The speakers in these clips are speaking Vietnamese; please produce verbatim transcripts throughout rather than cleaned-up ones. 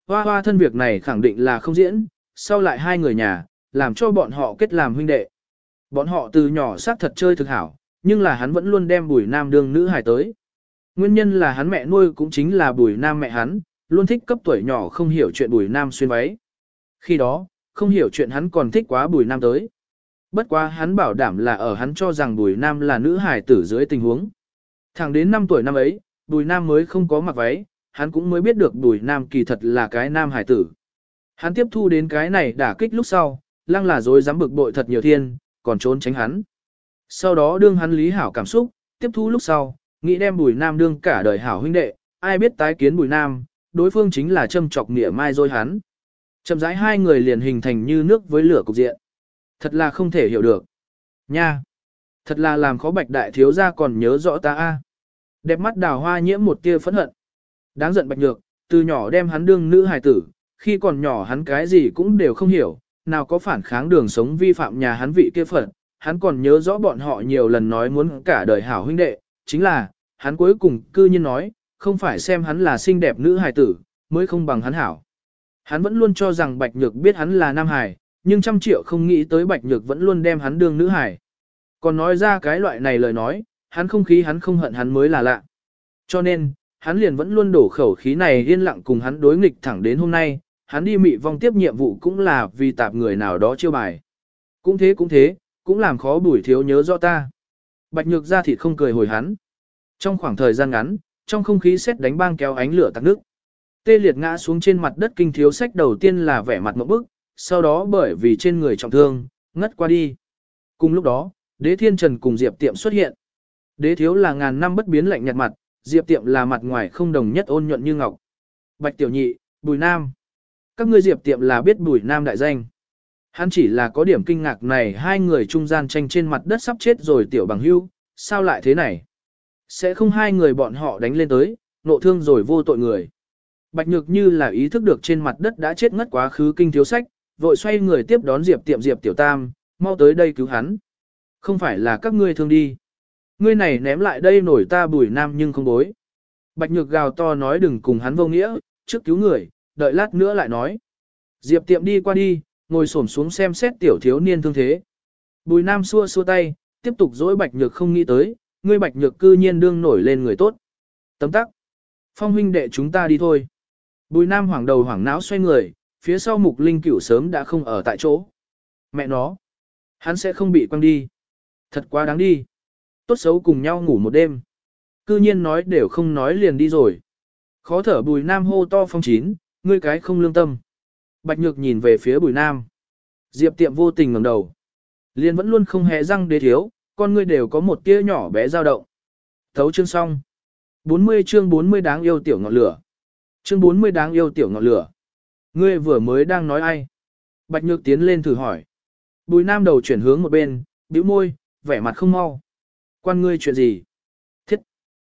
hoa hoa thân việc này khẳng định là không diễn, sau lại hai người nhà, làm cho bọn họ kết làm huynh đệ. Bọn họ từ nhỏ xác thật chơi thực hảo, nhưng là hắn vẫn luôn đem Bùi Nam đương nữ hài tới. Nguyên nhân là hắn mẹ nuôi cũng chính là Bùi Nam mẹ hắn, luôn thích cấp tuổi nhỏ không hiểu chuyện Bùi Nam xuyên váy. Khi đó, không hiểu chuyện hắn còn thích quá Bùi Nam tới. Bất quá hắn bảo đảm là ở hắn cho rằng Bùi Nam là nữ hài tử dưới tình huống. Thẳng đến năm tuổi năm ấy, Bùi Nam mới không có mặc váy, hắn cũng mới biết được Bùi Nam kỳ thật là cái nam hài tử. Hắn tiếp thu đến cái này đả kích lúc sau, lăng là dối dám bực bội thật nhiều thiên, còn trốn tránh hắn. Sau đó đương hắn lý hảo cảm xúc, tiếp thu lúc sau, nghĩ đem Bùi Nam đương cả đời hảo huynh đệ, ai biết tái kiến Bùi Nam, đối phương chính là châm chọc nghĩa mai dối hắn. Chậm rãi hai người liền hình thành như nước với lửa cục diện. Thật là không thể hiểu được. Nha! Thật là làm khó Bạch đại thiếu gia còn nhớ rõ ta a. Đẹp mắt Đào Hoa nhiễm một tia phẫn hận. Đáng giận Bạch Nhược, từ nhỏ đem hắn đương nữ hài tử, khi còn nhỏ hắn cái gì cũng đều không hiểu, nào có phản kháng đường sống vi phạm nhà hắn vị kia phận, hắn còn nhớ rõ bọn họ nhiều lần nói muốn cả đời hảo huynh đệ, chính là, hắn cuối cùng cư nhiên nói, không phải xem hắn là xinh đẹp nữ hài tử, mới không bằng hắn hảo. Hắn vẫn luôn cho rằng Bạch Nhược biết hắn là nam hài, nhưng trăm triệu không nghĩ tới Bạch Nhược vẫn luôn đem hắn đương nữ hài. Còn nói ra cái loại này lời nói, hắn không khí hắn không hận hắn mới là lạ. Cho nên, hắn liền vẫn luôn đổ khẩu khí này yên lặng cùng hắn đối nghịch thẳng đến hôm nay, hắn đi mị vong tiếp nhiệm vụ cũng là vì tạp người nào đó chiêu bài. Cũng thế cũng thế, cũng làm khó Bùi thiếu nhớ rõ ta. Bạch Nhược ra thịt không cười hồi hắn. Trong khoảng thời gian ngắn, trong không khí sét đánh bang kéo ánh lửa tạc nước. Tê liệt ngã xuống trên mặt đất kinh thiếu sách đầu tiên là vẻ mặt ngộp bức, sau đó bởi vì trên người trọng thương, ngất qua đi. Cùng lúc đó, Đế Thiên Trần cùng Diệp Tiệm xuất hiện. Đế thiếu là ngàn năm bất biến lạnh nhạt mặt, Diệp Tiệm là mặt ngoài không đồng nhất ôn nhuận như ngọc. Bạch Tiểu Nhị, Bùi Nam. Các ngươi Diệp Tiệm là biết Bùi Nam đại danh. Hắn chỉ là có điểm kinh ngạc này hai người trung gian tranh trên mặt đất sắp chết rồi tiểu bằng hưu, sao lại thế này? Sẽ không hai người bọn họ đánh lên tới, nộ thương rồi vô tội người. Bạch Nhược như là ý thức được trên mặt đất đã chết ngất quá khứ kinh thiếu sách, vội xoay người tiếp đón Diệp Tiệm Diệp Tiểu Tam, mau tới đây cứu hắn. Không phải là các ngươi thương đi. Ngươi này ném lại đây nổi ta Bùi Nam nhưng không bối. Bạch Nhược gào to nói đừng cùng hắn vô nghĩa, trước cứu người, đợi lát nữa lại nói. Diệp Tiệm đi qua đi, ngồi xổm xuống xem xét tiểu thiếu niên thương thế. Bùi Nam xua xua tay, tiếp tục dỗi Bạch Nhược không nghĩ tới, ngươi Bạch Nhược cư nhiên đương nổi lên người tốt. Tấm tắc. Phong huynh đệ chúng ta đi thôi. Bùi Nam hoảng đầu hoảng não xoay người, phía sau Mục Linh Cửu sớm đã không ở tại chỗ. Mẹ nó, hắn sẽ không bị quăng đi. Thật quá đáng đi. Tốt xấu cùng nhau ngủ một đêm. Cư nhiên nói đều không nói liền đi rồi. Khó thở Bùi Nam hô to Phong Chín, ngươi cái không lương tâm. Bạch Nhược nhìn về phía Bùi Nam. Diệp Tiệm vô tình ngẩng đầu. Liền vẫn luôn không hề răng đế thiếu, con ngươi đều có một tia nhỏ bé dao động. Thấu chương xong. bốn mươi chương bốn mươi đáng yêu tiểu ngọn lửa. Chương bốn mươi đáng yêu tiểu ngọn lửa. Ngươi vừa mới đang nói ai? Bạch Nhược tiến lên thử hỏi. Bùi Nam đầu chuyển hướng một bên, bĩu môi, vẻ mặt không mau. Quan ngươi chuyện gì? Thiết!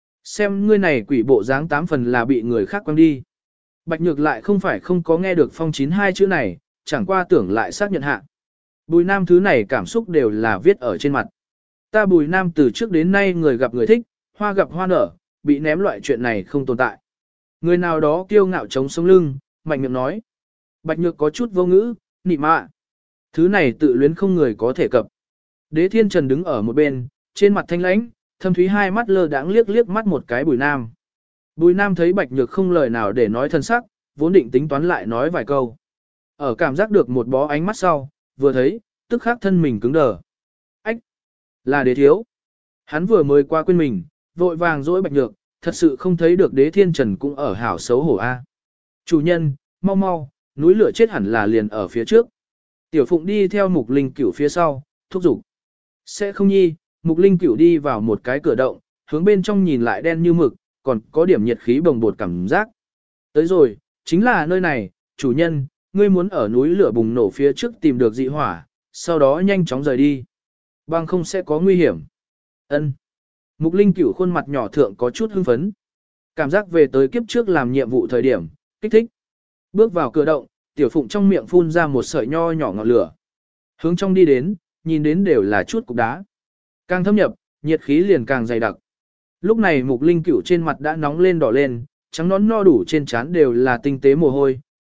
Xem ngươi này quỷ bộ dáng tám phần là bị người khác quăng đi. Bạch Nhược lại không phải không có nghe được Phong Chín hai chữ này, chẳng qua tưởng lại xác nhận hạ. Bùi Nam thứ này cảm xúc đều là viết ở trên mặt. Ta Bùi Nam từ trước đến nay người gặp người thích, hoa gặp hoa nở, bị ném loại chuyện này không tồn tại. Người nào đó kiêu ngạo chống sống lưng, mạnh miệng nói. Bạch Nhược có chút vô ngữ, nị mạ. Thứ này tự luyến không người có thể cập. Đế Thiên Trần đứng ở một bên, trên mặt thanh lãnh, thâm thúy hai mắt lơ đãng liếc liếc mắt một cái Bùi Nam. Bùi Nam thấy Bạch Nhược không lời nào để nói thân sắc, vốn định tính toán lại nói vài câu. Ở cảm giác được một bó ánh mắt sau, vừa thấy, tức khắc thân mình cứng đờ. Ách! Là đế thiếu. Hắn vừa mới qua quên mình, vội vàng dỗi Bạch Nhược, thật sự không thấy được Đế Thiên Trần cũng ở hảo xấu hổ a. Chủ nhân, mau mau, núi lửa chết hẳn là liền ở phía trước. Tiểu Phụng đi theo Mục Linh Cửu phía sau, thúc giục. Sẽ không nhi, Mục Linh Cửu đi vào một cái cửa động, hướng bên trong nhìn lại đen như mực, còn có điểm nhiệt khí bồng bột cảm giác. Tới rồi, chính là nơi này, chủ nhân, ngươi muốn ở núi lửa bùng nổ phía trước tìm được dị hỏa, sau đó nhanh chóng rời đi. Bằng không sẽ có nguy hiểm. Ân. Mục Linh Cửu khuôn mặt nhỏ thượng có chút hưng phấn. Cảm giác về tới kiếp trước làm nhiệm vụ thời điểm, kích thích. Bước vào cửa động, Tiểu Phụng trong miệng phun ra một sợi nho nhỏ ngọn lửa. Hướng trong đi đến, nhìn đến đều là chút cục đá. Càng thâm nhập, nhiệt khí liền càng dày đặc. Lúc này Mục Linh Cửu trên mặt đã nóng lên đỏ lên, trắng nón no đủ trên trán đều là tinh tế mồ hôi,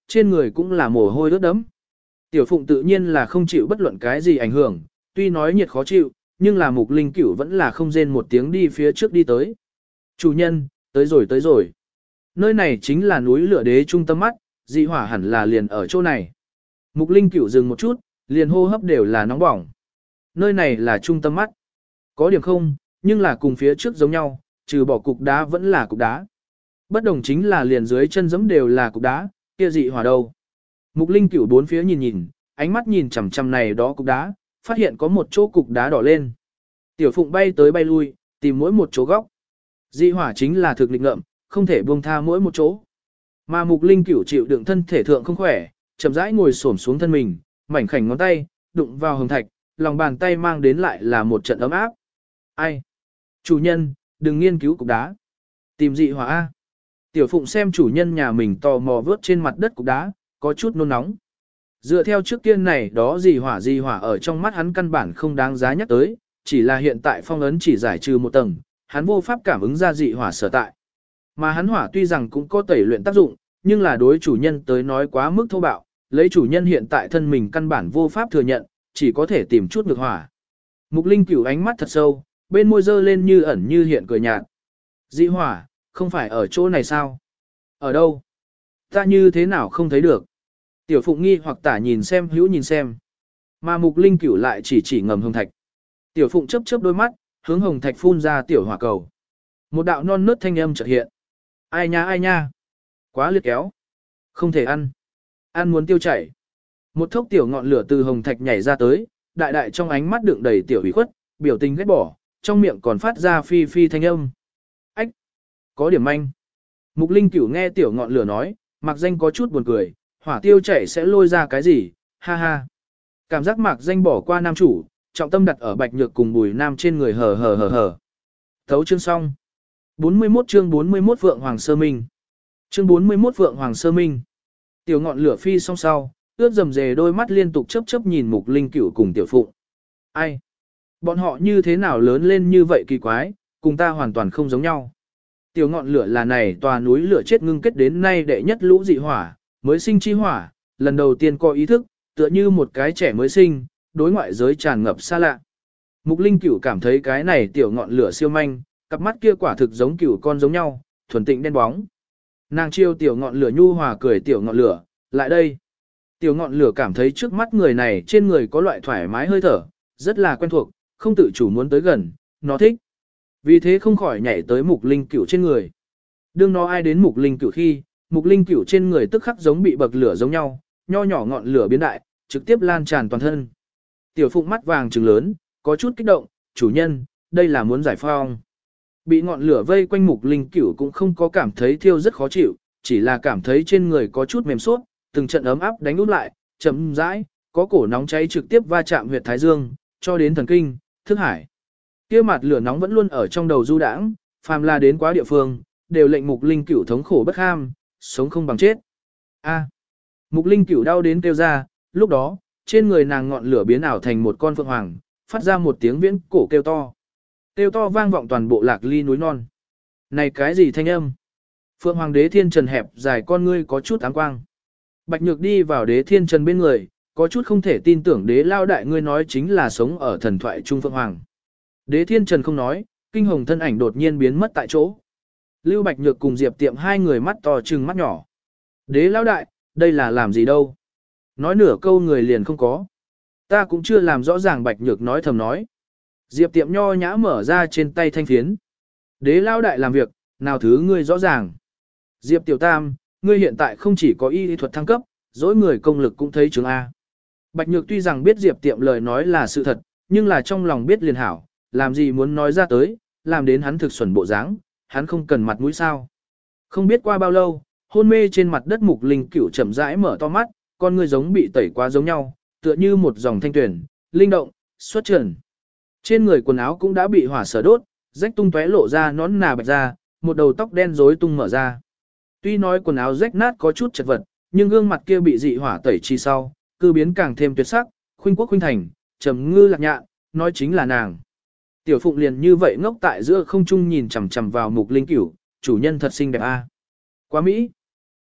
trên người cũng là mồ hôi ướt đẫm. Tiểu Phụng tự nhiên là không chịu bất luận cái gì ảnh hưởng, tuy nói nhiệt khó chịu, nhưng là Mục Linh Cửu vẫn là không rên một tiếng đi phía trước đi tới. Chủ nhân, tới rồi tới rồi. Nơi này chính là núi lửa đế trung tâm mắt, dị hỏa hẳn là liền ở chỗ này. Mục Linh Cửu dừng một chút, liền hô hấp đều là nóng bỏng. Nơi này là trung tâm mắt. Có điểm không, nhưng là cùng phía trước giống nhau, trừ bỏ cục đá vẫn là cục đá. Bất đồng chính là liền dưới chân giẫm đều là cục đá, kia dị hỏa đâu. Mục Linh Cửu bốn phía nhìn nhìn, ánh mắt nhìn chằm chằm này đó cục đá, phát hiện có một chỗ cục đá đỏ lên. Tiểu Phụng bay tới bay lui, tìm mỗi một chỗ góc. Dị hỏa chính là thực lịch ngợm, không thể buông tha mỗi một chỗ. Mà Mục Linh Cửu chịu đựng thân thể thượng không khỏe, chậm rãi ngồi xổm xuống thân mình, mảnh khảnh ngón tay, đụng vào hồng thạch, lòng bàn tay mang đến lại là một trận ấm áp. Ai? Chủ nhân, đừng nghiên cứu cục đá. Tìm dị hỏa A. Tiểu Phụng xem chủ nhân nhà mình tò mò vớt trên mặt đất cục đá, có chút nôn nóng. Dựa theo trước kia này đó dị hỏa dị hỏa ở trong mắt hắn căn bản không đáng giá nhắc tới, chỉ là hiện tại phong ấn chỉ giải trừ một tầng, hắn vô pháp cảm ứng ra dị hỏa sở tại. Mà hắn hỏa tuy rằng cũng có tẩy luyện tác dụng, nhưng là đối chủ nhân tới nói quá mức thô bạo, lấy chủ nhân hiện tại thân mình căn bản vô pháp thừa nhận, chỉ có thể tìm chút ngược hỏa. Mục Linh Cửu ánh mắt thật sâu, bên môi dơ lên như ẩn như hiện cười nhạt. Dị hỏa, không phải ở chỗ này sao? Ở đâu? Ta như thế nào không thấy được? Tiểu Phụng nghi hoặc tả nhìn xem hữu nhìn xem. Mà Mục Linh Cửu lại chỉ chỉ ngầm hồng thạch. Tiểu Phụng chớp chớp đôi mắt, hướng hồng thạch phun ra tiểu hỏa cầu. Một đạo non nớt thanh âm chợt hiện. Ai nha ai nha? Quá liệt kéo. Không thể ăn. Ăn muốn tiêu chảy. Một thốc tiểu ngọn lửa từ hồng thạch nhảy ra tới, đại đại trong ánh mắt đựng đầy tiểu ủy khuất, biểu tình ghét bỏ, trong miệng còn phát ra phi phi thanh âm. Ách! Có điểm manh. Mục Linh Cửu nghe tiểu ngọn lửa nói, Mạc Danh có chút buồn cười, hỏa tiêu chảy sẽ lôi ra cái gì, ha ha. Cảm giác Mạc Danh bỏ qua nam chủ, trọng tâm đặt ở Bạch Nhược cùng Bùi Nam trên người hờ hờ hờ hờ. Thấu chương xong. bốn mươi mốt chương bốn mươi mốt Phượng Hoàng Sơ Minh. Chương bốn mươi mốt Phượng Hoàng Sơ Minh. Tiểu ngọn lửa phi song sau, ướt rầm rề đôi mắt liên tục chớp chớp nhìn Mục Linh Cửu cùng Tiểu Phụng. Ai? Bọn họ như thế nào lớn lên như vậy kỳ quái, cùng ta hoàn toàn không giống nhau. Tiểu ngọn lửa là này tòa núi lửa chết ngưng kết đến nay đệ nhất lũ dị hỏa, mới sinh chi hỏa, lần đầu tiên có ý thức, tựa như một cái trẻ mới sinh, đối ngoại giới tràn ngập xa lạ. Mục Linh Cửu cảm thấy cái này tiểu ngọn lửa siêu manh, cặp mắt kia quả thực giống cửu con giống nhau, thuần tịnh đen bóng. Nàng chiêu tiểu ngọn lửa nhu hòa cười tiểu ngọn lửa, lại đây. Tiểu ngọn lửa cảm thấy trước mắt người này trên người có loại thoải mái hơi thở, rất là quen thuộc, không tự chủ muốn tới gần, nó thích. Vì thế không khỏi nhảy tới Mục Linh Cửu trên người. Đương nó ai đến Mục Linh Cửu khi, Mục Linh Cửu trên người tức khắc giống bị bậc lửa giống nhau, nho nhỏ ngọn lửa biến đại, trực tiếp lan tràn toàn thân. Tiểu Phụng mắt vàng trừng lớn, có chút kích động, chủ nhân, đây là muốn giải phong. Bị ngọn lửa vây quanh Mục Linh Cửu cũng không có cảm thấy thiêu rất khó chịu, chỉ là cảm thấy trên người có chút mềm suốt, từng trận ấm áp đánh út lại, chậm rãi, có cổ nóng cháy trực tiếp va chạm huyệt thái dương, cho đến thần kinh, thức hải. Kia mặt lửa nóng vẫn luôn ở trong đầu du đãng, phàm là đến quá địa phương, đều lệnh Mục Linh Cửu thống khổ bất ham, sống không bằng chết. A. Mục Linh Cửu đau đến kêu ra, lúc đó, trên người nàng ngọn lửa biến ảo thành một con phượng hoàng, phát ra một tiếng viễn cổ kêu to. Kêu to vang vọng toàn bộ Lạc Ly núi non. Này cái gì thanh âm? Phượng Hoàng Đế Thiên Trần hẹp dài con ngươi có chút áng quang. Bạch Nhược đi vào Đế Thiên Trần bên người, có chút không thể tin tưởng Đế Lao đại ngươi nói chính là sống ở thần thoại Trung Phượng Hoàng. Đế Thiên Trần không nói, kinh hồng thân ảnh đột nhiên biến mất tại chỗ. Lưu Bạch Nhược cùng Diệp Tiệm hai người mắt to trừng mắt nhỏ. Đế Lao đại, đây là làm gì đâu? Nói nửa câu người liền không có. Ta cũng chưa làm rõ ràng Bạch Nhược nói thầm nói. Diệp Tiệm nho nhã mở ra trên tay thanh phiến. Đế Lao đại làm việc, nào thứ ngươi rõ ràng. Diệp Tiểu Tam, ngươi hiện tại không chỉ có y lý thuật thăng cấp, dối người công lực cũng thấy chứng A. Bạch Nhược tuy rằng biết Diệp Tiệm lời nói là sự thật, nhưng là trong lòng biết liền hảo, làm gì muốn nói ra tới, làm đến hắn thực xuẩn bộ dáng, hắn không cần mặt mũi sao. Không biết qua bao lâu, hôn mê trên mặt đất Mục Linh Cửu chậm rãi mở to mắt, con ngươi giống bị tẩy quá giống nhau, tựa như một dòng thanh tuyển, linh động, xuất trần. Trên người quần áo cũng đã bị hỏa sở đốt, rách tung tóe lộ ra nón nà bạch ra, một đầu tóc đen rối tung mở ra. Tuy nói quần áo rách nát có chút chật vật, nhưng gương mặt kia bị dị hỏa tẩy chi sau, cư biến càng thêm tuyệt sắc, khuynh quốc khuynh thành, trầm ngư lạc nhạn, nói chính là nàng. Tiểu Phụng liền như vậy ngốc tại giữa không trung nhìn chằm chằm vào Mục Linh Cửu, chủ nhân thật xinh đẹp a. Quá mỹ.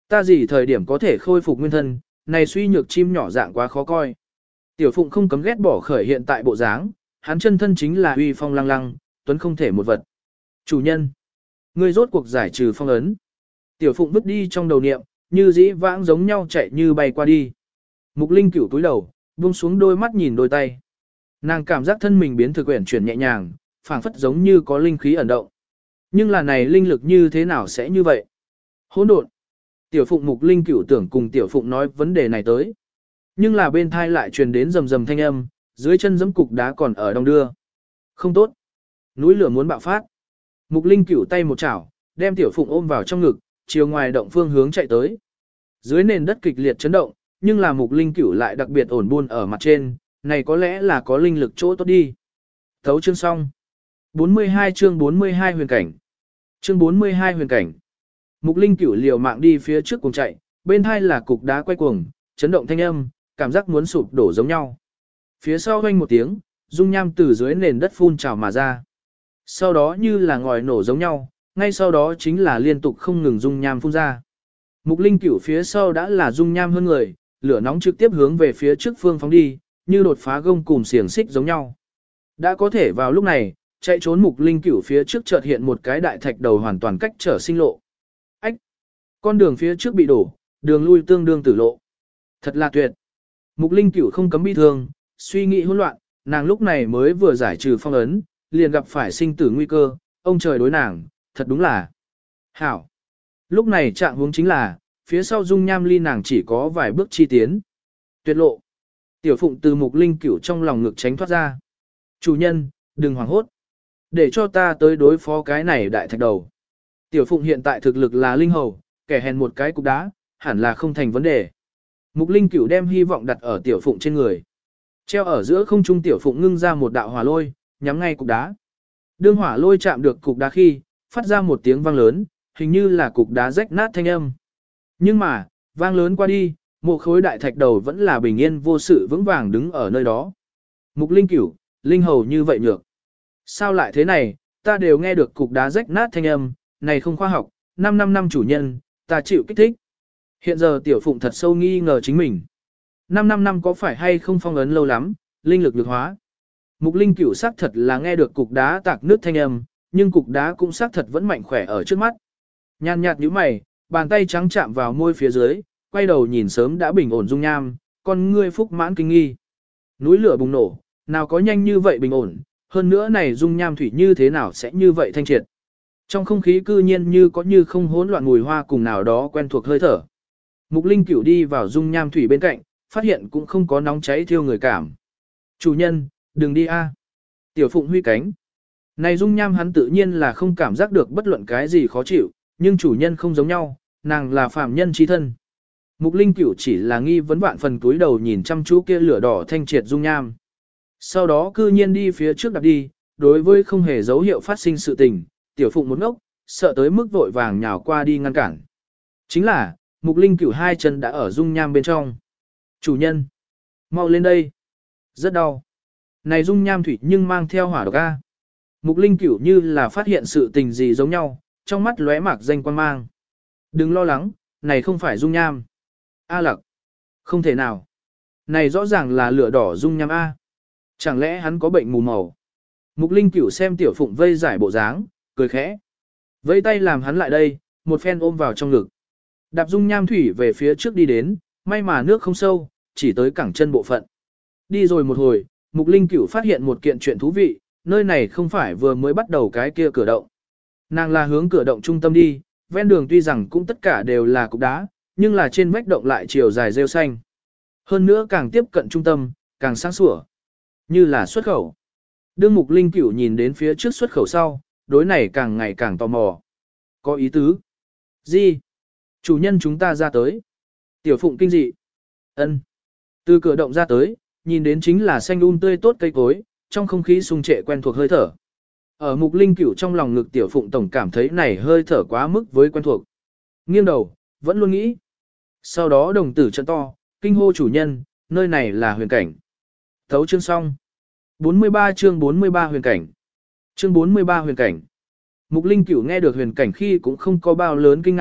Ta gì thời điểm có thể khôi phục nguyên thân, này suy nhược chim nhỏ dạng quá khó coi. Tiểu Phụng không cấm ghét bỏ khởi hiện tại bộ dáng, hắn chân thân chính là uy phong lăng lăng, tuấn không thể một vật. Chủ nhân, ngươi rốt cuộc giải trừ phong ấn. Tiểu Phụng vứt đi trong đầu niệm, như dĩ vãng giống nhau chạy như bay qua đi. Mục Linh Cửu túi đầu, buông xuống đôi mắt nhìn đôi tay. Nàng cảm giác thân mình biến thực quyển chuyển nhẹ nhàng, phảng phất giống như có linh khí ẩn động. Nhưng là này linh lực như thế nào sẽ như vậy? Hỗn độn. Tiểu Phụng Mục Linh Cửu tưởng cùng Tiểu Phụng nói vấn đề này tới. Nhưng là bên thai lại truyền đến rầm rầm thanh âm, dưới chân giẫm cục đá còn ở đông đưa. Không tốt. Núi lửa muốn bạo phát. Mục Linh Cửu tay một chảo, đem Tiểu Phụng ôm vào trong ngực, chiều ngoài động phương hướng chạy tới. Dưới nền đất kịch liệt chấn động, nhưng là Mục Linh Cửu lại đặc biệt ổn buôn ở mặt trên, này có lẽ là có linh lực chỗ tốt đi. Thấu chương xong. bốn mươi hai chương bốn mươi hai huyền cảnh. Chương bốn mươi hai huyền cảnh. Mục Linh Cửu liều mạng đi phía trước cùng chạy, bên hai là cục đá quay cuồng, chấn động thanh âm, cảm giác muốn sụp đổ giống nhau. Phía sau vang một tiếng, dung nham từ dưới nền đất phun trào mà ra. Sau đó như là ngòi nổ giống nhau, ngay sau đó chính là liên tục không ngừng dung nham phun ra. Mục Linh Cửu phía sau đã là dung nham hơn người, lửa nóng trực tiếp hướng về phía trước phương phóng đi, như đột phá gông cùm xiềng xích giống nhau. Đã có thể vào lúc này, chạy trốn Mục Linh Cửu phía trước chợt hiện một cái đại thạch đầu hoàn toàn cách trở sinh lộ. Ách! Con đường phía trước bị đổ, đường lui tương đương tử lộ. Thật là tuyệt! Mục Linh Cửu không cấm bi thương, suy nghĩ hỗn loạn, nàng lúc này mới vừa giải trừ phong ấn, liền gặp phải sinh tử nguy cơ, ông trời đối nàng, thật đúng là hảo. Lúc này trạng huống chính là, phía sau dung nham ly nàng chỉ có vài bước chi tiến. Tuyệt lộ. Tiểu Phụng từ Mục Linh Cửu trong lòng ngực tránh thoát ra. Chủ nhân, đừng hoảng hốt. Để cho ta tới đối phó cái này đại thạch đầu. Tiểu Phụng hiện tại thực lực là linh hầu, kẻ hèn một cái cục đá, hẳn là không thành vấn đề. Mục Linh Cửu đem hy vọng đặt ở Tiểu Phụng trên người. Treo ở giữa không trung Tiểu Phụng ngưng ra một đạo hỏa lôi, nhắm ngay cục đá. Đương hỏa lôi chạm được cục đá khi, phát ra một tiếng vang lớn, hình như là cục đá rách nát thanh âm. Nhưng mà, vang lớn qua đi, một khối đại thạch đầu vẫn là bình yên vô sự vững vàng đứng ở nơi đó. Mục Linh Cửu, linh hầu như vậy nhược. Sao lại thế này, ta đều nghe được cục đá rách nát thanh âm, này không khoa học, năm năm năm chủ nhân, ta chịu kích thích. Hiện giờ Tiểu Phụng thật sâu nghi ngờ chính mình. năm năm năm có phải hay không phong ấn lâu lắm, linh lực được hóa. Mục Linh Cửu xác thật là nghe được cục đá tạc nước thanh âm, nhưng cục đá cũng xác thật vẫn mạnh khỏe ở trước mắt. Nhàn nhạt nhíu mày, bàn tay trắng chạm vào môi phía dưới, quay đầu nhìn sớm đã bình ổn dung nham, con ngươi phúc mãn kinh nghi. Núi lửa bùng nổ, nào có nhanh như vậy bình ổn, hơn nữa này dung nham thủy như thế nào sẽ như vậy thanh triệt. Trong không khí cư nhiên như có như không hỗn loạn mùi hoa cùng nào đó quen thuộc hơi thở. Mục Linh Cửu đi vào dung nham thủy bên cạnh, phát hiện cũng không có nóng cháy thiêu người cảm. Chủ nhân, đừng đi a. Tiểu Phụng huy cánh. Này dung nham hắn tự nhiên là không cảm giác được bất luận cái gì khó chịu, nhưng chủ nhân không giống nhau, nàng là phàm nhân trí thân. Mục Linh Cửu chỉ là nghi vấn vạn phần túi đầu nhìn chăm chú kia lửa đỏ thanh triệt dung nham. Sau đó cư nhiên đi phía trước đạp đi, đối với không hề dấu hiệu phát sinh sự tình, Tiểu Phụng muốn ngốc, sợ tới mức vội vàng nhào qua đi ngăn cản. Chính là, Mục Linh Cửu hai chân đã ở dung nham bên trong. Chủ nhân, mau lên đây. Rất đau. Này dung nham thủy nhưng mang theo hỏa độc a. Mục Linh Cửu như là phát hiện sự tình gì giống nhau, trong mắt lóe mạc danh quan mang. Đừng lo lắng, này không phải dung nham. A Lặc. Không thể nào. Này rõ ràng là lửa đỏ dung nham A. Chẳng lẽ hắn có bệnh mù màu? Mục Linh Cửu xem Tiểu Phụng vây giải bộ dáng, cười khẽ. Vây tay làm hắn lại đây, một phen ôm vào trong ngực. Đạp dung nham thủy về phía trước đi đến, may mà nước không sâu, chỉ tới cẳng chân bộ phận. Đi rồi một hồi, Mục Linh Cửu phát hiện một kiện chuyện thú vị, nơi này không phải vừa mới bắt đầu cái kia cửa động. Nàng là hướng cửa động trung tâm đi, ven đường tuy rằng cũng tất cả đều là cục đá, nhưng là trên vách động lại chiều dài rêu xanh. Hơn nữa càng tiếp cận trung tâm, càng sáng sủa. Như là xuất khẩu. Đương Mục Linh Cửu nhìn đến phía trước xuất khẩu sau, đối này càng ngày càng tò mò. Có ý tứ. Gì? Chủ nhân chúng ta ra tới. Tiểu Phụng kinh dị. Ân. Từ cửa động ra tới, nhìn đến chính là xanh um tươi tốt cây cối, trong không khí sung trệ quen thuộc hơi thở. Ở Mục Linh Cửu trong lòng ngực Tiểu Phụng tổng cảm thấy này hơi thở quá mức với quen thuộc. Nghiêng đầu, vẫn luôn nghĩ. Sau đó đồng tử trận to, kinh hô chủ nhân, nơi này là huyền cảnh. Thấu chương xong. bốn mươi ba chương bốn mươi ba huyền cảnh. Chương bốn mươi ba huyền cảnh. Mục Linh Cửu nghe được huyền cảnh khi cũng không có bao lớn kinh ngạc,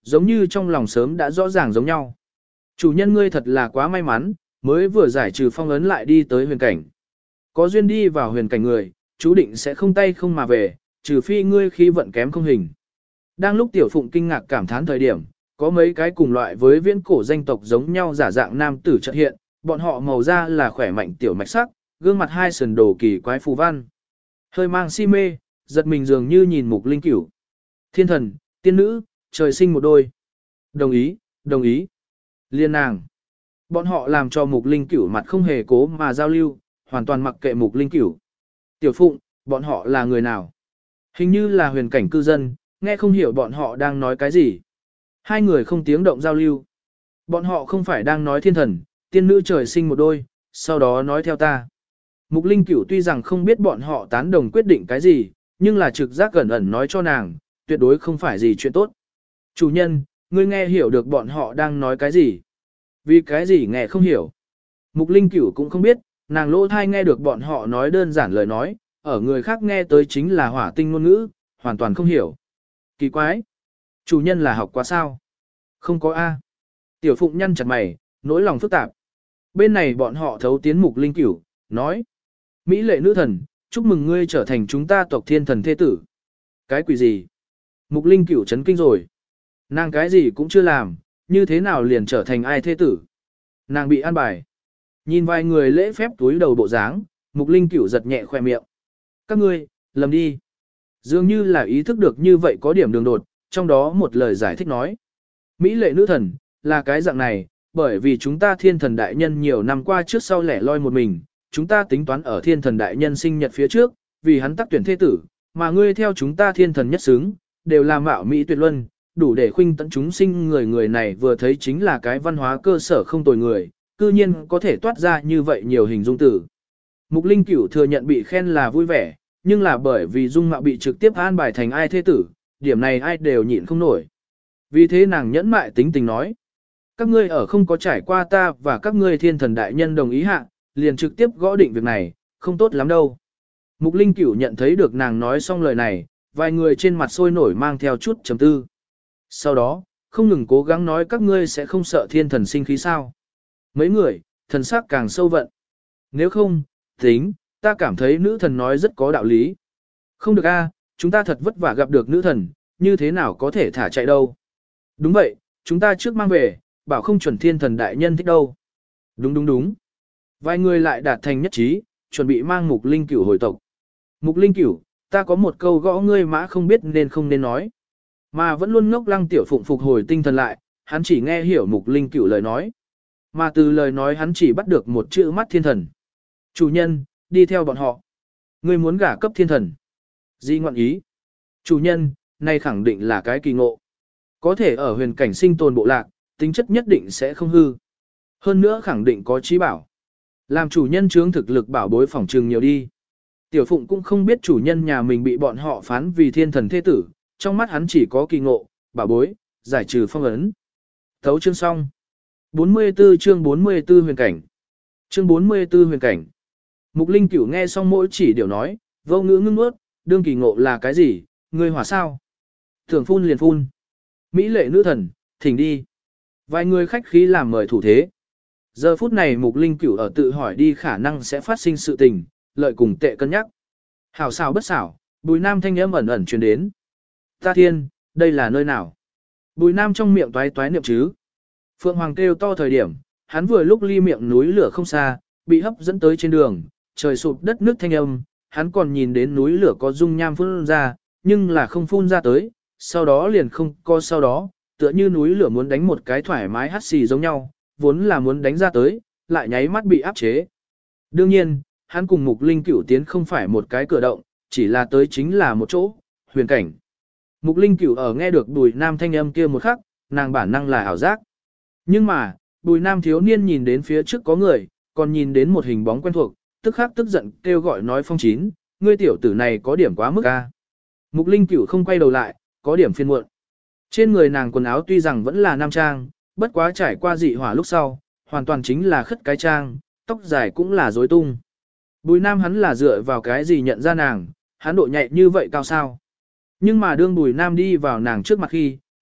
giống như trong lòng sớm đã rõ ràng giống nhau. Chủ nhân ngươi thật là quá may mắn, mới vừa giải trừ phong ấn lại đi tới huyền cảnh. Có duyên đi vào huyền cảnh người, chú định sẽ không tay không mà về, trừ phi ngươi khí vận kém không hình. Đang lúc Tiểu Phụng kinh ngạc cảm thán thời điểm, có mấy cái cùng loại với viễn cổ danh tộc giống nhau giả dạng nam tử chợt hiện, bọn họ màu da là khỏe mạnh tiểu mạch sắc, gương mặt hai sườn đồ kỳ quái phù văn. Hơi mang si mê, giật mình dường như nhìn Mục Linh Cửu. Thiên thần, tiên nữ, trời sinh một đôi. Đồng ý, đồng ý. Liên nàng. Bọn họ làm cho Mục Linh Cửu mặt không hề cố mà giao lưu, hoàn toàn mặc kệ Mục Linh Cửu. Tiểu Phụng, bọn họ là người nào? Hình như là huyền cảnh cư dân, nghe không hiểu bọn họ đang nói cái gì. Hai người không tiếng động giao lưu. Bọn họ không phải đang nói thiên thần, tiên nữ trời sinh một đôi, sau đó nói theo ta. Mục Linh Cửu tuy rằng không biết bọn họ tán đồng quyết định cái gì, nhưng là trực giác gần ẩn nói cho nàng, tuyệt đối không phải gì chuyện tốt. Chủ nhân, ngươi nghe hiểu được bọn họ đang nói cái gì? Vì cái gì nghe không hiểu? Mục Linh Cửu cũng không biết, nàng lỗ thai nghe được bọn họ nói đơn giản lời nói, ở người khác nghe tới chính là hỏa tinh ngôn ngữ, hoàn toàn không hiểu. Kỳ quái! Chủ nhân là học quá sao? Không có A. Tiểu Phụng nhăn chặt mày, nỗi lòng phức tạp. Bên này bọn họ thấu tiến Mục Linh Cửu, nói. Mỹ lệ nữ thần, chúc mừng ngươi trở thành chúng ta tộc thiên thần thế tử. Cái quỷ gì? Mục Linh Cửu chấn kinh rồi. Nàng cái gì cũng chưa làm, như thế nào liền trở thành ai thế tử? Nàng bị an bài. Nhìn vài người lễ phép túi đầu bộ dáng, Mục Linh Cửu giật nhẹ khoe miệng. Các ngươi, lầm đi. Dường như là ý thức được như vậy có điểm đường đột, trong đó một lời giải thích nói. Mỹ lệ nữ thần, là cái dạng này, bởi vì chúng ta thiên thần đại nhân nhiều năm qua trước sau lẻ loi một mình, chúng ta tính toán ở thiên thần đại nhân sinh nhật phía trước, vì hắn tác tuyển thế tử, mà ngươi theo chúng ta thiên thần nhất xứng, đều là mạo Mỹ tuyệt luân, đủ để khuynh tận chúng sinh người người này vừa thấy chính là cái văn hóa cơ sở không tồi người, cư nhiên có thể toát ra như vậy nhiều hình dung tử. Mục Linh Cửu thừa nhận bị khen là vui vẻ, nhưng là bởi vì dung mạo bị trực tiếp an bài thành ai thế tử, điểm này ai đều nhịn không nổi. Vì thế nàng nhẫn mại tính tình nói, các ngươi ở không có trải qua ta và các ngươi thiên thần đại nhân đồng ý hạ, liền trực tiếp gõ định việc này, không tốt lắm đâu. Mục Linh Cửu nhận thấy được nàng nói xong lời này, vài người trên mặt sôi nổi mang theo chút trầm tư. Sau đó, không ngừng cố gắng nói các ngươi sẽ không sợ thiên thần sinh khí sao. Mấy người, thần sắc càng sâu vận. Nếu không, tính, ta cảm thấy nữ thần nói rất có đạo lý. Không được a, chúng ta thật vất vả gặp được nữ thần, như thế nào có thể thả chạy đâu. Đúng vậy, chúng ta trước mang về, bảo không chuẩn thiên thần đại nhân thích đâu. Đúng đúng đúng. Vài người lại đạt thành nhất trí, chuẩn bị mang Mục Linh Cửu hồi tộc. Mục Linh Cửu, ta có một câu gõ ngươi mã không biết nên không nên nói. Mà vẫn luôn ngốc Lăng Tiểu Phụng phục hồi tinh thần lại, hắn chỉ nghe hiểu Mục Linh Cửu lời nói. Mà từ lời nói hắn chỉ bắt được một chữ mắt thiên thần. Chủ nhân, đi theo bọn họ. Ngươi muốn gả cấp thiên thần. Di ngoạn ý. Chủ nhân, này khẳng định là cái kỳ ngộ. Có thể ở huyền cảnh sinh tồn bộ lạc, tính chất nhất định sẽ không hư. Hơn nữa khẳng định có trí bảo. Làm chủ nhân chướng thực lực bảo bối phỏng trừng nhiều đi. Tiểu Phụng cũng không biết chủ nhân nhà mình bị bọn họ phán vì thiên thần thế tử, trong mắt hắn chỉ có kỳ ngộ, bảo bối, giải trừ phong ấn. Thấu chương xong. bốn mươi tư chương bốn mươi tư huyền cảnh. Chương bốn mươi tư huyền cảnh. Mục Linh Cửu nghe xong mỗi chỉ điều nói, vô ngữ ngưng ướt, đương kỳ ngộ là cái gì, ngươi hỏa sao? Thường phun liền phun. Mỹ lệ nữ thần, thỉnh đi. Vài người khách khí làm mời thủ thế. Giờ phút này Mục Linh Cửu ở tự hỏi đi khả năng sẽ phát sinh sự tình, lợi cùng tệ cân nhắc. Hảo xảo bất xảo, Bùi Nam thanh âm ẩn ẩn truyền đến. Ta thiên, đây là nơi nào? Bùi Nam trong miệng toái toái niệm chứ. Phượng Hoàng kêu to thời điểm, hắn vừa lúc ly miệng núi lửa không xa, bị hấp dẫn tới trên đường, trời sụp đất nước thanh âm, hắn còn nhìn đến núi lửa có dung nham phun ra, nhưng là không phun ra tới, sau đó liền không có sau đó, tựa như núi lửa muốn đánh một cái thoải mái hắt xì giống nhau, vốn là muốn đánh ra tới, lại nháy mắt bị áp chế. Đương nhiên, hắn cùng Mục Linh Cửu tiến không phải một cái cửa động, chỉ là tới chính là một chỗ, huyền cảnh. Mục Linh Cửu ở nghe được Bùi Nam thanh âm kia một khắc, nàng bản năng là ảo giác. Nhưng mà, Bùi Nam thiếu niên nhìn đến phía trước có người, còn nhìn đến một hình bóng quen thuộc, tức khắc tức giận kêu gọi nói Phong Chín, ngươi tiểu tử này có điểm quá mức ca. Mục Linh Cửu không quay đầu lại, có điểm phiền muộn. Trên người nàng quần áo tuy rằng vẫn là nam trang, bất quá trải qua dị hỏa lúc sau, hoàn toàn chính là khất cái trang, tóc dài cũng là rối tung. Bùi Nam hắn là dựa vào cái gì nhận ra nàng, hắn độ nhạy như vậy cao sao. Nhưng mà đương Bùi Nam đi vào nàng trước mặt khi,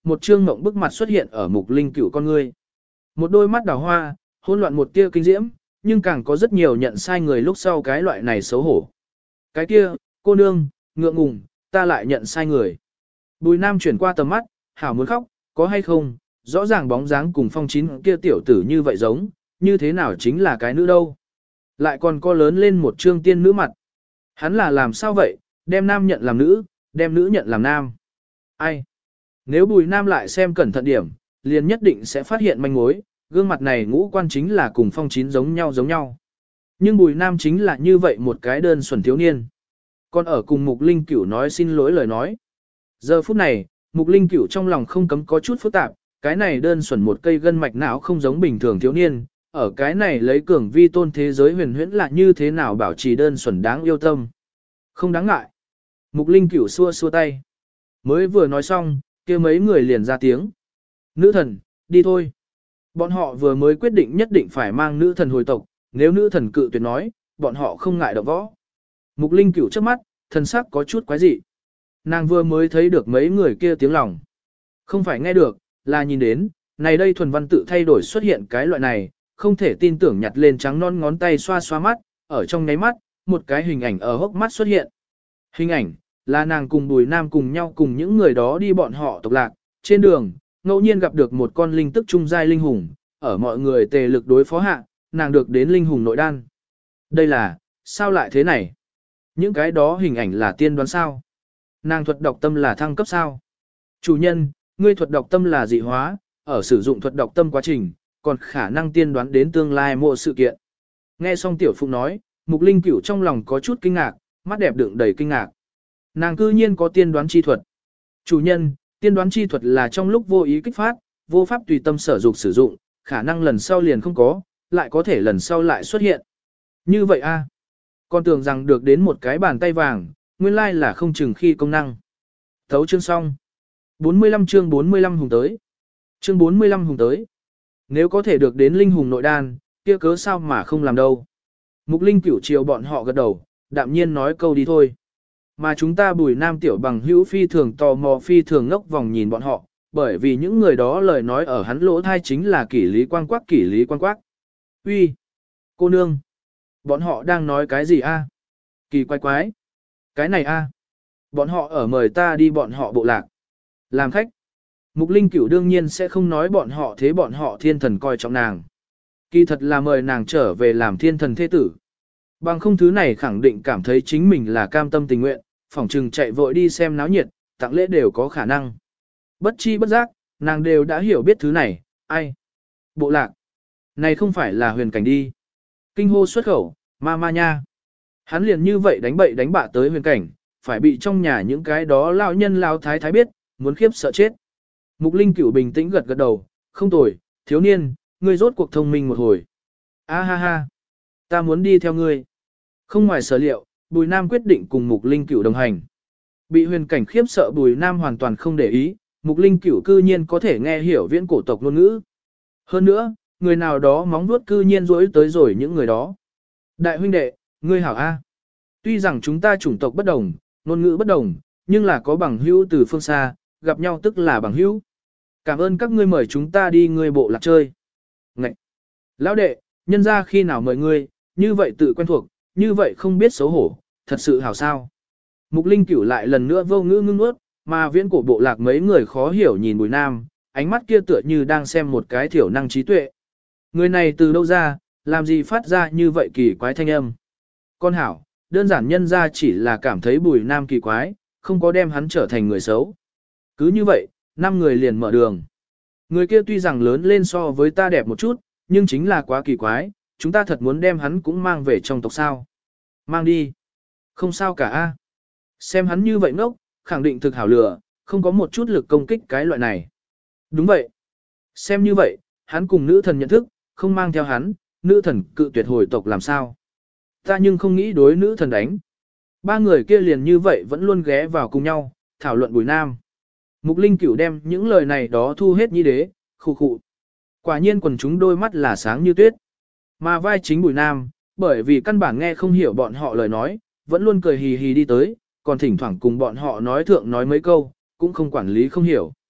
một trương mộng bức mặt xuất hiện ở Mục Linh Cửu con ngươi. Một đôi mắt đào hoa, hỗn loạn một tia kinh diễm, nhưng càng có rất nhiều nhận sai người lúc sau cái loại này xấu hổ. Cái kia, cô nương, ngượng ngùng, ta lại nhận sai người. Bùi Nam chuyển qua tầm mắt, hảo muốn khóc, có hay không, rõ ràng bóng dáng cùng Phong Chín kia tiểu tử như vậy giống, như thế nào chính là cái nữ đâu. Lại còn có lớn lên một trương tiên nữ mặt. Hắn là làm sao vậy, đem nam nhận làm nữ, đem nữ nhận làm nam. Ai? Nếu Bùi Nam lại xem cẩn thận điểm, liền nhất định sẽ phát hiện manh mối, gương mặt này ngũ quan chính là cùng Phong Chín giống nhau giống nhau. Nhưng Bùi Nam chính là như vậy một cái đơn xuẩn thiếu niên. Còn ở cùng Mục Linh Cửu nói xin lỗi lời nói. Giờ phút này, Mục Linh Cửu trong lòng không cấm có chút phức tạp, cái này đơn xuẩn một cây gân mạch não không giống bình thường thiếu niên, ở cái này lấy cường vi tôn thế giới huyền huyễn là như thế nào bảo trì đơn xuẩn đáng yêu tâm. Không đáng ngại. Mục Linh Cửu xua xua tay. Mới vừa nói xong, kia mấy người liền ra tiếng. Nữ thần, đi thôi. Bọn họ vừa mới quyết định nhất định phải mang nữ thần hồi tộc, nếu nữ thần cự tuyệt nói, bọn họ không ngại động võ. Mục Linh Cửu trước mắt, thần sắc có chút quái dị. Nàng vừa mới thấy được mấy người kia tiếng lòng. Không phải nghe được, là nhìn đến, này đây thuần văn tự thay đổi xuất hiện cái loại này, không thể tin tưởng nhặt lên trắng non ngón tay xoa xoa mắt, ở trong nháy mắt, một cái hình ảnh ở hốc mắt xuất hiện. Hình ảnh, là nàng cùng Bùi Nam cùng nhau cùng những người đó đi bọn họ tộc lạc, trên đường, ngẫu nhiên gặp được một con linh tức trung giai linh hùng, ở mọi người tề lực đối phó hạ, nàng được đến linh hùng nội đan. Đây là, sao lại thế này? Những cái đó hình ảnh là tiên đoán sao? Nàng thuật đọc tâm là thăng cấp sao? Chủ nhân, ngươi thuật đọc tâm là dị hóa, ở sử dụng thuật đọc tâm quá trình, còn khả năng tiên đoán đến tương lai mỗi sự kiện. Nghe xong tiểu phụ nói, Mục Linh Cửu trong lòng có chút kinh ngạc, mắt đẹp đựng đầy kinh ngạc. Nàng cư nhiên có tiên đoán chi thuật. Chủ nhân, tiên đoán chi thuật là trong lúc vô ý kích phát, vô pháp tùy tâm sở dục sử dụng, khả năng lần sau liền không có, lại có thể lần sau lại xuất hiện. Như vậy a, à? Con tưởng rằng được đến một cái bàn tay vàng, nguyên lai là không chừng khi công năng. Thấu chương xong. bốn mươi lăm chương bốn mươi lăm hùng tới. Chương bốn mươi lăm hùng tới. Nếu có thể được đến linh hùng nội đan, kia cớ sao mà không làm đâu. Mục Linh Cửu chiều bọn họ gật đầu, đạm nhiên nói câu đi thôi. Mà chúng ta Bùi Nam tiểu bằng hữu phi thường tò mò phi thường ngốc vòng nhìn bọn họ, bởi vì những người đó lời nói ở hắn lỗ thai chính là kỷ lý quan quắc kỷ lý quan quắc. Uy, cô nương, bọn họ đang nói cái gì a? Kỳ quái quái. Cái này a, bọn họ ở mời ta đi bọn họ bộ lạc. Làm khách. Mục Linh Cửu đương nhiên sẽ không nói bọn họ thế bọn họ thiên thần coi trọng nàng. Kỳ thật là mời nàng trở về làm thiên thần thế tử. Bằng không thứ này khẳng định cảm thấy chính mình là cam tâm tình nguyện, phỏng trừng chạy vội đi xem náo nhiệt, tặng lễ đều có khả năng. Bất chi bất giác, nàng đều đã hiểu biết thứ này, ai? Bộ lạc. Này không phải là huyền cảnh đi. Kinh hô xuất khẩu, ma ma nha. Hắn liền như vậy đánh bậy đánh bạ tới huyền cảnh, phải bị trong nhà những cái đó lão nhân lão thái thái biết, muốn khiếp sợ chết. Mục Linh Cửu bình tĩnh gật gật đầu, không tồi, thiếu niên, ngươi rốt cuộc thông minh một hồi. A ha ha, ta muốn đi theo ngươi. Không ngoài sở liệu, Bùi Nam quyết định cùng Mục Linh Cửu đồng hành. Bị huyền cảnh khiếp sợ Bùi Nam hoàn toàn không để ý, Mục Linh Cửu cư nhiên có thể nghe hiểu viễn cổ tộc ngôn ngữ. Hơn nữa, người nào đó móng vuốt cư nhiên rỗi tới rồi những người đó. Đại huynh đệ, ngươi hảo A. Tuy rằng chúng ta chủng tộc bất đồng, ngôn ngữ bất đồng, nhưng là có bằng hữu từ phương xa, gặp nhau tức là bằng hữu. Cảm ơn các ngươi mời chúng ta đi ngươi bộ lạc chơi. Ngậy! Lão đệ, nhân ra khi nào mời ngươi, như vậy tự quen thuộc, như vậy không biết xấu hổ, thật sự hảo sao. Mục Linh Cửu lại lần nữa vô ngữ ngưng ướt, mà viễn cổ bộ lạc mấy người khó hiểu nhìn Bùi Nam, ánh mắt kia tựa như đang xem một cái thiểu năng trí tuệ. Người này từ đâu ra, làm gì phát ra như vậy kỳ quái thanh âm. Con hảo, đơn giản nhân ra chỉ là cảm thấy Bùi Nam kỳ quái, không có đem hắn trở thành người xấu. Cứ như vậy, năm người liền mở đường. Người kia tuy rằng lớn lên so với ta đẹp một chút, nhưng chính là quá kỳ quái, chúng ta thật muốn đem hắn cũng mang về trong tộc sao. Mang đi. Không sao cả a. Xem hắn như vậy ngốc, khẳng định thực hảo lừa, không có một chút lực công kích cái loại này. Đúng vậy. Xem như vậy, hắn cùng nữ thần nhận thức, không mang theo hắn, nữ thần cự tuyệt hồi tộc làm sao. Ta nhưng không nghĩ đối nữ thần đánh. Ba người kia liền như vậy vẫn luôn ghé vào cùng nhau, thảo luận Bùi Nam. Mục Linh Cửu đem những lời này đó thu hết nhi đế, khụ khụ. Quả nhiên quần chúng đôi mắt là sáng như tuyết. Mà vai chính Bùi Nam, bởi vì căn bản nghe không hiểu bọn họ lời nói, vẫn luôn cười hì hì đi tới, còn thỉnh thoảng cùng bọn họ nói thượng nói mấy câu, cũng không quản lý không hiểu.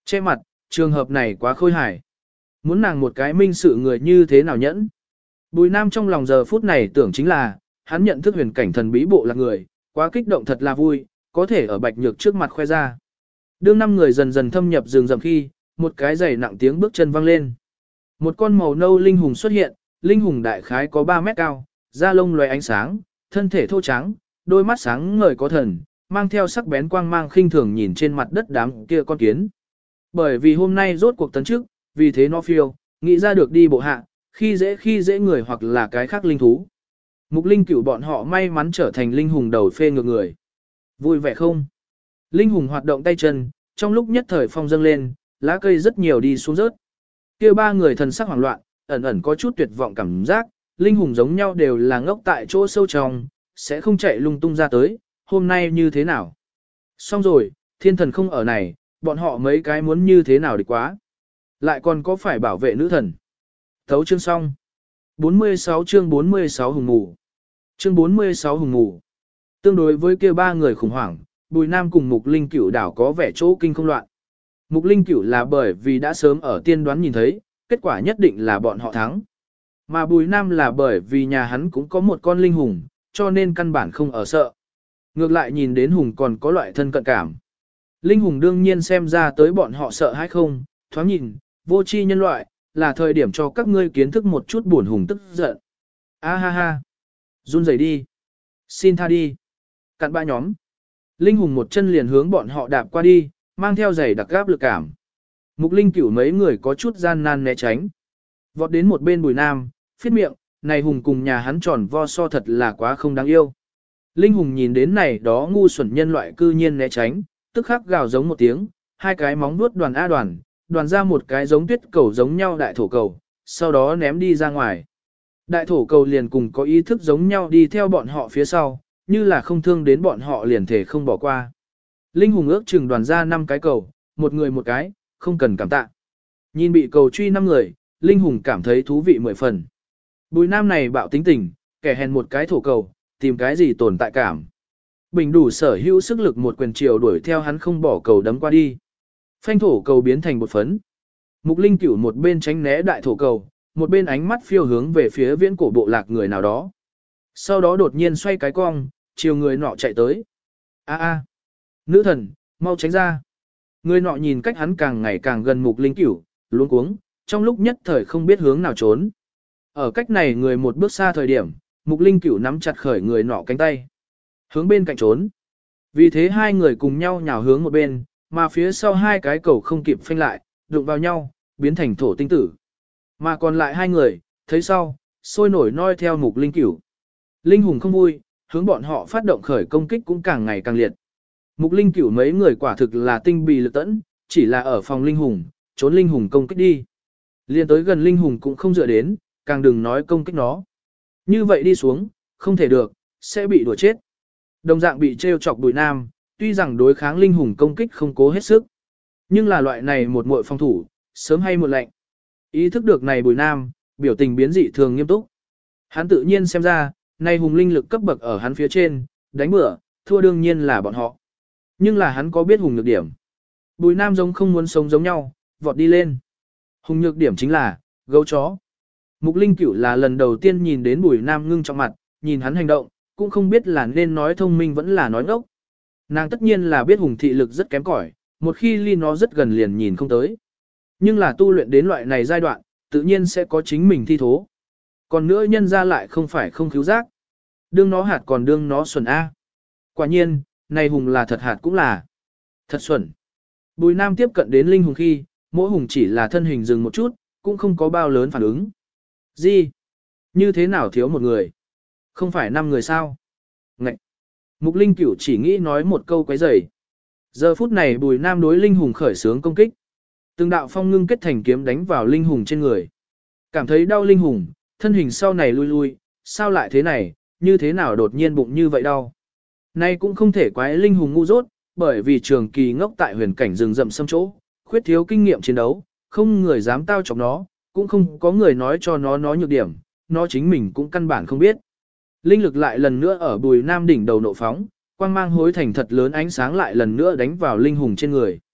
Che mặt, trường hợp này quá khôi hài. Muốn nàng một cái minh sự người như thế nào nhẫn. Bùi Nam trong lòng giờ phút này tưởng chính là, hắn nhận thức huyền cảnh thần bí bộ là người, quá kích động thật là vui, có thể ở bạch nhược trước mặt khoe ra. Đương năm người dần dần thâm nhập rừng rậm khi, một cái giày nặng tiếng bước chân vang lên. Một con màu nâu linh hùng xuất hiện, linh hùng đại khái có ba mét cao, da lông loé ánh sáng, thân thể thô trắng, đôi mắt sáng ngời có thần, mang theo sắc bén quang mang khinh thường nhìn trên mặt đất đám kia con kiến. Bởi vì hôm nay rốt cuộc tấn trước, vì thế nó phiêu, nghĩ ra được đi bộ hạ, khi dễ khi dễ người hoặc là cái khác linh thú. Mục linh cửu bọn họ may mắn trở thành linh hùng đầu phê ngược người. Vui vẻ không? Linh hùng hoạt động tay chân, trong lúc nhất thời phong dâng lên, lá cây rất nhiều đi xuống rớt. Kia ba người thần sắc hoảng loạn, ẩn ẩn có chút tuyệt vọng cảm giác, linh hùng giống nhau đều là ngốc tại chỗ sâu trong, sẽ không chạy lung tung ra tới, hôm nay như thế nào? Xong rồi, thiên thần không ở này, bọn họ mấy cái muốn như thế nào đi quá. Lại còn có phải bảo vệ nữ thần. Thấu chương xong. bốn mươi sáu chương bốn mươi sáu hùng ngủ. Chương bốn mươi sáu hùng ngủ. Tương đối với kia ba người khủng hoảng, Bùi Nam cùng Mục Linh Cửu đảo có vẻ chỗ kinh không loạn. Mục Linh Cửu là bởi vì đã sớm ở tiên đoán nhìn thấy, kết quả nhất định là bọn họ thắng. Mà Bùi Nam là bởi vì nhà hắn cũng có một con linh hùng, cho nên căn bản không ở sợ. Ngược lại nhìn đến hùng còn có loại thân cận cảm. Linh hùng đương nhiên xem ra tới bọn họ sợ hay không, thoáng nhìn, vô tri nhân loại, là thời điểm cho các ngươi kiến thức một chút buồn hùng tức giận. A ha ha. Run rẩy đi. Xin tha đi. Cặn ba nhóm. Linh hùng một chân liền hướng bọn họ đạp qua đi, mang theo giày đặc gáp lực cảm. Mục Linh Cửu mấy người có chút gian nan né tránh. Vọt đến một bên Bùi Nam, phiết miệng, này hùng cùng nhà hắn tròn vo so thật là quá không đáng yêu. Linh hùng nhìn đến này đó ngu xuẩn nhân loại cư nhiên né tránh, tức khắc gào giống một tiếng, hai cái móng vuốt đoàn a đoàn, đoàn ra một cái giống tuyết cầu giống nhau đại thổ cầu, sau đó ném đi ra ngoài. Đại thổ cầu liền cùng có ý thức giống nhau đi theo bọn họ phía sau, như là không thương đến bọn họ liền thể không bỏ qua. Linh hùng ước chừng đoàn ra năm cái cầu, một người một cái, không cần cảm tạ. Nhìn bị cầu truy năm người, Linh hùng cảm thấy thú vị mười phần. Bùi Nam này bạo tính tình, kẻ hèn một cái thổ cầu, tìm cái gì tồn tại cảm. Bình đủ sở hữu sức lực một quyền chiều đuổi theo hắn không bỏ cầu đấm qua đi. Phanh thổ cầu biến thành một phấn. Mục Linh Cửu một bên tránh né đại thổ cầu, một bên ánh mắt phiêu hướng về phía viễn cổ bộ lạc người nào đó. Sau đó đột nhiên xoay cái cong, chiều người nọ chạy tới. A a, nữ thần, mau tránh ra. Người nọ nhìn cách hắn càng ngày càng gần Mục Linh Cửu, luống cuống, trong lúc nhất thời không biết hướng nào trốn. Ở cách này người một bước xa thời điểm, Mục Linh Cửu nắm chặt khởi người nọ cánh tay, hướng bên cạnh trốn. Vì thế hai người cùng nhau nhào hướng một bên, mà phía sau hai cái cầu không kịp phanh lại, đụng vào nhau, biến thành thổ tinh tử. Mà còn lại hai người, thấy sau, sôi nổi noi theo Mục Linh Cửu. Linh hùng không vui, hướng bọn họ phát động khởi công kích cũng càng ngày càng liệt. Mục Linh Cửu mấy người quả thực là tinh bì lực tẫn, chỉ là ở phòng Linh hùng, trốn Linh hùng công kích đi. Liên tới gần Linh hùng cũng không dựa đến, càng đừng nói công kích nó. Như vậy đi xuống, không thể được, sẽ bị đùa chết. Đồng dạng bị trêu chọc Bùi Nam, tuy rằng đối kháng Linh hùng công kích không cố hết sức. Nhưng là loại này một muội phòng thủ, sớm hay một lạnh. Ý thức được này Bùi Nam, biểu tình biến dị thường nghiêm túc. Hắn tự nhiên xem ra, này hùng linh lực cấp bậc ở hắn phía trên, đánh bữa, thua đương nhiên là bọn họ. Nhưng là hắn có biết hùng nhược điểm. Bùi Nam giống không muốn sống giống nhau, vọt đi lên. Hùng nhược điểm chính là, gấu chó. Mục Linh Cửu là lần đầu tiên nhìn đến Bùi Nam ngưng trong mặt, nhìn hắn hành động, cũng không biết là nên nói thông minh vẫn là nói ngốc. Nàng tất nhiên là biết hùng thị lực rất kém cỏi, một khi ly nó rất gần liền nhìn không tới. Nhưng là tu luyện đến loại này giai đoạn, tự nhiên sẽ có chính mình thi thố. Còn nữa nhân ra lại không phải không cứu giác. Đương nó hạt còn đương nó xuẩn A. Quả nhiên, này hùng là thật hạt cũng là thật xuẩn. Bùi Nam tiếp cận đến linh hùng khi, mỗi hùng chỉ là thân hình dừng một chút, cũng không có bao lớn phản ứng. Gì? Như thế nào thiếu một người? Không phải năm người sao? Ngậy! Mục Linh Cửu chỉ nghĩ nói một câu quấy rầy. Giờ phút này Bùi Nam đối linh hùng khởi sướng công kích. Từng đạo phong ngưng kết thành kiếm đánh vào linh hùng trên người. Cảm thấy đau linh hùng, thân hình sau này lui lui, sao lại thế này, như thế nào đột nhiên bụng như vậy đau. Nay cũng không thể quái linh hùng ngu dốt, bởi vì trường kỳ ngốc tại huyền cảnh rừng rậm xâm chỗ, khuyết thiếu kinh nghiệm chiến đấu, không người dám tao chọc nó, cũng không có người nói cho nó nó nhược điểm, nó chính mình cũng căn bản không biết. Linh lực lại lần nữa ở Bùi Nam đỉnh đầu nộ phóng, quang mang hối thành thật lớn ánh sáng lại lần nữa đánh vào linh hùng trên người.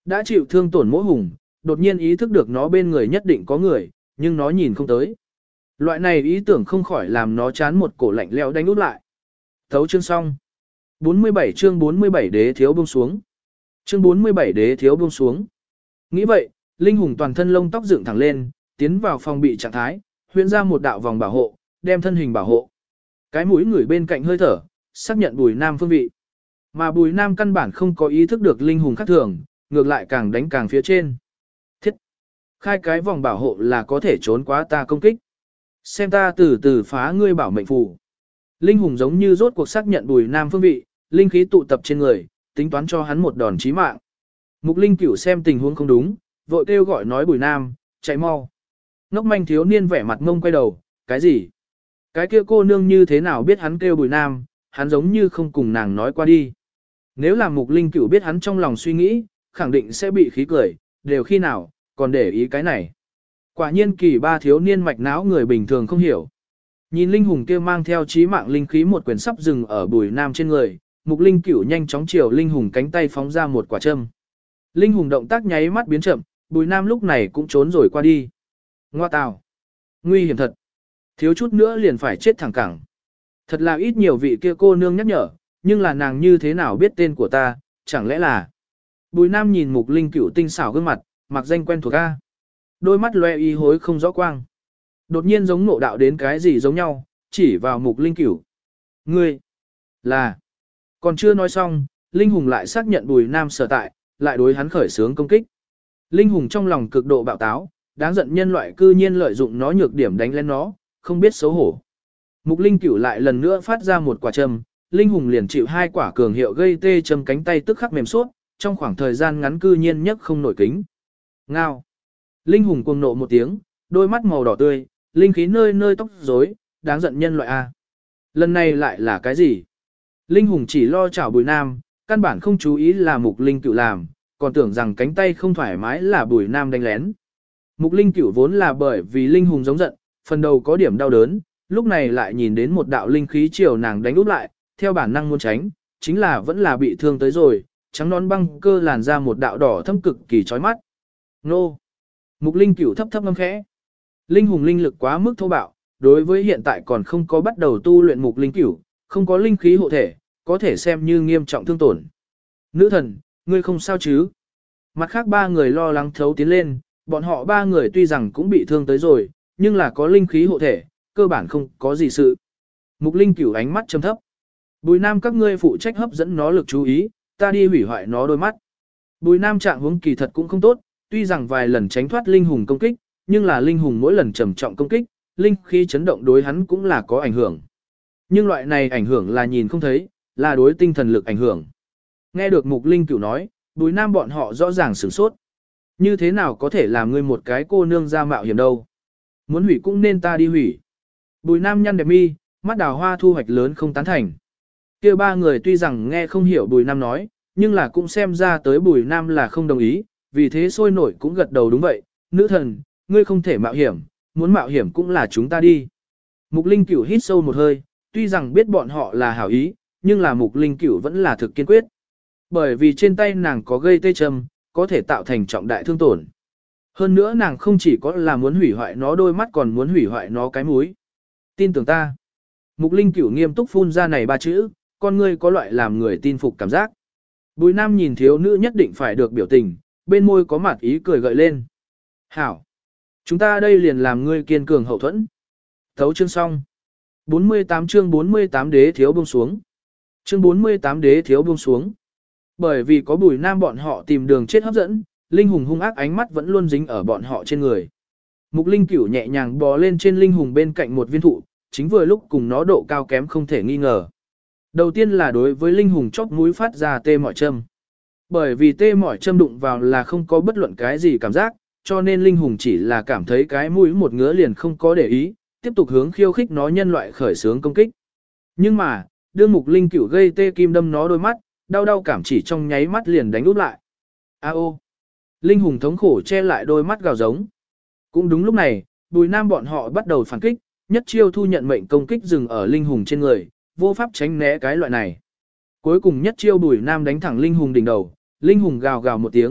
Đã chịu thương tổn mỗi hùng, đột nhiên ý thức được nó bên người nhất định có người, nhưng nó nhìn không tới. Loại này ý tưởng không khỏi làm nó chán một cổ lạnh lẽo đánh úp lại. Thấu chương xong. bốn mươi bảy chương bốn mươi bảy đế thiếu buông xuống. Chương bốn mươi bảy đế thiếu buông xuống. Nghĩ vậy, Linh Hùng toàn thân lông tóc dựng thẳng lên, tiến vào phòng bị trạng thái, huyễn ra một đạo vòng bảo hộ, đem thân hình bảo hộ. Cái mũi người bên cạnh hơi thở, xác nhận Bùi Nam phương vị. Mà Bùi Nam căn bản không có ý thức được Linh Hùng khác thường, ngược lại càng đánh càng phía trên. Thiết! Khai cái vòng bảo hộ là có thể trốn quá ta công kích. Xem ta từ từ phá ngươi bảo mệnh phù. Linh Hùng giống như rốt cuộc xác nhận Bùi Nam phương vị, linh khí tụ tập trên người, tính toán cho hắn một đòn chí mạng. Mục Linh Cửu xem tình huống không đúng, vội kêu gọi nói Bùi Nam, chạy mau. Ngốc manh thiếu niên vẻ mặt ngông quay đầu, cái gì? Cái kia cô nương như thế nào biết hắn kêu Bùi Nam, hắn giống như không cùng nàng nói qua đi. Nếu là Mục Linh Cửu biết hắn trong lòng suy nghĩ, khẳng định sẽ bị khí cười, đều khi nào, còn để ý cái này. Quả nhiên kỳ ba thiếu niên mạch não người bình thường không hiểu. Nhìn Linh Hùng kia mang theo chí mạng linh khí một quyền sắp dừng ở Bùi Nam trên người, Mục Linh Cửu nhanh chóng chiều Linh Hùng cánh tay phóng ra một quả châm. Linh Hùng động tác nháy mắt biến chậm, Bùi Nam lúc này cũng trốn rồi qua đi. Ngoa tào! Nguy hiểm thật! Thiếu chút nữa liền phải chết thẳng cẳng. Thật là ít nhiều vị kia cô nương nhắc nhở, nhưng là nàng như thế nào biết tên của ta, chẳng lẽ là... Bùi Nam nhìn Mục Linh Cửu tinh xảo gương mặt, mặc danh quen thuộc a. Đôi mắt loe y hối không rõ quang. Đột nhiên giống nộ đạo đến cái gì giống nhau, chỉ vào Mục Linh Cửu. Ngươi! Là... Còn chưa nói xong, Linh Hùng lại xác nhận Bùi Nam sở tại, lại đối hắn khởi xướng công kích. Linh Hùng trong lòng cực độ bạo táo, đáng giận nhân loại cư nhiên lợi dụng nó nhược điểm đánh lên nó, không biết xấu hổ. Mục Linh Cửu lại lần nữa phát ra một quả châm, Linh Hùng liền chịu hai quả cường hiệu gây tê châm cánh tay tức khắc mềm suốt, trong khoảng thời gian ngắn cư nhiên nhấc không nổi kính. Ngao. Linh Hùng cuồng nộ một tiếng, đôi mắt màu đỏ tươi, linh khí nơi nơi tóc rối, đáng giận nhân loại a. Lần này lại là cái gì? Linh Hùng chỉ lo chảo Bùi Nam, căn bản không chú ý là Mục Linh Cửu làm, còn tưởng rằng cánh tay không thoải mái là Bùi Nam đánh lén. Mục Linh Cửu vốn là bởi vì Linh Hùng giống giận, phần đầu có điểm đau đớn, lúc này lại nhìn đến một đạo linh khí chiều nàng đánh úp lại, theo bản năng muốn tránh, chính là vẫn là bị thương tới rồi, trắng nón băng cơ làn ra một đạo đỏ thâm cực kỳ chói mắt. Nô! Mục Linh Cửu thấp thấp ngâm khẽ. Linh Hùng linh lực quá mức thô bạo, đối với hiện tại còn không có bắt đầu tu luyện Mục Linh Cửu, không có linh khí hộ thể, có thể xem như nghiêm trọng thương tổn. Nữ thần, ngươi không sao chứ? Mặt khác ba người lo lắng thấu tiến lên, bọn họ ba người tuy rằng cũng bị thương tới rồi, nhưng là có linh khí hộ thể, cơ bản không có gì sự. Mục Linh Cửu ánh mắt trầm thấp. Bùi Nam các ngươi phụ trách hấp dẫn nó lực chú ý, ta đi hủy hoại nó đôi mắt. Bùi Nam trạng huống kỳ thật cũng không tốt, tuy rằng vài lần tránh thoát Linh Hùng công kích, nhưng là Linh Hùng mỗi lần trầm trọng công kích, linh khí chấn động đối hắn cũng là có ảnh hưởng. Nhưng loại này ảnh hưởng là nhìn không thấy, là đối tinh thần lực ảnh hưởng. Nghe được Mục Linh Cửu nói, Bùi Nam bọn họ rõ ràng sửng sốt. Như thế nào có thể làm ngươi một cái cô nương ra mạo hiểm đâu? Muốn hủy cũng nên ta đi hủy. Bùi Nam nhăn đẹp mi, mắt đào hoa thu hoạch lớn không tán thành. Kia ba người tuy rằng nghe không hiểu Bùi Nam nói, nhưng là cũng xem ra tới Bùi Nam là không đồng ý, vì thế sôi nổi cũng gật đầu đúng vậy. Nữ thần, ngươi không thể mạo hiểm, muốn mạo hiểm cũng là chúng ta đi. Mục Linh Cửu hít sâu một hơi, tuy rằng biết bọn họ là hảo ý, nhưng là Mục Linh Cửu vẫn là thực kiên quyết. Bởi vì trên tay nàng có gây tê châm, có thể tạo thành trọng đại thương tổn. Hơn nữa nàng không chỉ có là muốn hủy hoại nó đôi mắt còn muốn hủy hoại nó cái mũi. Tin tưởng ta. Mục Linh Cửu nghiêm túc phun ra này ba chữ, con ngươi có loại làm người tin phục cảm giác. Bùi Nam nhìn thiếu nữ nhất định phải được biểu tình, bên môi có mặt ý cười gợi lên. Hảo. Chúng ta đây liền làm ngươi kiên cường hậu thuẫn. Thấu chương xong. bốn mươi tám chương bốn mươi tám đế thiếu buông xuống. Chương bốn mươi tám đế thiếu buông xuống. Bởi vì có Bùi Nam bọn họ tìm đường chết hấp dẫn, Linh Hùng hung ác ánh mắt vẫn luôn dính ở bọn họ trên người. Mục Linh Cửu nhẹ nhàng bò lên trên Linh Hùng bên cạnh một viên thụ, chính vừa lúc cùng nó độ cao kém không thể nghi ngờ. Đầu tiên là đối với Linh Hùng chóp mũi phát ra tê mỏi châm. Bởi vì tê mỏi châm đụng vào là không có bất luận cái gì cảm giác, cho nên Linh Hùng chỉ là cảm thấy cái mũi một ngứa liền không có để ý, tiếp tục hướng khiêu khích nó nhân loại khởi xướng công kích. Nhưng mà, đương Mục Linh Cửu gây tê kim đâm nó đôi mắt, đau đau cảm chỉ trong nháy mắt liền đánh úp lại. A ô! Linh Hùng thống khổ che lại đôi mắt gào giống. Cũng đúng lúc này, Bùi Nam bọn họ bắt đầu phản kích, nhất chiêu thu nhận mệnh công kích dừng ở Linh Hùng trên người, vô pháp tránh né cái loại này. Cuối cùng nhất chiêu Bùi Nam đánh thẳng Linh Hùng đỉnh đầu, Linh Hùng gào gào một tiếng,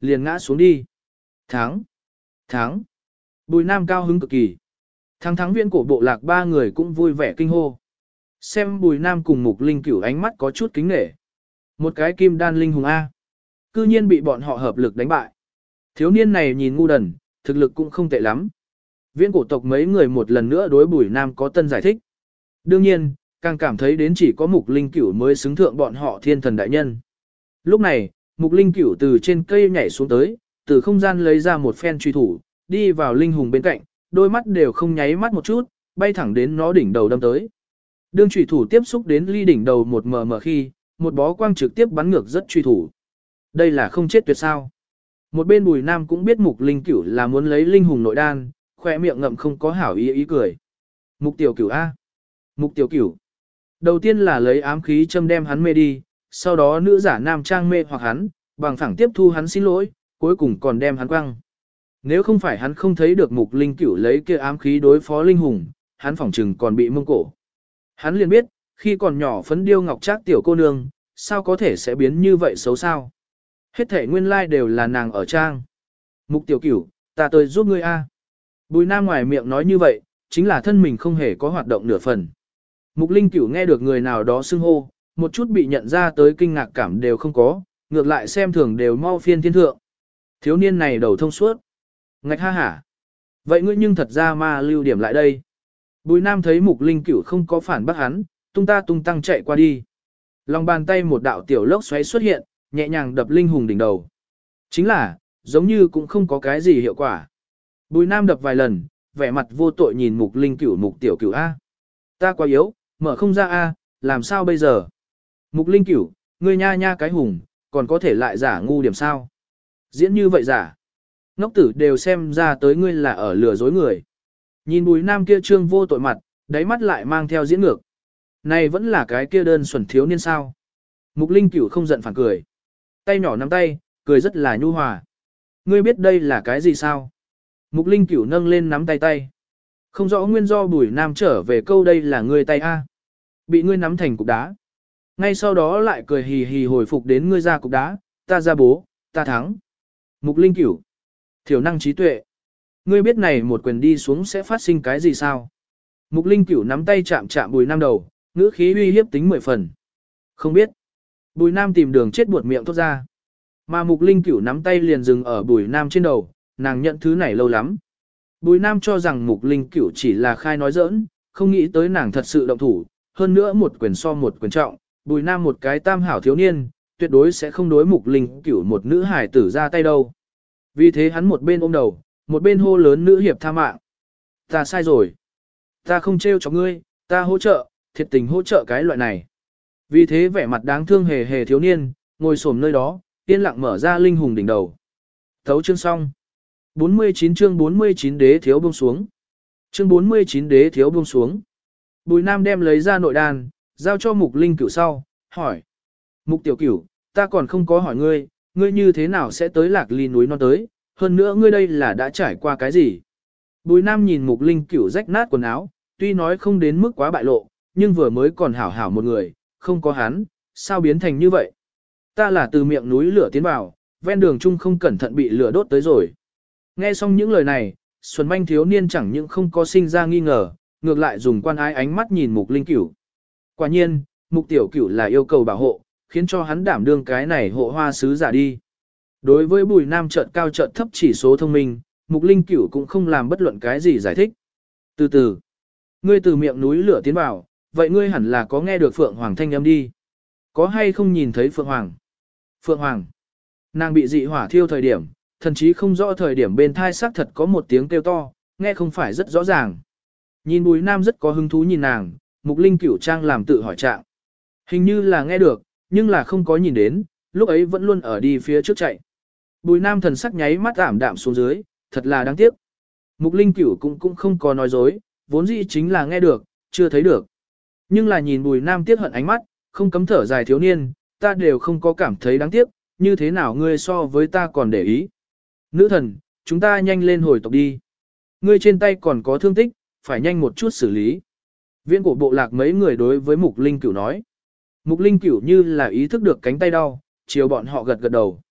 liền ngã xuống đi. Thắng! Thắng! Bùi Nam cao hứng cực kỳ. Thắng thắng viễn cổ bộ lạc ba người cũng vui vẻ kinh hô. Xem Bùi Nam cùng Mục Linh Cửu ánh mắt có chút kính nể. Một cái kim đan linh hùng A. Cư nhiên bị bọn họ hợp lực đánh bại. Thiếu niên này nhìn ngu đần, thực lực cũng không tệ lắm. Viễn cổ tộc mấy người một lần nữa đối Bùi Nam có tân giải thích. Đương nhiên, càng cảm thấy đến chỉ có Mục Linh Cửu mới xứng thượng bọn họ thiên thần đại nhân. Lúc này, Mục Linh Cửu từ trên cây nhảy xuống tới, từ không gian lấy ra một phen truy thủ, đi vào linh hùng bên cạnh, đôi mắt đều không nháy mắt một chút, bay thẳng đến nó đỉnh đầu đâm tới. Đương truy thủ tiếp xúc đến ly đỉnh đầu một mờ mờ khi, một bó quang trực tiếp bắn ngược rất truy thủ. Đây là không chết tuyệt sao? Một bên Bùi Nam cũng biết Mục Linh Cửu là muốn lấy linh hùng nội đan, khỏe miệng ngậm không có hảo ý ý cười. Mục tiểu Cửu A. Mục tiểu Cửu. Đầu tiên là lấy ám khí châm đem hắn mê đi, sau đó nữ giả nam trang mê hoặc hắn, bằng phẳng tiếp thu hắn xin lỗi, cuối cùng còn đem hắn quăng. Nếu không phải hắn không thấy được Mục Linh Cửu lấy kia ám khí đối phó linh hùng, hắn phỏng chừng còn bị mông cổ. Hắn liền biết, khi còn nhỏ phấn điêu ngọc trác tiểu cô nương, sao có thể sẽ biến như vậy xấu sao? Hết thể nguyên lai đều là nàng ở trang. Mục tiểu Cửu, ta tới giúp ngươi a. Bùi Nam ngoài miệng nói như vậy, chính là thân mình không hề có hoạt động nửa phần. Mục Linh Cửu nghe được người nào đó xưng hô, một chút bị nhận ra tới kinh ngạc cảm đều không có, ngược lại xem thường đều mau phiên thiên thượng. Thiếu niên này đầu thông suốt. Ngạch ha hả. Vậy ngươi nhưng thật ra ma lưu điểm lại đây. Bùi Nam thấy Mục Linh Cửu không có phản bác hắn, tung ta tung tăng chạy qua đi. Lòng bàn tay một đạo tiểu lốc xoáy xuất hiện, nhẹ nhàng đập linh hùng đỉnh đầu. Chính là, giống như cũng không có cái gì hiệu quả. Bùi Nam đập vài lần, vẻ mặt vô tội nhìn Mục Linh Cửu Mục tiểu Cửu A. Ta quá yếu, mở không ra A, làm sao bây giờ? Mục Linh Cửu, ngươi nha nha cái hùng, còn có thể lại giả ngu điểm sao? Diễn như vậy giả. Ngốc tử đều xem ra tới ngươi là ở lừa dối người. Nhìn Bùi Nam kia trương vô tội mặt, đáy mắt lại mang theo diễn ngược. Này vẫn là cái kia đơn xuẩn thiếu niên sao. Mục Linh Cửu không giận phản cười. Tay nhỏ nắm tay, cười rất là nhu hòa. Ngươi biết đây là cái gì sao? Mục Linh Cửu nâng lên nắm tay tay. Không rõ nguyên do Bùi Nam trở về câu đây là ngươi tay A. Bị ngươi nắm thành cục đá. Ngay sau đó lại cười hì hì hồi phục đến ngươi ra cục đá, ta ra bố, ta thắng. Mục Linh Cửu. Thiểu năng trí tuệ. Ngươi biết này một quyền đi xuống sẽ phát sinh cái gì sao? Mục Linh Cửu nắm tay chạm chạm Bùi Nam đầu, ngữ khí uy hiếp tính mười phần. Không biết. Bùi Nam tìm đường chết buột miệng thốt ra. Mà Mục Linh Cửu nắm tay liền dừng ở Bùi Nam trên đầu, nàng nhận thứ này lâu lắm. Bùi Nam cho rằng Mục Linh Cửu chỉ là khai nói giỡn, không nghĩ tới nàng thật sự động thủ, hơn nữa một quyền so một quyền trọng, Bùi Nam một cái tam hảo thiếu niên, tuyệt đối sẽ không đối Mục Linh Cửu một nữ hài tử ra tay đâu. Vì thế hắn một bên ôm đầu, một bên hô lớn nữ hiệp tha mạng. Ta sai rồi. Ta không trêu cho ngươi, ta hỗ trợ, thiệt tình hỗ trợ cái loại này. Vì thế vẻ mặt đáng thương hề hề thiếu niên, ngồi xổm nơi đó, yên lặng mở ra linh hùng đỉnh đầu. Thấu chương xong. bốn mươi chín chương bốn mươi chín đế thiếu buông xuống. Chương bốn mươi chín đế thiếu buông xuống. Bùi Nam đem lấy ra nội đan, giao cho Mục Linh Cửu sau, hỏi. Mục tiểu Cửu, ta còn không có hỏi ngươi, ngươi như thế nào sẽ tới Lạc Ly núi non tới, hơn nữa ngươi đây là đã trải qua cái gì? Bùi Nam nhìn Mục Linh Cửu rách nát quần áo, tuy nói không đến mức quá bại lộ, nhưng vừa mới còn hảo hảo một người, không có hắn, sao biến thành như vậy? Ta là từ miệng núi lửa tiến vào, ven đường chung không cẩn thận bị lửa đốt tới rồi. Nghe xong những lời này, Xuân Manh thiếu niên chẳng những không có sinh ra nghi ngờ, ngược lại dùng quan ái ánh mắt nhìn Mục Linh Cửu. Quả nhiên, Mục tiểu Cửu là yêu cầu bảo hộ, khiến cho hắn đảm đương cái này hộ hoa sứ giả đi. Đối với Bùi Nam trợn cao trợn thấp chỉ số thông minh, Mục Linh Cửu cũng không làm bất luận cái gì giải thích. Từ từ, ngươi từ miệng núi lửa tiến vào, vậy ngươi hẳn là có nghe được Phượng Hoàng thanh âm đi. Có hay không nhìn thấy Phượng Hoàng? Phượng Hoàng. Nàng bị dị hỏa thiêu thời điểm, thậm chí không rõ thời điểm bên thai xác thật có một tiếng kêu to, nghe không phải rất rõ ràng. Nhìn Bùi Nam rất có hứng thú nhìn nàng, Mục Linh Cửu trang làm tự hỏi trạng. Hình như là nghe được, nhưng là không có nhìn đến, lúc ấy vẫn luôn ở đi phía trước chạy. Bùi Nam thần sắc nháy mắt ảm đạm xuống dưới, thật là đáng tiếc. Mục Linh Cửu cũng cũng không có nói dối, vốn dĩ chính là nghe được, chưa thấy được. Nhưng là nhìn Bùi Nam tiếc hận ánh mắt, không cấm thở dài thiếu niên, ta đều không có cảm thấy đáng tiếc, như thế nào ngươi so với ta còn để ý. Nữ thần, chúng ta nhanh lên hồi tộc đi. Ngươi trên tay còn có thương tích, phải nhanh một chút xử lý. Viễn cổ bộ lạc mấy người đối với Mục Linh Cửu nói. Mục Linh Cửu như là ý thức được cánh tay đau, chiều bọn họ gật gật đầu.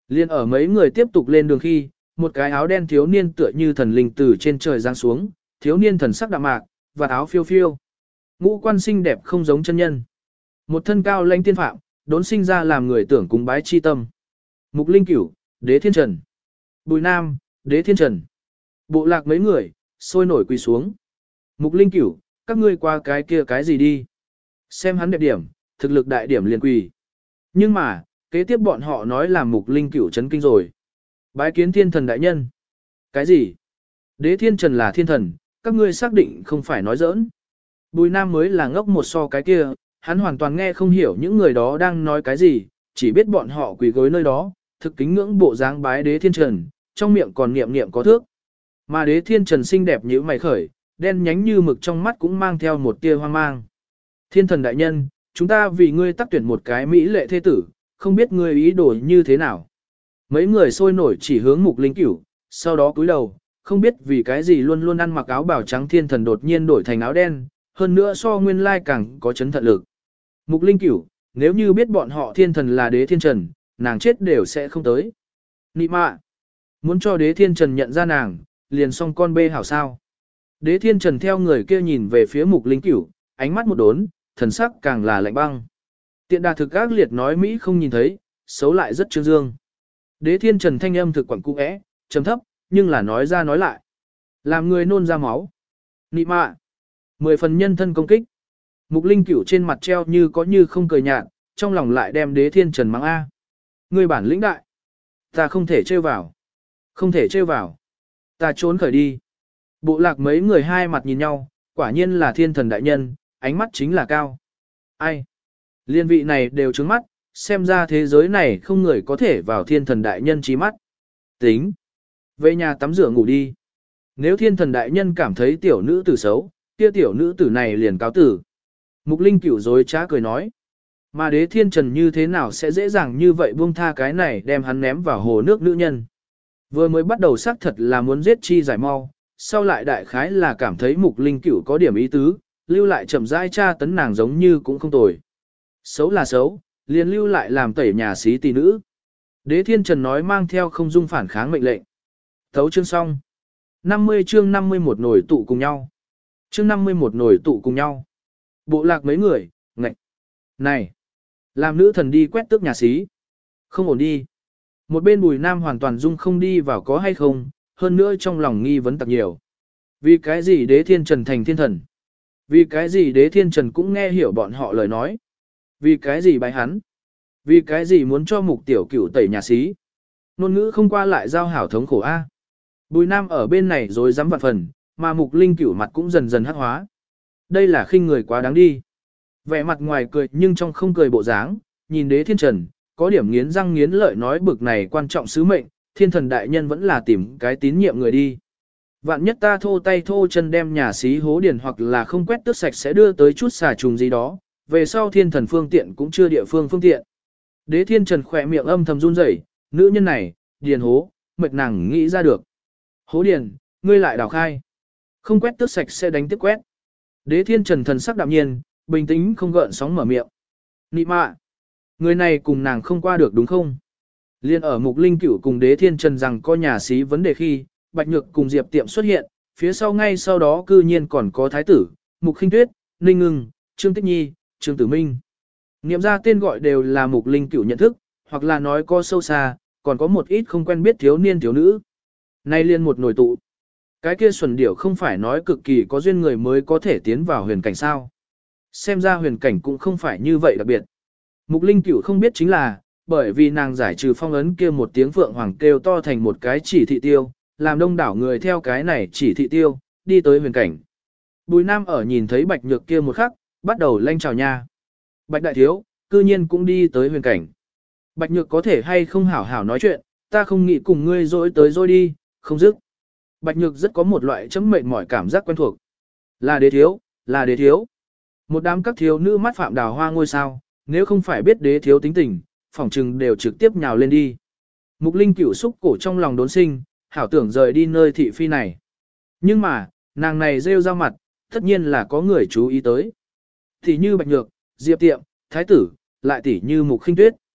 Liên ở mấy người tiếp tục lên đường khi, một cái áo đen thiếu niên tựa như thần linh từ trên trời giáng xuống, thiếu niên thần sắc đạm mạc, và áo phiêu phiêu. Ngũ quan xinh đẹp không giống chân nhân. Một thân cao lãnh tiên phạm, đốn sinh ra làm người tưởng cúng bái chi tâm. Mục Linh Cửu, Đế Thiên Trần. Bùi Nam, Đế Thiên Trần. Bộ lạc mấy người, sôi nổi quỳ xuống. Mục Linh Cửu, các ngươi qua cái kia cái gì đi. Xem hắn đẹp điểm, thực lực đại điểm liền quỳ. Nhưng mà, kế tiếp bọn họ nói là Mục Linh Cửu chấn kinh rồi. Bái kiến thiên thần đại nhân. Cái gì? Đế Thiên Trần là thiên thần, các ngươi xác định không phải nói giỡn. Bùi Nam mới là ngốc một so cái kia, hắn hoàn toàn nghe không hiểu những người đó đang nói cái gì, chỉ biết bọn họ quỳ gối nơi đó, thực kính ngưỡng bộ dáng bái Đế Thiên Trần, trong miệng còn niệm niệm có thước. Mà Đế Thiên Trần xinh đẹp như mày khởi, đen nhánh như mực trong mắt cũng mang theo một tia hoang mang. Thiên thần đại nhân, chúng ta vì ngươi tác tuyển một cái mỹ lệ thế tử, không biết ngươi ý đồ như thế nào. Mấy người sôi nổi chỉ hướng Mục Linh Cửu, sau đó cúi đầu, không biết vì cái gì luôn luôn ăn mặc áo bào trắng thiên thần đột nhiên đổi thành áo đen, hơn nữa so nguyên lai càng có chấn thận lực. Mục Linh Cửu, nếu như biết bọn họ thiên thần là Đế Thiên Trần, nàng chết đều sẽ không tới. Nị mạ, muốn cho Đế Thiên Trần nhận ra nàng, liền xong con bê hảo sao. Đế Thiên Trần theo người kia nhìn về phía Mục Linh Cửu, ánh mắt một đốn, thần sắc càng là lạnh băng. Tiện đà thực ác liệt nói Mỹ không nhìn thấy, xấu lại rất trương dương. Đế Thiên Trần thanh âm thực quẩn cung ẽ, trầm thấp, nhưng là nói ra nói lại. Làm người nôn ra máu. Nị mạ. Mười phần nhân thân công kích. Mục Linh Cửu trên mặt treo như có như không cười nhạt, trong lòng lại đem Đế Thiên Trần mắng A. Người bản lĩnh đại. Ta không thể trêu vào. Không thể trêu vào. Ta trốn khởi đi. Bộ lạc mấy người hai mặt nhìn nhau, quả nhiên là thiên thần đại nhân, ánh mắt chính là cao. Ai? Liên vị này đều trứng mắt, xem ra thế giới này không người có thể vào thiên thần đại nhân trí mắt. Tính. Về nhà tắm rửa ngủ đi. Nếu thiên thần đại nhân cảm thấy tiểu nữ tử xấu, kia tiểu nữ tử này liền cáo tử. Mục Linh Cửu dối trá cười nói. Mà Đế Thiên Trần như thế nào sẽ dễ dàng như vậy buông tha cái này đem hắn ném vào hồ nước nữ nhân. Vừa mới bắt đầu xác thật là muốn giết chi giải mau, sau lại đại khái là cảm thấy Mục Linh Cửu có điểm ý tứ, lưu lại chậm rãi tra tấn nàng giống như cũng không tồi. Xấu là xấu, liền lưu lại làm tẩy nhà xí tỷ nữ. Đế Thiên Trần nói mang theo không dung phản kháng mệnh lệnh. Thấu chương xong. năm mươi chương năm mươi một nổi tụ cùng nhau. Chương năm mươi một nổi tụ cùng nhau. Bộ lạc mấy người, ngạch. Này, làm nữ thần đi quét tước nhà xí. Không ổn đi. Một bên Bùi Nam hoàn toàn dung không đi vào có hay không, hơn nữa trong lòng nghi vấn tặc nhiều. Vì cái gì Đế Thiên Trần thành thiên thần? Vì cái gì Đế Thiên Trần cũng nghe hiểu bọn họ lời nói? Vì cái gì bái hắn? Vì cái gì muốn cho Mục Tiểu Cửu tẩy nhà xí? Nôn ngữ không qua lại giao hảo thống khổ A. Bùi Nam ở bên này rồi dám vạn phần, mà Mục Linh Cửu mặt cũng dần dần hắc hóa. Đây là khinh người quá đáng đi. Vẻ mặt ngoài cười nhưng trong không cười bộ dáng, nhìn Đế Thiên Trần, có điểm nghiến răng nghiến lợi nói bực này quan trọng sứ mệnh, thiên thần đại nhân vẫn là tìm cái tín nhiệm người đi. Vạn nhất ta thô tay thô chân đem nhà xí hố điền hoặc là không quét tước sạch sẽ đưa tới chút xà trùng gì đó, về sau thiên thần phương tiện cũng chưa địa phương phương tiện. Đế Thiên Trần khỏe miệng âm thầm run rẩy, nữ nhân này, điền hố, mệt nàng nghĩ ra được. Hố điền, ngươi lại đào khai. Không quét tước sạch sẽ đánh tiếp quét. Đế Thiên Trần thần sắc đạm nhiên, bình tĩnh không gợn sóng mở miệng. Nị mạ, người này cùng nàng không qua được đúng không? Liên ở Mục Linh Cửu cùng Đế Thiên Trần rằng có nhà xí vấn đề khi, Bạch Nhược cùng Diệp Tiệm xuất hiện, phía sau ngay sau đó cư nhiên còn có Thái tử, Mục Khinh Tuyết, Ninh Ngưng, Trương Tích Nhi, Trương Tử Minh. Niệm ra tên gọi đều là Mục Linh Cửu nhận thức, hoặc là nói có sâu xa, còn có một ít không quen biết thiếu niên thiếu nữ. Nay liên một nổi tụ. Cái kia xuẩn điểu không phải nói cực kỳ có duyên người mới có thể tiến vào huyền cảnh sao. Xem ra huyền cảnh cũng không phải như vậy đặc biệt. Mục Linh Cửu không biết chính là, bởi vì nàng giải trừ phong ấn kia một tiếng phượng hoàng kêu to thành một cái chỉ thị tiêu, làm đông đảo người theo cái này chỉ thị tiêu, đi tới huyền cảnh. Bùi Nam ở nhìn thấy Bạch Nhược kia một khắc, bắt đầu lanh chào nha. Bạch đại thiếu, cư nhiên cũng đi tới huyền cảnh. Bạch Nhược có thể hay không hảo hảo nói chuyện, ta không nghĩ cùng ngươi dối tới dối đi, không dứt. Bạch Nhược rất có một loại chấm mệt mỏi cảm giác quen thuộc. Là đế thiếu, là đế thiếu. Một đám các thiếu nữ mắt phạm đào hoa ngôi sao, nếu không phải biết đế thiếu tính tình, phỏng trừng đều trực tiếp nhào lên đi. Mục Linh Cửu xúc cổ trong lòng đốn sinh, hảo tưởng rời đi nơi thị phi này. Nhưng mà, nàng này rêu ra mặt, tất nhiên là có người chú ý tới. Tỷ như Bạch Nhược, Diệp Tiệm, Thái tử, lại tỷ như Mục Khinh Tuyết.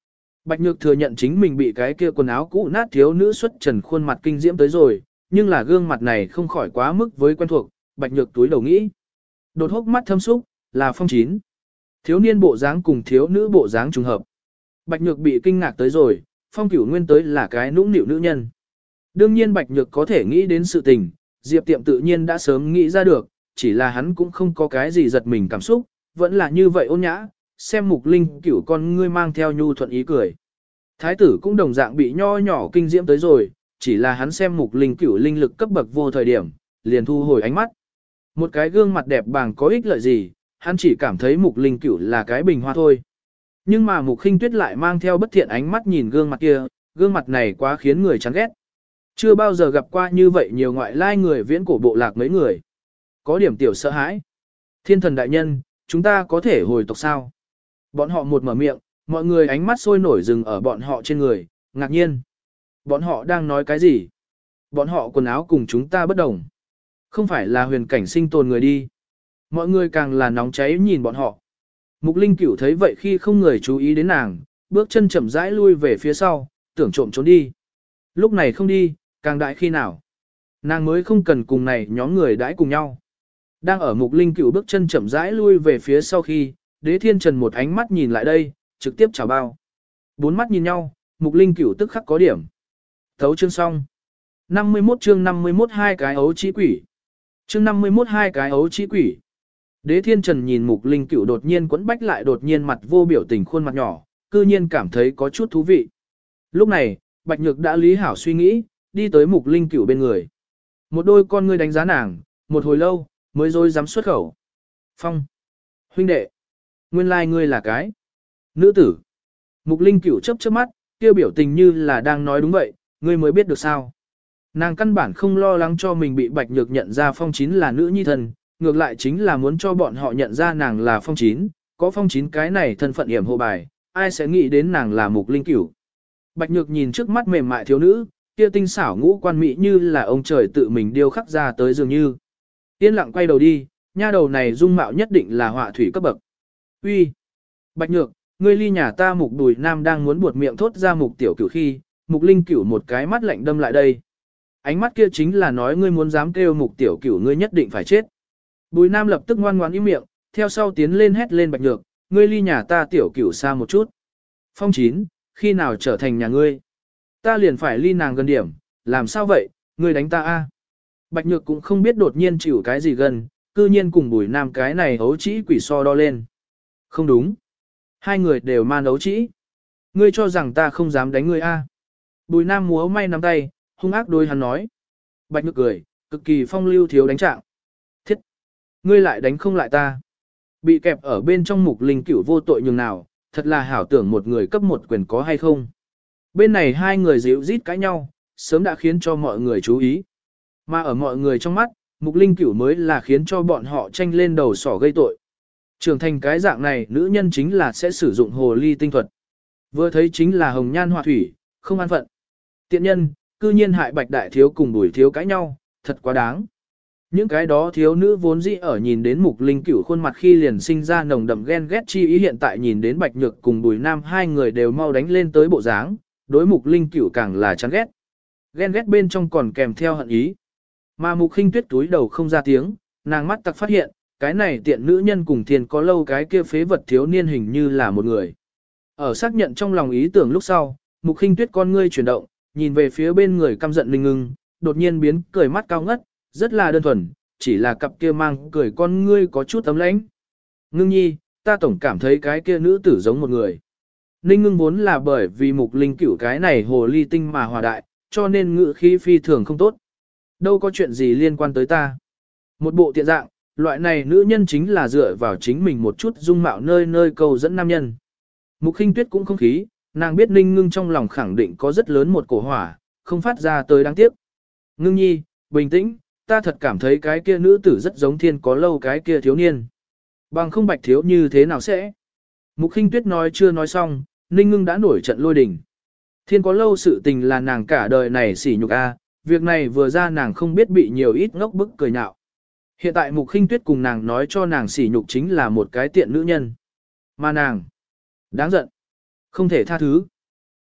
Bạch Nhược thừa nhận chính mình bị cái kia quần áo cũ nát thiếu nữ xuất trần khuôn mặt kinh diễm tới rồi, nhưng là gương mặt này không khỏi quá mức với quen thuộc, Bạch Nhược túi đầu nghĩ. Đột hốc mắt thâm xúc, là Phong Chín. Thiếu niên bộ dáng cùng thiếu nữ bộ dáng trùng hợp. Bạch Nhược bị kinh ngạc tới rồi, Phong Cửu Nguyên tới là cái nũng nịu nữ nhân. Đương nhiên Bạch Nhược có thể nghĩ đến sự tình, Diệp Tiệm tự nhiên đã sớm nghĩ ra được, chỉ là hắn cũng không có cái gì giật mình cảm xúc, vẫn là như vậy ôn nhã, xem Mục Linh Cửu con ngươi mang theo nhu thuận ý cười. Thái tử cũng đồng dạng bị nho nhỏ kinh diễm tới rồi, chỉ là hắn xem Mục Linh Cửu linh lực cấp bậc vô thời điểm, liền thu hồi ánh mắt. Một cái gương mặt đẹp bàng có ích lợi gì, hắn chỉ cảm thấy Mục Linh Cửu là cái bình hoa thôi. Nhưng mà Mục Khinh Tuyết lại mang theo bất thiện ánh mắt nhìn gương mặt kia, gương mặt này quá khiến người chán ghét. Chưa bao giờ gặp qua như vậy nhiều ngoại lai người viễn cổ bộ lạc mấy người. Có điểm tiểu sợ hãi. Thiên thần đại nhân, chúng ta có thể hồi tộc sao? Bọn họ một mở miệng, mọi người ánh mắt sôi nổi dừng ở bọn họ trên người, ngạc nhiên. Bọn họ đang nói cái gì? Bọn họ quần áo cùng chúng ta bất đồng. Không phải là huyền cảnh sinh tồn người đi. Mọi người càng là nóng cháy nhìn bọn họ. Mục Linh Cửu thấy vậy khi không người chú ý đến nàng, bước chân chậm rãi lui về phía sau, tưởng trộm trốn đi. Lúc này không đi, càng đại khi nào. Nàng mới không cần cùng này nhóm người đãi cùng nhau. Đang ở Mục Linh Cửu bước chân chậm rãi lui về phía sau khi, Đế Thiên Trần một ánh mắt nhìn lại đây, trực tiếp chào bao. Bốn mắt nhìn nhau, Mục Linh Cửu tức khắc có điểm. Thấu chương xong. năm mươi mốt chương năm mươi mốt hai cái ấu trĩ quỷ. Chương năm mươi mốt hai cái ấu trĩ quỷ. Đế Thiên Trần nhìn Mục Linh Cửu đột nhiên quấn bách lại đột nhiên mặt vô biểu tình khuôn mặt nhỏ, cư nhiên cảm thấy có chút thú vị. Lúc này, Bạch Nhược đã lý hảo suy nghĩ, đi tới Mục Linh Cửu bên người. Một đôi con ngươi đánh giá nàng, một hồi lâu, mới rồi dám xuất khẩu. Phong. Huynh đệ. Nguyên lai like ngươi là cái. Nữ tử. Mục Linh Cửu chớp chớp mắt, kêu biểu tình như là đang nói đúng vậy, ngươi mới biết được sao. Nàng căn bản không lo lắng cho mình bị Bạch Nhược nhận ra Phong Chín là nữ nhi thần, ngược lại chính là muốn cho bọn họ nhận ra nàng là Phong Chín, có Phong Chín cái này thân phận yểm hộ bài, ai sẽ nghĩ đến nàng là Mục Linh Cửu. Bạch Nhược nhìn trước mắt mềm mại thiếu nữ, kia tinh xảo ngũ quan mỹ như là ông trời tự mình điêu khắc ra tới dường như. Yên lặng quay đầu đi, nha đầu này dung mạo nhất định là họa thủy cấp bậc. Uy, Bạch Nhược, ngươi ly nhà ta Mục Bùi Nam đang muốn buột miệng thốt ra Mục Tiểu Cửu khi, Mục Linh Cửu một cái mắt lạnh đâm lại đây. Ánh mắt kia chính là nói ngươi muốn dám kêu Mục Tiểu Cửu ngươi nhất định phải chết. Bùi Nam lập tức ngoan ngoãn im miệng, theo sau tiến lên hét lên Bạch Nhược, ngươi ly nhà ta Tiểu Cửu xa một chút. Phong Chín, khi nào trở thành nhà ngươi? Ta liền phải ly nàng gần điểm, làm sao vậy, ngươi đánh ta a? Bạch Nhược cũng không biết đột nhiên chịu cái gì gần, cư nhiên cùng Bùi Nam cái này ấu trĩ quỷ so đo lên. Không đúng. Hai người đều man ấu trĩ. Ngươi cho rằng ta không dám đánh ngươi a? Bùi Nam múa may nắm tay, hung ác đôi hắn nói. Bạch Nhược cười, cực kỳ phong lưu thiếu đánh trạng. Thiết! Ngươi lại đánh không lại ta. Bị kẹp ở bên trong Mục Linh Cửu vô tội nhường nào, thật là hảo tưởng một người cấp một quyền có hay không. Bên này hai người díu rít cãi nhau, sớm đã khiến cho mọi người chú ý. Mà ở mọi người trong mắt, Mục Linh Cửu mới là khiến cho bọn họ tranh lên đầu sỏ gây tội. Trưởng thành cái dạng này nữ nhân chính là sẽ sử dụng hồ ly tinh thuật. Vừa thấy chính là hồng nhan họa thủy, không an phận. Tiện nhân, cư nhiên hại Bạch đại thiếu cùng Bùi thiếu cãi nhau, thật quá đáng. Những cái đó thiếu nữ vốn dĩ ở nhìn đến Mục Linh Cửu khuôn mặt khi liền sinh ra nồng đậm ghen ghét chi ý, hiện tại nhìn đến Bạch Nhược cùng Bùi Nam hai người đều mau đánh lên tới bộ dáng, đối Mục Linh Cửu càng là chán ghét. Ghen ghét bên trong còn kèm theo hận ý. Mà Mục Khinh Tuyết túi đầu không ra tiếng, nàng mắt tặc phát hiện, cái này tiện nữ nhân cùng Thiên có lâu cái kia phế vật thiếu niên hình như là một người. Ở xác nhận trong lòng ý tưởng lúc sau, Mục Khinh Tuyết con ngươi chuyển động, nhìn về phía bên người căm giận Linh Ngưng, đột nhiên biến cười mắt cao ngất, rất là đơn thuần, chỉ là cặp kia mang cười con ngươi có chút ấm lãnh. Ngưng nhi, ta tổng cảm thấy cái kia nữ tử giống một người. Ninh Ngưng vốn là bởi vì Mục Linh Cửu cái này hồ ly tinh mà hòa đại, cho nên ngữ khí phi thường không tốt. Đâu có chuyện gì liên quan tới ta. Một bộ tiện dạng, loại này nữ nhân chính là dựa vào chính mình một chút dung mạo nơi nơi cầu dẫn nam nhân. Mục Khinh Tuyết cũng không khí, nàng biết Ninh Ngưng trong lòng khẳng định có rất lớn một cổ hỏa, không phát ra tới đáng tiếc. Ngưng nhi, bình tĩnh, ta thật cảm thấy cái kia nữ tử rất giống Thiên có lâu cái kia thiếu niên. Bằng không Bạch thiếu như thế nào sẽ? Mục Khinh Tuyết nói chưa nói xong, Ninh Ngưng đã nổi trận lôi đình. Thiên có lâu sự tình là nàng cả đời này sỉ nhục a, việc này vừa ra nàng không biết bị nhiều ít ngốc bức cười nhạo. Hiện tại Mục Khinh Tuyết cùng nàng nói cho nàng sỉ nhục chính là một cái tiện nữ nhân. Mà nàng, đáng giận, không thể tha thứ.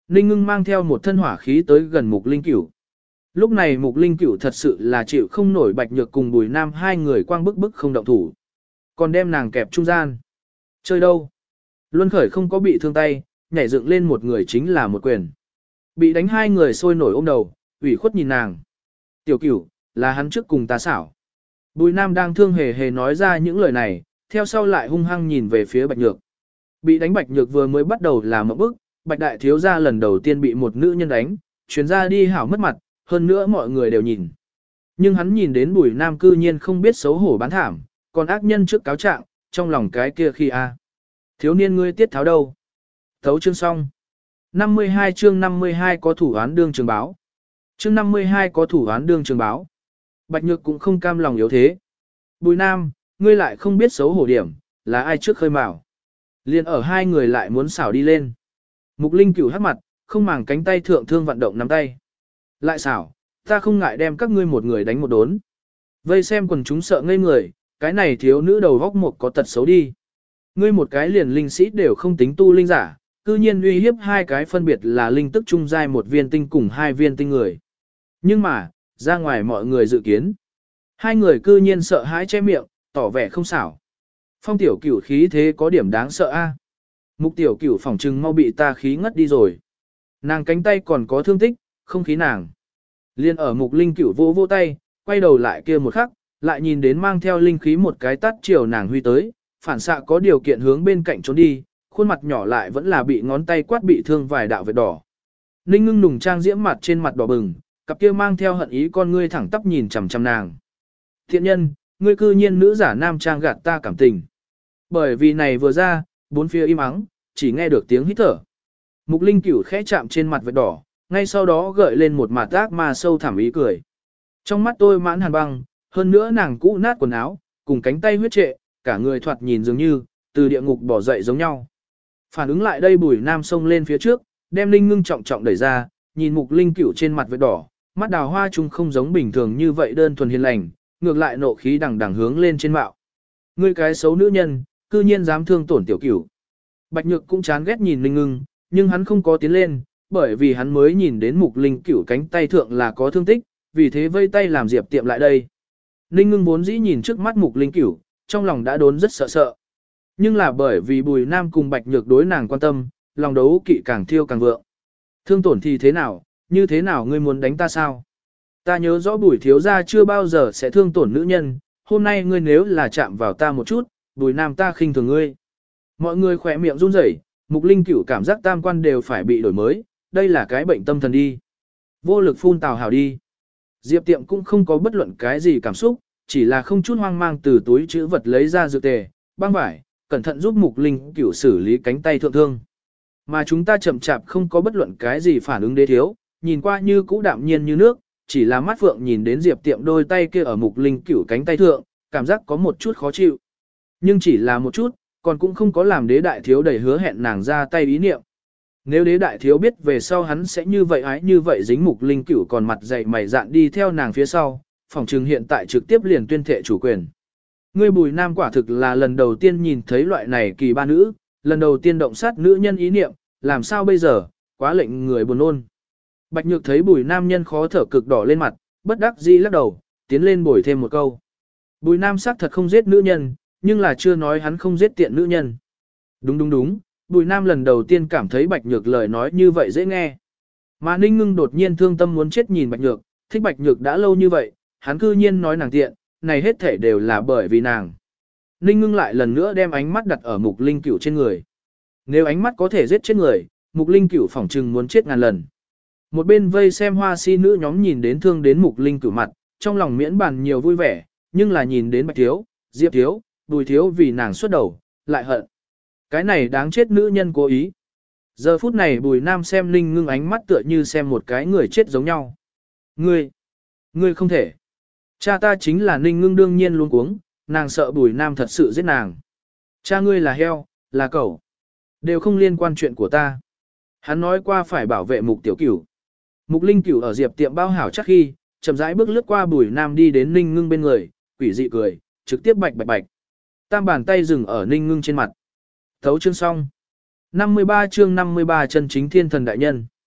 Ninh Ngưng mang theo một thân hỏa khí tới gần Mục Linh Cửu. Lúc này Mục Linh Cửu thật sự là chịu không nổi Bạch Nhược cùng Bùi Nam hai người quang bức bức không động thủ. Còn đem nàng kẹp trung gian. Chơi đâu? Luân Khởi không có bị thương tay, nhảy dựng lên một người chính là một quyền. Bị đánh hai người sôi nổi ôm đầu, ủy khuất nhìn nàng. Tiểu Cửu, là hắn trước cùng ta xảo. Bùi Nam đang thương hề hề nói ra những lời này, theo sau lại hung hăng nhìn về phía Bạch Nhược. Bị đánh Bạch Nhược vừa mới bắt đầu là một bức, Bạch Đại Thiếu gia lần đầu tiên bị một nữ nhân đánh, chuyến ra đi hảo mất mặt, hơn nữa mọi người đều nhìn. Nhưng hắn nhìn đến Bùi Nam cư nhiên không biết xấu hổ bán thảm, còn ác nhân trước cáo trạng, trong lòng cái kia khi a thiếu niên ngươi tiết tháo đâu. Thấu chương xong. năm mươi hai chương năm mươi hai có thủ án đương trường báo. Chương năm mươi hai có thủ án đương trường báo. Bạch Nhược cũng không cam lòng yếu thế. Bùi Nam, ngươi lại không biết xấu hổ điểm, là ai trước khơi mào. Liên ở hai người lại muốn xảo đi lên. Mục Linh Cửu hắc mặt, không màng cánh tay thượng thương vận động nắm tay. Lại xảo, ta không ngại đem các ngươi một người đánh một đốn. Vây xem quần chúng sợ ngây người, cái này thiếu nữ đầu góc một có tật xấu đi. Ngươi một cái liền linh sĩ đều không tính tu linh giả, cư nhiên uy hiếp hai cái phân biệt là linh tức trung giai một viên tinh cùng hai viên tinh người. Nhưng mà, ra ngoài mọi người dự kiến. Hai người cư nhiên sợ hãi che miệng, tỏ vẻ không xảo. Phong tiểu cửu khí thế có điểm đáng sợ a. Mục tiểu cửu phỏng trừng mau bị ta khí ngất đi rồi. Nàng cánh tay còn có thương tích, không khí nàng. Liên ở mục linh cửu vô vô tay, quay đầu lại kia một khắc, lại nhìn đến mang theo linh khí một cái tắt chiều nàng huy tới, phản xạ có điều kiện hướng bên cạnh trốn đi, khuôn mặt nhỏ lại vẫn là bị ngón tay quát bị thương vài đạo vết đỏ. Ninh Ngưng nùng trang diễm mặt trên mặt đỏ bừng, cặp kia mang theo hận ý con ngươi thẳng tắp nhìn chằm chằm nàng. Thiện nhân, ngươi cư nhiên nữ giả nam trang gạt ta cảm tình. Bởi vì này vừa ra, bốn phía im ắng, chỉ nghe được tiếng hít thở. Mục Linh Cửu khẽ chạm trên mặt vết đỏ, ngay sau đó gợi lên một mặt ác ma sâu thẳm ý cười. Trong mắt tôi mãn hàn băng, hơn nữa nàng cũ nát quần áo, cùng cánh tay huyết trệ, cả người thoạt nhìn dường như từ địa ngục bỏ dậy giống nhau. Phản ứng lại đây Bùi Nam xông lên phía trước, đem Linh Ngưng trọng trọng đẩy ra, nhìn Mục Linh Cửu trên mặt vết đỏ, mắt đào hoa chung không giống bình thường như vậy đơn thuần hiền lành, ngược lại nộ khí đằng đằng hướng lên trên mạo. Ngươi cái xấu nữ nhân, cư nhiên dám thương tổn tiểu cửu. Bạch Nhược cũng chán ghét nhìn Linh Ngưng, nhưng hắn không có tiến lên, bởi vì hắn mới nhìn đến Mục Linh Cửu cánh tay thượng là có thương tích, vì thế vây tay làm Diệp Tiệm lại đây. Linh Ngưng vốn dĩ nhìn trước mắt Mục Linh Cửu, trong lòng đã đốn rất sợ sợ. Nhưng là bởi vì Bùi Nam cùng Bạch Nhược đối nàng quan tâm, lòng đấu kỵ càng thiêu càng vượng. Thương tổn thì thế nào, như thế nào ngươi muốn đánh ta sao? Ta nhớ rõ Bùi thiếu gia chưa bao giờ sẽ thương tổn nữ nhân, hôm nay ngươi nếu là chạm vào ta một chút, Bùi Nam ta khinh thường ngươi. Mọi người khỏe miệng run rẩy, Mục Linh Cửu cảm giác tam quan đều phải bị đổi mới, đây là cái bệnh tâm thần đi. Vô lực phun tào hào đi. Diệp Tiệm cũng không có bất luận cái gì cảm xúc, chỉ là không chút hoang mang từ túi chữ vật lấy ra dược tề, băng vải, cẩn thận giúp Mục Linh Cửu xử lý cánh tay thượng thương. Mà chúng ta chậm chạp không có bất luận cái gì phản ứng đế thiếu, nhìn qua như cũ đạm nhiên như nước, chỉ là mắt phượng nhìn đến Diệp Tiệm đôi tay kia ở Mục Linh Cửu cánh tay thượng, cảm giác có một chút khó chịu. Nhưng chỉ là một chút, còn cũng không có làm đế đại thiếu đầy hứa hẹn nàng ra tay ý niệm. Nếu đế đại thiếu biết về sau hắn sẽ như vậy ái như vậy dính Mục Linh Cửu còn mặt dày mày dạn đi theo nàng phía sau, phòng trừng hiện tại trực tiếp liền tuyên thệ chủ quyền. Ngươi Bùi Nam quả thực là lần đầu tiên nhìn thấy loại này kỳ ba nữ, lần đầu tiên động sát nữ nhân ý niệm, làm sao bây giờ, quá lệnh người buồn nôn. Bạch Nhược thấy Bùi Nam nhân khó thở cực đỏ lên mặt, bất đắc dĩ lắc đầu, tiến lên bồi thêm một câu. Bùi Nam xác thật không giết nữ nhân, nhưng là chưa nói hắn không giết tiện nữ nhân. Đúng đúng đúng, Bùi Nam lần đầu tiên cảm thấy Bạch Nhược lời nói như vậy dễ nghe. Mà Ninh Ngưng đột nhiên thương tâm muốn chết nhìn Bạch Nhược, thích Bạch Nhược đã lâu như vậy, hắn cư nhiên nói nàng tiện, này hết thể đều là bởi vì nàng. Ninh Ngưng lại lần nữa đem ánh mắt đặt ở Mục Linh Cửu trên người. Nếu ánh mắt có thể giết chết người, Mục Linh Cửu phỏng chừng muốn chết ngàn lần. Một bên vây xem hoa si nữ nhóm nhìn đến thương đến Mục Linh Cửu mặt, trong lòng miễn bàn nhiều vui vẻ, nhưng là nhìn đến Bạch Thiếu, Diệp Thiếu, Bùi Thiếu vì nàng xuất đầu, lại hận. Cái này đáng chết nữ nhân cố ý. Giờ phút này Bùi Nam xem Ninh Ngưng ánh mắt tựa như xem một cái người chết giống nhau. Ngươi, ngươi không thể. Cha ta chính là Ninh Ngưng đương nhiên luôn cuống, nàng sợ Bùi Nam thật sự giết nàng. Cha ngươi là heo, là cẩu, đều không liên quan chuyện của ta. Hắn nói qua phải bảo vệ Mục Tiểu Cửu. Mục Linh Cửu ở Diệp Tiệm bao hảo chắc khi, chậm rãi bước lướt qua Bùi Nam đi đến Ninh Ngưng bên người, quỷ dị cười, trực tiếp bạch bạch bạch. Tam bàn tay dừng ở Ninh Ngưng trên mặt. Thấu chương xong. năm mươi ba chương năm mươi ba chân chính thiên thần đại nhân.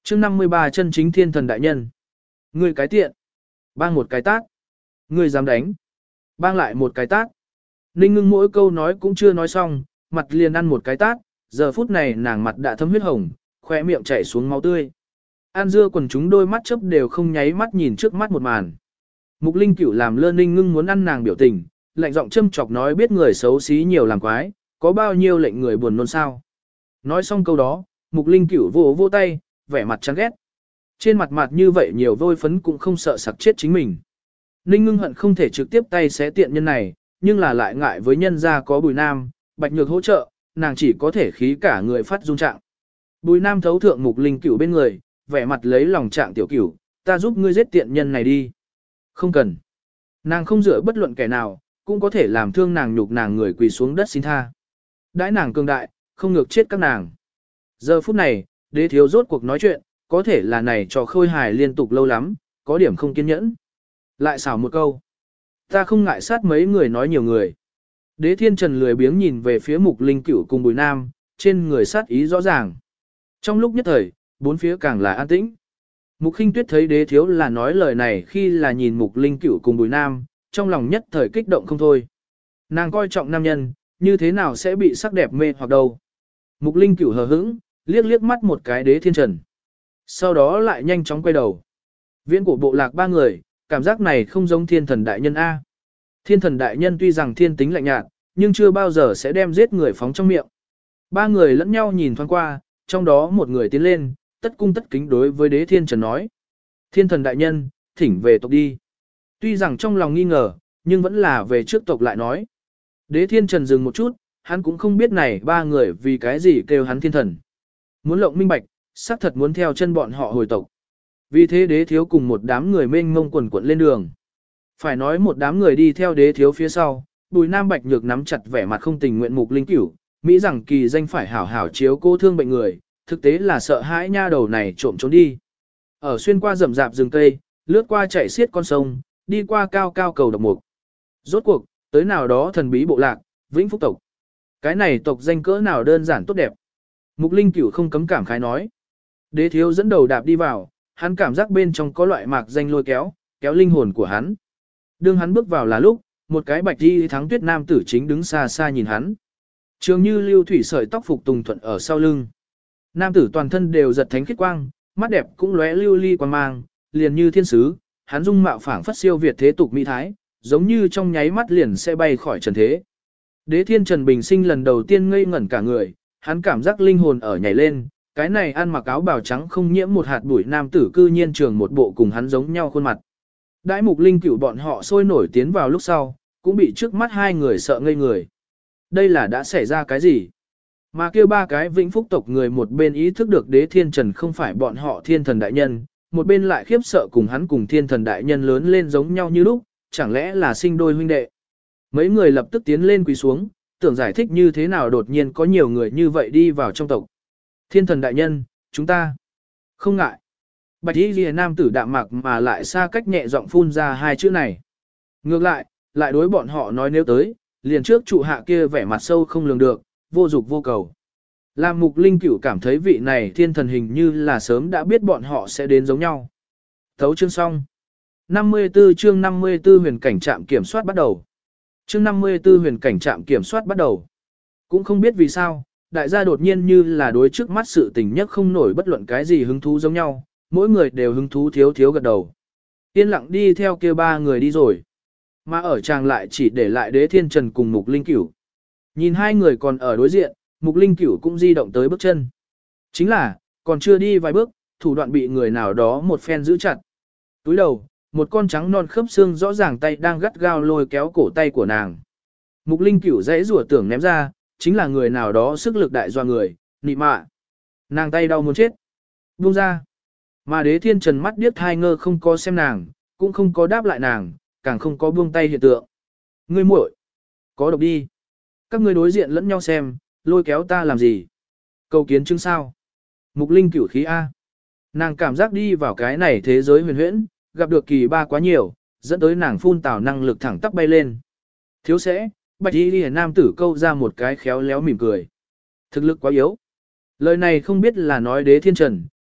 chương năm mươi ba chân chính thiên thần đại nhân. Ngươi cái tiện. Bang một cái tát. Ngươi dám đánh. Bang lại một cái tát. Ninh Ngưng mỗi câu nói cũng chưa nói xong, mặt liền ăn một cái tát, giờ phút này nàng mặt đã thấm huyết hồng, khoe miệng chảy xuống máu tươi. An dưa quần chúng đôi mắt chớp đều không nháy mắt nhìn trước mắt một màn. Mục Linh Cửu làm lơ Ninh Ngưng muốn ăn nàng biểu tình, lạnh giọng châm chọc nói biết người xấu xí nhiều làm quái, có bao nhiêu lệnh người buồn nôn sao. Nói xong câu đó, Mục Linh Cửu vỗ vỗ tay, vẻ mặt chán ghét. Trên mặt mặt như vậy nhiều vôi phấn cũng không sợ sặc chết chính mình. Ninh Ngưng hận không thể trực tiếp tay xé tiện nhân này, nhưng là lại ngại với nhân gia có Bùi Nam, Bạch Nhược hỗ trợ, nàng chỉ có thể khí cả người phát run trạng. Bùi Nam thấu thượng Mục Linh Cửu bên người, vẻ mặt lấy lòng trạng tiểu cửu, ta giúp ngươi giết tiện nhân này đi. Không cần. Nàng không dựa bất luận kẻ nào, cũng có thể làm thương nàng nhục nàng người quỳ xuống đất xin tha. Đãi nàng cường đại, không ngược chết các nàng. Giờ phút này, đế thiếu rốt cuộc nói chuyện, có thể là này trò khôi hài liên tục lâu lắm, có điểm không kiên nhẫn. Lại xảo một câu. Ta không ngại sát mấy người nói nhiều người. Đế thiên trần lười biếng nhìn về phía Mục Linh Cửu cùng Bùi Nam, trên người sát ý rõ ràng. Trong lúc nhất thời, bốn phía càng là an tĩnh. Mục Khinh Tuyết thấy đế thiếu là nói lời này khi là nhìn Mục Linh Cửu cùng Bùi Nam, trong lòng nhất thời kích động không thôi. Nàng coi trọng nam nhân, như thế nào sẽ bị sắc đẹp mê hoặc đâu. Mục Linh Cửu hờ hững, liếc liếc mắt một cái đế thiên trần. Sau đó lại nhanh chóng quay đầu. Viễn cổ bộ lạc ba người, cảm giác này không giống thiên thần đại nhân A. Thiên thần đại nhân tuy rằng thiên tính lạnh nhạt, nhưng chưa bao giờ sẽ đem giết người phóng trong miệng. Ba người lẫn nhau nhìn thoáng qua, trong đó một người tiến lên, tất cung tất kính đối với đế thiên trần nói. Thiên thần đại nhân, thỉnh về tộc đi. Tuy rằng trong lòng nghi ngờ, nhưng vẫn là về trước tộc lại nói. Đế thiên trần dừng một chút, hắn cũng không biết này ba người vì cái gì kêu hắn thiên thần. Muốn lộng minh bạch, xác thật muốn theo chân bọn họ hồi tộc. Vì thế đế thiếu cùng một đám người mênh mông quần quận lên đường. Phải nói một đám người đi theo đế thiếu phía sau, Bùi Nam Bạch Nhược nắm chặt vẻ mặt không tình nguyện Mục Linh Cửu, Mỹ rằng kỳ danh phải hảo hảo chiếu cô thương bệnh người, thực tế là sợ hãi nha đầu này trộm trốn đi. Ở xuyên qua rậm rạp rừng cây, lướt qua chạy xiết con sông, đi qua cao cao cầu độc mục. Rốt cuộc, tới nào đó thần bí bộ lạc, Vĩnh Phúc tộc. Cái này tộc danh cỡ nào đơn giản tốt đẹp. Mục Linh Cửu không cấm cảm khái nói. Đế thiếu dẫn đầu đạp đi vào, hắn cảm giác bên trong có loại mạc danh lôi kéo, kéo linh hồn của hắn. Đương hắn bước vào là lúc, một cái bạch đi thắng tuyết nam tử chính đứng xa xa nhìn hắn. Trường như lưu thủy sợi tóc phục tùng thuận ở sau lưng. Nam tử toàn thân đều giật thánh khiết quang, mắt đẹp cũng lóe lưu ly quang mang, liền như thiên sứ, hắn dung mạo phảng phất siêu việt thế tục mỹ thái, giống như trong nháy mắt liền sẽ bay khỏi trần thế. Đế thiên Trần Bình Sinh lần đầu tiên ngây ngẩn cả người, hắn cảm giác linh hồn ở nhảy lên, cái này ăn mặc áo bào trắng không nhiễm một hạt bụi nam tử cư nhiên trường một bộ cùng hắn giống nhau khuôn mặt. Đãi Mục Linh Cửu bọn họ sôi nổi tiến vào lúc sau, cũng bị trước mắt hai người sợ ngây người. Đây là đã xảy ra cái gì? Mà kêu ba cái Vĩnh Phúc tộc người một bên ý thức được đế thiên trần không phải bọn họ thiên thần đại nhân, một bên lại khiếp sợ cùng hắn cùng thiên thần đại nhân lớn lên giống nhau như lúc, chẳng lẽ là sinh đôi huynh đệ. Mấy người lập tức tiến lên quỳ xuống, tưởng giải thích như thế nào đột nhiên có nhiều người như vậy đi vào trong tộc. Thiên thần đại nhân, chúng ta không ngại. Bạch y lìa nam tử đạm mạc mà lại xa cách nhẹ giọng phun ra hai chữ này. Ngược lại, lại đối bọn họ nói nếu tới, liền trước trụ hạ kia vẻ mặt sâu không lường được, vô dục vô cầu. Làm Mục Linh Cửu cảm thấy vị này thiên thần hình như là sớm đã biết bọn họ sẽ đến giống nhau. Thấu chương xong. năm mươi tư chương năm mươi tư huyền cảnh trạm kiểm soát bắt đầu. Chương năm mươi tư huyền cảnh trạm kiểm soát bắt đầu. Cũng không biết vì sao, đại gia đột nhiên như là đối trước mắt sự tình nhất không nổi bất luận cái gì hứng thú giống nhau, mỗi người đều hứng thú thiếu thiếu gật đầu. Yên lặng đi theo kia ba người đi rồi. Mà ở chàng lại chỉ để lại đế thiên trần cùng Mục Linh Cửu. Nhìn hai người còn ở đối diện, Mục Linh Cửu cũng di động tới bước chân. Chính là, còn chưa đi vài bước, thủ đoạn bị người nào đó một phen giữ chặt. Túi đầu, một con trắng non khớp xương rõ ràng tay đang gắt gao lôi kéo cổ tay của nàng. Mục Linh Cửu dãy rủa tưởng ném ra, chính là người nào đó sức lực đại doa người, nị mạ. Nàng tay đau muốn chết. Buông ra. Mà đế thiên trần mắt điếc thai ngơ không có xem nàng, cũng không có đáp lại nàng, càng không có buông tay hiện tượng. Ngươi muội, có độc đi. Các ngươi đối diện lẫn nhau xem, lôi kéo ta làm gì? Cầu kiến chứng sao? Mục Linh Cửu khí A. Nàng cảm giác đi vào cái này thế giới huyền huyễn, gặp được kỳ ba quá nhiều, dẫn tới nàng phun tào năng lực thẳng tắp bay lên. Thiếu sẽ, bạch y liễu nam tử câu ra một cái khéo léo mỉm cười. Thực lực quá yếu. Lời này không biết là nói đế thiên trần,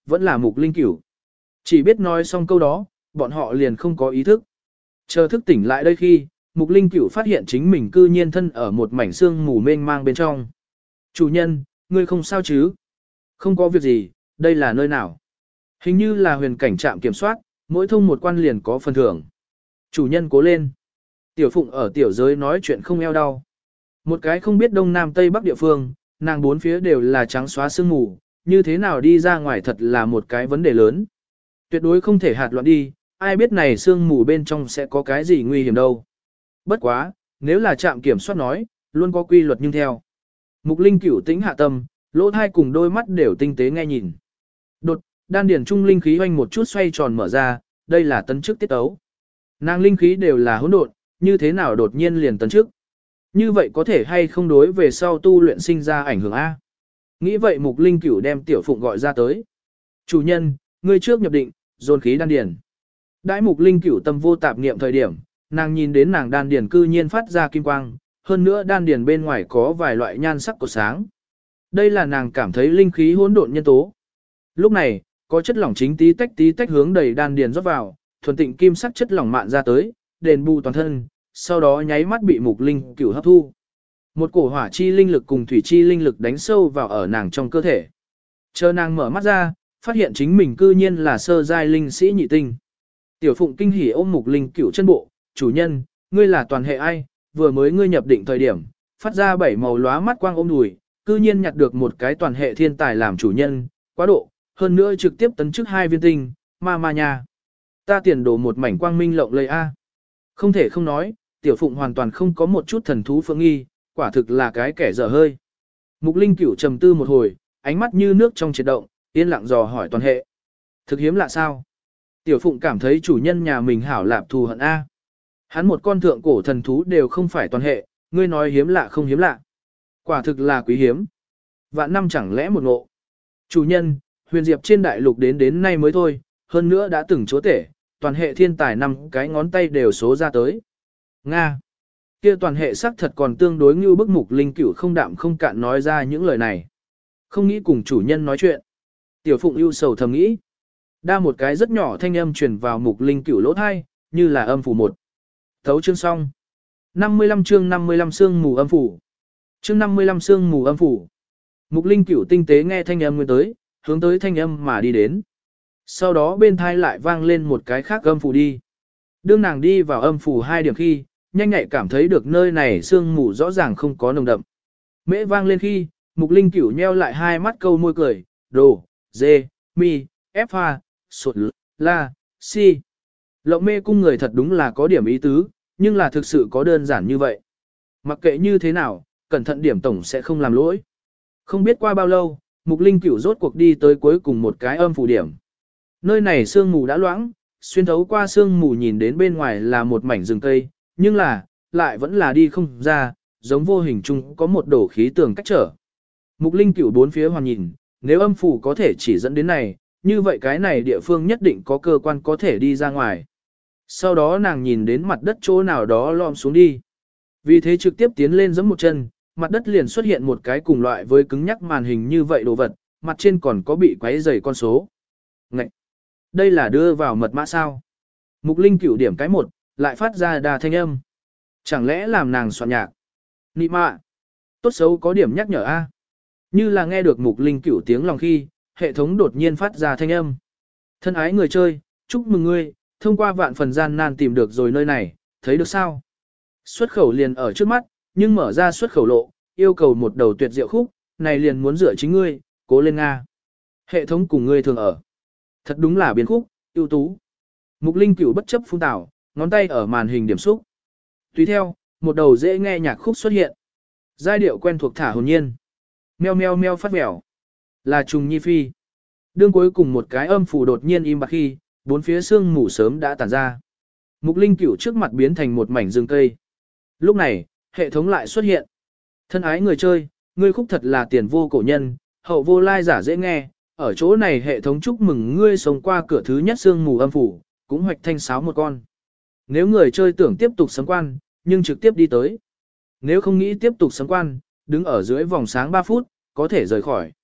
vẫn là Mục Linh Cửu. Chỉ biết nói xong câu đó, bọn họ liền không có ý thức. Chờ thức tỉnh lại đây khi, Mục Linh Cửu phát hiện chính mình cư nhiên thân ở một mảnh xương mù mênh mang bên trong. Chủ nhân, ngươi không sao chứ? Không có việc gì, đây là nơi nào? Hình như là huyền cảnh trạm kiểm soát, mỗi thông một quan liền có phần thưởng. Chủ nhân cố lên. Tiểu Phụng ở tiểu giới nói chuyện không eo đau. Một cái không biết đông nam tây bắc địa phương, nàng bốn phía đều là trắng xóa sương mù, như thế nào đi ra ngoài thật là một cái vấn đề lớn. Tuyệt đối không thể hạt loạn đi, ai biết này sương mù bên trong sẽ có cái gì nguy hiểm đâu. Bất quá, nếu là trạm kiểm soát nói, luôn có quy luật nhưng theo. Mục Linh Cửu tĩnh hạ tâm, lỗ thai cùng đôi mắt đều tinh tế nghe nhìn. Đột, đan điển trung linh khí hoành một chút xoay tròn mở ra, đây là tấn chức tiết tấu. Nàng linh khí đều là hỗn độn, như thế nào đột nhiên liền tấn chức? Như vậy có thể hay không đối về sau tu luyện sinh ra ảnh hưởng A? Nghĩ vậy Mục Linh Cửu đem Tiểu Phụng gọi ra tới. Chủ nhân, ngươi trước nhập định, dồn khí đan điển. Đãi Mục Linh Cửu tâm vô tạp niệm thời điểm, nàng nhìn đến nàng đan điển cư nhiên phát ra kim quang, hơn nữa đan điển bên ngoài có vài loại nhan sắc của sáng. Đây là nàng cảm thấy linh khí hỗn độn nhân tố. Lúc này, có chất lỏng chính tí tách tí tách hướng đầy đan điển rót vào, thuần tịnh kim sắc chất lỏng mạn ra tới, đền bù toàn thân, sau đó nháy mắt bị Mục Linh Cửu hấp thu. Một cổ hỏa chi linh lực cùng thủy chi linh lực đánh sâu vào ở nàng trong cơ thể. Chờ nàng mở mắt ra, phát hiện chính mình cư nhiên là sơ giai linh sĩ nhị tinh. Tiểu Phụng kinh hỉ ôm Mục Linh Cửu chân bộ, chủ nhân, ngươi là toàn hệ ai, vừa mới ngươi nhập định thời điểm, phát ra bảy màu lóa mắt quang ôm đùi, cư nhiên nhặt được một cái toàn hệ thiên tài làm chủ nhân, quá độ, hơn nữa trực tiếp tấn chức hai viên tinh, ma ma nha. Ta tiền đổ một mảnh quang minh lộng lây a. Không thể không nói, Tiểu Phụng hoàn toàn không có một chút thần thú phượng nghi, quả thực là cái kẻ dở hơi. Mục Linh Cửu trầm tư một hồi, ánh mắt như nước trong triệt động, yên lặng dò hỏi toàn hệ. Thực hiếm lạ sao? Tiểu Phụng cảm thấy chủ nhân nhà mình hảo lạp thù hận A. Hắn một con thượng cổ thần thú đều không phải toàn hệ, ngươi nói hiếm lạ không hiếm lạ. Quả thực là quý hiếm. Vạn năm chẳng lẽ một ngộ. Chủ nhân, huyền diệp trên đại lục đến đến nay mới thôi, hơn nữa đã từng chúa tể, toàn hệ thiên tài năm cái ngón tay đều số ra tới. Nga. Kia toàn hệ sắc thật còn tương đối như bức Mục Linh Cửu không đạm không cạn nói ra những lời này. Không nghĩ cùng chủ nhân nói chuyện. Tiểu Phụng ưu sầu thầm nghĩ. Đa một cái rất nhỏ thanh âm truyền vào Mục Linh Cửu lỗ thai, như là âm phủ một. Thấu chương xong. năm mươi lăm chương năm mươi lăm sương mù âm phủ. Chương năm mươi lăm sương mù âm phủ. Mục Linh Cửu tinh tế nghe thanh âm nguyên tới, hướng tới thanh âm mà đi đến. Sau đó bên thai lại vang lên một cái khác âm phủ đi. Đương nàng đi vào âm phủ hai điểm khi, nhanh nhạy cảm thấy được nơi này sương mù rõ ràng không có nồng đậm. Mễ vang lên khi, Mục Linh Cửu nheo lại hai mắt câu môi cười, đồ, dê, mi, ép pha, sột la, si. Lộng mê cung người thật đúng là có điểm ý tứ, nhưng là thực sự có đơn giản như vậy. Mặc kệ như thế nào, cẩn thận điểm tổng sẽ không làm lỗi. Không biết qua bao lâu, Mục Linh Cửu rốt cuộc đi tới cuối cùng một cái âm phủ điểm. Nơi này sương mù đã loãng, xuyên thấu qua sương mù nhìn đến bên ngoài là một mảnh rừng cây, nhưng là, lại vẫn là đi không ra, giống vô hình chung có một đổ khí tường cách trở. Mục Linh Cửu bốn phía hoàn nhìn, nếu âm phủ có thể chỉ dẫn đến này, như vậy cái này địa phương nhất định có cơ quan có thể đi ra ngoài. Sau đó nàng nhìn đến mặt đất chỗ nào đó lom xuống đi. Vì thế trực tiếp tiến lên giẫm một chân, mặt đất liền xuất hiện một cái cùng loại với cứng nhắc màn hình như vậy đồ vật, mặt trên còn có bị quấy rầy con số. Ngậy! Đây là đưa vào mật mã sao? Mục Linh Cửu điểm cái một, lại phát ra đà thanh âm. Chẳng lẽ làm nàng soạn nhạc? Nị mạ! Tốt xấu có điểm nhắc nhở A. Như là nghe được Mục Linh Cửu tiếng lòng khi, hệ thống đột nhiên phát ra thanh âm. Thân ái người chơi, chúc mừng ngươi, thông qua vạn phần gian nan tìm được rồi nơi này, thấy được sao? Xuất khẩu liền ở trước mắt, nhưng mở ra xuất khẩu lộ, yêu cầu một đầu tuyệt diệu khúc, này liền muốn dựa chính ngươi, cố lên Nga. Hệ thống cùng ngươi thường ở. Thật đúng là biến khúc, ưu tú. Mục Linh Cửu bất chấp phun tảo, ngón tay ở màn hình điểm xúc. Tùy theo, một đầu dễ nghe nhạc khúc xuất hiện. Giai điệu quen thuộc thả hồn nhiên. Meo meo meo phát mèo. Là trùng nhi phi. Đương cuối cùng một cái âm phủ đột nhiên im bặt khi, bốn phía sương mù sớm đã tản ra. Mục Linh Cửu trước mặt biến thành một mảnh rừng cây. Lúc này, hệ thống lại xuất hiện. Thân ái người chơi, ngươi khúc thật là tiền vô cổ nhân, hậu vô lai giả dễ nghe. Ở chỗ này hệ thống chúc mừng ngươi sống qua cửa thứ nhất sương mù âm phủ, cũng hoạch thanh sáo một con. Nếu người chơi tưởng tiếp tục sấm quan, nhưng trực tiếp đi tới. Nếu không nghĩ tiếp tục sấm quan, đứng ở dưới vòng sáng ba phút, có thể rời khỏi.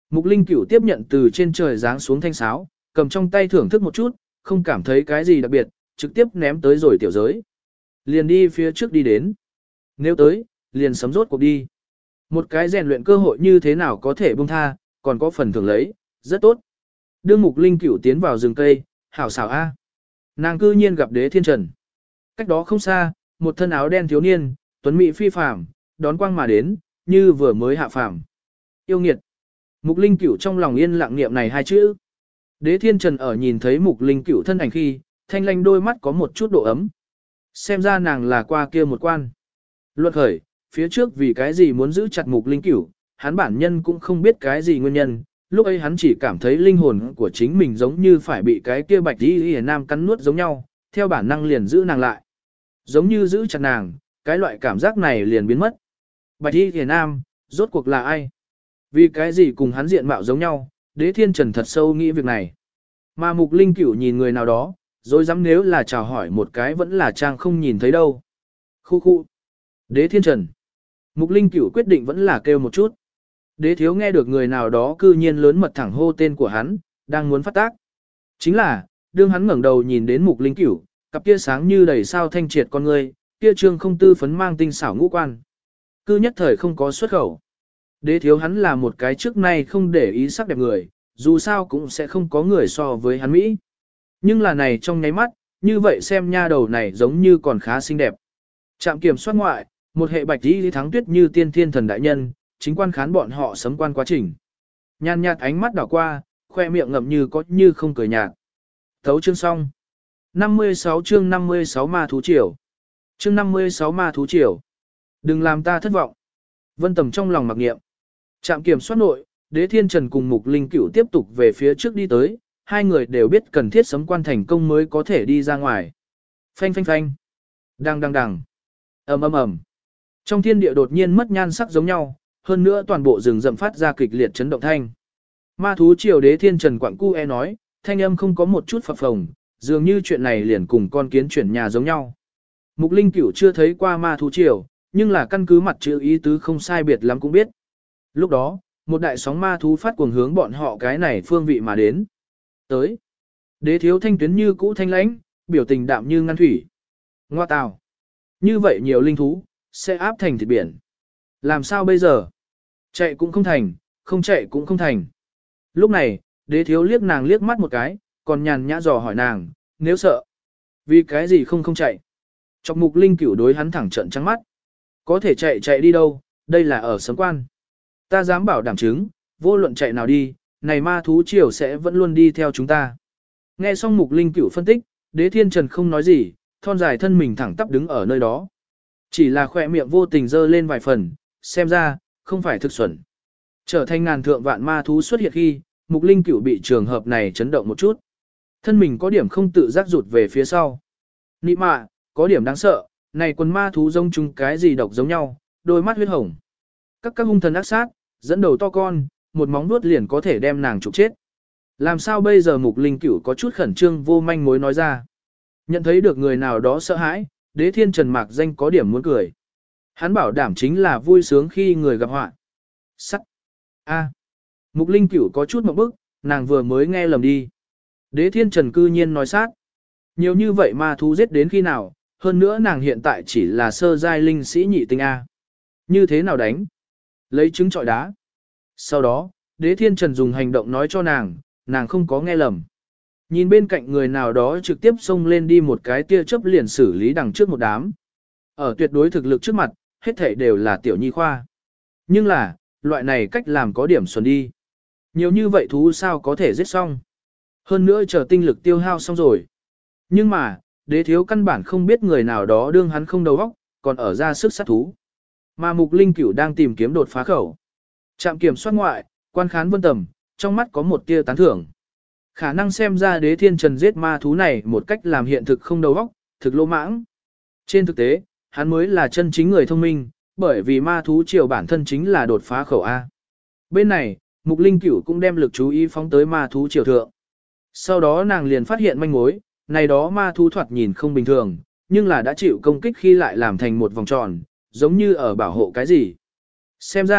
Mục Linh Cửu tiếp nhận từ trên trời giáng xuống thanh sáo, cầm trong tay thưởng thức một chút, không cảm thấy cái gì đặc biệt, trực tiếp ném tới rồi tiểu giới. Liền đi phía trước đi đến. Nếu tới, liền sấm rốt cuộc đi. Một cái rèn luyện cơ hội như thế nào có thể buông tha, còn có phần thưởng lấy, rất tốt. Đương Mục Linh Cửu tiến vào rừng cây, hảo xảo a. Nàng cư nhiên gặp Đế Thiên Trần. Cách đó không xa, một thân áo đen thiếu niên, tuấn mỹ phi phàm, đón quang mà đến, như vừa mới hạ phàm. Yêu nghiệt. Mục Linh Cửu trong lòng yên lặng niệm này hai chữ. Đế Thiên Trần ở nhìn thấy Mục Linh Cửu thân ảnh khi, thanh lanh đôi mắt có một chút độ ấm. Xem ra nàng là qua kia một quan. Luận khởi, phía trước vì cái gì muốn giữ chặt Mục Linh Cửu, hắn bản nhân cũng không biết cái gì nguyên nhân, lúc ấy hắn chỉ cảm thấy linh hồn của chính mình giống như phải bị cái kia bạch y hề nam cắn nuốt giống nhau, theo bản năng liền giữ nàng lại. Giống như giữ chặt nàng, cái loại cảm giác này liền biến mất. Bạch y hề nam, rốt cuộc là ai? Vì cái gì cùng hắn diện mạo giống nhau, Đế Thiên Trần thật sâu nghĩ việc này. Mà Mục Linh Cửu nhìn người nào đó, rồi dám nếu là chào hỏi một cái vẫn là trang không nhìn thấy đâu. Khu khu. Đế Thiên Trần. Mục Linh Cửu quyết định vẫn là kêu một chút. Đế thiếu nghe được người nào đó cư nhiên lớn mật thẳng hô tên của hắn, đang muốn phát tác. Chính là, đương hắn ngẩng đầu nhìn đến Mục Linh Cửu, cặp kia sáng như đầy sao thanh triệt con người, kia trương không tư phấn mang tinh xảo ngũ quan. Cư nhất thời không có xuất khẩu. Đế thiếu hắn là một cái trước nay không để ý sắc đẹp người, dù sao cũng sẽ không có người so với hắn Mỹ. Nhưng là này trong nháy mắt, như vậy xem nha đầu này giống như còn khá xinh đẹp. Trạm kiểm soát ngoại, một hệ bạch y thắng tuyết như tiên thiên thần đại nhân, chính quan khán bọn họ sấm quan quá trình. Nhàn nhạt ánh mắt đảo qua, khoe miệng ngậm như có như không cười nhạt. Thấu chương xong. năm mươi sáu chương năm mươi sáu ma thú triều. Chương năm mươi sáu ma thú triều. Đừng làm ta thất vọng. Vân Tầm trong lòng mặc niệm. Trạm kiểm soát nội, Đế Thiên Trần cùng Mục Linh Cửu tiếp tục về phía trước đi tới, hai người đều biết cần thiết sấm quan thành công mới có thể đi ra ngoài. Phanh phanh phanh. Đằng đằng đằng. Ầm ầm ầm. Trong thiên địa đột nhiên mất nhan sắc giống nhau, hơn nữa toàn bộ rừng rậm phát ra kịch liệt chấn động thanh. Ma thú triều Đế Thiên Trần quặng cu e nói, thanh âm không có một chút phập phồng, dường như chuyện này liền cùng con kiến chuyển nhà giống nhau. Mục Linh Cửu chưa thấy qua ma thú triều, nhưng là căn cứ mặt chữ ý tứ không sai biệt lắm cũng biết. Lúc đó, một đại sóng ma thú phát cuồng hướng bọn họ cái này phương vị mà đến. Tới. Đế thiếu thanh tuyến như cũ thanh lãnh, biểu tình đạm như ngăn thủy. Ngoa tào. Như vậy nhiều linh thú, sẽ áp thành thịt biển. Làm sao bây giờ? Chạy cũng không thành, không chạy cũng không thành. Lúc này, đế thiếu liếc nàng liếc mắt một cái, còn nhàn nhã dò hỏi nàng, nếu sợ. Vì cái gì không không chạy? Chọc Mục Linh Cửu đối hắn thẳng trận trắng mắt. Có thể chạy chạy đi đâu, đây là ở sấm quan. Ta dám bảo đảm chứng, vô luận chạy nào đi, này ma thú triều sẽ vẫn luôn đi theo chúng ta. Nghe xong Mục Linh Cửu phân tích, Đế Thiên Trần không nói gì, thon dài thân mình thẳng tắp đứng ở nơi đó. Chỉ là khỏe miệng vô tình dơ lên vài phần, xem ra, không phải thực xuẩn. Trở thành ngàn thượng vạn ma thú xuất hiện khi, Mục Linh Cửu bị trường hợp này chấn động một chút. Thân mình có điểm không tự giác rụt về phía sau. Nị mạ, có điểm đáng sợ, này quần ma thú giống chung cái gì độc giống nhau, đôi mắt huyết hồng. Các các hung thần ác sát, dẫn đầu to con, một móng vuốt liền có thể đem nàng trục chết. Làm sao bây giờ Mục Linh Cửu có chút khẩn trương vô manh mối nói ra. Nhận thấy được người nào đó sợ hãi, Đế Thiên Trần mạc danh có điểm muốn cười. Hắn bảo đảm chính là vui sướng khi người gặp họa. Sắt. A. Mục Linh Cửu có chút một bức, nàng vừa mới nghe lầm đi. Đế Thiên Trần cư nhiên nói sát. Nhiều như vậy ma thú giết đến khi nào, hơn nữa nàng hiện tại chỉ là sơ giai linh sĩ nhị tinh A. Như thế nào đánh? Lấy trứng trọi đá. Sau đó, Đế Thiên Trần dùng hành động nói cho nàng, nàng không có nghe lầm. Nhìn bên cạnh người nào đó trực tiếp xông lên đi một cái tia chớp liền xử lý đằng trước một đám. Ở tuyệt đối thực lực trước mặt, hết thảy đều là tiểu nhi khoa. Nhưng là, loại này cách làm có điểm xuẩn đi. Nhiều như vậy thú sao có thể giết xong. Hơn nữa chờ tinh lực tiêu hao xong rồi. Nhưng mà, đế thiếu căn bản không biết người nào đó đương hắn không đầu óc, còn ở ra sức sát thú. Mà Mục Linh Cửu đang tìm kiếm đột phá khẩu. Trạm kiểm soát ngoại, quan khán Vân Tầm, trong mắt có một tia tán thưởng. Khả năng xem ra Đế Thiên Trần giết ma thú này một cách làm hiện thực không đầu óc, thực lỗ mãng. Trên thực tế, hắn mới là chân chính người thông minh, bởi vì ma thú triều bản thân chính là đột phá khẩu A. Bên này, Mục Linh Cửu cũng đem lực chú ý phóng tới ma thú triều thượng. Sau đó nàng liền phát hiện manh mối, này đó ma thú thoạt nhìn không bình thường, nhưng là đã chịu công kích khi lại làm thành một vòng tròn, giống như ở bảo hộ cái gì. Xem ra,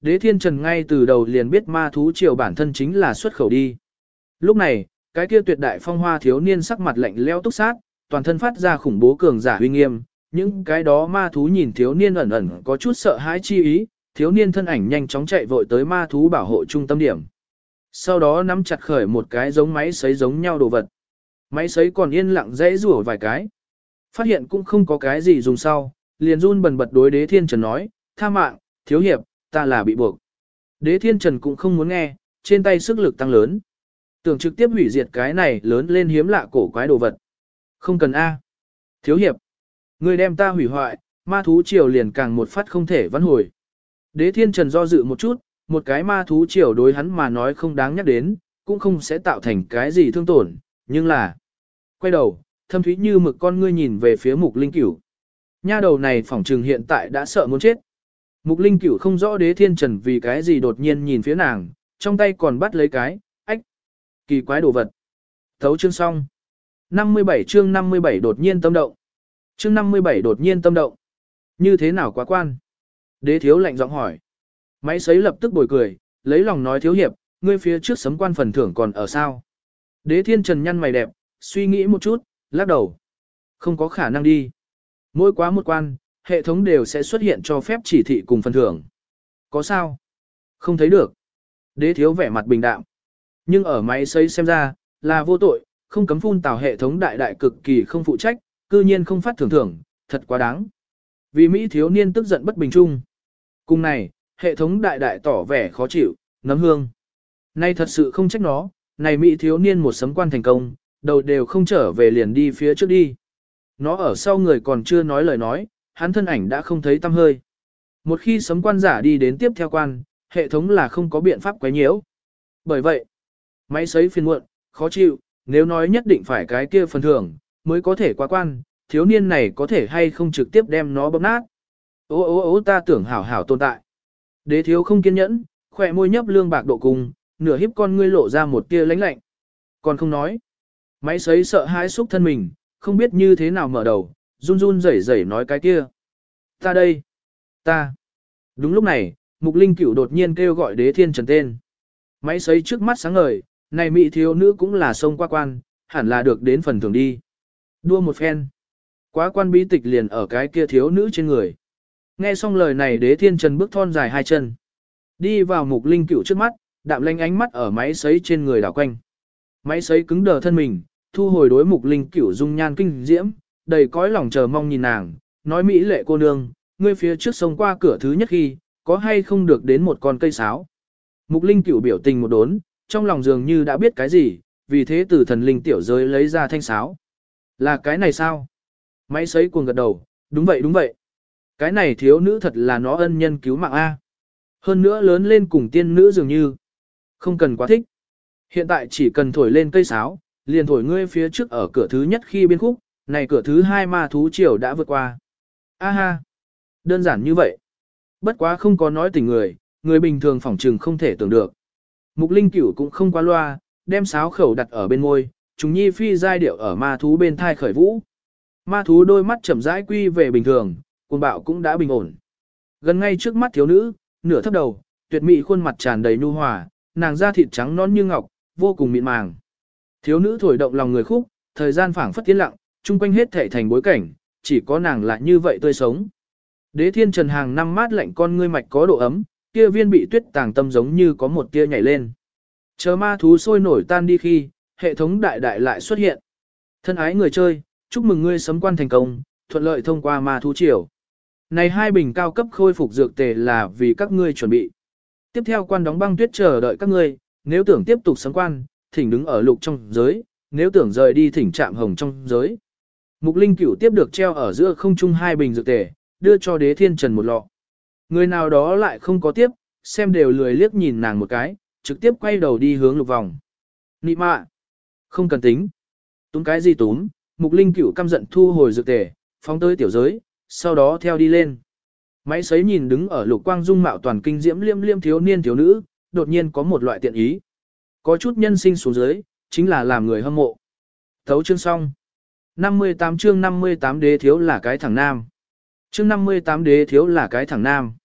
Đế Thiên Trần ngay từ đầu liền biết ma thú triều bản thân chính là xuất khẩu đi. Lúc này, cái kia tuyệt đại phong hoa thiếu niên sắc mặt lạnh lẽo túc sát, toàn thân phát ra khủng bố cường giả uy nghiêm, những cái đó ma thú nhìn thiếu niên ẩn ẩn có chút sợ hãi chi ý, thiếu niên thân ảnh nhanh chóng chạy vội tới ma thú bảo hộ trung tâm điểm. Sau đó nắm chặt khởi một cái giống máy sấy giống nhau đồ vật. Máy sấy còn yên lặng dãy rủa vài cái. Phát hiện cũng không có cái gì dùng sau, liền run bần bật đối Đế Thiên Trần nói, tha mạng, thiếu hiệp, ta là bị buộc. Đế Thiên Trần cũng không muốn nghe, trên tay sức lực tăng lớn. Tưởng trực tiếp hủy diệt cái này lớn lên hiếm lạ cổ quái đồ vật. Không cần A. Thiếu hiệp, người đem ta hủy hoại, ma thú triều liền càng một phát không thể vãn hồi. Đế Thiên Trần do dự một chút, một cái ma thú triều đối hắn mà nói không đáng nhắc đến, cũng không sẽ tạo thành cái gì thương tổn, nhưng là... Quay đầu, thâm thúy như mực con ngươi nhìn về phía Mục Linh Cửu. Nha đầu này phỏng trừng hiện tại đã sợ muốn chết. Mục Linh Cửu không rõ Đế Thiên Trần vì cái gì đột nhiên nhìn phía nàng, trong tay còn bắt lấy cái, ách, kỳ quái đồ vật. Thấu chương xong. năm mươi bảy chương năm mươi bảy đột nhiên tâm động. Chương năm mươi bảy đột nhiên tâm động. Như thế nào quá quan? Đế thiếu lạnh giọng hỏi. Máy sấy lập tức bồi cười, lấy lòng nói thiếu hiệp, ngươi phía trước sấm quan phần thưởng còn ở sao? Đế Thiên Trần nhăn mày đẹp, suy nghĩ một chút, lắc đầu. Không có khả năng đi. Mỗi quá một quan, hệ thống đều sẽ xuất hiện cho phép chỉ thị cùng phần thưởng. Có sao? Không thấy được. Đế thiếu vẻ mặt bình đạm. Nhưng ở máy sấy xem ra, là vô tội, không cấm phun tào hệ thống đại đại cực kỳ không phụ trách, cư nhiên không phát thưởng thưởng, thật quá đáng. Vì Mỹ thiếu niên tức giận bất bình chung. Cùng này, hệ thống đại đại tỏ vẻ khó chịu, nấm hương. Nay thật sự không trách nó, này Mỹ thiếu niên một sấm quan thành công, đầu đều không trở về liền đi phía trước đi. Nó ở sau người còn chưa nói lời nói, hắn thân ảnh đã không thấy tăm hơi. Một khi sấm quan giả đi đến tiếp theo quan, hệ thống là không có biện pháp quấy nhiễu. Bởi vậy, máy sấy phiền muộn, khó chịu, nếu nói nhất định phải cái kia phần thưởng, mới có thể qua quan, thiếu niên này có thể hay không trực tiếp đem nó bóp nát. Ô ô ô ta tưởng hảo hảo tồn tại. Đế thiếu không kiên nhẫn, khỏe môi nhấp lương bạc độ cùng, nửa hiếp con ngươi lộ ra một tia lãnh lạnh. Còn không nói. Máy sấy sợ hãi xúc thân mình, không biết như thế nào mở đầu, run run rẩy rẩy nói cái kia. Ta đây. Ta. Đúng lúc này, Mục Linh Cửu đột nhiên kêu gọi Đế Thiên Trần tên. Máy sấy trước mắt sáng ngời, này mỹ thiếu nữ cũng là sông qua quan, hẳn là được đến phần thưởng đi. Đua một phen. Quá quan bí tịch liền ở cái kia thiếu nữ trên người. Nghe xong lời này Đế Thiên Trần bước thon dài hai chân. Đi vào Mục Linh Cửu trước mắt, đạm lanh ánh mắt ở máy sấy trên người đảo quanh. Máy sấy cứng đờ thân mình, thu hồi đối Mục Linh Cửu dung nhan kinh diễm, đầy cõi lòng chờ mong nhìn nàng, nói mỹ lệ cô nương, ngươi phía trước sông qua cửa thứ nhất khi, có hay không được đến một con cây sáo. Mục Linh Cửu biểu tình một đốn, trong lòng dường như đã biết cái gì, vì thế từ thần linh tiểu giới lấy ra thanh sáo. Là cái này sao? Máy sấy cuồng gật đầu, đúng vậy đúng vậy. Cái này thiếu nữ thật là nó ân nhân cứu mạng A. Hơn nữa lớn lên cùng tiên nữ dường như. Không cần quá thích. Hiện tại chỉ cần thổi lên cây sáo, liền thổi ngươi phía trước ở cửa thứ nhất khi biên khúc, này cửa thứ hai ma thú triều đã vượt qua. A ha. Đơn giản như vậy. Bất quá không có nói tình người, người bình thường phỏng trừng không thể tưởng được. Mục Linh Cửu cũng không qua loa, đem sáo khẩu đặt ở bên môi, trùng nhi phi giai điệu ở ma thú bên thai khởi vũ. Ma thú đôi mắt chậm rãi quy về bình thường, cuồng bạo cũng đã bình ổn. Gần ngay trước mắt thiếu nữ, nửa thấp đầu, tuyệt mỹ khuôn mặt tràn đầy nhu hòa, nàng da thịt trắng non như ngọc, vô cùng mịn màng. Thiếu nữ thổi động lòng người khúc, thời gian phảng phất tiến lặng, chung quanh hết thể thành bối cảnh, chỉ có nàng là như vậy tươi sống. Đế Thiên Trần hàng năm mát lạnh con ngươi mạch có độ ấm, kia viên bị tuyết tàng tâm giống như có một tia nhảy lên. Chờ ma thú sôi nổi tan đi khi, hệ thống đại đại lại xuất hiện. Thân ái người chơi, chúc mừng ngươi sấm quan thành công, thuận lợi thông qua ma thú triều. Này hai bình cao cấp khôi phục dược tề là vì các ngươi chuẩn bị. Tiếp theo quan đóng băng tuyết chờ đợi các ngươi, nếu tưởng tiếp tục sấm quan, thỉnh đứng ở lục trong giới, nếu tưởng rời đi thỉnh chạm hồng trong giới. Mục Linh Cửu tiếp được treo ở giữa không trung hai bình dược tề, đưa cho Đế Thiên Trần một lọ. Người nào đó lại không có tiếp, xem đều lười liếc nhìn nàng một cái, trực tiếp quay đầu đi hướng lục vòng. Nị mạ! Không cần tính. Túm cái gì túm, Mục Linh Cửu căm giận thu hồi dược tề, phóng tới tiểu giới, sau đó theo đi lên. Máy sấy nhìn đứng ở lục quang dung mạo toàn kinh diễm liêm liêm thiếu niên thiếu nữ, đột nhiên có một loại tiện ý. Có chút nhân sinh xuống dưới, chính là làm người hâm mộ. Thấu chương xong. năm mươi tám chương năm mươi tám đế thiếu là cái thằng nam. Chương năm mươi tám đế thiếu là cái thằng nam.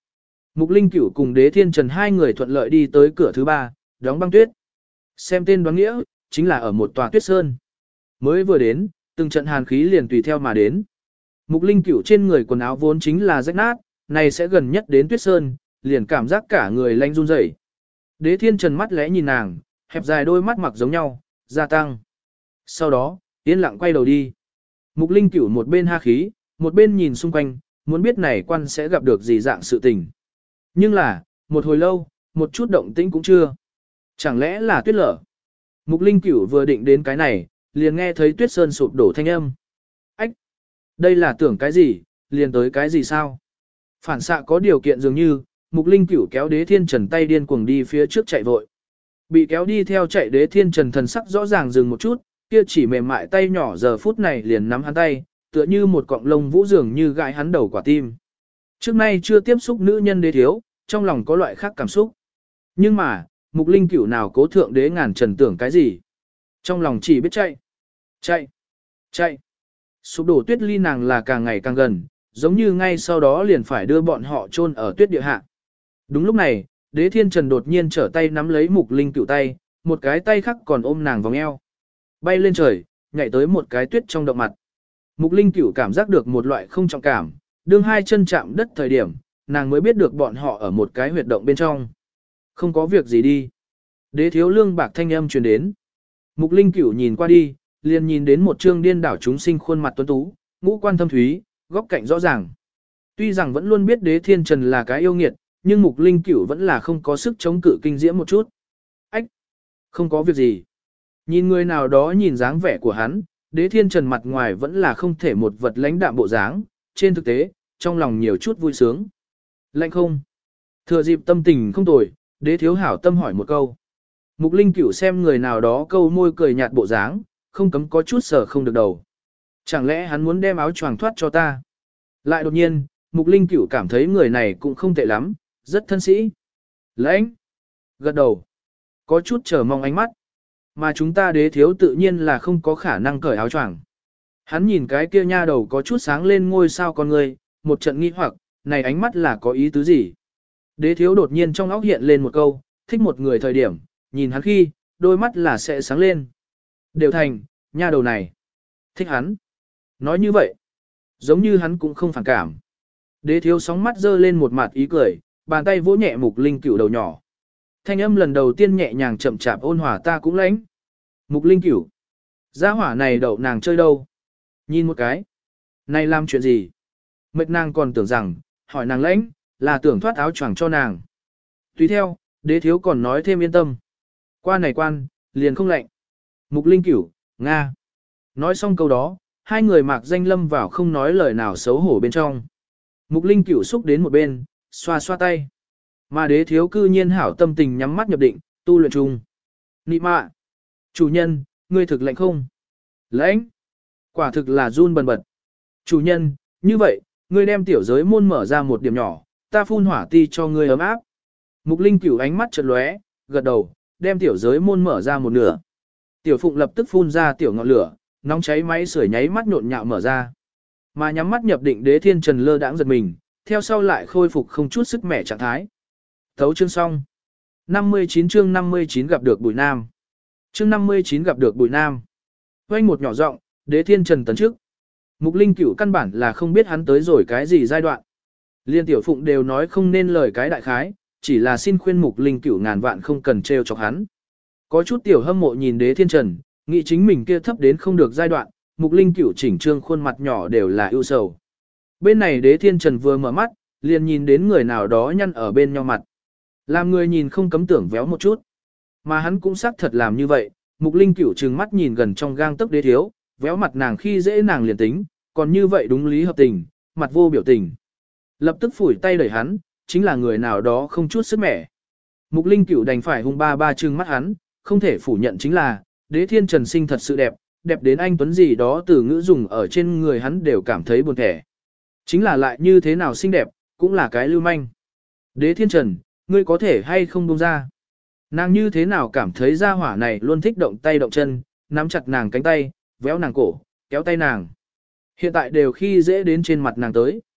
Mục Linh Cửu cùng Đế Thiên Trần hai người thuận lợi đi tới cửa thứ ba, đóng băng tuyết. Xem tên đoán nghĩa, chính là ở một tòa tuyết sơn. Mới vừa đến, từng trận hàn khí liền tùy theo mà đến. Mục Linh Cửu trên người quần áo vốn chính là rách nát, này sẽ gần nhất đến tuyết sơn, liền cảm giác cả người lanh run rẩy. Đế Thiên Trần mắt lẽ nhìn nàng, hẹp dài đôi mắt mặc giống nhau, gia tăng. Sau đó, yên lặng quay đầu đi. Mục Linh Cửu một bên ha khí, một bên nhìn xung quanh, muốn biết này quan sẽ gặp được gì dạng sự tình. Nhưng là, một hồi lâu, một chút động tĩnh cũng chưa. Chẳng lẽ là tuyết lở? Mục Linh Cửu vừa định đến cái này, liền nghe thấy tuyết sơn sụp đổ thanh âm. Ách! Đây là tưởng cái gì, liền tới cái gì sao? Phản xạ có điều kiện dường như, Mục Linh Cửu kéo Đế Thiên Trần tay điên cuồng đi phía trước chạy vội. Bị kéo đi theo chạy Đế Thiên Trần thần sắc rõ ràng dừng một chút, kia chỉ mềm mại tay nhỏ giờ phút này liền nắm hắn tay, tựa như một cọng lông vũ dường như gãi hắn đầu quả tim. Trước nay chưa tiếp xúc nữ nhân Đế thiếu, trong lòng có loại khác cảm xúc. Nhưng mà, Mục Linh Cửu nào cố thượng Đế ngàn trần tưởng cái gì? Trong lòng chỉ biết chạy, chạy, chạy. Sụp đổ tuyết ly nàng là càng ngày càng gần, giống như ngay sau đó liền phải đưa bọn họ chôn ở tuyết địa hạ. Đúng lúc này, Đế Thiên Trần đột nhiên trở tay nắm lấy Mục Linh Cửu tay, một cái tay khác còn ôm nàng vòng eo. Bay lên trời, nhảy tới một cái tuyết trong động mặt. Mục Linh Cửu cảm giác được một loại không trọng cảm, đương hai chân chạm đất thời điểm, nàng mới biết được bọn họ ở một cái huyệt động bên trong. Không có việc gì đi. Đế thiếu lương bạc thanh âm truyền đến. Mục Linh Cửu nhìn qua đi, liền nhìn đến một trương điên đảo chúng sinh khuôn mặt tuấn tú, ngũ quan thâm thúy, góc cạnh rõ ràng. Tuy rằng vẫn luôn biết Đế Thiên Trần là cái yêu nghiệt, nhưng Mục Linh Cửu vẫn là không có sức chống cự kinh diễm một chút. Ách! Không có việc gì. Nhìn người nào đó nhìn dáng vẻ của hắn, Đế Thiên Trần mặt ngoài vẫn là không thể một vật lãnh đạm bộ dáng, trên thực tế, trong lòng nhiều chút vui sướng. Lạnh không? Thừa dịp tâm tình không tồi, Đế thiếu hảo tâm hỏi một câu. Mục Linh Cửu xem người nào đó câu môi cười nhạt bộ dáng, không cấm có chút sở không được đầu. Chẳng lẽ hắn muốn đem áo choàng thoát cho ta? Lại đột nhiên, Mục Linh Cửu cảm thấy người này cũng không tệ lắm, rất thân sĩ. Lãnh! Gật đầu. Có chút chờ mong ánh mắt. Mà chúng ta Đế thiếu tự nhiên là không có khả năng cởi áo choàng. Hắn nhìn cái kia nha đầu có chút sáng lên ngôi sao con người, một trận nghi hoặc, này ánh mắt là có ý tứ gì? Đế thiếu đột nhiên trong óc hiện lên một câu, thích một người thời điểm, nhìn hắn khi, đôi mắt là sẽ sáng lên. Đều thành, nha đầu này. Thích hắn. Nói như vậy, giống như hắn cũng không phản cảm. Đế thiếu sóng mắt dơ lên một mặt ý cười, bàn tay vỗ nhẹ Mục Linh Cửu đầu nhỏ. Thanh âm lần đầu tiên nhẹ nhàng chậm chạp ôn hòa ta cũng lãnh. Mục Linh Cửu. Gia hỏa này đậu nàng chơi đâu? Nhìn một cái. Này làm chuyện gì? Mệt nàng còn tưởng rằng, hỏi nàng lãnh, là tưởng thoát áo choàng cho nàng. Tùy theo, Đế thiếu còn nói thêm yên tâm. Qua này quan, liền không lạnh. Mục Linh Cửu, Nga. Nói xong câu đó, hai người mạc danh lâm vào không nói lời nào xấu hổ bên trong. Mục Linh Cửu xúc đến một bên, xoa xoa tay. Mà Đế thiếu cư nhiên hảo tâm tình nhắm mắt nhập định, tu luyện chung. Nị mạ. Chủ nhân, ngươi thực lạnh không? Lãnh. Quả thực là run bần bật. Chủ nhân, như vậy, ngươi đem tiểu giới môn mở ra một điểm nhỏ, ta phun hỏa ti cho ngươi ấm áp. Mục Linh Cửu ánh mắt chợt lóe, gật đầu, đem tiểu giới môn mở ra một nửa. Tiểu Phụng lập tức phun ra tiểu ngọn lửa, nóng cháy máy sưởi nháy mắt nhộn nhạo mở ra. Mà nhắm mắt nhập định Đế Thiên Trần lơ đãng giật mình, theo sau lại khôi phục không chút sức mẻ trạng thái. Thấu chương xong. năm mươi chín chương năm mươi chín gặp được Bùi Nam. Chương năm mươi chín gặp được Bùi Nam. Quanh một nhỏ giọng, Đế Thiên Trần tấn trước. Mục Linh Cửu căn bản là không biết hắn tới rồi cái gì giai đoạn. Liên Tiểu Phụng đều nói không nên lời cái đại khái, chỉ là xin khuyên Mục Linh Cửu ngàn vạn không cần trêu chọc hắn. Có chút tiểu hâm mộ nhìn Đế Thiên Trần, nghĩ chính mình kia thấp đến không được giai đoạn, Mục Linh Cửu chỉnh trương khuôn mặt nhỏ đều là ưu sầu. Bên này Đế Thiên Trần vừa mở mắt, liền nhìn đến người nào đó nhăn ở bên nhau mặt. Làm người nhìn không cấm tưởng véo một chút. Mà hắn cũng xác thật làm như vậy, Mục Linh Cửu trừng mắt nhìn gần trong gang tấc Đế thiếu, véo mặt nàng khi dễ nàng liền tính, còn như vậy đúng lý hợp tình, mặt vô biểu tình. Lập tức phủi tay đẩy hắn, chính là người nào đó không chút sức mẻ. Mục Linh Cửu đành phải hung ba ba trừng mắt hắn, không thể phủ nhận chính là, Đế Thiên Trần sinh thật sự đẹp, đẹp đến anh tuấn gì đó từ ngữ dùng ở trên người hắn đều cảm thấy buồn thẻ. Chính là lại như thế nào xinh đẹp, cũng là cái lưu manh. Đế Thiên Trần, ngươi có thể hay không buông ra? Nàng như thế nào cảm thấy gia hỏa này luôn thích động tay động chân, nắm chặt nàng cánh tay, véo nàng cổ, kéo tay nàng. Hiện tại đều khi dễ đến trên mặt nàng tới.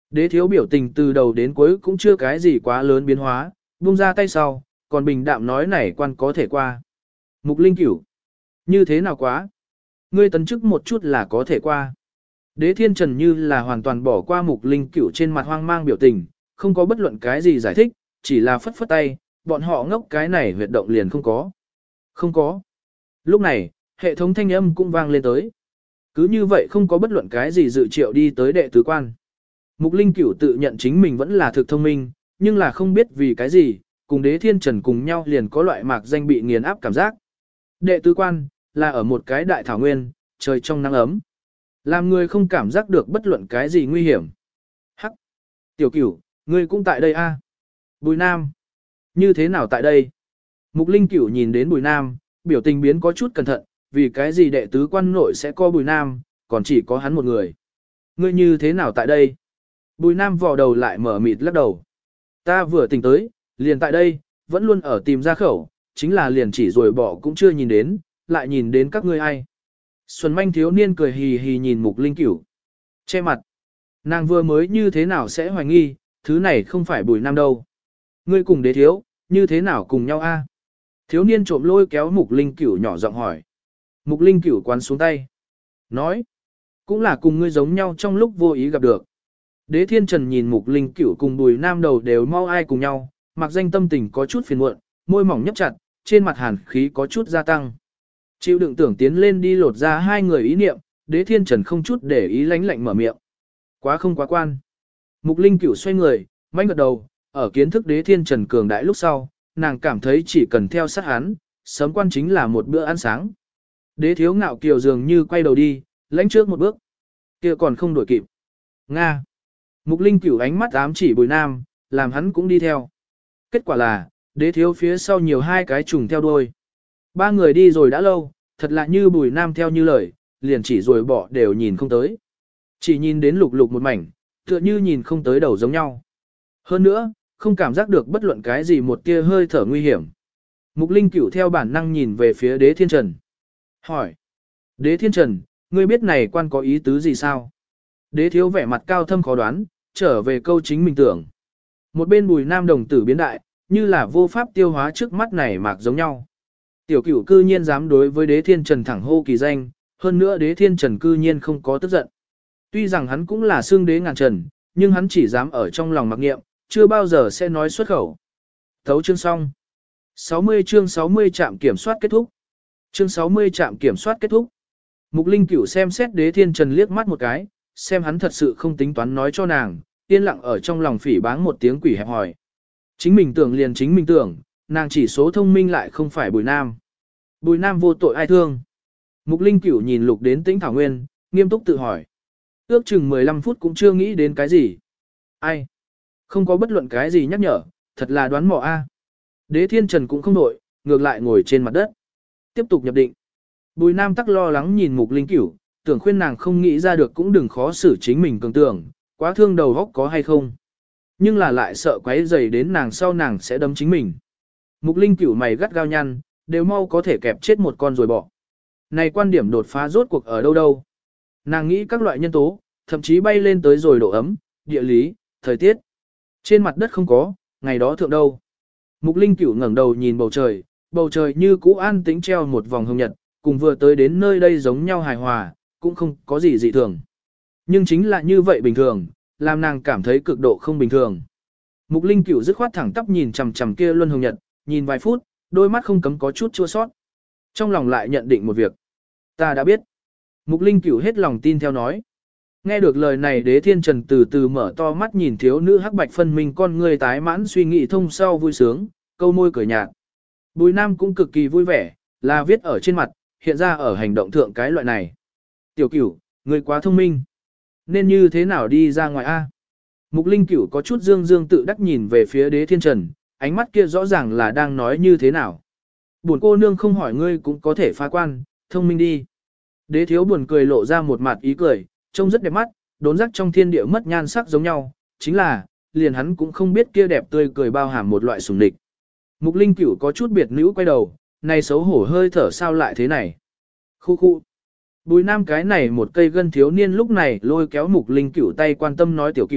Đế thiếu biểu tình từ đầu đến cuối cũng chưa cái gì quá lớn biến hóa, buông ra tay sau, còn bình đạm nói này quan có thể qua. Mục Linh Cửu, như thế nào quá? Ngươi tấn chức một chút là có thể qua. Đế Thiên Trần như là hoàn toàn bỏ qua Mục Linh Cửu trên mặt hoang mang biểu tình, không có bất luận cái gì giải thích, chỉ là phất phất tay, bọn họ ngốc cái này huyệt động liền không có. Không có. Lúc này, hệ thống thanh âm cũng vang lên tới. Cứ như vậy không có bất luận cái gì dự triệu đi tới đệ tứ quan. Mục Linh Cửu tự nhận chính mình vẫn là thực thông minh, nhưng là không biết vì cái gì, cùng Đế Thiên Trần cùng nhau liền có loại mạc danh bị nghiền áp cảm giác. Đệ tứ quan, là ở một cái đại thảo nguyên, trời trong nắng ấm. Làm người không cảm giác được bất luận cái gì nguy hiểm. Hắc! Tiểu Cửu, ngươi cũng tại đây a? À? Bùi Nam! Như thế nào tại đây? Mục Linh Cửu nhìn đến Bùi Nam, biểu tình biến có chút cẩn thận, vì cái gì đệ tứ quan nội sẽ có Bùi Nam, còn chỉ có hắn một người. Ngươi như thế nào tại đây? Bùi Nam vò đầu lại mở mịt lắc đầu. Ta vừa tỉnh tới, liền tại đây, vẫn luôn ở tìm ra khẩu, chính là liền chỉ rồi bỏ cũng chưa nhìn đến, lại nhìn đến các ngươi ai. Xuân manh thiếu niên cười hì hì nhìn Mục Linh Cửu. Che mặt. Nàng vừa mới như thế nào sẽ hoài nghi, thứ này không phải Bùi Nam đâu. Ngươi cùng Đế thiếu, như thế nào cùng nhau a? Thiếu niên trộm lôi kéo Mục Linh Cửu nhỏ giọng hỏi. Mục Linh Cửu quán xuống tay. Nói. Cũng là cùng ngươi giống nhau trong lúc vô ý gặp được. Đế Thiên Trần nhìn Mục Linh Cửu cùng Bùi Nam đầu đều mau ai cùng nhau, mặc danh tâm tình có chút phiền muộn, môi mỏng nhấp chặt, trên mặt hàn khí có chút gia tăng. Chịu đựng tưởng tiến lên đi lột ra hai người ý niệm, Đế Thiên Trần không chút để ý lánh lạnh mở miệng. Quá không quá quan. Mục Linh Cửu xoay người, manh gật đầu, ở kiến thức Đế Thiên Trần cường đại lúc sau, nàng cảm thấy chỉ cần theo sát hắn, sớm quan chính là một bữa ăn sáng. Đế thiếu ngạo kiều dường như quay đầu đi, lãnh trước một bước. Kia còn không đổi kịp. Nga. Mục Linh Cửu ánh mắt ám chỉ Bùi Nam, làm hắn cũng đi theo. Kết quả là, Đế thiếu phía sau nhiều hai cái trùng theo đuôi. Ba người đi rồi đã lâu, thật lạ như Bùi Nam theo như lời, liền chỉ rồi bỏ đều nhìn không tới. Chỉ nhìn đến lục lục một mảnh, tựa như nhìn không tới đầu giống nhau. Hơn nữa, không cảm giác được bất luận cái gì một tia hơi thở nguy hiểm. Mục Linh Cửu theo bản năng nhìn về phía Đế Thiên Trần. Hỏi. Đế Thiên Trần, ngươi biết này quan có ý tứ gì sao? Đế thiếu vẻ mặt cao thâm khó đoán, trở về câu chính mình tưởng. Một bên Bùi Nam đồng tử biến đại, như là vô pháp tiêu hóa trước mắt này mạc giống nhau. Tiểu Cửu cư nhiên dám đối với Đế Thiên Trần thẳng hô kỳ danh, hơn nữa Đế Thiên Trần cư nhiên không có tức giận. Tuy rằng hắn cũng là xương đế ngàn trần, nhưng hắn chỉ dám ở trong lòng mặc nghiệm, chưa bao giờ sẽ nói xuất khẩu. Thấu chương xong. sáu mươi chương sáu mươi trạm kiểm soát kết thúc. Chương sáu mươi trạm kiểm soát kết thúc. Mục Linh Cửu xem xét Đế Thiên Trần liếc mắt một cái, xem hắn thật sự không tính toán nói cho nàng, yên lặng ở trong lòng phỉ báng một tiếng quỷ hẹp hỏi. Chính mình tưởng liền chính mình tưởng, nàng chỉ số thông minh lại không phải Bùi Nam. Bùi Nam vô tội ai thương. Mục Linh Cửu nhìn Lục đến Tĩnh Thảo Nguyên, nghiêm túc tự hỏi. Ước chừng mười lăm phút cũng chưa nghĩ đến cái gì. Ai? Không có bất luận cái gì nhắc nhở, thật là đoán mò a. Đế Thiên Trần cũng không đổi, ngược lại ngồi trên mặt đất. Tiếp tục nhập định. Bùi Nam tắc lo lắng nhìn Mục Linh Cửu, tưởng khuyên nàng không nghĩ ra được cũng đừng khó xử chính mình cường tưởng, quá thương đầu góc có hay không. Nhưng là lại sợ quấy rầy đến nàng sau nàng sẽ đấm chính mình. Mục Linh Cửu mày gắt gao nhăn, đều mau có thể kẹp chết một con rồi bỏ. Này quan điểm đột phá rốt cuộc ở đâu đâu. Nàng nghĩ các loại nhân tố, thậm chí bay lên tới rồi độ ấm, địa lý, thời tiết. Trên mặt đất không có, ngày đó thượng đâu. Mục Linh Cửu ngẩng đầu nhìn bầu trời, bầu trời như cũ an tĩnh treo một vòng hồng nhật, cùng vừa tới đến nơi đây giống nhau hài hòa, cũng không có gì dị thường. Nhưng chính là như vậy bình thường, làm nàng cảm thấy cực độ không bình thường. Mục Linh Cửu dứt khoát thẳng tắp nhìn chằm chằm kia luân hồng nhật, nhìn vài phút, đôi mắt không cấm có chút chua sót. Trong lòng lại nhận định một việc. Ta đã biết. Mục Linh Cửu hết lòng tin theo nói. Nghe được lời này Đế Thiên Trần từ từ mở to mắt nhìn thiếu nữ hắc bạch phân minh con người tái mãn suy nghĩ thông sau vui sướng, câu môi cười nhạt. Bùi Nam cũng cực kỳ vui vẻ, là viết ở trên mặt, hiện ra ở hành động thượng cái loại này. Tiểu Cửu, người quá thông minh. Nên như thế nào đi ra ngoài a? Mục Linh Cửu có chút dương dương tự đắc nhìn về phía Đế Thiên Trần, ánh mắt kia rõ ràng là đang nói như thế nào. Buồn cô nương không hỏi ngươi cũng có thể phá quan, thông minh đi. Đế thiếu buồn cười lộ ra một mặt ý cười, trông rất đẹp mắt, đốn giác trong thiên địa mất nhan sắc giống nhau, chính là, liền hắn cũng không biết kia đẹp tươi cười bao hàm một loại sủng địch. Mục Linh Cửu có chút biệt nữ quay đầu, này xấu hổ hơi thở sao lại thế này. Khu khu. Bùi Nam cái này một cây gân thiếu niên lúc này lôi kéo Mục Linh Cửu tay quan tâm nói tiểu Cửu,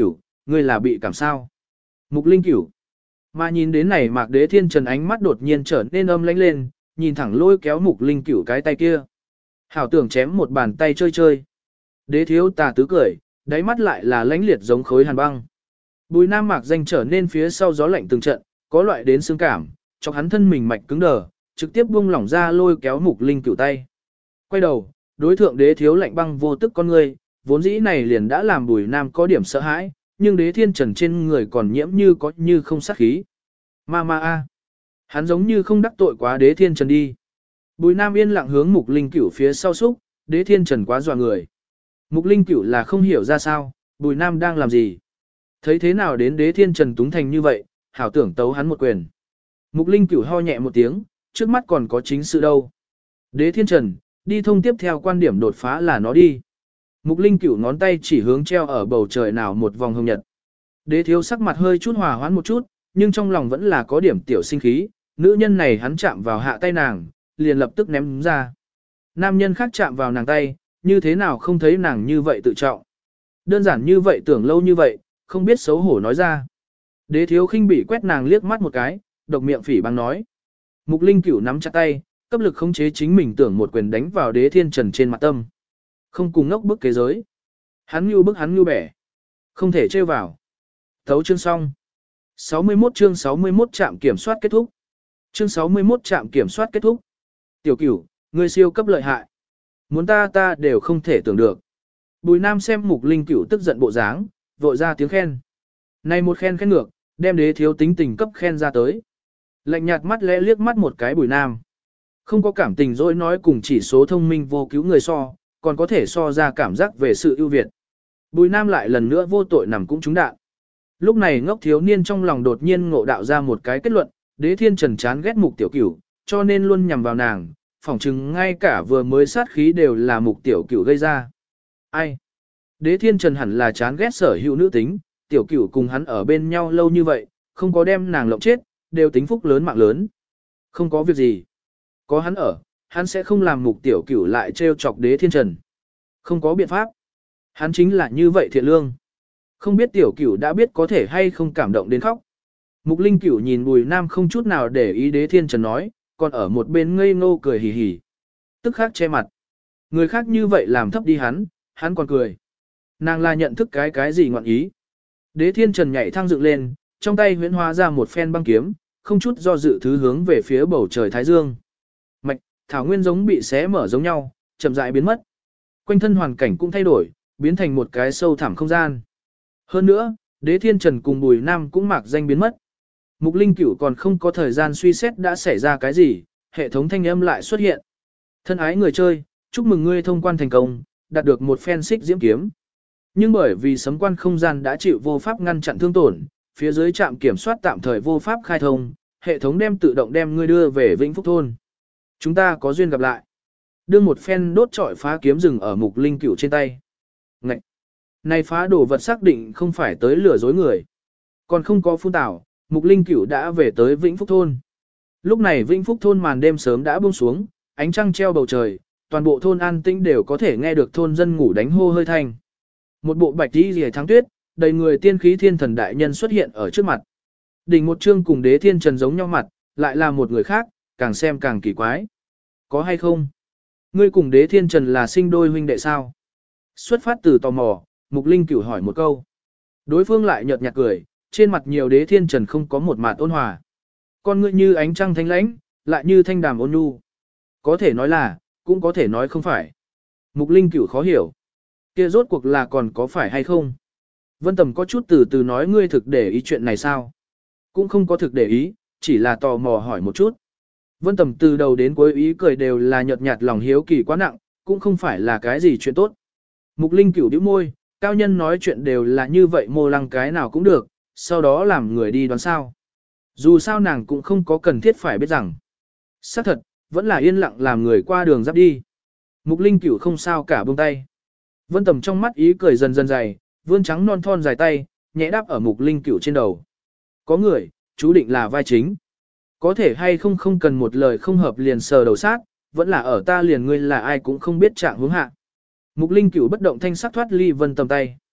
ngươi là bị cảm sao? Mục Linh Cửu. Mà nhìn đến này Mạc Đế Thiên Trần ánh mắt đột nhiên trở nên âm lãnh lên, nhìn thẳng lôi kéo Mục Linh Cửu cái tay kia. Hảo tưởng chém một bàn tay chơi chơi. Đế thiếu tà tứ cười, đáy mắt lại là lãnh liệt giống khối hàn băng. Bùi Nam Mạc Danh trở nên phía sau gió lạnh từng trận, có loại đến xương cảm, cho hắn thân mình mạch cứng đờ, trực tiếp buông lỏng ra lôi kéo Mục Linh Cửu tay. Quay đầu, đối thượng Đế thiếu lạnh băng vô tức con người, vốn dĩ này liền đã làm Bùi Nam có điểm sợ hãi, nhưng Đế Thiên Trần trên người còn nhiễm như có như không sát khí. Ma ma a, hắn giống như không đắc tội quá Đế Thiên Trần đi. Bùi Nam yên lặng hướng Mục Linh Cửu phía sau xúc, Đế Thiên Trần quá dọa người. Mục Linh Cửu là không hiểu ra sao, Bùi Nam đang làm gì. Thấy thế nào đến Đế Thiên Trần túng thành như vậy, hảo tưởng tấu hắn một quyền. Mục Linh Cửu ho nhẹ một tiếng, trước mắt còn có chính sự đâu. Đế Thiên Trần, đi thông tiếp theo quan điểm đột phá là nó đi. Mục Linh Cửu ngón tay chỉ hướng treo ở bầu trời nào một vòng hồng nhật. Đế thiếu sắc mặt hơi chút hòa hoãn một chút, nhưng trong lòng vẫn là có điểm tiểu sinh khí, nữ nhân này hắn chạm vào hạ tay nàng, liền lập tức ném ra. Nam nhân khác chạm vào nàng tay, như thế nào không thấy nàng như vậy tự trọng. Đơn giản như vậy tưởng lâu như vậy, không biết xấu hổ nói ra. Đế thiếu khinh bỉ quét nàng liếc mắt một cái, độc miệng phỉ băng nói. Mục Linh Cửu nắm chặt tay, cấp lực khống chế chính mình tưởng một quyền đánh vào Đế Thiên Trần trên mặt tâm. Không cùng ngốc bức kế giới. Hắn như bức hắn như bẻ. Không thể trêu vào. Thấu chương xong. sáu mươi mốt chương sáu mươi mốt trạm kiểm soát kết thúc. Chương sáu mươi mốt trạm kiểm soát kết thúc. Tiểu Cửu, ngươi siêu cấp lợi hại. Muốn ta ta đều không thể tưởng được. Bùi Nam xem Mục Linh Cửu tức giận bộ dáng, vội ra tiếng khen. Này một khen khen ngược, đem Đế thiếu tính tình cấp khen ra tới. Lạnh nhạt mắt lẽ liếc mắt một cái Bùi Nam. Không có cảm tình dối nói cùng chỉ số thông minh vô cứu người so, còn có thể so ra cảm giác về sự ưu việt. Bùi Nam lại lần nữa vô tội nằm cũng trúng đạn. Lúc này ngốc thiếu niên trong lòng đột nhiên ngộ đạo ra một cái kết luận, Đế Thiên Trần chán ghét Mục Tiểu Cửu, cho nên luôn nhằm vào nàng, phỏng chừng ngay cả vừa mới sát khí đều là Mục Tiểu Cửu gây ra. Ai? Đế Thiên Trần hẳn là chán ghét sở hữu nữ tính, Tiểu Cửu cùng hắn ở bên nhau lâu như vậy, không có đem nàng lộng chết, đều tính phúc lớn mạng lớn. Không có việc gì. Có hắn ở, hắn sẽ không làm Mục Tiểu Cửu lại trêu chọc Đế Thiên Trần. Không có biện pháp. Hắn chính là như vậy thiện lương. Không biết Tiểu Cửu đã biết có thể hay không cảm động đến khóc. Mục Linh Cửu nhìn Bùi Nam không chút nào để ý Đế Thiên Trần nói, còn ở một bên ngây ngô cười hì hì. Tức khắc che mặt. Người khác như vậy làm thấp đi hắn, hắn còn cười. Nàng là nhận thức cái cái gì ngọn ý. Đế Thiên Trần nhảy thăng dựng lên, trong tay huyễn hóa ra một phen băng kiếm, không chút do dự thứ hướng về phía bầu trời Thái Dương. Mạch, thảo nguyên giống bị xé mở giống nhau, chậm rãi biến mất. Quanh thân hoàn cảnh cũng thay đổi, biến thành một cái sâu thẳm không gian. Hơn nữa, Đế Thiên Trần cùng Bùi Nam cũng mạc danh biến mất. Mục Linh Cửu còn không có thời gian suy xét đã xảy ra cái gì, hệ thống thanh âm lại xuất hiện. Thân ái người chơi, chúc mừng ngươi thông quan thành công, đạt được một phen xích diễm kiếm. Nhưng bởi vì sấm quan không gian đã chịu vô pháp ngăn chặn thương tổn, phía dưới trạm kiểm soát tạm thời vô pháp khai thông, hệ thống đem tự động đem ngươi đưa về Vĩnh Phúc thôn. Chúng ta có duyên gặp lại. Đưa một phen đốt trọi phá kiếm rừng ở Mục Linh Cửu trên tay. Ngậy! Này phá đồ vật xác định không phải tới lừa dối người. Còn không có phun tảo, Mục Linh Cửu đã về tới Vĩnh Phúc thôn. Lúc này Vĩnh Phúc thôn màn đêm sớm đã buông xuống, ánh trăng treo bầu trời, toàn bộ thôn an tĩnh đều có thể nghe được thôn dân ngủ đánh hô hơi thanh. Một bộ bạch y rìa thắng tuyết, đầy người tiên khí thiên thần đại nhân xuất hiện ở trước mặt. Đỉnh một chương cùng Đế Thiên Trần giống nhau mặt, lại là một người khác, càng xem càng kỳ quái. Có hay không? Ngươi cùng Đế Thiên Trần là sinh đôi huynh đệ sao? Xuất phát từ tò mò, Mục Linh Cửu hỏi một câu. Đối phương lại nhợt nhạt cười, trên mặt nhiều Đế Thiên Trần không có một mặt ôn hòa. Con ngươi như ánh trăng thanh lãnh, lại như thanh đàm ôn nhu. Có thể nói là, cũng có thể nói không phải. Mục Linh Cửu khó hiểu. Kia rốt cuộc là còn có phải hay không? Vân Tầm có chút từ từ nói ngươi thực để ý chuyện này sao? Cũng không có thực để ý, chỉ là tò mò hỏi một chút. Vân Tầm từ đầu đến cuối ý cười đều là nhợt nhạt lòng hiếu kỳ quá nặng, cũng không phải là cái gì chuyện tốt. Mục Linh Cửu bĩu môi, cao nhân nói chuyện đều là như vậy mô lăng cái nào cũng được, sau đó làm người đi đoán sao. Dù sao nàng cũng không có cần thiết phải biết rằng. Xác thật, vẫn là yên lặng làm người qua đường giáp đi. Mục Linh Cửu không sao cả buông tay. Vân Tầm trong mắt ý cười dần dần dày, vươn trắng non thon dài tay, nhẹ đáp ở Mục Linh Cửu trên đầu. Có người, chú định là vai chính. Có thể hay không không cần một lời không hợp liền sờ đầu sát, vẫn là ở ta liền ngươi là ai cũng không biết trạng hướng hạ. Mục Linh Cửu bất động thanh sắc thoát ly Vân Tầm tay.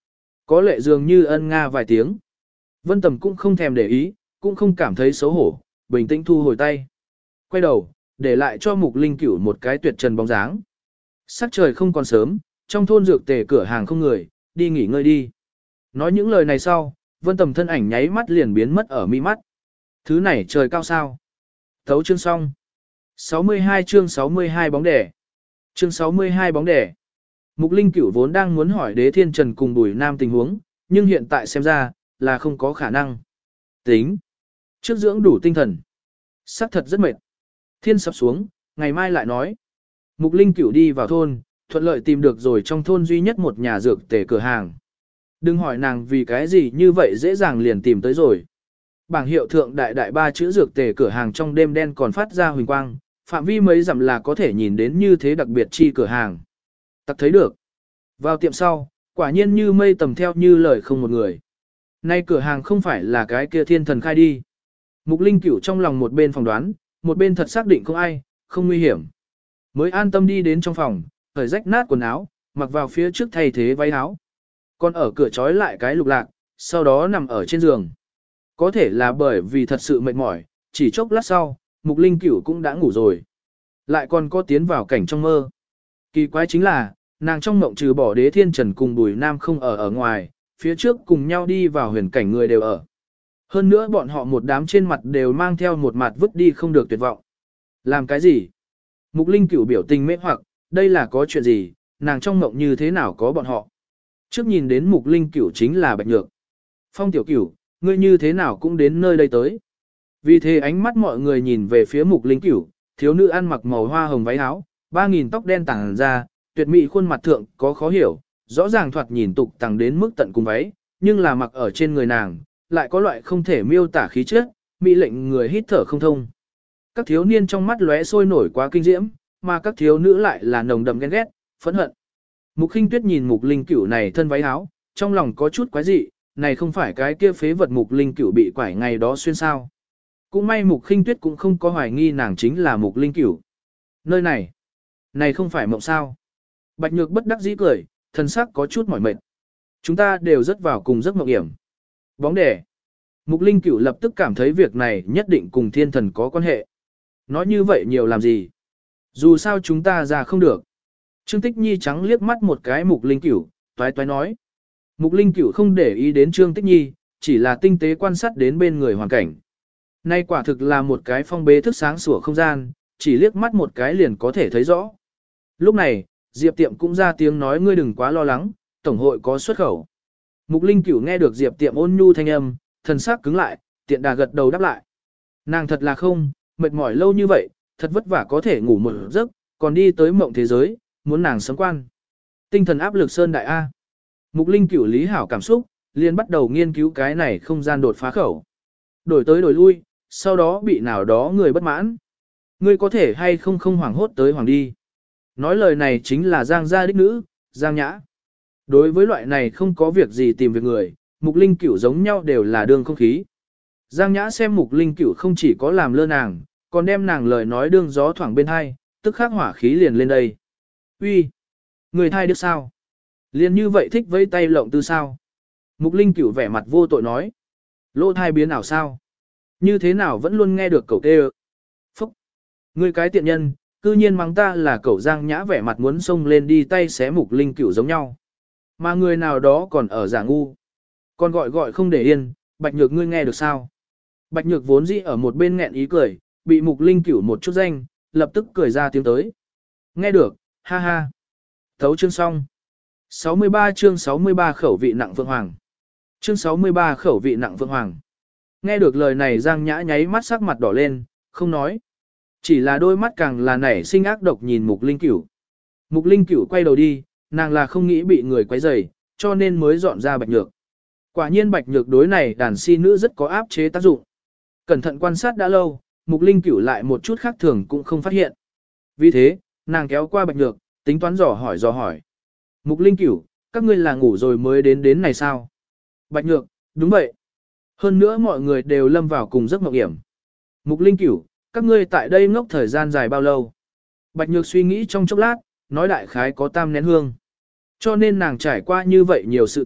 Có lệ dường như ân nga vài tiếng. Vân Tầm cũng không thèm để ý, cũng không cảm thấy xấu hổ, bình tĩnh thu hồi tay. Quay đầu, để lại cho Mục Linh Cửu một cái tuyệt trần bóng dáng. Sắc trời không còn sớm, trong thôn dược tề cửa hàng không người, đi nghỉ ngơi đi. Nói những lời này sau, Vân Tầm thân ảnh nháy mắt liền biến mất ở mi mắt. Thứ này trời cao sao. Thấu chương xong. sáu mươi hai chương sáu mươi hai bóng đẻ. Chương sáu mươi hai bóng đẻ. Mục Linh Cửu vốn đang muốn hỏi Đế Thiên Trần cùng Bùi Nam tình huống, nhưng hiện tại xem ra, là không có khả năng. Tính. Trước dưỡng đủ tinh thần. Sắc thật rất mệt. Thiên sập xuống, ngày mai lại nói. Mục Linh Cửu đi vào thôn, thuận lợi tìm được rồi trong thôn duy nhất một nhà dược tề cửa hàng. Đừng hỏi nàng vì cái gì như vậy dễ dàng liền tìm tới rồi. Bảng hiệu thượng đại đại ba chữ dược tề cửa hàng trong đêm đen còn phát ra huỳnh quang, phạm vi mấy dặm là có thể nhìn đến như thế đặc biệt chi cửa hàng. Tặc thấy được. Vào tiệm sau, quả nhiên như mây tầm theo như lời không một người. Nay cửa hàng không phải là cái kia thiên thần khai đi. Mục Linh Cửu trong lòng một bên phỏng đoán, một bên thật xác định không ai, không nguy hiểm. Mới an tâm đi đến trong phòng, cởi rách nát quần áo, mặc vào phía trước thay thế váy áo. Còn ở cửa trói lại cái lục lạc, sau đó nằm ở trên giường. Có thể là bởi vì thật sự mệt mỏi, chỉ chốc lát sau, Mục Linh Cửu cũng đã ngủ rồi. Lại còn có tiến vào cảnh trong mơ. Kỳ quái chính là, nàng trong mộng trừ bỏ Đế Thiên Trần cùng Bùi Nam không ở ở ngoài, phía trước cùng nhau đi vào huyền cảnh người đều ở. Hơn nữa bọn họ một đám trên mặt đều mang theo một mặt vứt đi không được tuyệt vọng. Làm cái gì? Mục Linh Cửu biểu tình mê hoặc, đây là có chuyện gì, nàng trong mộng như thế nào có bọn họ. Trước nhìn đến Mục Linh Cửu chính là Bạch Nhược. Phong Tiểu Cửu, ngươi như thế nào cũng đến nơi đây tới. Vì thế ánh mắt mọi người nhìn về phía Mục Linh Cửu, thiếu nữ ăn mặc màu hoa hồng váy áo, ba nghìn tóc đen tàng ra, tuyệt mỹ khuôn mặt thượng có khó hiểu, rõ ràng thoạt nhìn tục tàng đến mức tận cùng váy, nhưng là mặc ở trên người nàng, lại có loại không thể miêu tả khí chất, mỹ lệnh người hít thở không thông. Các thiếu niên trong mắt lóe sôi nổi quá kinh diễm, mà các thiếu nữ lại là nồng đậm ghen ghét, phẫn hận. Mục Khinh Tuyết nhìn Mục Linh Cửu này thân váy áo, trong lòng có chút quái dị, này không phải cái kia phế vật Mục Linh Cửu bị quải ngày đó xuyên sao. Cũng may Mục Khinh Tuyết cũng không có hoài nghi nàng chính là Mục Linh Cửu. Nơi này, này không phải mộng sao. Bạch Nhược bất đắc dĩ cười, thân sắc có chút mỏi mệt. Chúng ta đều rất vào cùng giấc mộng hiểm. Bóng đẻ. Mục Linh Cửu lập tức cảm thấy việc này nhất định cùng thiên thần có quan hệ. Nói như vậy nhiều làm gì? Dù sao chúng ta ra không được. Trương Tích Nhi trắng liếc mắt một cái Mục Linh Cửu, toái toái nói. Mục Linh Cửu không để ý đến Trương Tích Nhi, chỉ là tinh tế quan sát đến bên người hoàn cảnh. Nay quả thực là một cái phong bế thức sáng sủa không gian, chỉ liếc mắt một cái liền có thể thấy rõ. Lúc này, Diệp Tiệm cũng ra tiếng nói ngươi đừng quá lo lắng, tổng hội có xuất khẩu. Mục Linh Cửu nghe được Diệp Tiệm ôn nhu thanh âm, thần sắc cứng lại, tiện đà gật đầu đáp lại. Nàng thật là không, mệt mỏi lâu như vậy, thật vất vả có thể ngủ một giấc, còn đi tới mộng thế giới, muốn nàng sớm quan. Tinh thần áp lực sơn đại A. Mục Linh Cửu lý hảo cảm xúc, liền bắt đầu nghiên cứu cái này không gian đột phá khẩu. Đổi tới đổi lui, sau đó bị nào đó người bất mãn. Ngươi có thể hay không không hoảng hốt tới hoàng đi. Nói lời này chính là Giang gia đích nữ, Giang Nhã. Đối với loại này không có việc gì tìm việc người, Mục Linh Cửu giống nhau đều là đương không khí. Giang Nhã xem Mục Linh Cửu không chỉ có làm lơ nàng, còn đem nàng lời nói đương gió thoảng bên hai, tức khắc hỏa khí liền lên đây. Uy, người thai được sao? Liền như vậy thích vẫy tay lộng tư sao? Mục Linh Cửu vẻ mặt vô tội nói. Lỗ thai biến ảo sao? Như thế nào vẫn luôn nghe được cậu kêu? Phúc! Ngươi cái tiện nhân, cư nhiên mắng ta là cậu Giang Nhã vẻ mặt muốn xông lên đi tay xé Mục Linh Cửu giống nhau. Mà người nào đó còn ở giả ngu. Còn gọi gọi không để yên, Bạch Nhược ngươi nghe được sao? Bạch Nhược vốn dĩ ở một bên nghẹn ý cười, bị Mục Linh Cửu một chút danh, lập tức cười ra tiếng tới. Nghe được, ha ha. Thấu chương xong. sáu mươi ba chương sáu mươi ba khẩu vị nặng Phượng Hoàng. Chương sáu mươi ba khẩu vị nặng Phượng Hoàng. Nghe được lời này Giang Nhã nháy mắt sắc mặt đỏ lên, không nói. Chỉ là đôi mắt càng là nảy sinh ác độc nhìn Mục Linh Cửu. Mục Linh Cửu quay đầu đi, nàng là không nghĩ bị người quấy rầy, cho nên mới dọn ra Bạch Nhược. Quả nhiên Bạch Nhược đối này đàn si nữ rất có áp chế tác dụng. Cẩn thận quan sát đã lâu, Mục Linh Cửu lại một chút khác thường cũng không phát hiện. Vì thế, nàng kéo qua Bạch Nhược, tính toán dò hỏi dò hỏi. Mục Linh Cửu, các ngươi là ngủ rồi mới đến đến này sao? Bạch Nhược, đúng vậy. Hơn nữa mọi người đều lâm vào cùng giấc mộng hiểm. Mục Linh Cửu, các ngươi tại đây ngốc thời gian dài bao lâu? Bạch Nhược suy nghĩ trong chốc lát, nói đại khái có tam nén hương. Cho nên nàng trải qua như vậy nhiều sự tình,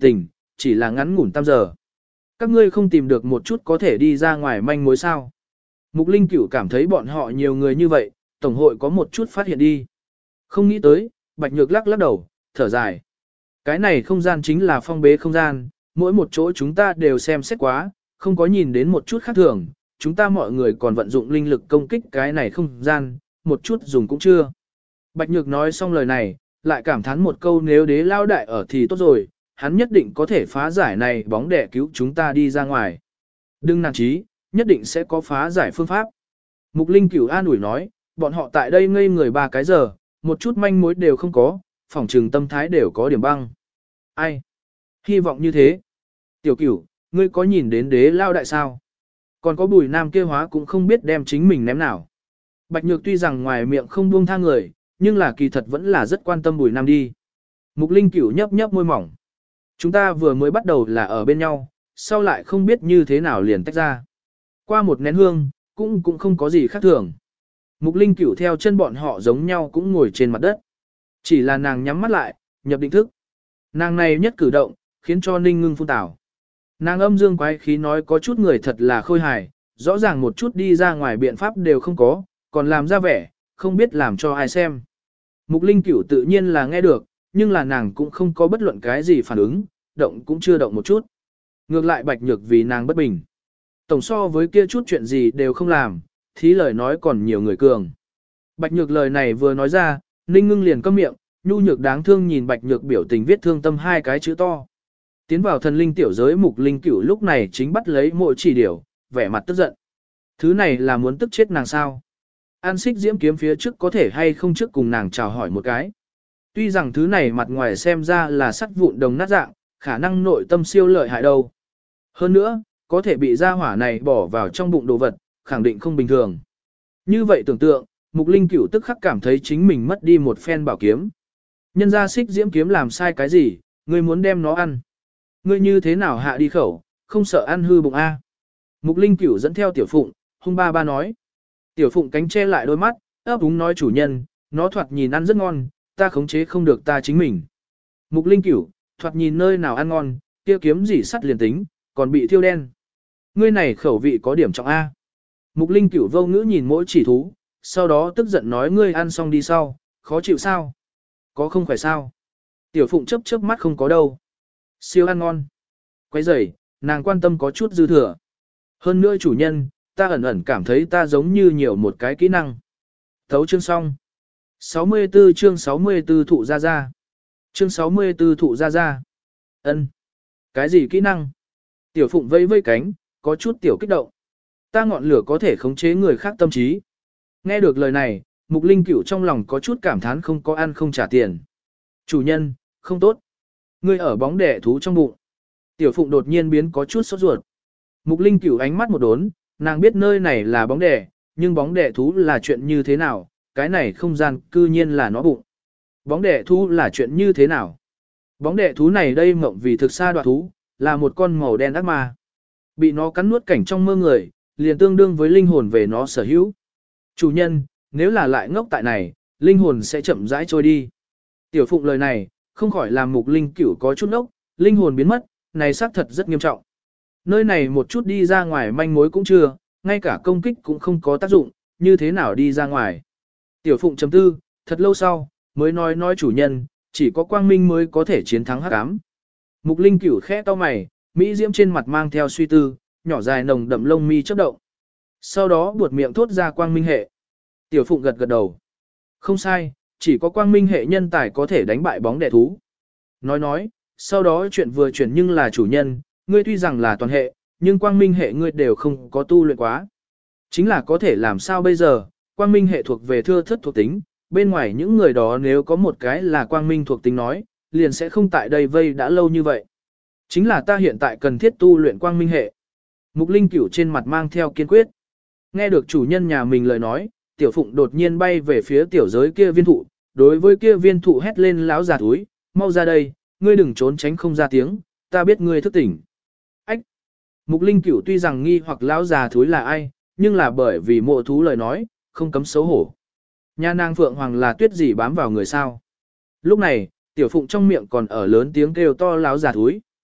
chỉ là ngắn ngủn tam giờ. Các ngươi không tìm được một chút có thể đi ra ngoài manh mối sao. Mục Linh Cửu cảm thấy bọn họ nhiều người như vậy, Tổng hội có một chút phát hiện đi. Không nghĩ tới, Bạch Nhược lắc lắc đầu, thở dài. Cái này không gian chính là phong bế không gian, mỗi một chỗ chúng ta đều xem xét quá, không có nhìn đến một chút khác thường, chúng ta mọi người còn vận dụng linh lực công kích cái này không gian, một chút dùng cũng chưa. Bạch Nhược nói xong lời này, lại cảm thán một câu nếu đế lao đại ở thì tốt rồi, hắn nhất định có thể phá giải này bóng đẻ cứu chúng ta đi ra ngoài. Đừng nản chí, nhất định sẽ có phá giải phương pháp. Mục Linh Cửu an ủi nói, bọn họ tại đây ngây người ba cái giờ, một chút manh mối đều không có, phỏng trừng tâm thái đều có điểm băng. Ai? Hy vọng như thế. Tiểu Cửu, ngươi có nhìn đến đế lao đại sao? Còn có Bùi Nam kia hóa cũng không biết đem chính mình ném nào. Bạch Nhược tuy rằng ngoài miệng không buông tha người, nhưng là kỳ thật vẫn là rất quan tâm Bùi Nam đi. Mục Linh Cửu nhấp nhấp môi mỏng. Chúng ta vừa mới bắt đầu là ở bên nhau, sau lại không biết như thế nào liền tách ra. Qua một nén hương, cũng cũng không có gì khác thường. Mục Linh Cửu theo chân bọn họ giống nhau cũng ngồi trên mặt đất. Chỉ là nàng nhắm mắt lại, nhập định thức. Nàng này nhất cử động, khiến cho Ninh Ngưng phun tảo. Nàng âm dương quái khí nói có chút người thật là khôi hài, rõ ràng một chút đi ra ngoài biện pháp đều không có, còn làm ra vẻ, không biết làm cho ai xem. Mục Linh Cửu tự nhiên là nghe được, nhưng là nàng cũng không có bất luận cái gì phản ứng, động cũng chưa động một chút. Ngược lại Bạch Nhược vì nàng bất bình. Tổng so với kia chút chuyện gì đều không làm, thí lời nói còn nhiều người cường. Bạch Nhược lời này vừa nói ra, Ninh Ngưng liền câm miệng, nhu nhược đáng thương nhìn Bạch Nhược biểu tình viết thương tâm hai cái chữ to. Tiến vào thần linh tiểu giới Mục Linh Cửu lúc này chính bắt lấy mộ chỉ điểu, vẻ mặt tức giận. Thứ này là muốn tức chết nàng sao? An Xích Diễm kiếm phía trước có thể hay không trước cùng nàng chào hỏi một cái. Tuy rằng thứ này mặt ngoài xem ra là sắt vụn đồng nát dạng, khả năng nội tâm siêu lợi hại đâu. Hơn nữa, có thể bị gia hỏa này bỏ vào trong bụng đồ vật, khẳng định không bình thường. Như vậy tưởng tượng, Mục Linh Cửu tức khắc cảm thấy chính mình mất đi một phen bảo kiếm. Nhân ra Xích Diễm kiếm làm sai cái gì, ngươi muốn đem nó ăn. Ngươi như thế nào hạ đi khẩu, không sợ ăn hư bụng a? Mục Linh Cửu dẫn theo Tiểu Phụng, hung ba ba nói. Tiểu Phụng cánh che lại đôi mắt, ấp úng nói chủ nhân, nó thoạt nhìn ăn rất ngon, ta khống chế không được ta chính mình. Mục Linh Cửu, thoạt nhìn nơi nào ăn ngon, kia kiếm gì sắt liền tính, còn bị thiêu đen. Ngươi này khẩu vị có điểm trọng A. Mục Linh Cửu vô ngữ nhìn mỗi chỉ thú, sau đó tức giận nói ngươi ăn xong đi sau, khó chịu sao? Có không phải sao? Tiểu Phụng chớp chớp mắt không có đâu. Siêu ăn ngon. Quay rầy, nàng quan tâm có chút dư thừa. Hơn nữa chủ nhân, ta ẩn ẩn cảm thấy ta giống như nhiều một cái kỹ năng. Thấu chương xong. sáu mươi tư chương sáu mươi tư thụ ra ra. Chương sáu mươi tư thụ ra ra. Ân. Cái gì kỹ năng? Tiểu Phụng vây vây cánh, có chút tiểu kích động. Ta ngọn lửa có thể khống chế người khác tâm trí. Nghe được lời này, Mục Linh Cửu trong lòng có chút cảm thán không có ăn không trả tiền. Chủ nhân, không tốt. Ngươi ở bóng đẻ thú trong bụng. Tiểu Phụng đột nhiên biến có chút sốt ruột. Mục Linh Cửu ánh mắt một đốn, nàng biết nơi này là bóng đẻ, nhưng bóng đẻ thú là chuyện như thế nào, cái này không gian cư nhiên là nó bụng. Bóng đẻ thú là chuyện như thế nào? Bóng đẻ thú này đây mộng vì thực xa đoạt thú, là một con màu đen ác ma. Bị nó cắn nuốt cảnh trong mơ người, liền tương đương với linh hồn về nó sở hữu. Chủ nhân, nếu là lại ngốc tại này, linh hồn sẽ chậm rãi trôi đi. Tiểu Phụng lời này, không khỏi làm Mục Linh Cửu có chút ngốc, linh hồn biến mất, này xác thật rất nghiêm trọng. Nơi này một chút đi ra ngoài manh mối cũng chưa, ngay cả công kích cũng không có tác dụng, như thế nào đi ra ngoài. Tiểu Phụng chấm tư, thật lâu sau, mới nói nói chủ nhân, chỉ có quang minh mới có thể chiến thắng hắc ám. Mục Linh Cửu khẽ to mày, mỹ diễm trên mặt mang theo suy tư, nhỏ dài nồng đậm lông mi chớp động. Sau đó buột miệng thốt ra quang minh hệ. Tiểu Phụng gật gật đầu. Không sai, chỉ có quang minh hệ nhân tài có thể đánh bại bóng đẻ thú. Nói nói, sau đó chuyện vừa chuyển nhưng là chủ nhân, ngươi tuy rằng là toàn hệ, nhưng quang minh hệ ngươi đều không có tu luyện quá. Chính là có thể làm sao bây giờ, quang minh hệ thuộc về thưa thất thuộc tính, bên ngoài những người đó nếu có một cái là quang minh thuộc tính nói, liền sẽ không tại đây vây đã lâu như vậy. Chính là ta hiện tại cần thiết tu luyện quang minh hệ. Mục Linh Cửu trên mặt mang theo kiên quyết. Nghe được chủ nhân nhà mình lời nói, Tiểu Phụng đột nhiên bay về phía tiểu giới kia viên thụ, đối với kia viên thụ hét lên láo già túi, mau ra đây, ngươi đừng trốn tránh không ra tiếng, ta biết ngươi thức tỉnh. Ách! Mục Linh Cửu tuy rằng nghi hoặc lão già thúi là ai, nhưng là bởi vì mộ thú lời nói, không cấm xấu hổ. Nha nàng Phượng Hoàng là tuyết gì bám vào người sao. Lúc này, Tiểu Phụng trong miệng còn ở lớn tiếng kêu to lão già thúi.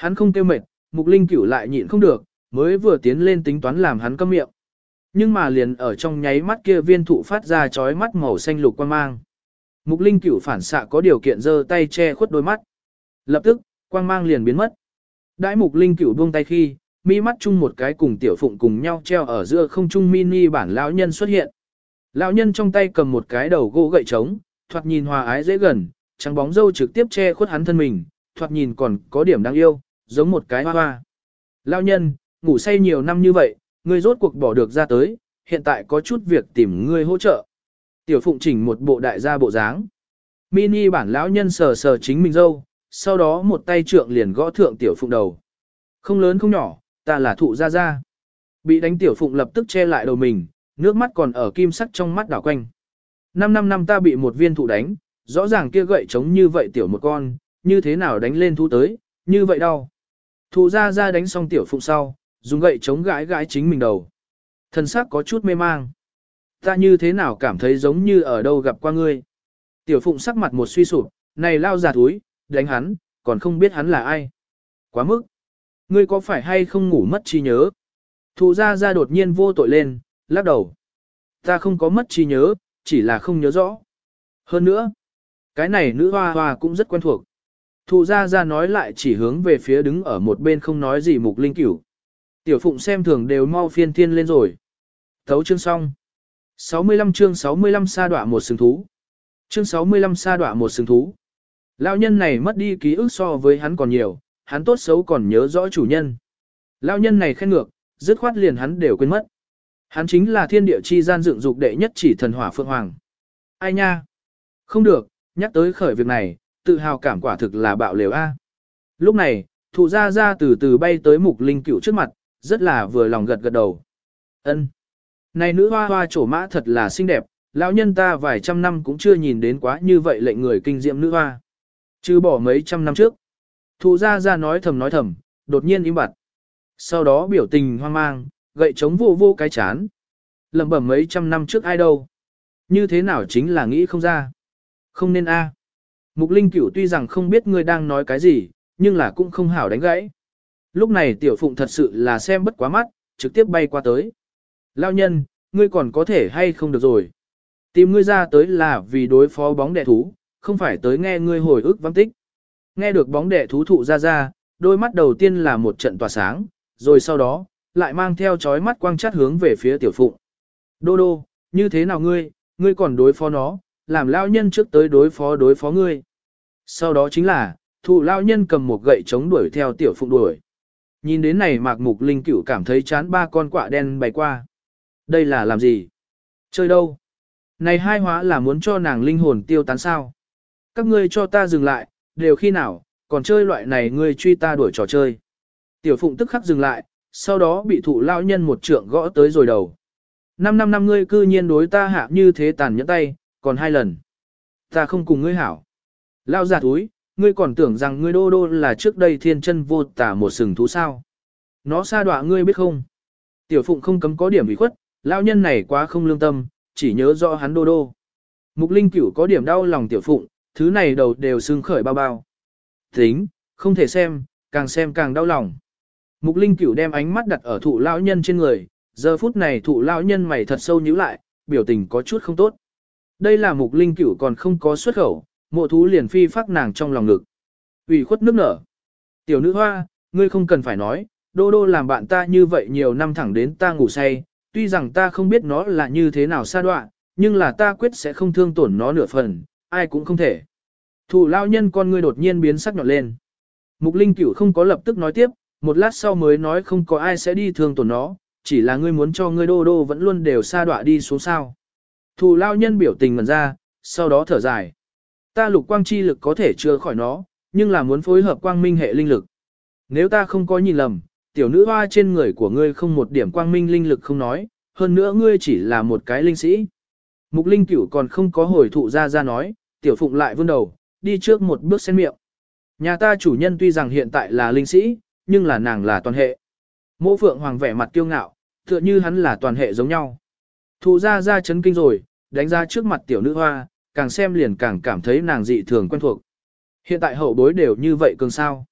Hắn không kêu mệt, Mục Linh Cửu lại nhịn không được, mới vừa tiến lên tính toán làm hắn câm miệng. Nhưng mà liền ở trong nháy mắt kia viên thụ phát ra chói mắt màu xanh lục quang mang. Mục Linh Cửu phản xạ có điều kiện giơ tay che khuất đôi mắt. Lập tức, quang mang liền biến mất. Đãi Mục Linh Cửu buông tay khi, mi mắt chung một cái cùng Tiểu Phụng cùng nhau treo ở giữa không trung mini bản lão nhân xuất hiện. Lão nhân trong tay cầm một cái đầu gỗ gậy trống, thoạt nhìn hòa ái dễ gần, trắng bóng râu trực tiếp che khuất hắn thân mình, thoạt nhìn còn có điểm đáng yêu, giống một cái hoa hoa. Lão nhân, ngủ say nhiều năm như vậy, ngươi rốt cuộc bỏ được ra tới, hiện tại có chút việc tìm ngươi hỗ trợ. Tiểu Phụng chỉnh một bộ đại gia bộ dáng. Mini bản lão nhân sờ sờ chính mình râu, sau đó một tay trượng liền gõ thượng Tiểu Phụng đầu. Không lớn không nhỏ, ta là thụ gia gia. Bị đánh Tiểu Phụng lập tức che lại đầu mình, nước mắt còn ở kim sắc trong mắt đảo quanh. Năm năm năm ta bị một viên thụ đánh, rõ ràng kia gậy trống như vậy tiểu một con, như thế nào đánh lên thú tới, như vậy đau. Thụ gia gia đánh xong Tiểu Phụng sau, dùng gậy trống gãi gãi chính mình đầu. Thân xác có chút mê mang. Ta như thế nào cảm thấy giống như ở đâu gặp qua ngươi. Tiểu Phụng sắc mặt một suy sụp, này lao già túi, đánh hắn, còn không biết hắn là ai. Quá mức. Ngươi có phải hay không ngủ mất trí nhớ? Thụ gia gia đột nhiên vô tội lên, lắc đầu. Ta không có mất trí nhớ, chỉ là không nhớ rõ. Hơn nữa, cái này nữ hoa hoa cũng rất quen thuộc. Thụ gia gia nói lại chỉ hướng về phía đứng ở một bên không nói gì Mục Linh Cửu. Tiểu Phụng xem thường đều mau phiên thiên lên rồi. Thấu chương xong. sáu mươi lăm chương sáu mươi lăm sa đọa một sừng thú. Chương sáu mươi lăm sa đọa một sừng thú. Lão nhân này mất đi ký ức so với hắn còn nhiều, hắn tốt xấu còn nhớ rõ chủ nhân. Lão nhân này khen ngược, dứt khoát liền hắn đều quên mất. Hắn chính là thiên địa chi gian dựng dục đệ nhất chỉ thần hỏa phượng hoàng. Ai nha? Không được, nhắc tới khởi việc này, tự hào cảm quả thực là bạo lều A. Lúc này, thụ gia gia từ từ bay tới Mục Linh Cửu trước mặt, rất là vừa lòng gật gật đầu. Ân, này nữ hoa hoa trổ mã thật là xinh đẹp, lão nhân ta vài trăm năm cũng chưa nhìn đến quá như vậy lệnh người kinh diệm nữ hoa. Chứ bỏ mấy trăm năm trước. Thụ gia gia nói thầm nói thầm, đột nhiên im bặt. Sau đó biểu tình hoang mang, gậy chống vô vô cái chán. Lẩm bẩm mấy trăm năm trước ai đâu. Như thế nào chính là nghĩ không ra. Không nên a. Mục Linh Cửu tuy rằng không biết ngươi đang nói cái gì, nhưng là cũng không hảo đánh gãy. Lúc này Tiểu Phụng thật sự là xem bất quá mắt, trực tiếp bay qua tới. Lão nhân, ngươi còn có thể hay không được rồi. Tìm ngươi ra tới là vì đối phó bóng đẻ thú, không phải tới nghe ngươi hồi ức vắng tích. Nghe được bóng đẻ thú thụ ra ra, đôi mắt đầu tiên là một trận tỏa sáng, rồi sau đó, lại mang theo chói mắt quang chát hướng về phía Tiểu Phụng. Đô đô, như thế nào ngươi, ngươi còn đối phó nó, làm lão nhân trước tới đối phó đối phó ngươi. Sau đó chính là, thụ lão nhân cầm một gậy chống đuổi theo Tiểu Phụng đuổi. Nhìn đến này Mạc Mục Linh Cửu cảm thấy chán ba con quạ đen bay qua. Đây là làm gì? Chơi đâu? Này hai hóa là muốn cho nàng linh hồn tiêu tán sao? Các ngươi cho ta dừng lại, đều khi nào, còn chơi loại này ngươi truy ta đuổi trò chơi. Tiểu Phụng tức khắc dừng lại, sau đó bị thụ lão nhân một trượng gõ tới rồi đầu. Năm năm năm ngươi cư nhiên đối ta hạ như thế tàn nhẫn tay, còn hai lần. Ta không cùng ngươi hảo. Lao già túi, ngươi còn tưởng rằng ngươi đô đô là trước đây thiên chân vô tả một sừng thú sao. Nó sa đọa ngươi biết không? Tiểu Phụng không cấm có điểm ủy khuất, lão nhân này quá không lương tâm, chỉ nhớ rõ hắn đô đô. Mục Linh Cửu có điểm đau lòng Tiểu Phụng, thứ này đầu đều sưng khởi bao bao. Tính, không thể xem, càng xem càng đau lòng. Mục Linh Cửu đem ánh mắt đặt ở thụ lão nhân trên người, giờ phút này thụ lão nhân mày thật sâu nhíu lại, biểu tình có chút không tốt. Đây là Mục Linh Cửu còn không có xuất khẩu, mộ thú liền phi phát nàng trong lòng ngực. Ủy khuất nước nở. Tiểu nữ hoa, ngươi không cần phải nói, đô đô làm bạn ta như vậy nhiều năm thẳng đến ta ngủ say, tuy rằng ta không biết nó là như thế nào sa đọa, nhưng là ta quyết sẽ không thương tổn nó nửa phần, ai cũng không thể. Thụ lão nhân con ngươi đột nhiên biến sắc nhọn lên. Mục Linh Cửu không có lập tức nói tiếp, một lát sau mới nói không có ai sẽ đi thương tổn nó, chỉ là ngươi muốn cho ngươi đô đô vẫn luôn đều sa đọa đi xuống sao. Thụ lão nhân biểu tình ngẩn ra, sau đó thở dài. Ta lục quang chi lực có thể chữa khỏi nó, nhưng là muốn phối hợp quang minh hệ linh lực. Nếu ta không có nhìn lầm, tiểu nữ hoa trên người của ngươi không một điểm quang minh linh lực không nói, hơn nữa ngươi chỉ là một cái linh sĩ. Mục Linh Cửu còn không có hồi thụ ra ra nói, Tiểu Phụng lại vươn đầu, đi trước một bước xen miệng. Nhà ta chủ nhân tuy rằng hiện tại là linh sĩ, nhưng là nàng là toàn hệ. Mộ Phượng Hoàng vẻ mặt kiêu ngạo, tựa như hắn là toàn hệ giống nhau. Thụ ra ra chấn kinh rồi, đánh ra trước mặt tiểu nữ hoa, càng xem liền càng cảm thấy nàng dị thường quen thuộc. Hiện tại hậu bối đều như vậy cường sao.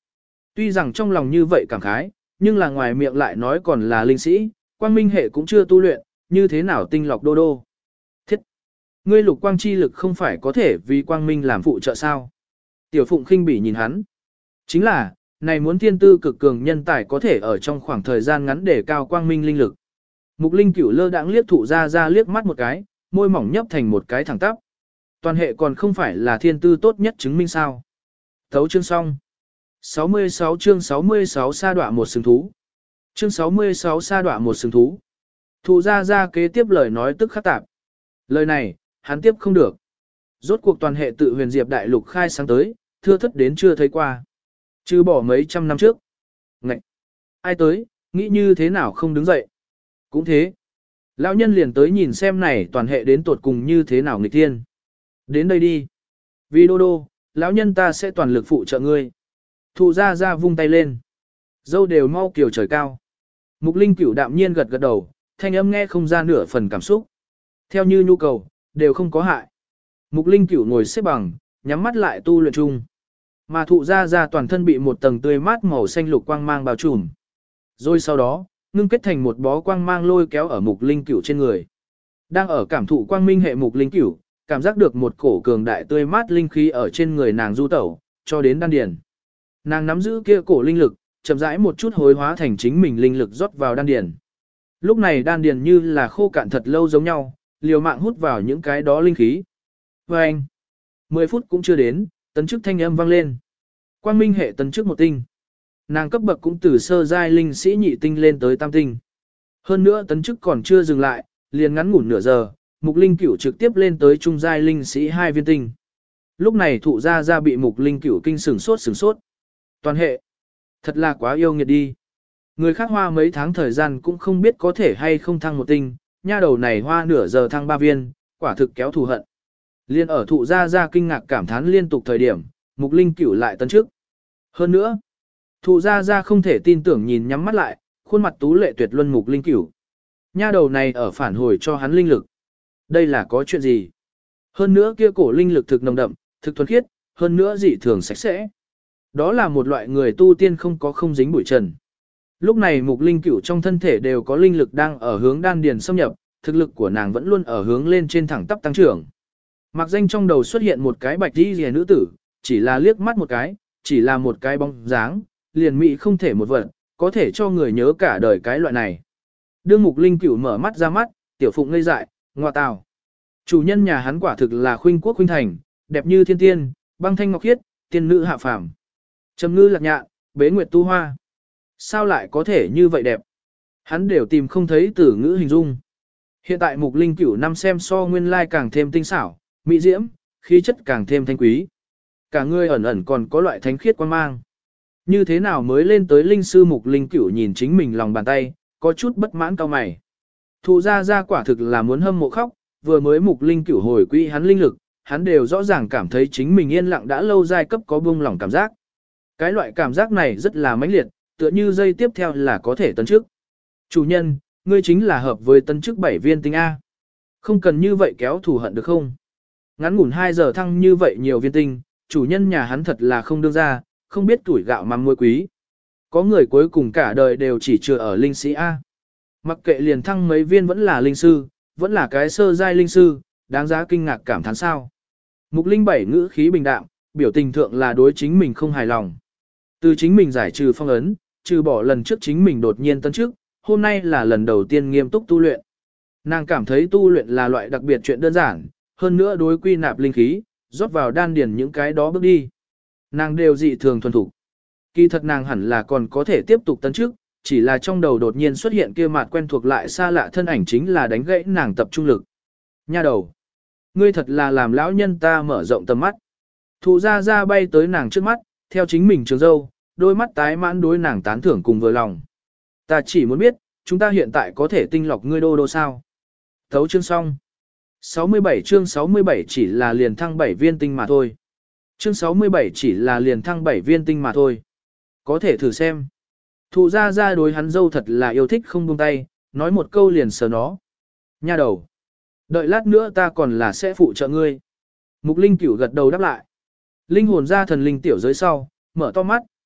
Tuy rằng trong lòng như vậy cảm khái, nhưng là ngoài miệng lại nói còn là linh sĩ, quang minh hệ cũng chưa tu luyện, như thế nào tinh lọc đô đô. Thiết! Ngươi lục quang chi lực không phải có thể vì quang minh làm phụ trợ sao? Tiểu Phụng khinh bỉ nhìn hắn. Chính là, này muốn thiên tư cực cường nhân tài có thể ở trong khoảng thời gian ngắn để cao quang minh linh lực. Mục Linh Cửu lơ đãng liếc thụ ra ra liếc mắt một cái, môi mỏng nhấp thành một cái thẳng tắp. Toàn hệ còn không phải là thiên tư tốt nhất chứng minh sao. Thấu chương xong. sáu mươi sáu chương sáu mươi sáu sa đọa một sừng thú. Chương sáu mươi sáu sa đọa một sừng thú. Thụ ra ra kế tiếp lời nói tức khắc tạp. Lời này, hắn tiếp không được. Rốt cuộc toàn hệ tự huyền diệp đại lục khai sáng tới, thưa thất đến chưa thấy qua. Chứ bỏ mấy trăm năm trước. Ngậy! Ai tới, nghĩ như thế nào không đứng dậy. Cũng thế. Lão nhân liền tới nhìn xem này toàn hệ đến tuột cùng như thế nào nghịch thiên. Đến đây đi. Vì đô đô, lão nhân ta sẽ toàn lực phụ trợ ngươi. Thụ ra ra vung tay lên. Dâu đều mau kiều trời cao. Mục Linh Cửu đạm nhiên gật gật đầu, thanh âm nghe không ra nửa phần cảm xúc. Theo như nhu cầu, đều không có hại. Mục Linh Cửu ngồi xếp bằng, nhắm mắt lại tu luyện chung. Mà thụ ra ra toàn thân bị một tầng tươi mát màu xanh lục quang mang bao trùm. Rồi sau đó, ngưng kết thành một bó quang mang lôi kéo ở Mục Linh Cửu trên người. Đang ở cảm thụ quang minh hệ Mục Linh Cửu, cảm giác được một cổ cường đại tươi mát linh khí ở trên người nàng du tẩu, cho đến đan điền. Nàng nắm giữ kia cổ linh lực, chậm rãi một chút hối hóa thành chính mình linh lực rót vào đan điền. Lúc này đan điền như là khô cạn thật lâu giống nhau, liều mạng hút vào những cái đó linh khí. Và anh, mười phút cũng chưa đến, tấn chức thanh âm vang lên. Quang minh hệ tấn chức một tinh. Nàng cấp bậc cũng từ sơ giai linh sĩ nhị tinh lên tới tam tinh. Hơn nữa tấn chức còn chưa dừng lại, liền ngắn ngủn nửa giờ, Mục Linh Cửu trực tiếp lên tới trung giai linh sĩ hai viên tinh. Lúc này thụ ra ra bị Mục Linh Cửu kinh sửng sốt sửng sốt. Toàn hệ, thật là quá yêu nghiệt đi. Người khác hoa mấy tháng thời gian cũng không biết có thể hay không thăng một tinh, nha đầu này hoa nửa giờ thăng ba viên, quả thực kéo thù hận. Liên ở thụ ra ra kinh ngạc cảm thán liên tục thời điểm, Mục Linh Cửu lại tấn trước. Hơn nữa, thụ ra ra không thể tin tưởng nhìn nhắm mắt lại, khuôn mặt tú lệ tuyệt luân Mục Linh Cửu. Nha đầu này ở phản hồi cho hắn linh lực. Đây là có chuyện gì? Hơn nữa kia cổ linh lực thực nồng đậm, thực thuần khiết, hơn nữa dị thường sạch sẽ. Đó là một loại người tu tiên không có không dính bụi trần. Lúc này Mục Linh Cửu trong thân thể đều có linh lực đang ở hướng đan điền xâm nhập, thực lực của nàng vẫn luôn ở hướng lên trên thẳng tắp tăng trưởng. Mặc danh trong đầu xuất hiện một cái bạch y rìa nữ tử, chỉ là liếc mắt một cái, chỉ là một cái bóng dáng, liền mị không thể một vật, có thể cho người nhớ cả đời cái loại này. Đương Mục Linh Cửu mở mắt ra mắt, Tiểu Phụng ngây dại, ngoa tào. Chủ nhân nhà hắn quả thực là khuynh quốc khuynh thành, đẹp như thiên tiên, băng thanh ngọc khiết, tiên nữ hạ phàm. Trầm ngư lạc nhạ, bế nguyệt tu hoa. Sao lại có thể như vậy đẹp? Hắn đều tìm không thấy từ ngữ hình dung. Hiện tại Mục Linh Cửu năm xem so nguyên lai càng thêm tinh xảo, mỹ diễm, khí chất càng thêm thanh quý. Cả người ẩn ẩn còn có loại thánh khiết quan mang. Như thế nào mới lên tới linh sư Mục Linh Cửu nhìn chính mình lòng bàn tay, có chút bất mãn cao mày. Thụ ra ra quả thực là muốn hâm mộ khóc, vừa mới Mục Linh Cửu hồi quy hắn linh lực, hắn đều rõ ràng cảm thấy chính mình yên lặng đã lâu giai cấp có buông lỏng cảm giác. Cái loại cảm giác này rất là mãnh liệt, tựa như dây tiếp theo là có thể tấn chức. Chủ nhân, ngươi chính là hợp với tấn chức bảy viên tinh A. Không cần như vậy kéo thù hận được không? Ngắn ngủn hai giờ thăng như vậy nhiều viên tinh, chủ nhân nhà hắn thật là không đương ra, không biết tuổi gạo mắm muối quý. Có người cuối cùng cả đời đều chỉ chừa ở linh sĩ A. Mặc kệ liền thăng mấy viên vẫn là linh sư, vẫn là cái sơ giai linh sư, đáng giá kinh ngạc cảm thán sao. Mục Linh bảy ngữ khí bình đạm, biểu tình thượng là đối chính mình không hài lòng. Từ chính mình giải trừ phong ấn, trừ bỏ lần trước chính mình đột nhiên tấn trước, hôm nay là lần đầu tiên nghiêm túc tu luyện. Nàng cảm thấy tu luyện là loại đặc biệt chuyện đơn giản, hơn nữa đối quy nạp linh khí, rót vào đan điền những cái đó bước đi. Nàng đều dị thường thuần thủ. Kỳ thật nàng hẳn là còn có thể tiếp tục tấn trước, chỉ là trong đầu đột nhiên xuất hiện kia mặt quen thuộc lại xa lạ thân ảnh chính là đánh gãy nàng tập trung lực. Nha đầu, ngươi thật là làm lão nhân ta mở rộng tầm mắt. Thụ ra ra bay tới nàng trước mắt, theo chính mình trường dâu, đôi mắt tái mãn đối nàng tán thưởng cùng vừa lòng. Ta chỉ muốn biết, chúng ta hiện tại có thể tinh lọc ngươi đô đô sao. Thấu chương xong. sáu mươi bảy chương sáu mươi bảy chỉ là liền thăng bảy viên tinh mà thôi. Chương sáu mươi bảy chỉ là liền thăng bảy viên tinh mà thôi. Có thể thử xem. Thụ ra ra đối hắn dâu thật là yêu thích không buông tay, nói một câu liền sờ nó. Nha đầu. Đợi lát nữa ta còn là sẽ phụ trợ ngươi. Mục Linh Cửu gật đầu đáp lại. Linh hồn ra thần linh tiểu giới sau, mở to mắt,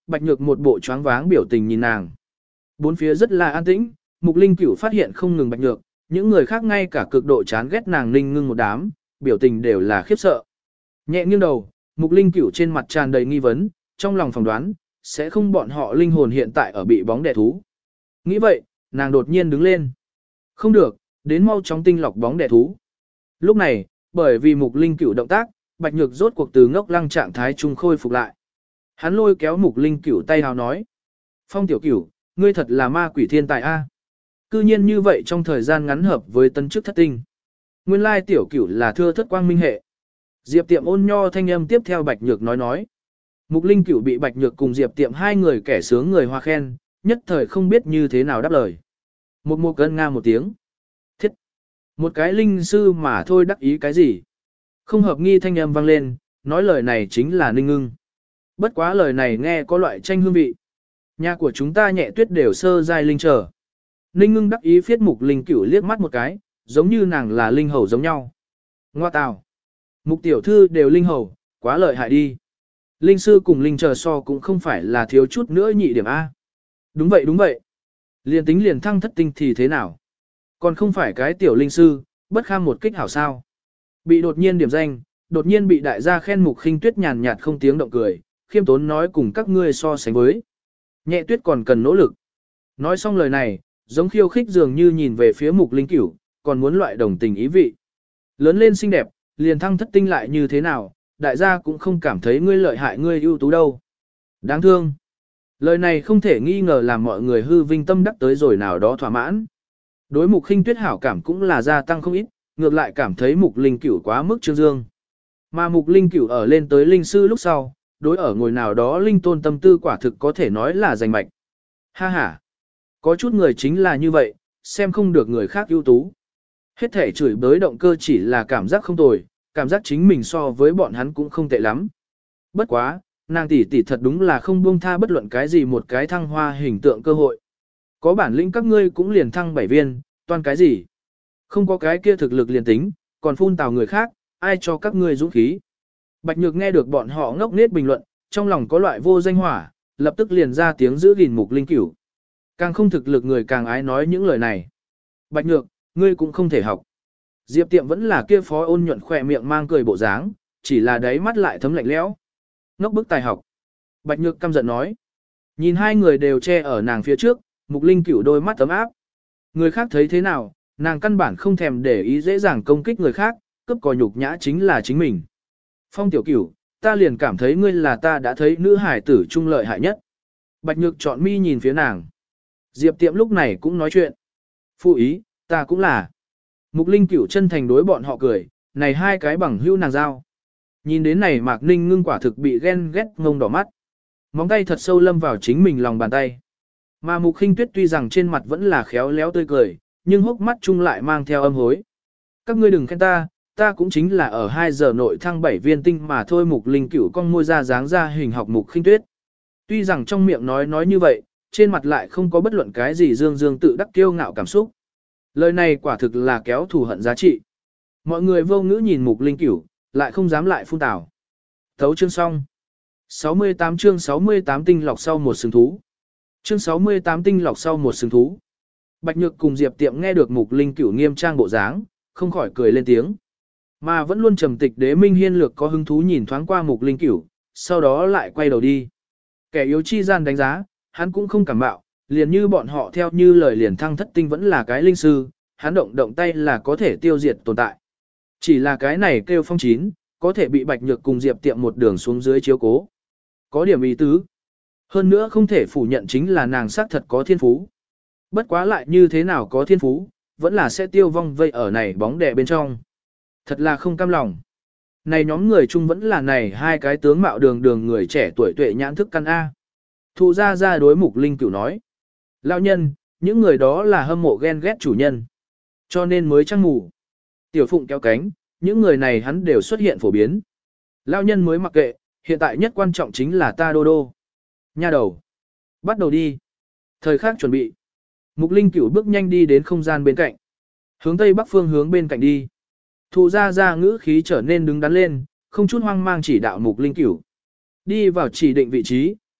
Bạch Nhược một bộ choáng váng biểu tình nhìn nàng. Bốn phía rất là an tĩnh, Mục Linh Cửu phát hiện không ngừng Bạch Nhược, những người khác ngay cả cực độ chán ghét nàng Ninh Ngưng một đám, biểu tình đều là khiếp sợ. Nhẹ nghiêng đầu, Mục Linh Cửu trên mặt tràn đầy nghi vấn, trong lòng phỏng đoán, sẽ không bọn họ linh hồn hiện tại ở bị bóng đè thú. Nghĩ vậy, nàng đột nhiên đứng lên. Không được, đến mau chóng tinh lọc bóng đè thú. Lúc này, bởi vì Mục Linh Cửu động tác, Bạch Nhược rốt cuộc từ ngốc lăng trạng thái trung khôi phục lại. Hắn lôi kéo Mục Linh Cửu tay hào nói. Phong tiểu cửu, ngươi thật là ma quỷ thiên tài a. Cư nhiên như vậy trong thời gian ngắn hợp với tân chức thất tinh. Nguyên lai tiểu cửu là thưa thất quang minh hệ. Diệp Tiệm ôn nho thanh âm tiếp theo Bạch Nhược nói nói. Mục Linh Cửu bị Bạch Nhược cùng Diệp Tiệm hai người kẻ sướng người hoa khen, nhất thời không biết như thế nào đáp lời. Một mục cân nga một tiếng. Thiết! Một cái linh sư mà thôi đắc ý cái gì? Không hợp nghi thanh âm vang lên, nói lời này chính là Ninh Ngưng. Bất quá lời này nghe có loại tranh hương vị. Nhà của chúng ta nhẹ tuyết đều sơ giai linh trở. Ninh Ngưng đắc ý phiết Mục Linh Cửu liếc mắt một cái, giống như nàng là linh hầu giống nhau. Ngoa tào! Mục tiểu thư đều linh hầu, quá lợi hại đi. Linh sư cùng linh chờ so cũng không phải là thiếu chút nữa nhị điểm A. Đúng vậy đúng vậy. Liền tính liền thăng thất tinh thì thế nào? Còn không phải cái tiểu linh sư, bất kham một kích hảo sao. Bị đột nhiên điểm danh, đột nhiên bị đại gia khen Mục Khinh Tuyết nhàn nhạt không tiếng động cười, khiêm tốn nói cùng các ngươi so sánh với. Nhẹ tuyết còn cần nỗ lực. Nói xong lời này, giống khiêu khích dường như nhìn về phía Mục Linh Cửu, còn muốn loại đồng tình ý vị. Lớn lên xinh đẹp, liền thăng thất tinh lại như thế nào, đại gia cũng không cảm thấy ngươi lợi hại ngươi ưu tú đâu. Đáng thương. Lời này không thể nghi ngờ làm mọi người hư vinh tâm đắc tới rồi nào đó thỏa mãn. Đối Mục Khinh Tuyết hảo cảm cũng là gia tăng không ít, ngược lại cảm thấy Mục Linh Cửu quá mức trương dương. Mà Mục Linh Cửu ở lên tới linh sư lúc sau, đối ở ngồi nào đó linh tôn tâm tư quả thực có thể nói là giành mạch. Ha ha. Có chút người chính là như vậy, xem không được người khác ưu tú. Hết thể chửi bới động cơ chỉ là cảm giác không tồi, cảm giác chính mình so với bọn hắn cũng không tệ lắm. Bất quá, nàng tỷ tỷ thật đúng là không buông tha bất luận cái gì một cái thăng hoa hình tượng cơ hội. Có bản lĩnh các ngươi cũng liền thăng bảy viên, toàn cái gì? Không có cái kia thực lực liền tính, còn phun tào người khác, ai cho các ngươi dũng khí? Bạch Nhược nghe được bọn họ ngốc nết bình luận, trong lòng có loại vô danh hỏa, lập tức liền ra tiếng giữ gìn Mục Linh Cửu. Càng không thực lực người càng ái nói những lời này. Bạch Nhược, ngươi cũng không thể học. Diệp Tiệm vẫn là kia phó ôn nhuận khỏe miệng mang cười bộ dáng, chỉ là đáy mắt lại thấm lạnh lẽo. Ngốc bức tài học. Bạch Nhược căm giận nói. Nhìn hai người đều che ở nàng phía trước, Mục Linh Cửu đôi mắt ấm áp. Người khác thấy thế nào, nàng căn bản không thèm để ý dễ dàng công kích người khác, cướp cò nhục nhã chính là chính mình. Phong tiểu Cửu, ta liền cảm thấy ngươi là ta đã thấy nữ hải tử trung lợi hại nhất. Bạch Nhược chọn mi nhìn phía nàng. Diệp Tiệm lúc này cũng nói chuyện. Phụ ý, ta cũng là. Mục Linh Cửu chân thành đối bọn họ cười, này hai cái bằng hữu nàng giao. Nhìn đến này Mạc Ninh Ngưng quả thực bị ghen ghét ngông đỏ mắt. Móng tay thật sâu lâm vào chính mình lòng bàn tay. Mà Mục Khinh Tuyết tuy rằng trên mặt vẫn là khéo léo tươi cười, nhưng hốc mắt chung lại mang theo âm hối. Các ngươi đừng khen ta, ta cũng chính là ở hai giờ nội thăng bảy viên tinh mà thôi. Mục Linh Cửu con môi ra dáng ra hình học Mục Khinh Tuyết. Tuy rằng trong miệng nói nói như vậy, trên mặt lại không có bất luận cái gì dương dương tự đắc kiêu ngạo cảm xúc. Lời này quả thực là kéo thù hận giá trị. Mọi người vô ngữ nhìn Mục Linh Cửu, lại không dám lại phun tào. Thấu chương xong. sáu mươi tám chương sáu mươi tám tinh lọc sau một sừng thú. Chương sáu mươi tám tinh lọc sau một sừng thú. Bạch Nhược cùng Diệp Tiệm nghe được Mục Linh Cửu nghiêm trang bộ dáng, không khỏi cười lên tiếng. Mà vẫn luôn trầm tịch Đế Minh Hiên Lược có hứng thú nhìn thoáng qua Mục Linh Cửu, sau đó lại quay đầu đi. Kẻ yếu chi gian đánh giá, hắn cũng không cảm bạo, liền như bọn họ theo như lời liền thăng thất tinh vẫn là cái linh sư, hắn động động tay là có thể tiêu diệt tồn tại. Chỉ là cái này kêu phong chín, có thể bị Bạch Nhược cùng Diệp Tiệm một đường xuống dưới chiếu cố. Có điểm ý tứ. Hơn nữa không thể phủ nhận chính là nàng xác thật có thiên phú. Bất quá lại như thế nào có thiên phú, vẫn là sẽ tiêu vong vây ở này bóng đè bên trong. Thật là không cam lòng. Này nhóm người chung vẫn là này hai cái tướng mạo đường đường người trẻ tuổi tuệ nhãn thức căn A. Thụ ra ra đối Mục Linh Cửu nói. Lão nhân, những người đó là hâm mộ ghen ghét chủ nhân. Cho nên mới trăng ngủ. Tiểu Phụng kéo cánh, những người này hắn đều xuất hiện phổ biến. Lão nhân mới mặc kệ, hiện tại nhất quan trọng chính là ta đô đô. Nha đầu. Bắt đầu đi. Thời khắc chuẩn bị. Mục Linh Cửu bước nhanh đi đến không gian bên cạnh. Hướng tây bắc phương hướng bên cạnh đi. Thụ ra ra ngữ khí trở nên đứng đắn lên, không chút hoang mang chỉ đạo Mục Linh Cửu. Đi vào chỉ định vị trí,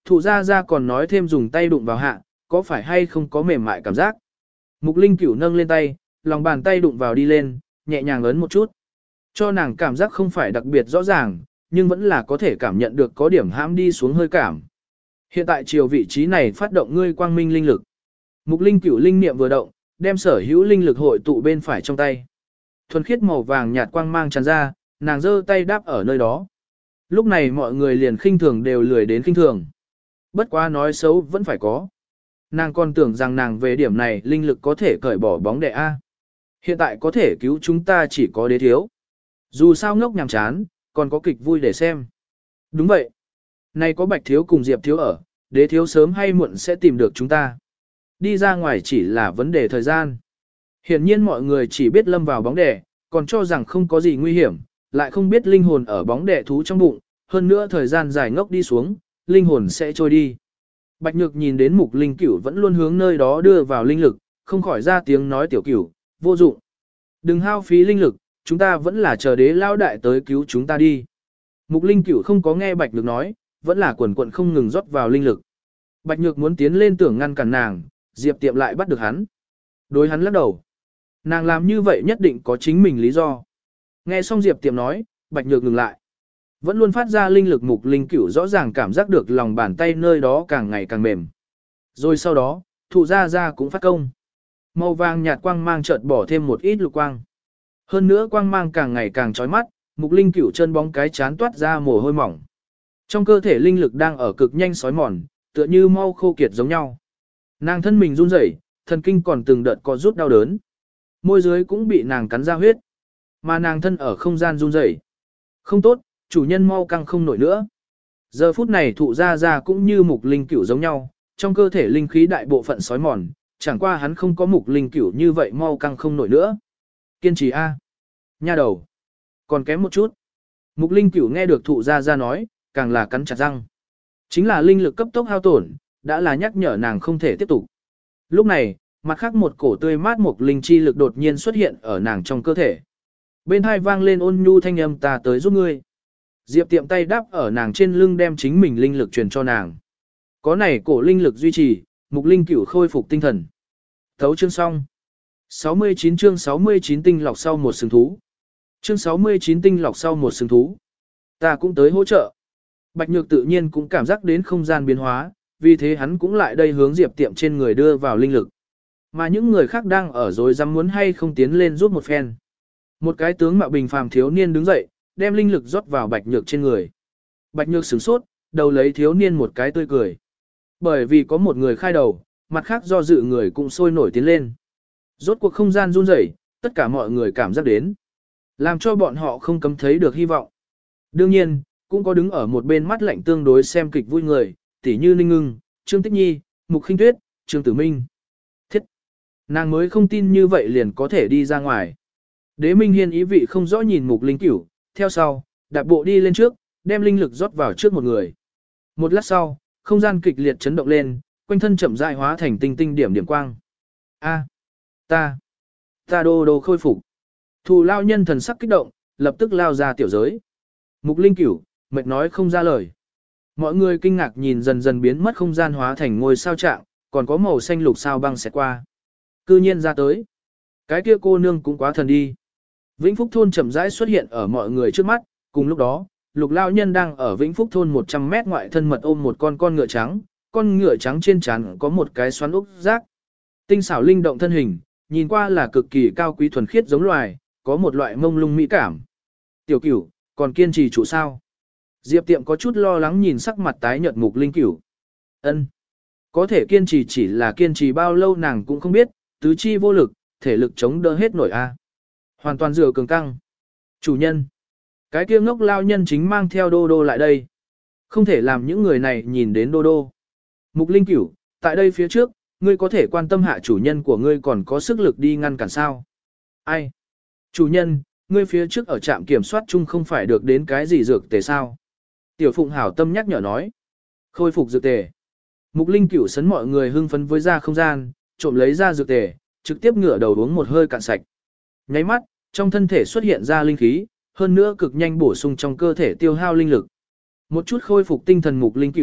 Thụ ra ra còn nói thêm dùng tay đụng vào hạ, có phải hay không có mềm mại cảm giác. Mục Linh Cửu nâng lên tay, lòng bàn tay đụng vào đi lên, nhẹ nhàng ấn một chút. Cho nàng cảm giác không phải đặc biệt rõ ràng, nhưng vẫn là có thể cảm nhận được có điểm hãm đi xuống hơi cảm. Hiện tại chiều vị trí này phát động ngươi quang minh linh lực. Mục Linh Cửu linh niệm vừa động, đem sở hữu linh lực hội tụ bên phải trong tay. Thuần khiết màu vàng nhạt quang mang tràn ra, nàng giơ tay đáp ở nơi đó. Lúc này mọi người liền khinh thường đều lười đến khinh thường. Bất quá nói xấu vẫn phải có. Nàng còn tưởng rằng nàng về điểm này linh lực có thể cởi bỏ bóng đè A. Hiện tại có thể cứu chúng ta chỉ có đế thiếu. Dù sao ngốc nhàm chán, còn có kịch vui để xem. Đúng vậy. Nay có bạch thiếu cùng diệp thiếu ở, đế thiếu sớm hay muộn sẽ tìm được chúng ta. Đi ra ngoài chỉ là vấn đề thời gian. Hiển nhiên mọi người chỉ biết lâm vào bóng đè, còn cho rằng không có gì nguy hiểm, lại không biết linh hồn ở bóng đè thú trong bụng, hơn nữa thời gian dài ngốc đi xuống, linh hồn sẽ trôi đi. Bạch Nhược nhìn đến Mục Linh Cửu vẫn luôn hướng nơi đó đưa vào linh lực, không khỏi ra tiếng nói tiểu cửu, vô dụng. Đừng hao phí linh lực, chúng ta vẫn là chờ đế lao đại tới cứu chúng ta đi. Mục Linh Cửu không có nghe Bạch Nhược nói, vẫn là quần quận không ngừng rót vào linh lực. Bạch Nhược muốn tiến lên tưởng ngăn cản nàng, Diệp Tiệm lại bắt được hắn. Đối hắn lắc đầu. Nàng làm như vậy nhất định có chính mình lý do. Nghe xong Diệp Tiệm nói, Bạch Nhược ngừng lại. Vẫn luôn phát ra linh lực Mục Linh Cửu rõ ràng cảm giác được lòng bàn tay nơi đó càng ngày càng mềm. Rồi sau đó, thụ ra ra cũng phát công. Màu vàng nhạt quang mang chợt bỏ thêm một ít lục quang. Hơn nữa quang mang càng ngày càng chói mắt, Mục Linh Cửu chân bóng cái chán toát ra mồ hôi mỏng. Trong cơ thể linh lực đang ở cực nhanh sói mòn, tựa như mau khô kiệt giống nhau. Nàng thân mình run rẩy, thần kinh còn từng đợt có rút đau đớn. Môi dưới cũng bị nàng cắn ra huyết. Mà nàng thân ở không gian run rẩy. Không tốt, chủ nhân mau căng không nổi nữa. Giờ phút này thụ ra ra cũng như Mục Linh Cửu giống nhau, trong cơ thể linh khí đại bộ phận sói mòn, chẳng qua hắn không có Mục Linh Cửu như vậy mau căng không nổi nữa. Kiên trì A. Nha đầu. Còn kém một chút. Mục Linh Cửu nghe được thụ ra ra nói, càng là cắn chặt răng. Chính là linh lực cấp tốc hao tổn, đã là nhắc nhở nàng không thể tiếp tục. Lúc này, mặt khác một cổ tươi mát Mục Linh chi lực đột nhiên xuất hiện ở nàng trong cơ thể. Bên hai vang lên ôn nhu thanh âm ta tới giúp ngươi. Diệp Tiệm tay đáp ở nàng trên lưng đem chính mình linh lực truyền cho nàng. Có này cổ linh lực duy trì, Mục Linh Cửu khôi phục tinh thần. Thấu chương xong. sáu mươi chín chương sáu mươi chín tinh lọc sau một sừng thú. Chương sáu mươi chín tinh lọc sau một sừng thú. Ta cũng tới hỗ trợ. Bạch Nhược tự nhiên cũng cảm giác đến không gian biến hóa, vì thế hắn cũng lại đây hướng Diệp Tiệm trên người đưa vào linh lực. Mà những người khác đang ở rồi dám muốn hay không tiến lên giúp một phen. Một cái tướng mạo bình phàm thiếu niên đứng dậy, đem linh lực rót vào Bạch Nhược trên người. Bạch Nhược sửng sốt, đầu lấy thiếu niên một cái tươi cười. Bởi vì có một người khai đầu, mặt khác do dự người cũng sôi nổi tiến lên. Rốt cuộc không gian run rẩy, tất cả mọi người cảm giác đến. Làm cho bọn họ không cấm thấy được hy vọng. Đương nhiên, cũng có đứng ở một bên mắt lạnh tương đối xem kịch vui người, tỉ như Ninh Ngưng, Trương Tích Nhi, Mục Khinh Tuyết, Trương Tử Minh. Thiết! Nàng mới không tin như vậy liền có thể đi ra ngoài. Đế Minh Hiên ý vị không rõ nhìn Mục Linh Cửu, theo sau, đạp bộ đi lên trước, đem linh lực rót vào trước một người. Một lát sau, không gian kịch liệt chấn động lên, quanh thân chậm rãi hóa thành tinh tinh điểm điểm quang. A, ta, ta đô đô khôi phục. Thù lao nhân thần sắc kích động, lập tức lao ra tiểu giới. Mục Linh Cửu, mệt nói không ra lời. Mọi người kinh ngạc nhìn dần dần biến mất không gian hóa thành ngôi sao trạng, còn có màu xanh lục sao băng xẹt qua. Cư nhiên ra tới. Cái kia cô nương cũng quá thần đi. Vĩnh Phúc thôn chậm rãi xuất hiện ở mọi người trước mắt, cùng lúc đó, Lục lão nhân đang ở Vĩnh Phúc thôn một trăm mét ngoại thân mật ôm một con con ngựa trắng, con ngựa trắng trên trán có một cái xoắn ốc rác. Tinh xảo linh động thân hình, nhìn qua là cực kỳ cao quý thuần khiết giống loài, có một loại mông lung mỹ cảm. Tiểu Cửu, còn kiên trì chủ sao? Diệp Tiệm có chút lo lắng nhìn sắc mặt tái nhợt Mục Linh Cửu. Ân, có thể kiên trì chỉ là kiên trì bao lâu nàng cũng không biết, tứ chi vô lực, thể lực chống đỡ hết nổi a. Hoàn toàn dựa cường căng. Chủ nhân, cái kia ngốc lao nhân chính mang theo Đô Đô lại đây. Không thể làm những người này nhìn đến Đô Đô. Mục Linh Cửu, tại đây phía trước, ngươi có thể quan tâm hạ chủ nhân của ngươi còn có sức lực đi ngăn cản sao? Ai? Chủ nhân, ngươi phía trước ở trạm kiểm soát chung không phải được đến cái gì dược tề sao? Tiểu Phụng hảo tâm nhắc nhở nói. Khôi phục dược tề. Mục Linh Cửu sấn mọi người hưng phấn với ra không gian, trộm lấy ra dược tề, trực tiếp ngửa đầu uống một hơi cạn sạch. Nháy mắt, trong thân thể xuất hiện ra linh khí, hơn nữa cực nhanh bổ sung trong cơ thể tiêu hao linh lực. Một chút khôi phục tinh thần Mục Linh Cửu,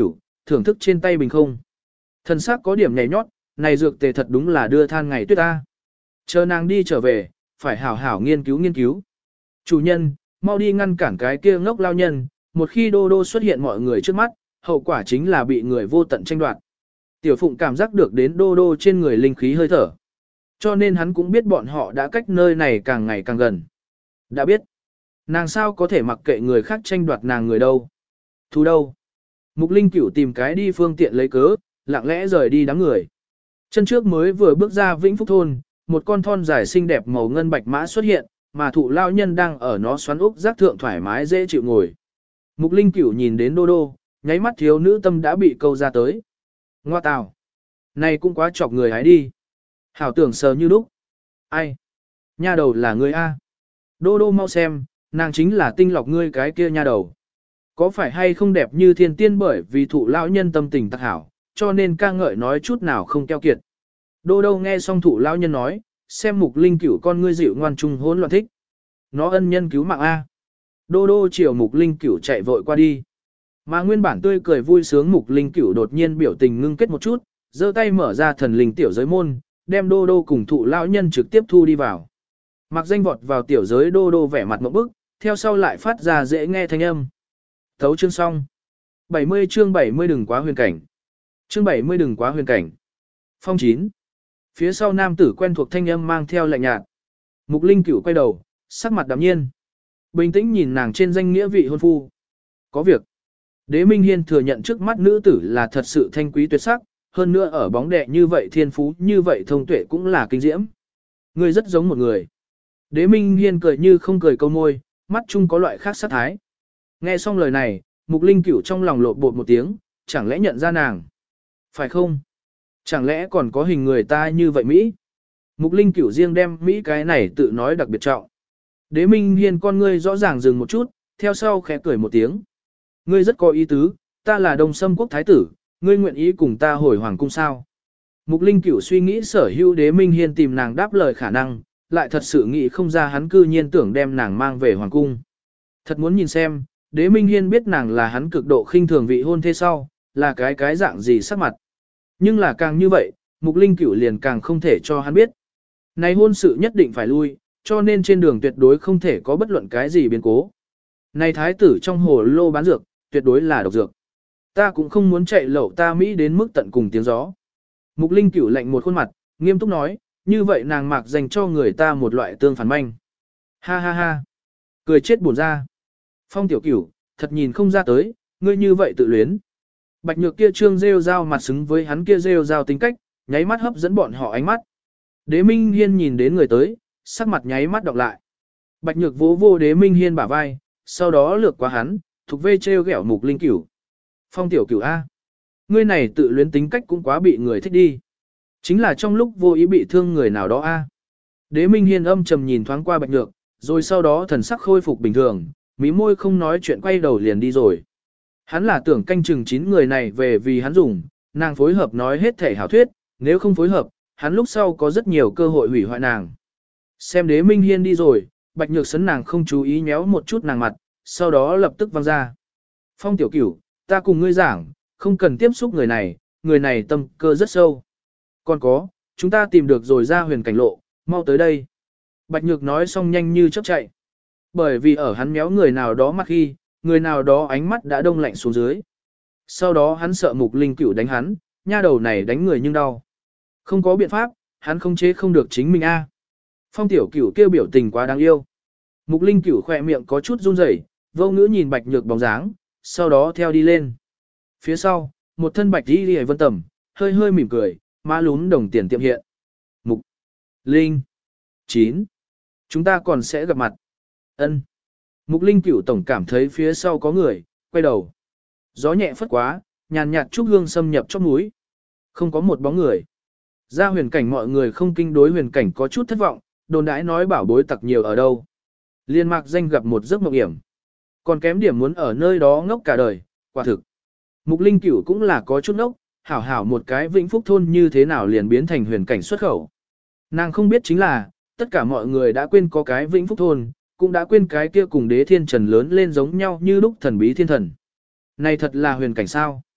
thưởng thức trên tay bình không. Thần sắc có điểm nhảy nhót, này dược tề thật đúng là đưa than ngày tuyết ta. Chờ nàng đi trở về, phải hảo hảo nghiên cứu nghiên cứu. Chủ nhân, mau đi ngăn cản cái kia ngốc lao nhân, một khi đô đô xuất hiện mọi người trước mắt, hậu quả chính là bị người vô tận tranh đoạt. Tiểu Phụng cảm giác được đến đô đô trên người linh khí hơi thở. Cho nên hắn cũng biết bọn họ đã cách nơi này càng ngày càng gần. Đã biết, nàng sao có thể mặc kệ người khác tranh đoạt nàng người đâu. Thu đâu? Mục Linh Cửu tìm cái đi phương tiện lấy cớ, lặng lẽ rời đi đám người. Chân trước mới vừa bước ra Vĩnh Phúc thôn, một con thon dài xinh đẹp màu ngân bạch mã xuất hiện, mà thụ lao nhân đang ở nó xoắn úc giác thượng thoải mái dễ chịu ngồi. Mục Linh Cửu nhìn đến đô đô, nháy mắt thiếu nữ tâm đã bị câu ra tới. Ngoa tào, này cũng quá chọc người hái đi. Hảo tưởng sờ như lúc. Ai? Nha đầu là ngươi A. Đô đô mau xem, nàng chính là tinh lọc ngươi cái kia nha đầu. Có phải hay không đẹp như thiên tiên bởi vì thụ lão nhân tâm tình tắc hảo, cho nên ca ngợi nói chút nào không keo kiệt. Đô đô nghe xong thụ lão nhân nói, xem Mục Linh Cửu con ngươi dịu ngoan trung hỗn loạn thích. Nó ân nhân cứu mạng A. Đô đô chiều Mục Linh Cửu chạy vội qua đi. Mà nguyên bản tươi cười vui sướng Mục Linh Cửu đột nhiên biểu tình ngưng kết một chút, giơ tay mở ra thần linh tiểu giới môn, đem đô đô cùng thụ lão nhân trực tiếp thu đi vào. Mặc danh vọt vào tiểu giới đô đô vẻ mặt ngộp bức, theo sau lại phát ra dễ nghe thanh âm. Thấu chương xong. bảy mươi chương bảy mươi đừng quá huyền cảnh. Chương bảy mươi đừng quá huyền cảnh. Phong chín. Phía sau nam tử quen thuộc thanh âm mang theo lạnh nhạt. Mục Linh Cửu quay đầu, sắc mặt đạm nhiên. Bình tĩnh nhìn nàng trên danh nghĩa vị hôn phu. Có việc. Đế Minh Hiên thừa nhận trước mắt nữ tử là thật sự thanh quý tuyệt sắc, hơn nữa ở bóng đệ như vậy thiên phú như vậy thông tuệ cũng là kinh diễm. Người rất giống một người. Đế Minh Hiên cười như không cười câu môi, mắt chung có loại khác sát thái. Nghe xong lời này, Mục Linh Cửu trong lòng lộn bột một tiếng, chẳng lẽ nhận ra nàng? Phải không? Chẳng lẽ còn có hình người ta như vậy Mỹ? Mục Linh Cửu riêng đem Mỹ cái này tự nói đặc biệt trọng. Đế Minh Hiên con ngươi rõ ràng dừng một chút, theo sau khẽ cười một tiếng. Ngươi rất có ý tứ, ta là Đông Sâm Quốc Thái tử, ngươi nguyện ý cùng ta hồi hoàng cung sao? Mục Linh Cửu suy nghĩ sở hữu Đế Minh Hiên tìm nàng đáp lời khả năng, lại thật sự nghĩ không ra hắn cư nhiên tưởng đem nàng mang về hoàng cung. Thật muốn nhìn xem, Đế Minh Hiên biết nàng là hắn cực độ khinh thường vị hôn thế sau, là cái cái dạng gì sắc mặt. Nhưng là càng như vậy, Mục Linh Cửu liền càng không thể cho hắn biết. Này hôn sự nhất định phải lui, cho nên trên đường tuyệt đối không thể có bất luận cái gì biến cố. Này thái tử trong hồ lô bán dược, tuyệt đối là độc dược. Ta cũng không muốn chạy lậu ta Mỹ đến mức tận cùng tiếng gió. Mục Linh Cửu lạnh một khuôn mặt, nghiêm túc nói, như vậy nàng mạc dành cho người ta một loại tương phản manh. Ha ha ha. Cười chết buồn ra. Phong Tiểu Cửu, thật nhìn không ra tới, ngươi như vậy tự luyến. Bạch Nhược kia trương rêu rao mặt xứng với hắn kia rêu rao tính cách, nháy mắt hấp dẫn bọn họ ánh mắt. Đế Minh Hiên nhìn đến người tới, sắc mặt nháy mắt đọc lại. Bạch Nhược vỗ vô Đế Minh Hiên bả vai, sau đó lược qua hắn, thuộc về trêu ghẹo Mục Linh Cửu. Phong Tiểu Cửu A. Ngươi này tự luyến tính cách cũng quá bị người thích đi. Chính là trong lúc vô ý bị thương người nào đó A. Đế Minh Hiên âm trầm nhìn thoáng qua Bạch Nhược, rồi sau đó thần sắc khôi phục bình thường, mí môi không nói chuyện quay đầu liền đi rồi. Hắn là tưởng canh chừng chín người này về vì hắn dùng, nàng phối hợp nói hết thể hảo thuyết, nếu không phối hợp, hắn lúc sau có rất nhiều cơ hội hủy hoại nàng. Xem Đế Minh Hiên đi rồi, Bạch Nhược sấn nàng không chú ý nhéo một chút nàng mặt, sau đó lập tức văng ra. Phong Tiểu Cửu, ta cùng ngươi giảng, không cần tiếp xúc người này, người này tâm cơ rất sâu. Còn có, chúng ta tìm được rồi ra huyền cảnh lộ, mau tới đây. Bạch Nhược nói xong nhanh như chớp chạy. Bởi vì ở hắn méo người nào đó mặt khi, người nào đó ánh mắt đã đông lạnh xuống dưới. Sau đó hắn sợ Mục Linh Cửu đánh hắn, nha đầu này đánh người nhưng đau. Không có biện pháp, hắn không chế không được chính mình a. Phong Tiểu Cửu kêu biểu tình quá đáng yêu. Mục Linh Cửu khỏe miệng có chút run rẩy, vô ngữ nhìn Bạch Nhược bóng dáng, sau đó theo đi lên. Phía sau, một thân bạch y liễu vân tầm, hơi hơi mỉm cười, má lún đồng tiền tiệm hiện. Mục Linh chín. Chúng ta còn sẽ gặp mặt. Ân. Mục Linh Cửu tổng cảm thấy phía sau có người, quay đầu. Gió nhẹ phất quá, nhàn nhạt trúc hương xâm nhập chóp mũi. Không có một bóng người. Ra huyền cảnh mọi người không kinh đối huyền cảnh có chút thất vọng, đồn đãi nói bảo bối tặc nhiều ở đâu. Liên Mạc Danh gặp một giấc mộng hiểm. Còn kém điểm muốn ở nơi đó ngốc cả đời, quả thực. Mục Linh Cửu cũng là có chút ngốc, hảo hảo một cái Vĩnh Phúc thôn như thế nào liền biến thành huyền cảnh xuất khẩu. Nàng không biết chính là, tất cả mọi người đã quên có cái Vĩnh Phúc thôn, cũng đã quên cái kia cùng Đế Thiên Trần lớn lên giống nhau như lúc thần bí thiên thần. Này thật là huyền cảnh sao?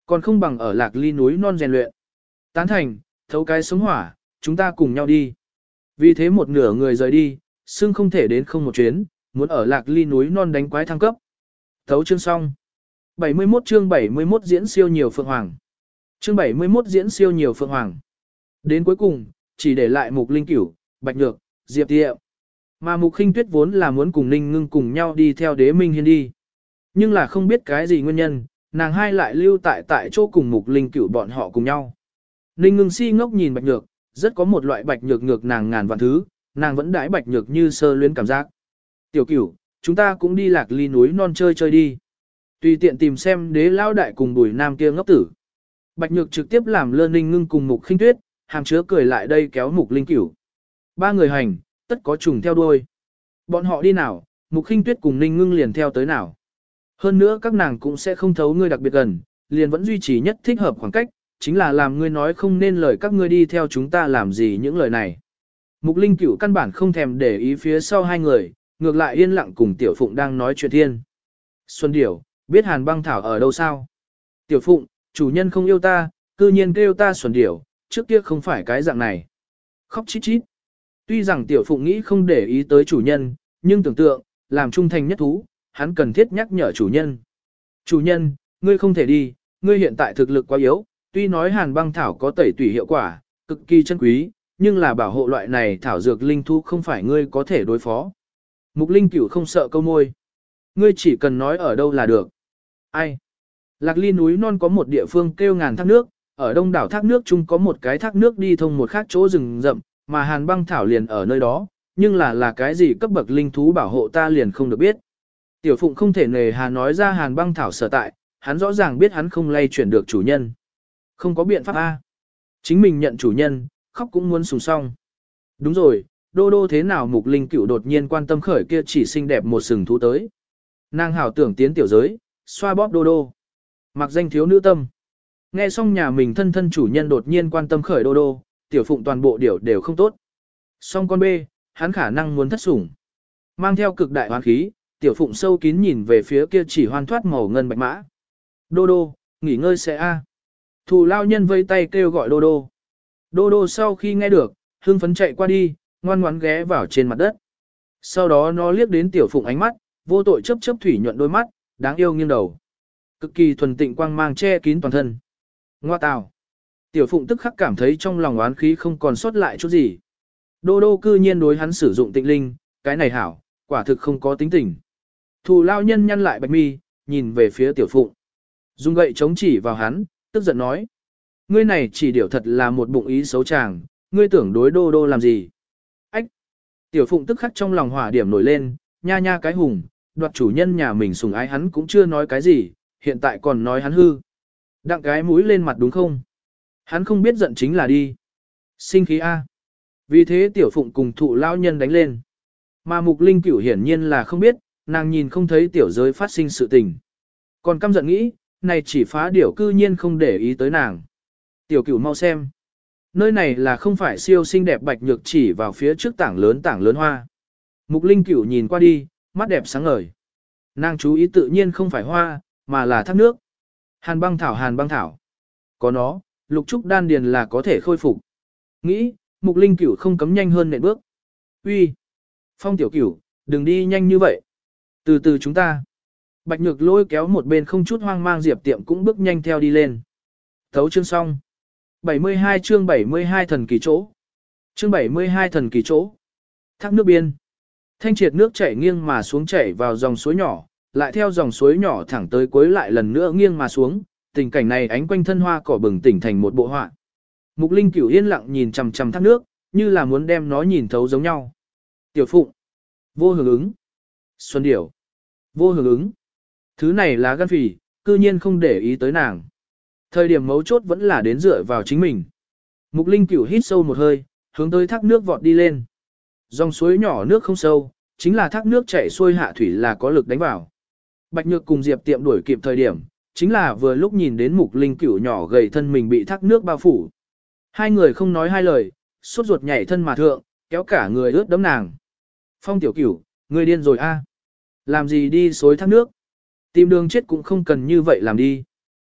Còn không bằng ở lạc ly núi non rèn luyện. Tán thành, thấu cái sống hỏa, chúng ta cùng nhau đi. Vì thế một nửa người rời đi, xưng không thể đến không một chuyến, muốn ở lạc ly núi non đánh quái thăng cấp. Thấu chương xong. bảy mươi mốt chương bảy mươi mốt diễn siêu nhiều phượng hoàng. Chương bảy mươi mốt diễn siêu nhiều phượng hoàng. Đến cuối cùng, chỉ để lại Mục Linh Cửu, Bạch Nhược, Diệp Tiệm. Mà Mục Khinh Tuyết vốn là muốn cùng Ninh Ngưng cùng nhau đi theo Đế Minh Hiên đi. Nhưng là không biết cái gì nguyên nhân, nàng hai lại lưu tại tại chỗ cùng Mục Linh Cửu bọn họ cùng nhau. Ninh Ngưng si ngốc nhìn Bạch Nhược, rất có một loại Bạch Nhược ngược nàng ngàn vạn thứ, nàng vẫn đãi Bạch Nhược như sơ luyến cảm giác. Tiểu Cửu, chúng ta cũng đi lạc ly núi non chơi chơi đi. Tùy tiện tìm xem Đế Lão đại cùng Bùi Nam kia ngốc tử. Bạch Nhược trực tiếp làm lơ Ninh Ngưng cùng Mục Khinh Tuyết, hàm chứa cười lại đây kéo Mục Linh Cửu. Ba người hành, tất có trùng theo đuôi. Bọn họ đi nào, Mục Khinh Tuyết cùng Ninh Ngưng liền theo tới nào. Hơn nữa các nàng cũng sẽ không thấu ngươi đặc biệt gần, liền vẫn duy trì nhất thích hợp khoảng cách, chính là làm ngươi nói không nên lời các ngươi đi theo chúng ta làm gì những lời này. Mục Linh Cửu căn bản không thèm để ý phía sau hai người, ngược lại yên lặng cùng Tiểu Phụng đang nói chuyện thiên. Xuân Điểu, biết Hàn Băng Thảo ở đâu sao? Tiểu Phụng, chủ nhân không yêu ta, cư nhiên kêu ta Xuân Điểu, trước kia không phải cái dạng này. Khóc chít chít. Tuy rằng Tiểu Phụng nghĩ không để ý tới chủ nhân, nhưng tưởng tượng, làm trung thành nhất thú, hắn cần thiết nhắc nhở chủ nhân. Chủ nhân, ngươi không thể đi, ngươi hiện tại thực lực quá yếu, tuy nói Hàn Băng Thảo có tẩy tủy hiệu quả, cực kỳ chân quý, nhưng là bảo hộ loại này thảo dược linh thú không phải ngươi có thể đối phó. Mục Linh Cửu không sợ câu môi. Ngươi chỉ cần nói ở đâu là được. Ai? Lạc ly núi non có một địa phương kêu ngàn thác nước, ở đông đảo thác nước chung có một cái thác nước đi thông một khác chỗ rừng rậm, mà Hàn Băng Thảo liền ở nơi đó, nhưng là là cái gì cấp bậc linh thú bảo hộ ta liền không được biết. Tiểu Phụng không thể nề hà nói ra Hàn Băng Thảo sở tại, hắn rõ ràng biết hắn không lay chuyển được chủ nhân. Không có biện pháp A. Chính mình nhận chủ nhân, khóc cũng muốn sùng song. Đúng rồi, đô đô thế nào Mục Linh Cửu đột nhiên quan tâm khởi kia chỉ xinh đẹp một sừng thú tới. Nàng hảo tưởng tiến tiểu giới, xoa bóp đô đô. Mặc danh thiếu nữ tâm. Nghe xong nhà mình thân thân chủ nhân đột nhiên quan tâm khởi đô đô, Tiểu Phụng toàn bộ điều đều không tốt. Xong con bê, hắn khả năng muốn thất sủng. Mang theo cực đại hoán khí, Tiểu Phụng sâu kín nhìn về phía kia chỉ hoan thoát màu ngân bạch mã. Đô đô, nghỉ ngơi sẽ a. Thù lao nhân vây tay kêu gọi đô đô. Đô đô sau khi nghe được, hưng phấn chạy qua đi, ngoan ngoãn ghé vào trên mặt đất. Sau đó nó liếc đến Tiểu Phụng ánh mắt, vô tội chớp chớp thủy nhuận đôi mắt, đáng yêu nghiêng đầu. Cực kỳ thuần tịnh quang mang che kín toàn thân. Ngoa tào. Tiểu Phụng tức khắc cảm thấy trong lòng oán khí không còn sót lại chút gì. Đô đô cư nhiên đối hắn sử dụng tịnh linh, cái này hảo, quả thực không có tính tình. Thù lao nhân nhăn lại bạch mi, nhìn về phía Tiểu Phụng. Dùng gậy chống chỉ vào hắn, tức giận nói. Ngươi này chỉ điều thật là một bụng ý xấu chàng, ngươi tưởng đối đô đô làm gì. Ách! Tiểu Phụng tức khắc trong lòng hỏa điểm nổi lên, nha nha cái hùng, đoạt chủ nhân nhà mình sủng ái hắn cũng chưa nói cái gì, hiện tại còn nói hắn hư. Đặng cái mũi lên mặt đúng không? Hắn không biết giận chính là đi. Sinh khí A. Vì thế Tiểu Phụng cùng thụ lao nhân đánh lên. Mà Mục Linh Cửu hiển nhiên là không biết, nàng nhìn không thấy tiểu giới phát sinh sự tình. Còn căm giận nghĩ, này chỉ phá điểu cư nhiên không để ý tới nàng. Tiểu Cửu mau xem. Nơi này là không phải siêu xinh đẹp Bạch Nhược chỉ vào phía trước tảng lớn tảng lớn hoa. Mục Linh Cửu nhìn qua đi, mắt đẹp sáng ngời. Nàng chú ý tự nhiên không phải hoa, mà là thác nước. Hàn Băng Thảo Hàn Băng Thảo. Có nó, lục trúc đan điền là có thể khôi phục. Nghĩ, Mục Linh Cửu không cấm nhanh hơn nệm bước. Uy, Phong Tiểu Cửu, đừng đi nhanh như vậy. Từ từ chúng ta. Bạch Nhược lôi kéo một bên không chút hoang mang Diệp Tiệm cũng bước nhanh theo đi lên. Thấu chương xong. bảy mươi hai chương bảy mươi hai thần kỳ chỗ. Chương bảy mươi hai thần kỳ chỗ. Thác nước biên. Thanh triệt nước chảy nghiêng mà xuống chảy vào dòng suối nhỏ, lại theo dòng suối nhỏ thẳng tới cuối lại lần nữa nghiêng mà xuống, tình cảnh này ánh quanh thân hoa cỏ bừng tỉnh thành một bộ họa. Mục Linh Cửu yên lặng nhìn chằm chằm thác nước, như là muốn đem nó nhìn thấu giống nhau. Tiểu Phụng. Vô hưởng ứng. Xuân Điểu. Vô hưởng ứng. Thứ này là gan phì, cư nhiên không để ý tới nàng. Thời điểm mấu chốt vẫn là đến dựa vào chính mình. Mục Linh Cửu hít sâu một hơi, hướng tới thác nước vọt đi lên. Dòng suối nhỏ nước không sâu, chính là thác nước chảy xuôi hạ thủy là có lực đánh vào. Bạch Nhược cùng Diệp Tiệm đuổi kịp thời điểm, chính là vừa lúc nhìn đến Mục Linh Cửu nhỏ gầy thân mình bị thác nước bao phủ. Hai người không nói hai lời, sốt ruột nhảy thân mà thượng, kéo cả người ướt đẫm nàng. Phong Tiểu Cửu, ngươi điên rồi a? Làm gì đi xối thác nước? Tìm đường chết cũng không cần như vậy làm đi.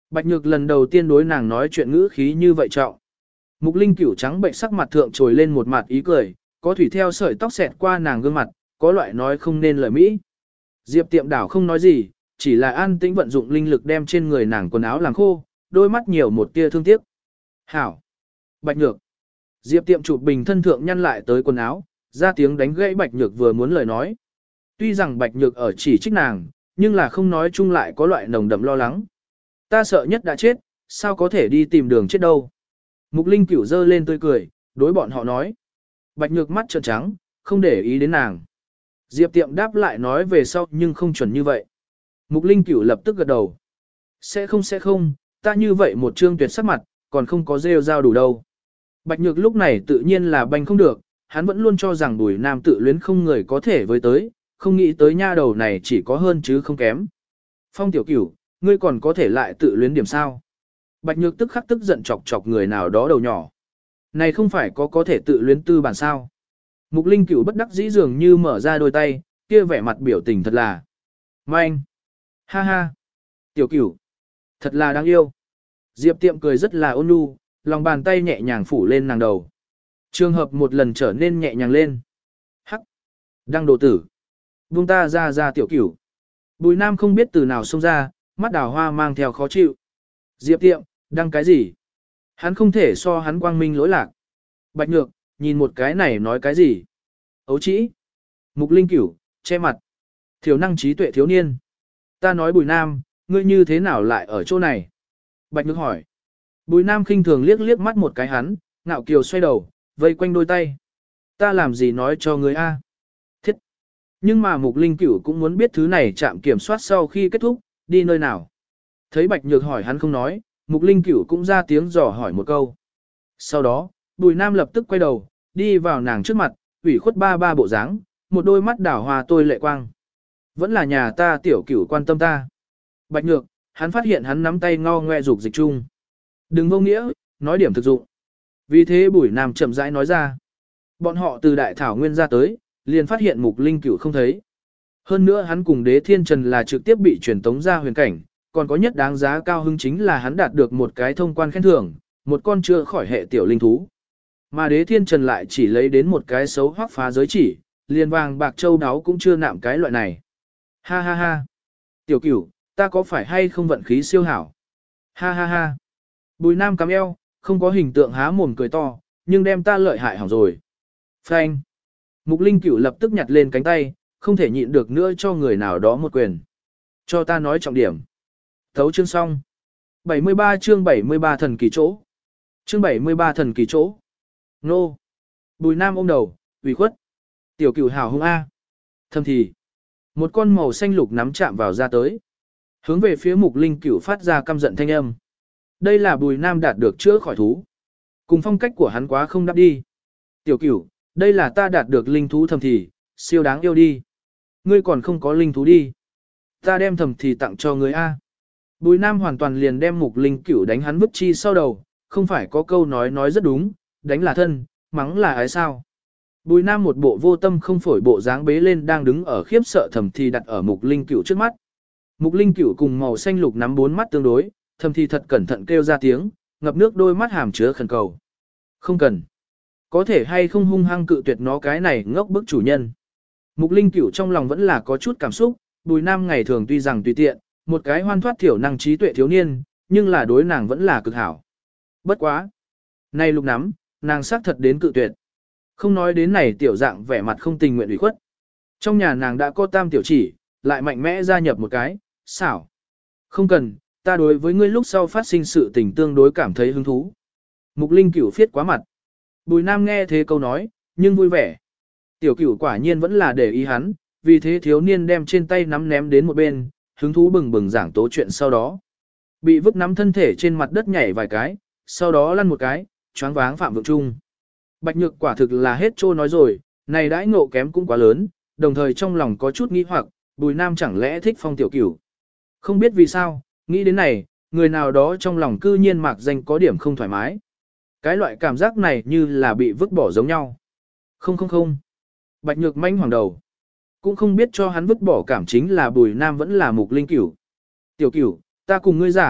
Bạch Nhược lần đầu tiên đối nàng nói chuyện ngữ khí như vậy trọng. Mục Linh Cửu trắng bệnh sắc mặt thượng trồi lên một mặt ý cười, có thủy theo sợi tóc xẹt qua nàng gương mặt, có loại nói không nên lời mỹ. Diệp Tiệm đảo không nói gì, chỉ là an tĩnh vận dụng linh lực đem trên người nàng quần áo làm khô, đôi mắt nhiều một tia thương tiếc. Hảo! Bạch Nhược! Diệp Tiệm chụp bình thân thượng nhăn lại tới quần áo, ra tiếng đánh gãy Bạch Nhược vừa muốn lời nói. Tuy rằng Bạch Nhược ở chỉ trích nàng, nhưng là không nói chung lại có loại nồng đậm lo lắng. Ta sợ nhất đã chết, sao có thể đi tìm đường chết đâu. Mục Linh Cửu giơ lên tươi cười, đối bọn họ nói. Bạch Nhược mắt trợn trắng, không để ý đến nàng. Diệp Tiệm đáp lại nói về sau nhưng không chuẩn như vậy. Mục Linh Cửu lập tức gật đầu. Sẽ không sẽ không, ta như vậy một trương tuyệt sắc mặt, còn không có rêu rao đủ đâu. Bạch Nhược lúc này tự nhiên là banh không được, hắn vẫn luôn cho rằng Bùi Nam tự luyến không người có thể với tới, không nghĩ tới nha đầu này chỉ có hơn chứ không kém. Phong Tiểu Cửu, ngươi còn có thể lại tự luyến điểm sao? Bạch Nhược tức khắc tức giận chọc chọc người nào đó đầu nhỏ. Này không phải có có thể tự luyến tư bản sao? Mục Linh Cửu bất đắc dĩ dường như mở ra đôi tay, kia vẻ mặt biểu tình thật là manh. Ha ha. Tiểu Cửu, thật là đáng yêu. Diệp Tiệm cười rất là ôn nhu, lòng bàn tay nhẹ nhàng phủ lên nàng đầu. Trường hợp một lần trở nên nhẹ nhàng lên. Hắc. Đăng đồ tử. Buông ta ra ra Tiểu Cửu. Bùi Nam không biết từ nào xông ra, mắt đào hoa mang theo khó chịu. Diệp Tiệm, đăng cái gì? Hắn không thể so hắn quang minh lỗi lạc. Bạch Nhược, nhìn một cái này nói cái gì? Ấu trĩ. Mục Linh Cửu, che mặt. Thiểu năng trí tuệ thiếu niên. Ta nói Bùi Nam, ngươi như thế nào lại ở chỗ này? Bạch Nhược hỏi. Bùi Nam khinh thường liếc liếc mắt một cái hắn, ngạo kiều xoay đầu, vây quanh đôi tay. Ta làm gì nói cho ngươi a? Thiết. Nhưng mà Mục Linh Cửu cũng muốn biết thứ này chạm kiểm soát sau khi kết thúc, đi nơi nào. Thấy Bạch Nhược hỏi hắn không nói, Mục Linh Cửu cũng ra tiếng dò hỏi một câu. Sau đó, Bùi Nam lập tức quay đầu, đi vào nàng trước mặt, ủy khuất ba ba bộ dáng, một đôi mắt đảo hoa tôi lệ quang. Vẫn là nhà ta Tiểu Cửu quan tâm ta. Bạch Nhược, hắn phát hiện hắn nắm tay ngo ngoe dục dịch chung. Đừng vô nghĩa, nói điểm thực dụng. Vì thế Bùi Nam chậm rãi nói ra. Bọn họ từ Đại Thảo Nguyên ra tới, liền phát hiện Mục Linh Cửu không thấy. Hơn nữa hắn cùng Đế Thiên Trần là trực tiếp bị truyền tống ra huyền cảnh, còn có nhất đáng giá cao hứng chính là hắn đạt được một cái thông quan khen thưởng, một con chưa khỏi hệ tiểu linh thú. Mà Đế Thiên Trần lại chỉ lấy đến một cái xấu hoắc phá giới chỉ, liền vàng bạc châu đáo cũng chưa nạm cái loại này. Ha ha ha. Tiểu Cửu, ta có phải hay không vận khí siêu hảo? Ha ha ha. Bùi Nam cắm eo, không có hình tượng há mồm cười to, nhưng đem ta lợi hại hỏng rồi. Phanh. Mục Linh Cửu lập tức nhặt lên cánh tay, không thể nhịn được nữa cho người nào đó một quyền. Cho ta nói trọng điểm. Thấu chương xong. bảy mươi ba chương bảy mươi ba thần kỳ chỗ. Chương bảy mươi ba thần kỳ chỗ. Nô. Bùi Nam ôm đầu, ủy khuất. Tiểu Cửu hảo hung A. Thầm thì. Một con màu xanh lục nắm chạm vào ra tới. Hướng về phía Mục Linh Cửu phát ra căm giận thanh âm. Đây là Bùi Nam đạt được chữa khỏi thú. Cùng phong cách của hắn quá không đáp đi. Tiểu Cửu, đây là ta đạt được linh thú thầm thì, siêu đáng yêu đi. Ngươi còn không có linh thú đi. Ta đem thầm thì tặng cho ngươi A. Bùi Nam hoàn toàn liền đem Mục Linh Cửu đánh hắn vứt chi sau đầu, không phải có câu nói nói rất đúng, đánh là thân, mắng là ái sao. Bùi Nam một bộ vô tâm không phổi bộ dáng bế lên đang đứng ở khiếp sợ thầm thì đặt ở Mục Linh Cửu trước mắt. Mục Linh Cửu cùng màu xanh lục nắm bốn mắt tương đối, thầm thì thật cẩn thận kêu ra tiếng, ngập nước đôi mắt hàm chứa khẩn cầu. Không cần. Có thể hay không hung hăng cự tuyệt nó cái này ngốc bức chủ nhân. Mục Linh Cửu trong lòng vẫn là có chút cảm xúc, Bùi Nam ngày thường tuy rằng tùy tiện, một cái hoan thoát thiểu năng trí tuệ thiếu niên, nhưng là đối nàng vẫn là cực hảo. Bất quá. Này lục nắm, nàng xác thật đến cự tuyệt. Không nói đến này tiểu dạng vẻ mặt không tình nguyện ủy khuất. Trong nhà nàng đã có tam tiểu chỉ, lại mạnh mẽ gia nhập một cái, xảo. Không cần, ta đối với ngươi lúc sau phát sinh sự tình tương đối cảm thấy hứng thú. Mục Linh Cửu phiết quá mặt. Bùi Nam nghe thế câu nói, nhưng vui vẻ. Tiểu Cửu quả nhiên vẫn là để ý hắn, vì thế thiếu niên đem trên tay nắm ném đến một bên, hứng thú bừng bừng giảng tố chuyện sau đó. Bị vứt nắm thân thể trên mặt đất nhảy vài cái, sau đó lăn một cái, choáng váng Phạm Vượng Trung. Bạch Nhược quả thực là hết trô nói rồi, này đãi ngộ kém cũng quá lớn, đồng thời trong lòng có chút nghi hoặc, Bùi Nam chẳng lẽ thích Phong Tiểu Cửu. Không biết vì sao, nghĩ đến này, người nào đó trong lòng cư nhiên mạc danh có điểm không thoải mái. Cái loại cảm giác này như là bị vứt bỏ giống nhau. Không không không. Bạch Nhược manh hoàng đầu. Cũng không biết cho hắn vứt bỏ cảm chính là Bùi Nam vẫn là Mục Linh Cửu. Tiểu Cửu, ta cùng ngươi giảng,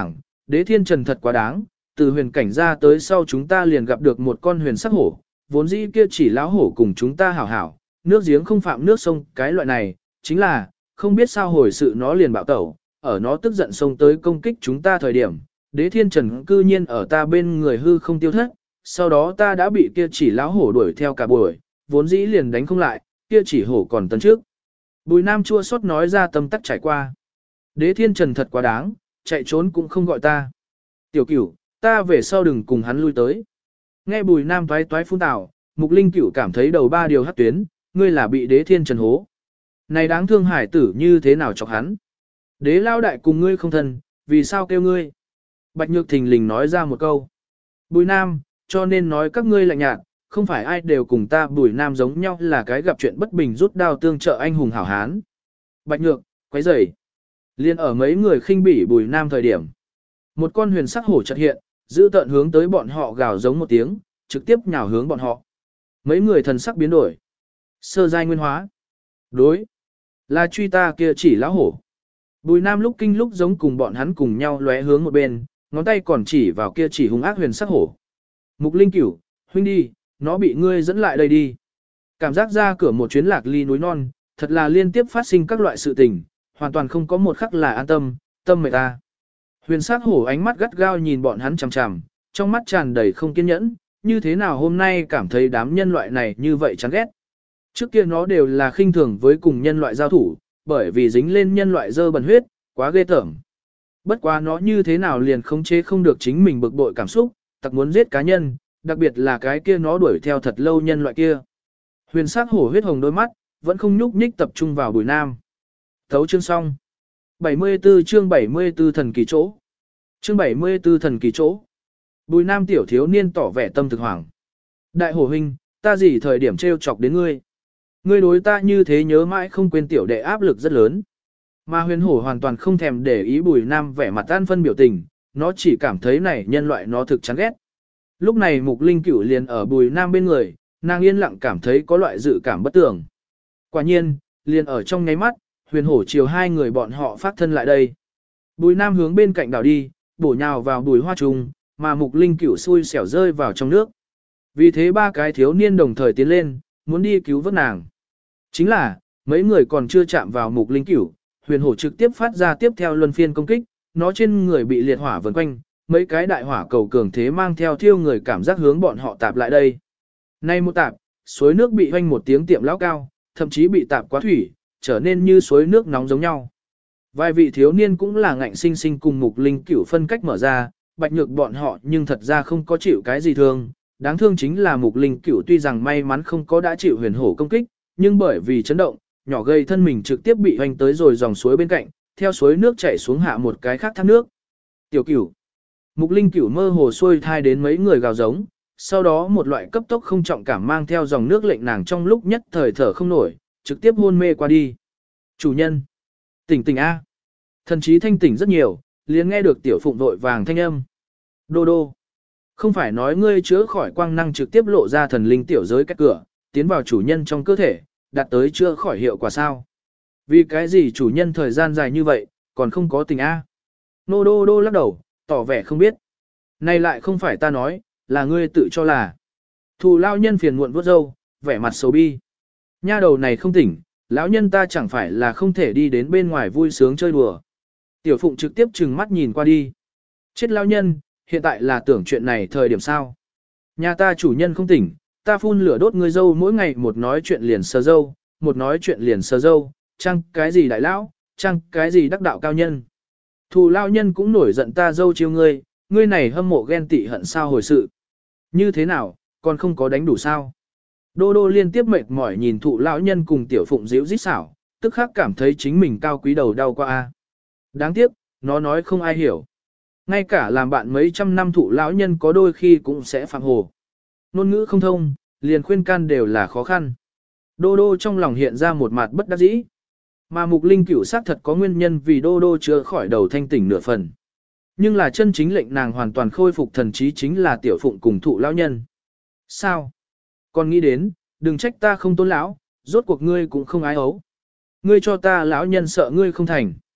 Đế thiên trần thật quá đáng, từ huyền cảnh ra tới sau chúng ta liền gặp được một con huyền sắc hổ, vốn dĩ kia chỉ lão hổ cùng chúng ta hảo hảo, nước giếng không phạm nước sông, cái loại này, chính là, không biết sao hồi sự nó liền bạo tẩu, ở nó tức giận xông tới công kích chúng ta thời điểm, đế thiên trần cư nhiên ở ta bên người hư không tiêu thất, sau đó ta đã bị kia chỉ lão hổ đuổi theo cả buổi, vốn dĩ liền đánh không lại, kia chỉ hổ còn tấn trước. Bùi Nam chua xót nói ra tâm tắc trải qua. Đế thiên trần thật quá đáng, chạy trốn cũng không gọi ta. Tiểu cửu, ta về sau đừng cùng hắn lui tới. Nghe Bùi Nam toái toái phun tào, Mục Linh Cửu cảm thấy đầu ba điều hắc tuyến, ngươi là bị đế thiên trần hố. Này đáng thương hải tử như thế nào chọc hắn. Đế lao đại cùng ngươi không thân, vì sao kêu ngươi? Bạch Nhược thình lình nói ra một câu. Bùi Nam, cho nên nói các ngươi lạnh nhạt, không phải ai đều cùng ta Bùi Nam giống nhau là cái gặp chuyện bất bình rút đao tương trợ anh hùng hảo hán. Bạch Nhược, quấy rầy. Liên ở mấy người khinh bỉ Bùi Nam thời điểm. Một con huyền sắc hổ chợt hiện, giữ tận hướng tới bọn họ gào giống một tiếng, trực tiếp nhào hướng bọn họ. Mấy người thần sắc biến đổi. Sơ giai nguyên hóa. Đối. Là truy ta kia chỉ lão hổ. Bùi Nam lúc kinh lúc giống cùng bọn hắn cùng nhau lóe hướng một bên, ngón tay còn chỉ vào kia chỉ hung ác huyền sắc hổ. Mục Linh Cửu, huynh đi, nó bị ngươi dẫn lại đây đi. Cảm giác ra cửa một chuyến lạc ly núi non, thật là liên tiếp phát sinh các loại sự tình, hoàn toàn không có một khắc là an tâm, tâm mệt ta. Huyền sắc hổ ánh mắt gắt gao nhìn bọn hắn chằm chằm, trong mắt tràn đầy không kiên nhẫn, như thế nào hôm nay cảm thấy đám nhân loại này như vậy chán ghét. Trước kia nó đều là khinh thường với cùng nhân loại giao thủ, bởi vì dính lên nhân loại dơ bẩn huyết, quá ghê tởm. Bất quá nó như thế nào liền khống chế không được chính mình bực bội cảm xúc, tặc muốn giết cá nhân, đặc biệt là cái kia nó đuổi theo thật lâu nhân loại kia. Huyền sắc hổ huyết hồng đôi mắt, vẫn không nhúc nhích tập trung vào Bùi Nam. Thấu chương xong. bảy mươi tư chương bảy mươi tư thần kỳ chỗ. Chương bảy mươi tư thần kỳ chỗ. Bùi Nam tiểu thiếu niên tỏ vẻ tâm thực hoảng. Đại hổ huynh, ta gì thời điểm trêu chọc đến ngươi? Ngươi đối ta như thế nhớ mãi không quên tiểu đệ áp lực rất lớn. Mà huyền hổ hoàn toàn không thèm để ý Bùi Nam vẻ mặt tan phân biểu tình, nó chỉ cảm thấy này nhân loại nó thực chán ghét. Lúc này Mục Linh Cửu liền ở Bùi Nam bên người, nàng yên lặng cảm thấy có loại dự cảm bất tường. Quả nhiên, liền ở trong nháy mắt, huyền hổ chiều hai người bọn họ phát thân lại đây. Bùi Nam hướng bên cạnh đảo đi, bổ nhào vào bùi hoa trùng, mà Mục Linh Cửu xui xẻo rơi vào trong nước. Vì thế ba cái thiếu niên đồng thời tiến lên, muốn đi cứu vớt nàng. Chính là, mấy người còn chưa chạm vào Mục Linh Cửu, huyền hổ trực tiếp phát ra tiếp theo luân phiên công kích, nó trên người bị liệt hỏa vần quanh, mấy cái đại hỏa cầu cường thế mang theo thiêu người cảm giác hướng bọn họ tạp lại đây. Nay một tạp, suối nước bị hoanh một tiếng tiệm lão cao, thậm chí bị tạp quá thủy, trở nên như suối nước nóng giống nhau. Vài vị thiếu niên cũng là ngạnh sinh sinh cùng Mục Linh Cửu phân cách mở ra, Bạch Nhược bọn họ nhưng thật ra không có chịu cái gì thương. Đáng thương chính là Mục Linh Cửu tuy rằng may mắn không có đã chịu huyền hổ công kích, nhưng bởi vì chấn động, nhỏ gây thân mình trực tiếp bị hoành tới rồi dòng suối bên cạnh, theo suối nước chảy xuống hạ một cái khác thác nước. Tiểu Cửu. Mục Linh Cửu mơ hồ xuôi thai đến mấy người gào giống, sau đó một loại cấp tốc không trọng cảm mang theo dòng nước lệnh nàng trong lúc nhất thời thở không nổi, trực tiếp hôn mê qua đi. Chủ nhân. Tỉnh tỉnh A. Thần trí thanh tỉnh rất nhiều, liền nghe được tiểu phụng vội vàng thanh âm. Đô đô. Không phải nói ngươi chữa khỏi quang năng trực tiếp lộ ra thần linh tiểu giới cách cửa, tiến vào chủ nhân trong cơ thể, đạt tới chữa khỏi hiệu quả sao? Vì cái gì chủ nhân thời gian dài như vậy, còn không có tình A? Nô đô đô lắc đầu, tỏ vẻ không biết. Này lại không phải ta nói, là ngươi tự cho là. Thù lao nhân phiền muộn vuốt râu, vẻ mặt xấu bi. Nha đầu này không tỉnh, lão nhân ta chẳng phải là không thể đi đến bên ngoài vui sướng chơi đùa. Tiểu Phụng trực tiếp trừng mắt nhìn qua đi. Chết lão nhân, hiện tại là tưởng chuyện này thời điểm sao. Nhà ta chủ nhân không tỉnh, ta phun lửa đốt ngươi dâu mỗi ngày một nói chuyện liền sờ dâu, một nói chuyện liền sờ dâu, chăng cái gì đại lão, chăng cái gì đắc đạo cao nhân. Thù lao nhân cũng nổi giận ta dâu chiêu ngươi, ngươi này hâm mộ ghen tị hận sao hồi sự. Như thế nào, còn không có đánh đủ sao. Đô đô liên tiếp mệt mỏi nhìn thụ lão nhân cùng tiểu phụng díu dít xảo, tức khắc cảm thấy chính mình cao quý đầu đau qua a. Đáng tiếc, nó nói không ai hiểu. Ngay cả làm bạn mấy trăm năm thụ lão nhân có đôi khi cũng sẽ phạm hồ. Ngôn ngữ không thông, liền khuyên can đều là khó khăn. Đô đô trong lòng hiện ra một mặt bất đắc dĩ. Mà Mục Linh Cửu xác thật có nguyên nhân vì đô đô chữa khỏi đầu thanh tỉnh nửa phần. Nhưng là chân chính lệnh nàng hoàn toàn khôi phục thần trí chính là tiểu phụng cùng thụ lão nhân. Sao? Còn nghĩ đến, đừng trách ta không tôn lão, rốt cuộc ngươi cũng không ái ấu. Ngươi cho ta lão nhân sợ ngươi không thành.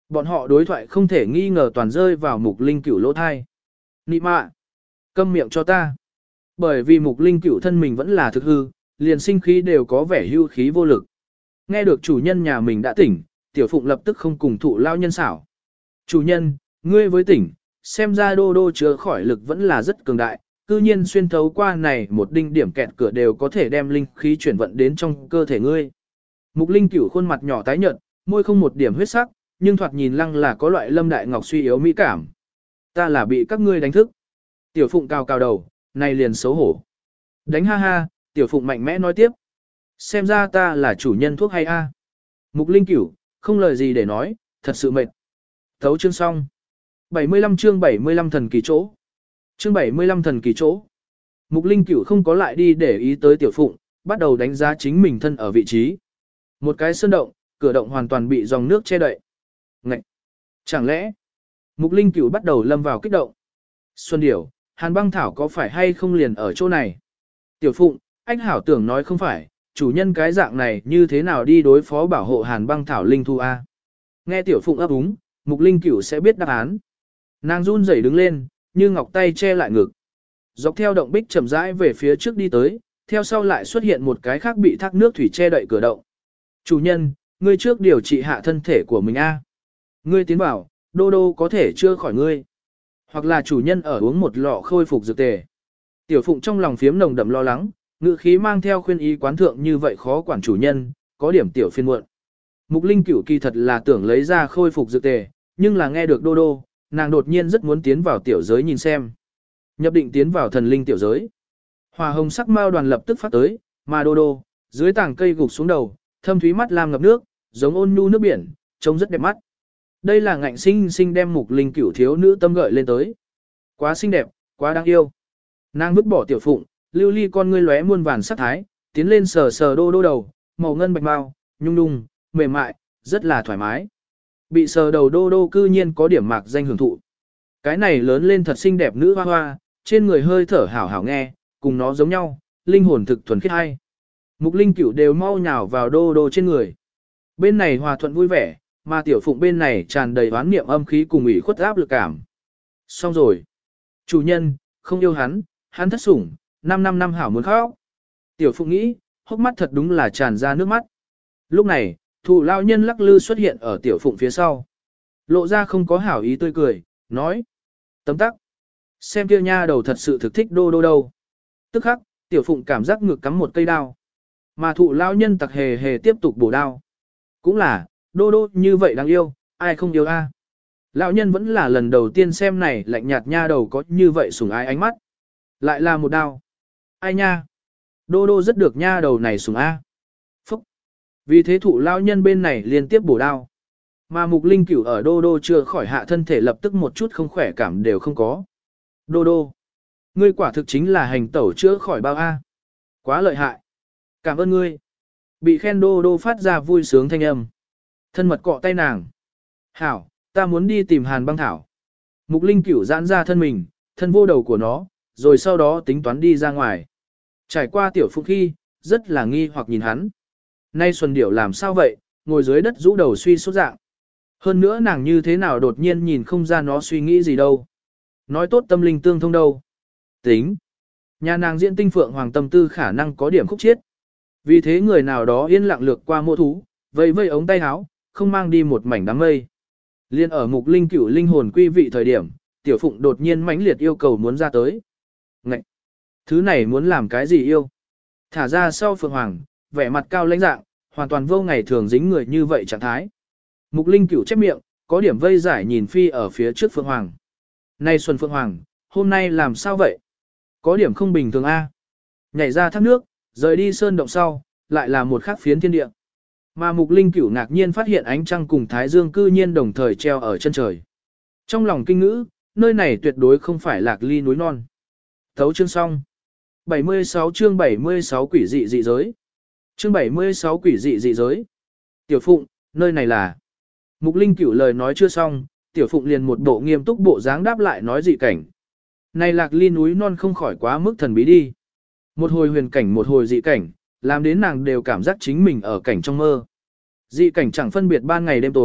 Bọn họ đối thoại không thể nghi ngờ toàn rơi vào Mục Linh Cửu lỗ thai. Nị mạ! Câm miệng cho ta! Bởi vì Mục Linh Cửu thân mình vẫn là thực hư, liền sinh khí đều có vẻ hưu khí vô lực. Nghe được chủ nhân nhà mình đã tỉnh, Tiểu Phụng lập tức không cùng thụ lao nhân xảo. Chủ nhân, ngươi với tỉnh, xem ra đô đô chứa khỏi lực vẫn là rất cường đại, cư nhiên xuyên thấu qua này một đinh điểm kẹt cửa đều có thể đem linh khí chuyển vận đến trong cơ thể ngươi. Mục Linh Cửu khuôn mặt nhỏ tái nhợt, môi không một điểm huyết sắc, nhưng thoạt nhìn lăng là có loại lâm đại ngọc suy yếu mỹ cảm. Ta là bị các ngươi đánh thức. Tiểu Phụng cào cào đầu, này liền xấu hổ. Đánh ha ha, Tiểu Phụng mạnh mẽ nói tiếp. Xem ra ta là chủ nhân thuốc hay a? Mục Linh Cửu, không lời gì để nói, thật sự mệt. Thấu chương xong. bảy mươi lăm chương bảy mươi lăm thần kỳ chỗ. Chương bảy mươi lăm thần kỳ chỗ. Mục Linh Cửu không có lại đi để ý tới Tiểu Phụng, bắt đầu đánh giá chính mình thân ở vị trí. Một cái sơn động, cửa động hoàn toàn bị dòng nước che đậy. Ngậy! Chẳng lẽ? Mục Linh Cửu bắt đầu lâm vào kích động. Xuân Điểu, Hàn Băng Thảo có phải hay không liền ở chỗ này? Tiểu Phụng, anh hảo tưởng nói không phải, chủ nhân cái dạng này như thế nào đi đối phó bảo hộ Hàn Băng Thảo linh thu a? Nghe Tiểu Phụng ấp úng, Mục Linh Cửu sẽ biết đáp án. Nàng run rẩy đứng lên, như ngọc tay che lại ngực. Dọc theo động bích chậm rãi về phía trước đi tới, theo sau lại xuất hiện một cái khác bị thác nước thủy che đậy cửa động. Chủ nhân, ngươi trước điều trị hạ thân thể của mình a. Ngươi tiến bảo, đô đô có thể chưa khỏi ngươi. Hoặc là chủ nhân ở uống một lọ khôi phục dược tề. Tiểu Phụng trong lòng phiếm nồng đậm lo lắng, ngữ khí mang theo khuyên ý quán thượng như vậy khó quản chủ nhân, có điểm tiểu phiên muộn. Mục Linh Cửu kỳ thật là tưởng lấy ra khôi phục dược tề, nhưng là nghe được đô đô, nàng đột nhiên rất muốn tiến vào tiểu giới nhìn xem. Nhập định tiến vào thần linh tiểu giới. Hòa hồng sắc mao đoàn lập tức phát tới, mà đô đô, dưới tảng cây gục xuống đầu, thâm thúy mắt lam ngập nước, giống ôn nhu nước biển, trông rất đẹp mắt. Đây là ngạnh sinh sinh đem Mục Linh Cửu thiếu nữ tâm gợi lên tới. Quá xinh đẹp, quá đáng yêu. Nàng vứt bỏ Tiểu Phụng, lưu ly con ngươi lóe muôn vàn sắc thái, tiến lên sờ sờ đô đô đầu, màu ngân bạch mao, nhung nhung, mềm mại, rất là thoải mái. Bị sờ đầu đô đô cư nhiên có điểm mạc danh hưởng thụ. Cái này lớn lên thật xinh đẹp nữ hoa hoa, trên người hơi thở hảo hảo nghe, cùng nó giống nhau, linh hồn thực thuần khiết hay. Mục Linh Cửu đều mau nhào vào đô đô trên người. Bên này hòa thuận vui vẻ, mà Tiểu Phụng bên này tràn đầy oán niệm âm khí cùng ủy khuất áp lực cảm. Xong rồi. Chủ nhân, không yêu hắn, hắn thất sủng, năm năm năm hảo muốn khóc. Tiểu Phụng nghĩ, hốc mắt thật đúng là tràn ra nước mắt. Lúc này, thụ lao nhân lắc lư xuất hiện ở Tiểu Phụng phía sau. Lộ ra không có hảo ý tươi cười, nói. Tấm tắc. Xem kia nha đầu thật sự thực thích đô đô đâu. Tức khắc, Tiểu Phụng cảm giác ngực cắm một cây đao. Mà thụ lao nhân tặc hề hề tiếp tục bổ đao. Cũng là, đô đô như vậy đáng yêu, ai không yêu a? Lão nhân vẫn là lần đầu tiên xem này lạnh nhạt nha đầu có như vậy sủng ái ánh mắt. Lại là một đao. Ai nha? Đô đô rất được nha đầu này sủng a. Phúc. Vì thế thụ lão nhân bên này liên tiếp bổ đao. Mà Mục Linh Cửu ở đô đô chưa khỏi hạ thân thể lập tức một chút không khỏe cảm đều không có. Đô đô. Ngươi quả thực chính là hành tẩu chữa khỏi bao a. Quá lợi hại. Cảm ơn ngươi. Bị khen đô đô phát ra vui sướng thanh âm. Thân mật cọ tay nàng. Hảo, ta muốn đi tìm Hàn Băng Thảo. Mục Linh Cửu giãn ra thân mình, thân vô đầu của nó, rồi sau đó tính toán đi ra ngoài. Trải qua Tiểu Phụng khi, rất là nghi hoặc nhìn hắn. Nay Xuân Điểu làm sao vậy, ngồi dưới đất rũ đầu suy sốt dạng. Hơn nữa nàng như thế nào đột nhiên nhìn không ra nó suy nghĩ gì đâu. Nói tốt tâm linh tương thông đâu. Tính. Nhà nàng diễn tinh phượng hoàng tâm tư khả năng có điểm khúc chiết. Vì thế người nào đó yên lặng lược qua mô thú, vây vây ống tay áo, không mang đi một mảnh đám mây. Liên ở Mục Linh Cửu linh hồn quy vị thời điểm, Tiểu Phụng đột nhiên mãnh liệt yêu cầu muốn ra tới. Ngậy! Thứ này muốn làm cái gì yêu? Thả ra sau phượng hoàng, vẻ mặt cao lãnh dạng, hoàn toàn vô ngày thường dính người như vậy trạng thái. Mục Linh Cửu chép miệng, có điểm vây giải nhìn phi ở phía trước phượng hoàng. Này Xuân Phượng Hoàng, hôm nay làm sao vậy? Có điểm không bình thường a. Nhảy ra thác nước, rời đi sơn động sau, lại là một khắc phiến thiên địa. Mà Mục Linh Cửu ngạc nhiên phát hiện ánh trăng cùng Thái Dương cư nhiên đồng thời treo ở chân trời. Trong lòng kinh ngữ, nơi này tuyệt đối không phải Lạc Ly núi non. Thấu chương xong. bảy mươi sáu chương bảy mươi sáu quỷ dị dị giới. Chương bảy mươi sáu quỷ dị dị giới. Tiểu Phụng, nơi này là. Mục Linh Cửu lời nói chưa xong, Tiểu Phụng liền một bộ nghiêm túc bộ dáng đáp lại nói dị cảnh. Này Lạc Ly núi non không khỏi quá mức thần bí đi. Một hồi huyền cảnh một hồi dị cảnh, làm đến nàng đều cảm giác chính mình ở cảnh trong mơ. Dị cảnh chẳng phân biệt ban ngày đêm tối,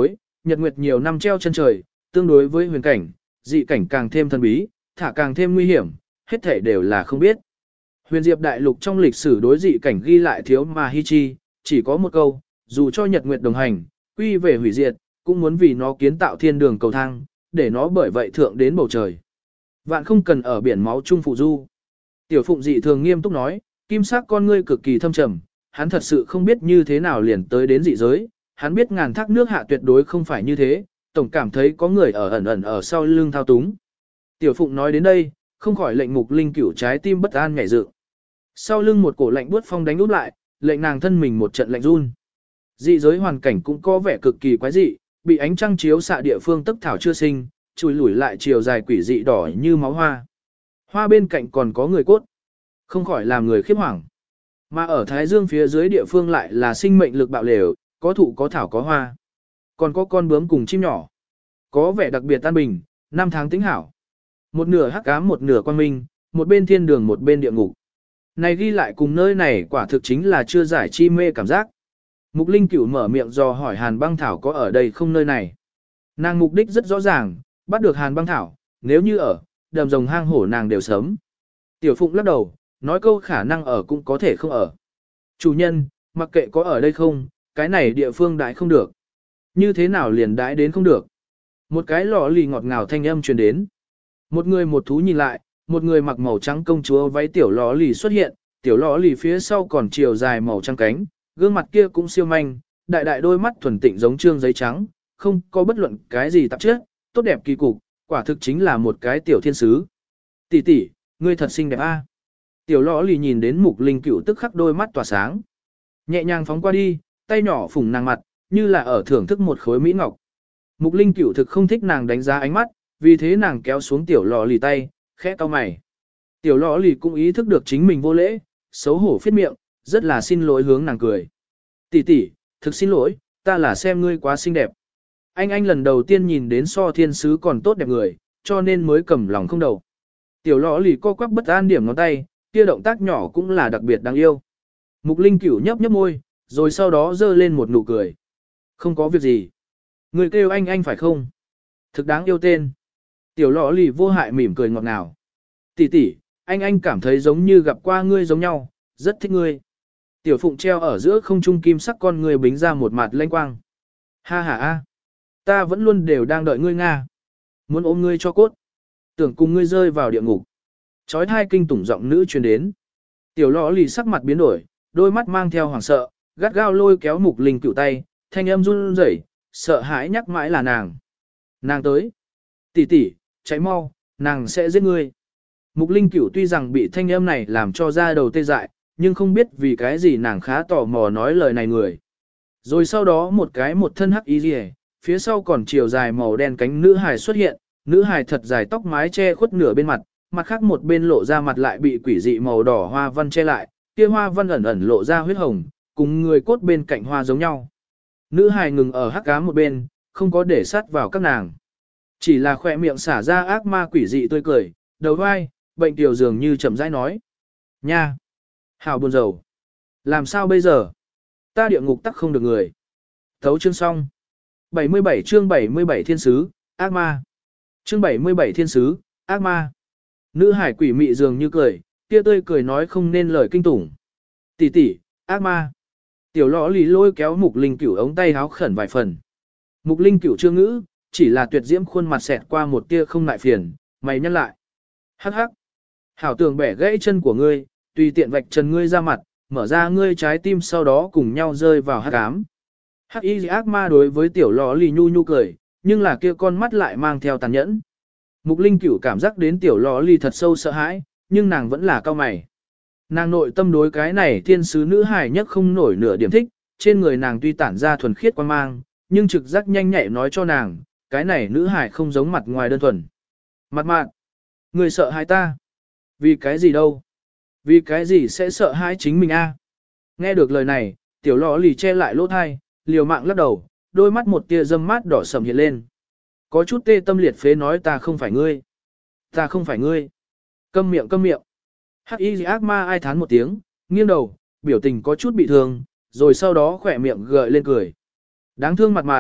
nhật nguyệt nhiều năm treo chân trời, tương đối với huyền cảnh, dị cảnh càng thêm thần bí, thả càng thêm nguy hiểm, hết thể đều là không biết. Huyền Diệp Đại Lục trong lịch sử đối dị cảnh ghi lại thiếu mà hy chi, chỉ có một câu, dù cho nhật nguyệt đồng hành, quy về hủy diệt, cũng muốn vì nó kiến tạo thiên đường cầu thang, để nó bởi vậy thượng đến bầu trời. Vạn không cần ở biển máu chung phụ du. Tiểu Phụng dị thường nghiêm túc nói, kim sắc con ngươi cực kỳ thâm trầm, hắn thật sự không biết như thế nào liền tới đến dị giới, hắn biết ngàn thác nước hạ tuyệt đối không phải như thế, tổng cảm thấy có người ở ẩn ẩn ở sau lưng thao túng. Tiểu Phụng nói đến đây, không khỏi lệnh Mục Linh Cửu trái tim bất an nhảy dựng. Sau lưng một cổ lạnh buốt phong đánh úp lại, lệnh nàng thân mình một trận lạnh run. Dị giới hoàn cảnh cũng có vẻ cực kỳ quái dị, bị ánh trăng chiếu xạ địa phương tức thảo chưa sinh, chùi lủi lại chiều dài quỷ dị đỏ như máu hoa. Hoa bên cạnh còn có người cốt, không khỏi làm người khiếp hoảng. Mà ở Thái Dương phía dưới địa phương lại là sinh mệnh lực bạo lều, có thụ có thảo có hoa. Còn có con bướm cùng chim nhỏ. Có vẻ đặc biệt an bình, năm tháng tính hảo. Một nửa hắc ám một nửa quang minh, một bên thiên đường một bên địa ngục. Này ghi lại cùng nơi này quả thực chính là chưa giải chi mê cảm giác. Mục Linh Cửu mở miệng dò hỏi Hàn Băng Thảo có ở đây không nơi này. Nàng mục đích rất rõ ràng, bắt được Hàn Băng Thảo, nếu như ở, đầm rồng hang hổ nàng đều sớm. Tiểu Phụng lắc đầu, nói câu khả năng ở cũng có thể không ở. Chủ nhân, mặc kệ có ở đây không, cái này địa phương đãi không được. Như thế nào liền đãi đến không được. Một cái lọ lì ngọt ngào thanh âm truyền đến. Một người một thú nhìn lại, một người mặc màu trắng công chúa váy tiểu lọ lì xuất hiện, tiểu lọ lì phía sau còn chiều dài màu trắng cánh, gương mặt kia cũng siêu manh, đại đại đôi mắt thuần tịnh giống trương giấy trắng, không có bất luận cái gì tạp chất, tốt đẹp kỳ cục, quả thực chính là một cái tiểu thiên sứ. Tỷ tỷ, ngươi thật xinh đẹp a. Tiểu lọ lì nhìn đến Mục Linh Cửu tức khắc đôi mắt tỏa sáng. Nhẹ nhàng phóng qua đi, tay nhỏ phủng nàng mặt, như là ở thưởng thức một khối mỹ ngọc. Mục Linh Cửu thực không thích nàng đánh giá ánh mắt, vì thế nàng kéo xuống tiểu lọ lì tay, khẽ cau mày. Tiểu lọ lì cũng ý thức được chính mình vô lễ, xấu hổ phết miệng, rất là xin lỗi hướng nàng cười. Tỷ tỷ, thực xin lỗi, ta là xem ngươi quá xinh đẹp. Anh anh lần đầu tiên nhìn đến so thiên sứ còn tốt đẹp người, cho nên mới cầm lòng không đầu. Tiểu lọ lì co quắp bất an điểm ngón tay, kia động tác nhỏ cũng là đặc biệt đáng yêu. Mục Linh Cửu nhấp nhấp môi, rồi sau đó giơ lên một nụ cười. Không có việc gì. Người kêu anh anh phải không? Thực đáng yêu tên. Tiểu lọ lì vô hại mỉm cười ngọt ngào. Tỷ tỷ, anh anh cảm thấy giống như gặp qua ngươi giống nhau, rất thích ngươi. Tiểu Phụng treo ở giữa không trung kim sắc con người bính ra một mặt lanh quang. Ha ha a, ta vẫn luôn đều đang đợi ngươi Nga. Muốn ôm ngươi cho cốt. Tưởng cùng ngươi rơi vào địa ngục. Chói hai kinh tủng giọng nữ truyền đến. Tiểu lọ lì sắc mặt biến đổi, đôi mắt mang theo hoảng sợ, gắt gao lôi kéo Mục Linh Cửu tay, thanh âm run rẩy, sợ hãi nhắc mãi là nàng. Nàng tới. Tỷ tỷ, cháy mau, nàng sẽ giết ngươi. Mục Linh Cửu tuy rằng bị thanh âm này làm cho da đầu tê dại, nhưng không biết vì cái gì nàng khá tò mò nói lời này người. Rồi sau đó một cái một thân hắc y rìa, phía sau còn chiều dài màu đen cánh nữ hài xuất hiện, nữ hài thật dài tóc mái che khuất nửa bên mặt, mặt khác một bên lộ ra mặt lại bị quỷ dị màu đỏ hoa văn che lại, kia hoa văn ẩn ẩn lộ ra huyết hồng, cùng người cốt bên cạnh hoa giống nhau. Nữ hài ngừng ở hắc ám một bên, không có để sát vào các nàng. Chỉ là khỏe miệng xả ra ác ma quỷ dị tươi cười, đầu vai, bệnh tiểu dường như chậm rãi nói. Nha! Hảo buồn rầu! Làm sao bây giờ? Ta địa ngục tắc không được người. Thấu chương xong. bảy mươi bảy chương bảy mươi bảy thiên sứ, ác ma. Chương bảy mươi bảy thiên sứ, ác ma. Nữ hải quỷ mị dường như cười, kia tươi cười nói không nên lời kinh tủng. Tỷ tỷ, ác ma. Tiểu lọ lì lôi kéo Mục Linh Cửu ống tay háo khẩn vài phần. Mục Linh Cửu chưa ngữ, chỉ là tuyệt diễm khuôn mặt xẹt qua một tia không ngại phiền, mày nhăn lại. Hắc hắc. Hảo tường bẻ gãy chân của ngươi, tùy tiện vạch trần ngươi ra mặt, mở ra ngươi trái tim sau đó cùng nhau rơi vào hắc ám. Hắc y ác ma đối với tiểu lọ lì nhu nhu cười, nhưng là kia con mắt lại mang theo tàn nhẫn. Mục Linh Cửu cảm giác đến tiểu lọ lì thật sâu sợ hãi, nhưng nàng vẫn là cao mày. Nàng nội tâm đối cái này thiên sứ nữ hài nhất không nổi nửa điểm thích, trên người nàng tuy tản ra thuần khiết quan mang, nhưng trực giác nhanh nhạy nói cho nàng, cái này nữ hài không giống mặt ngoài đơn thuần. Mặt mạn, người sợ hãi ta. Vì cái gì đâu? Vì cái gì sẽ sợ hãi chính mình a? Nghe được lời này, tiểu lọ lì che lại lỗ thai, liều mạng lắc đầu, đôi mắt một tia dâm mát đỏ sầm hiện lên. Có chút tê tâm liệt phế nói ta không phải ngươi. Ta không phải ngươi. Câm miệng câm miệng. Hắc y ác ma ai thán một tiếng, nghiêng đầu, biểu tình có chút bị thương, rồi sau đó khỏe miệng gợi lên cười. Đáng thương mặt mạn,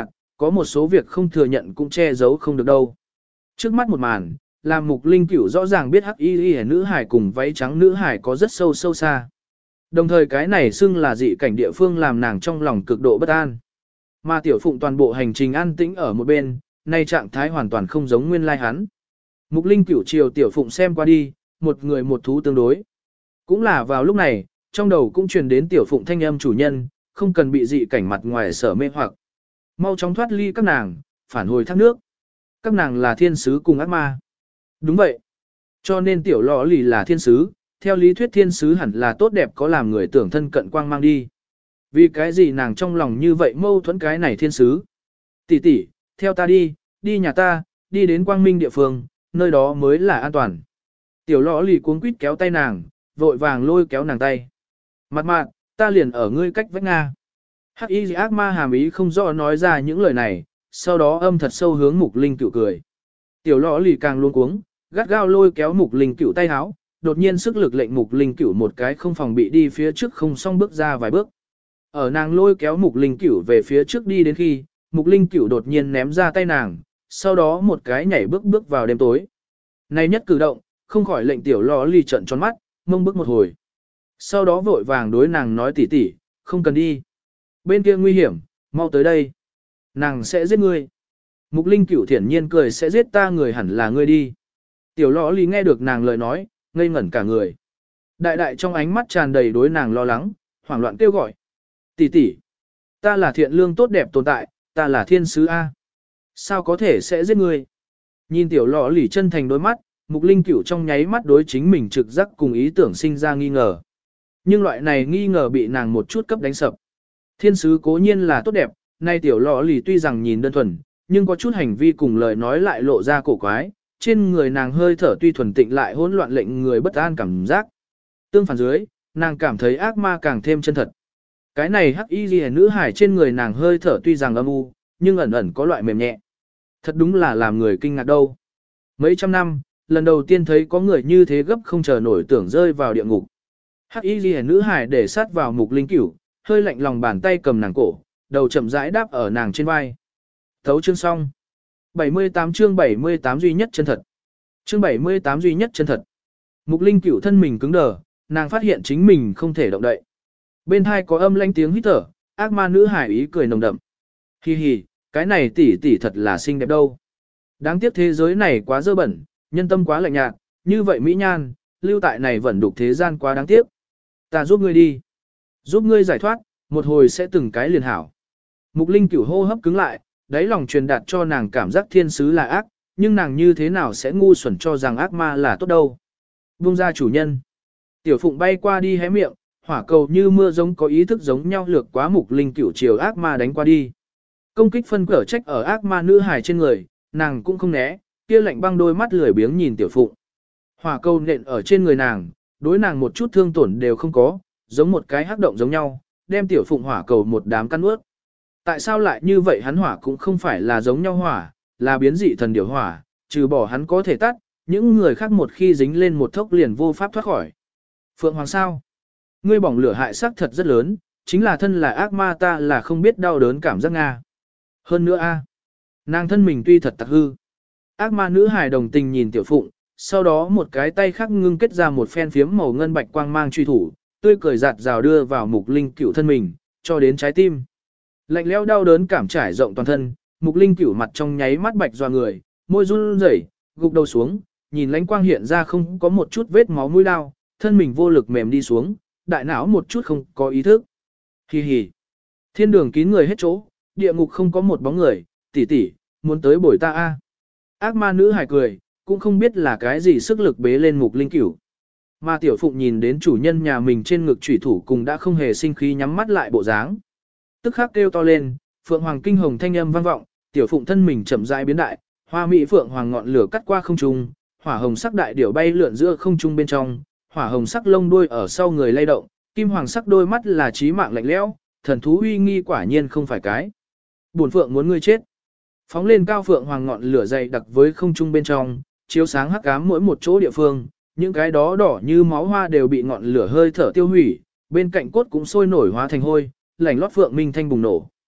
có một số việc không thừa nhận cũng che giấu không được đâu. Trước mắt một màn, làm Mục Linh Cửu rõ ràng biết hắc y y nữ hải cùng váy trắng nữ hải có rất sâu sâu xa. Đồng thời cái này xưng là dị cảnh địa phương làm nàng trong lòng cực độ bất an. Mà Tiểu Phụng toàn bộ hành trình an tĩnh ở một bên, nay trạng thái hoàn toàn không giống nguyên lai hắn. Mục Linh Cửu chiều Tiểu Phụng xem qua đi, một người một thú tương đối. Cũng là vào lúc này, trong đầu cũng truyền đến Tiểu Phụng thanh âm chủ nhân, không cần bị dị cảnh mặt ngoài sở mê hoặc. Mau chóng thoát ly các nàng, phản hồi thác nước. Các nàng là thiên sứ cùng ác ma. Đúng vậy. Cho nên Tiểu Lọ Lì là thiên sứ, theo lý thuyết thiên sứ hẳn là tốt đẹp có làm người tưởng thân cận quang mang đi. Vì cái gì nàng trong lòng như vậy mâu thuẫn cái này thiên sứ. Tỷ tỷ, theo ta đi, đi nhà ta, đi đến quang minh địa phương, nơi đó mới là an toàn. Tiểu Lọ Lì cuống quýt kéo tay nàng, vội vàng lôi kéo nàng tay. Mặt mạn, ta liền ở ngươi cách vách Nga. Hắc y ác ma hàm ý không rõ nói ra những lời này, sau đó âm thật sâu hướng Mục Linh Cửu cười. Tiểu Lọ Lì càng luôn cuống, gắt gao lôi kéo Mục Linh Cửu tay háo, đột nhiên sức lực lệnh Mục Linh Cửu một cái không phòng bị đi phía trước không xong bước ra vài bước. Ở nàng lôi kéo Mục Linh Cửu về phía trước đi đến khi, Mục Linh Cửu đột nhiên ném ra tay nàng, sau đó một cái nhảy bước bước vào đêm tối. Này nhất cử động, không khỏi lệnh Tiểu Lọ Lì trợn tròn mắt, mông bước một hồi. Sau đó vội vàng đối nàng nói tỉ tỉ, không cần đi. Bên kia nguy hiểm, mau tới đây. Nàng sẽ giết ngươi. Mục Linh Cửu thiển nhiên cười sẽ giết ta người hẳn là ngươi đi. Tiểu Lọ Lì nghe được nàng lời nói, ngây ngẩn cả người. Đại đại trong ánh mắt tràn đầy đối nàng lo lắng, hoảng loạn kêu gọi. Tỷ tỷ, ta là thiện lương tốt đẹp tồn tại, ta là thiên sứ A. Sao có thể sẽ giết ngươi? Nhìn Tiểu Lọ Lì chân thành đôi mắt, Mục Linh Cửu trong nháy mắt đối chính mình trực giác cùng ý tưởng sinh ra nghi ngờ. Nhưng loại này nghi ngờ bị nàng một chút cấp đánh sập. Thiên sứ cố nhiên là tốt đẹp, nay Tiểu Lọ Lì tuy rằng nhìn đơn thuần, nhưng có chút hành vi cùng lời nói lại lộ ra cổ quái, trên người nàng hơi thở tuy thuần tịnh lại hỗn loạn lệnh người bất an cảm giác. Tương phản dưới, nàng cảm thấy ác ma càng thêm chân thật. Cái này hắc y liễu nữ hải trên người nàng hơi thở tuy rằng âm u, nhưng ẩn ẩn có loại mềm nhẹ. Thật đúng là làm người kinh ngạc đâu. Mấy trăm năm, lần đầu tiên thấy có người như thế gấp không chờ nổi tưởng rơi vào địa ngục. Hắc y liễu nữ hải để sát vào Mục Linh Cửu, hơi lạnh lòng bàn tay cầm nàng cổ, đầu chậm rãi đáp ở nàng trên vai. Thấu chương xong. bảy mươi tám chương bảy mươi tám duy nhất chân thật. Chương bảy mươi tám duy nhất chân thật. Mục Linh Cửu thân mình cứng đờ, nàng phát hiện chính mình không thể động đậy. Bên hai có âm lãnh tiếng hít thở, ác ma nữ hải ý cười nồng đậm. Hi hi, cái này tỷ tỷ thật là xinh đẹp đâu. Đáng tiếc thế giới này quá dơ bẩn, nhân tâm quá lạnh nhạt, như vậy mỹ nhan, lưu tại này vẫn đục thế gian quá đáng tiếc. Ta giúp ngươi đi. Giúp ngươi giải thoát, một hồi sẽ từng cái liền hảo. Mục Linh Cửu hô hấp cứng lại, đáy lòng truyền đạt cho nàng cảm giác thiên sứ là ác, nhưng nàng như thế nào sẽ ngu xuẩn cho rằng ác ma là tốt đâu. Buông ra chủ nhân. Tiểu Phụng bay qua đi hé miệng, hỏa cầu như mưa giống có ý thức giống nhau lược quá Mục Linh Cửu chiều ác ma đánh qua đi. Công kích phân cỡ trách ở ác ma nữ hài trên người, nàng cũng không né, kia lạnh băng đôi mắt lười biếng nhìn Tiểu Phụng. Hỏa cầu nện ở trên người nàng, đối nàng một chút thương tổn đều không có, giống một cái hắc động giống nhau, đem Tiểu Phụng hỏa cầu một đám căn ướt. Tại sao lại như vậy hắn hỏa cũng không phải là giống nhau hỏa, là biến dị thần điểu hỏa, trừ bỏ hắn có thể tắt, những người khác một khi dính lên một thốc liền vô pháp thoát khỏi. Phượng Hoàng sao? Ngươi bỏng lửa hại sắc thật rất lớn, chính là thân là ác ma ta là không biết đau đớn cảm giác Nga. Hơn nữa a, nàng thân mình tuy thật tặc hư. Ác ma nữ hài đồng tình nhìn Tiểu Phụng, sau đó một cái tay khác ngưng kết ra một phen phiếm màu ngân bạch quang mang truy thủ, tươi cười giạt rào đưa vào Mục Linh Cửu thân mình, cho đến trái tim. Lạnh lẽo đau đớn cảm trải rộng toàn thân, Mục Linh Cửu mặt trong nháy mắt bạch doa người, môi run rẩy, gục đầu xuống, nhìn lãnh quang hiện ra không có một chút vết máu mũi đau, thân mình vô lực mềm đi xuống, đại não một chút không có ý thức. Hi hi. Thiên đường kín người hết chỗ, địa ngục không có một bóng người, tỷ tỷ, muốn tới bồi ta a. Ác ma nữ hài cười, cũng không biết là cái gì sức lực bế lên Mục Linh Cửu. Mà Tiểu Phụng nhìn đến chủ nhân nhà mình trên ngực chủy thủ cùng đã không hề sinh khí nhắm mắt lại bộ dáng. Tức khắc kêu to lên, Phượng Hoàng kinh hồng thanh âm vang vọng, Tiểu Phụng thân mình chậm rãi biến đại, hoa mỹ Phượng Hoàng ngọn lửa cắt qua không trung, hỏa hồng sắc đại điểu bay lượn giữa không trung bên trong, hỏa hồng sắc lông đuôi ở sau người lay động, kim hoàng sắc đôi mắt là chí mạng lạnh lẽo, thần thú uy nghi quả nhiên không phải cái. Bổn Phượng muốn ngươi chết. Phóng lên cao Phượng Hoàng ngọn lửa dày đặc với không trung bên trong, chiếu sáng hắc ám mỗi một chỗ địa phương, những cái đó đỏ như máu hoa đều bị ngọn lửa hơi thở tiêu hủy, bên cạnh cốt cũng sôi nổi hóa thành hôi, lạnh lót Phượng minh thanh bùng nổ.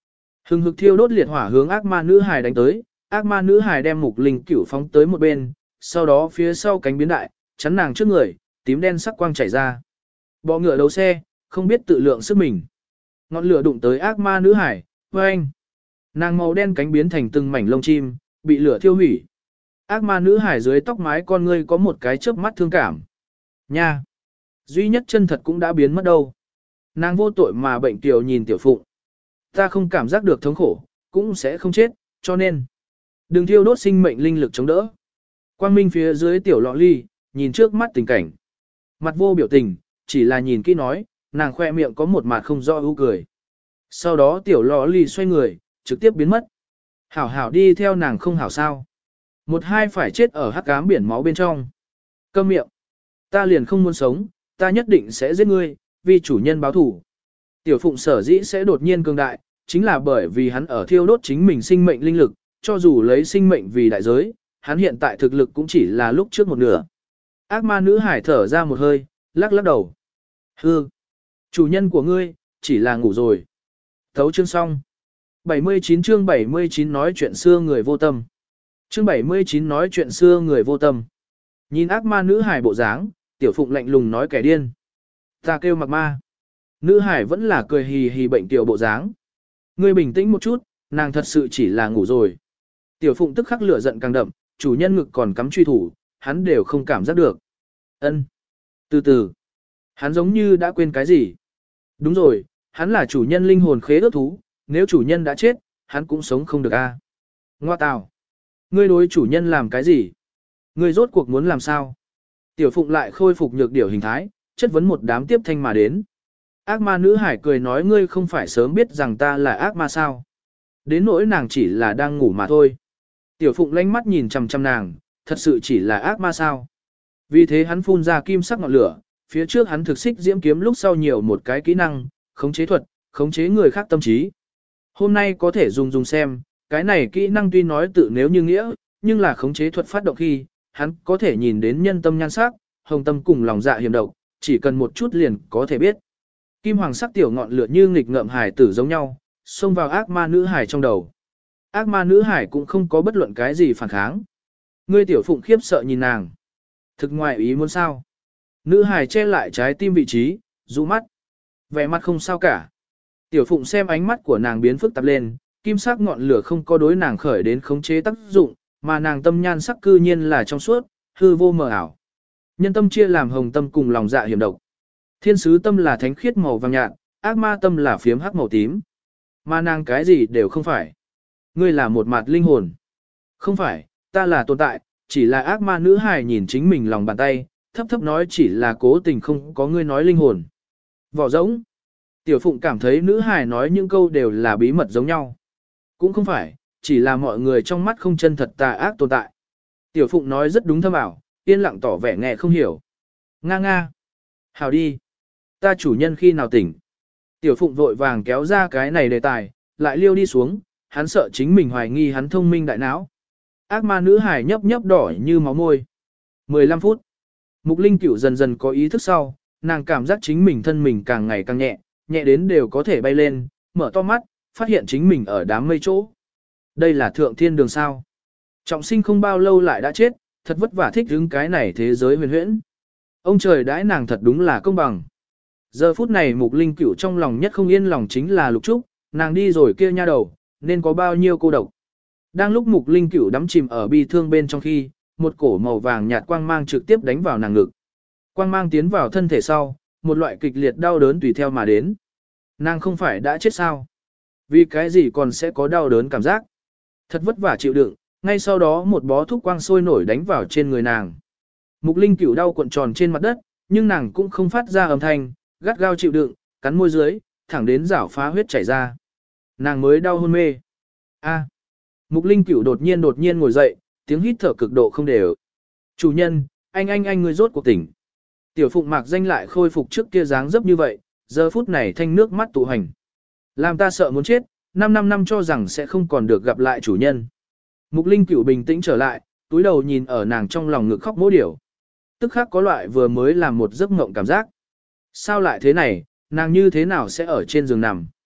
Hừng hực thiêu đốt liệt hỏa hướng ác ma nữ hài đánh tới, ác ma nữ hài đem Mục Linh Cửu phóng tới một bên, sau đó phía sau cánh biến đại, chắn nàng trước người, tím đen sắc quang chảy ra. Bọ ngựa đấu xe, không biết tự lượng sức mình. Ngọn lửa đụng tới ác ma nữ hải, oeng. Nàng màu đen cánh biến thành từng mảnh lông chim, bị lửa thiêu hủy. Ác ma nữ hải dưới tóc mái con ngươi có một cái chớp mắt thương cảm. Nha! Duy nhất chân thật cũng đã biến mất đâu. Nàng vô tội mà bệnh tiểu nhìn tiểu phụng. Ta không cảm giác được thống khổ, cũng sẽ không chết, cho nên đừng thiêu đốt sinh mệnh linh lực chống đỡ. Quang minh phía dưới tiểu lọ ly, nhìn trước mắt tình cảnh. Mặt vô biểu tình, chỉ là nhìn kỹ nói, nàng khoe miệng có một mặt không rõ ưu cười. Sau đó tiểu lọ ly xoay người, trực tiếp biến mất. Hảo hảo đi theo nàng không hảo sao. Một hai phải chết ở hắc ám biển máu bên trong. Câm miệng. Ta liền không muốn sống, ta nhất định sẽ giết ngươi, vì chủ nhân báo thủ. Tiểu phụng sở dĩ sẽ đột nhiên cường đại, chính là bởi vì hắn ở thiêu đốt chính mình sinh mệnh linh lực, cho dù lấy sinh mệnh vì đại giới, hắn hiện tại thực lực cũng chỉ là lúc trước một nửa. Ác ma nữ hải thở ra một hơi, lắc lắc đầu. Hư! Chủ nhân của ngươi, chỉ là ngủ rồi. Thấu chương xong. bảy mươi chín chương bảy mươi chín nói chuyện xưa người vô tâm. Chương bảy mươi chín nói chuyện xưa người vô tâm. Nhìn ác ma nữ hải bộ dáng, tiểu phụng lạnh lùng nói kẻ điên. Ta kêu mặc ma. Nữ hải vẫn là cười hì hì bệnh tiểu bộ dáng. Ngươi bình tĩnh một chút, nàng thật sự chỉ là ngủ rồi. Tiểu phụng tức khắc lửa giận càng đậm, chủ nhân ngực còn cắm truy thủ, hắn đều không cảm giác được. Ân. Từ từ. Hắn giống như đã quên cái gì. Đúng rồi, hắn là chủ nhân linh hồn khế ước thú, nếu chủ nhân đã chết, hắn cũng sống không được a. À. Ngoa tào. Ngươi đối chủ nhân làm cái gì? Ngươi rốt cuộc muốn làm sao? Tiểu phụng lại khôi phục nhược điểu hình thái, chất vấn một đám tiếp thanh mà đến. Ác ma nữ hải cười nói ngươi không phải sớm biết rằng ta là ác ma sao. Đến nỗi nàng chỉ là đang ngủ mà thôi. Tiểu phụng lanh mắt nhìn chằm chằm nàng, thật sự chỉ là ác ma sao. Vì thế hắn phun ra kim sắc ngọn lửa, phía trước hắn thực xích diễm kiếm lúc sau nhiều một cái kỹ năng, khống chế thuật, khống chế người khác tâm trí. Hôm nay có thể dùng dùng xem, cái này kỹ năng tuy nói tự nếu như nghĩa, nhưng là khống chế thuật phát động khi, hắn có thể nhìn đến nhân tâm nhan sắc, hồng tâm cùng lòng dạ hiểm độc, chỉ cần một chút liền có thể biết. Kim hoàng sắc tiểu ngọn lửa như nghịch ngợm hải tử giống nhau, xông vào ác ma nữ hải trong đầu. Ác ma nữ hải cũng không có bất luận cái gì phản kháng. Ngươi tiểu phụng khiếp sợ nhìn nàng. Thực ngoài ý muốn sao? Nữ hải che lại trái tim vị trí, rũ mắt. Vẻ mặt không sao cả. Tiểu phụng xem ánh mắt của nàng biến phức tạp lên, kim sắc ngọn lửa không có đối nàng khởi đến khống chế tác dụng, mà nàng tâm nhan sắc cư nhiên là trong suốt, hư vô mờ ảo. Nhân tâm chia làm hồng tâm cùng lòng dạ hiểm độc. Thiên sứ tâm là thánh khiết màu vàng nhạt, ác ma tâm là phiếm hắc màu tím. Mà nàng cái gì đều không phải. Ngươi là một mặt linh hồn. Không phải, ta là tồn tại, chỉ là ác ma nữ hài nhìn chính mình lòng bàn tay, thấp thấp nói chỉ là cố tình không có ngươi nói linh hồn. Vỏ rỗng. Tiểu Phụng cảm thấy nữ hài nói những câu đều là bí mật giống nhau. Cũng không phải, chỉ là mọi người trong mắt không chân thật tà ác tồn tại. Tiểu Phụng nói rất đúng thâm ảo, yên lặng tỏ vẻ nghe không hiểu. Nga nga. Hào đi. Ta chủ nhân khi nào tỉnh. Tiểu Phụng vội vàng kéo ra cái này đề tài, lại liêu đi xuống, hắn sợ chính mình hoài nghi hắn thông minh đại não. Ác ma nữ hài nhấp nhấp đỏ như máu môi. mười lăm phút. Mục Linh Cửu dần dần có ý thức sau, nàng cảm giác chính mình thân mình càng ngày càng nhẹ, nhẹ đến đều có thể bay lên, mở to mắt, phát hiện chính mình ở đám mây chỗ. Đây là thượng thiên đường sao. Trọng sinh không bao lâu lại đã chết, thật vất vả thích hứng cái này thế giới huyền huyễn. Ông trời đãi nàng thật đúng là công bằng. Giờ phút này Mục Linh Cửu trong lòng nhất không yên lòng chính là Lục Trúc, nàng đi rồi kia nha đầu, nên có bao nhiêu cô độc. Đang lúc Mục Linh Cửu đắm chìm ở bi thương bên trong khi, một cổ màu vàng nhạt quang mang trực tiếp đánh vào nàng ngực. Quang mang tiến vào thân thể sau, một loại kịch liệt đau đớn tùy theo mà đến. Nàng không phải đã chết sao? Vì cái gì còn sẽ có đau đớn cảm giác? Thật vất vả chịu đựng, ngay sau đó một bó thuốc quang sôi nổi đánh vào trên người nàng. Mục Linh Cửu đau cuộn tròn trên mặt đất, nhưng nàng cũng không phát ra âm thanh, gắt gao chịu đựng, cắn môi dưới, thẳng đến rảo phá huyết chảy ra. Nàng mới đau hôn mê. A. Mục Linh Cửu đột nhiên đột nhiên ngồi dậy, tiếng hít thở cực độ không đều. Chủ nhân, anh anh anh ngươi rốt cuộc tỉnh. Tiểu Phụng Mạc danh lại khôi phục trước kia dáng dấp như vậy, giờ phút này thanh nước mắt tụ hành. Làm ta sợ muốn chết, năm năm năm cho rằng sẽ không còn được gặp lại chủ nhân. Mục Linh Cửu bình tĩnh trở lại, túi đầu nhìn ở nàng trong lòng ngực khóc mỗ điểu. Tức khắc có loại vừa mới làm một giấc mộng cảm giác. Sao lại thế này, nàng như thế nào sẽ ở trên giường nằm?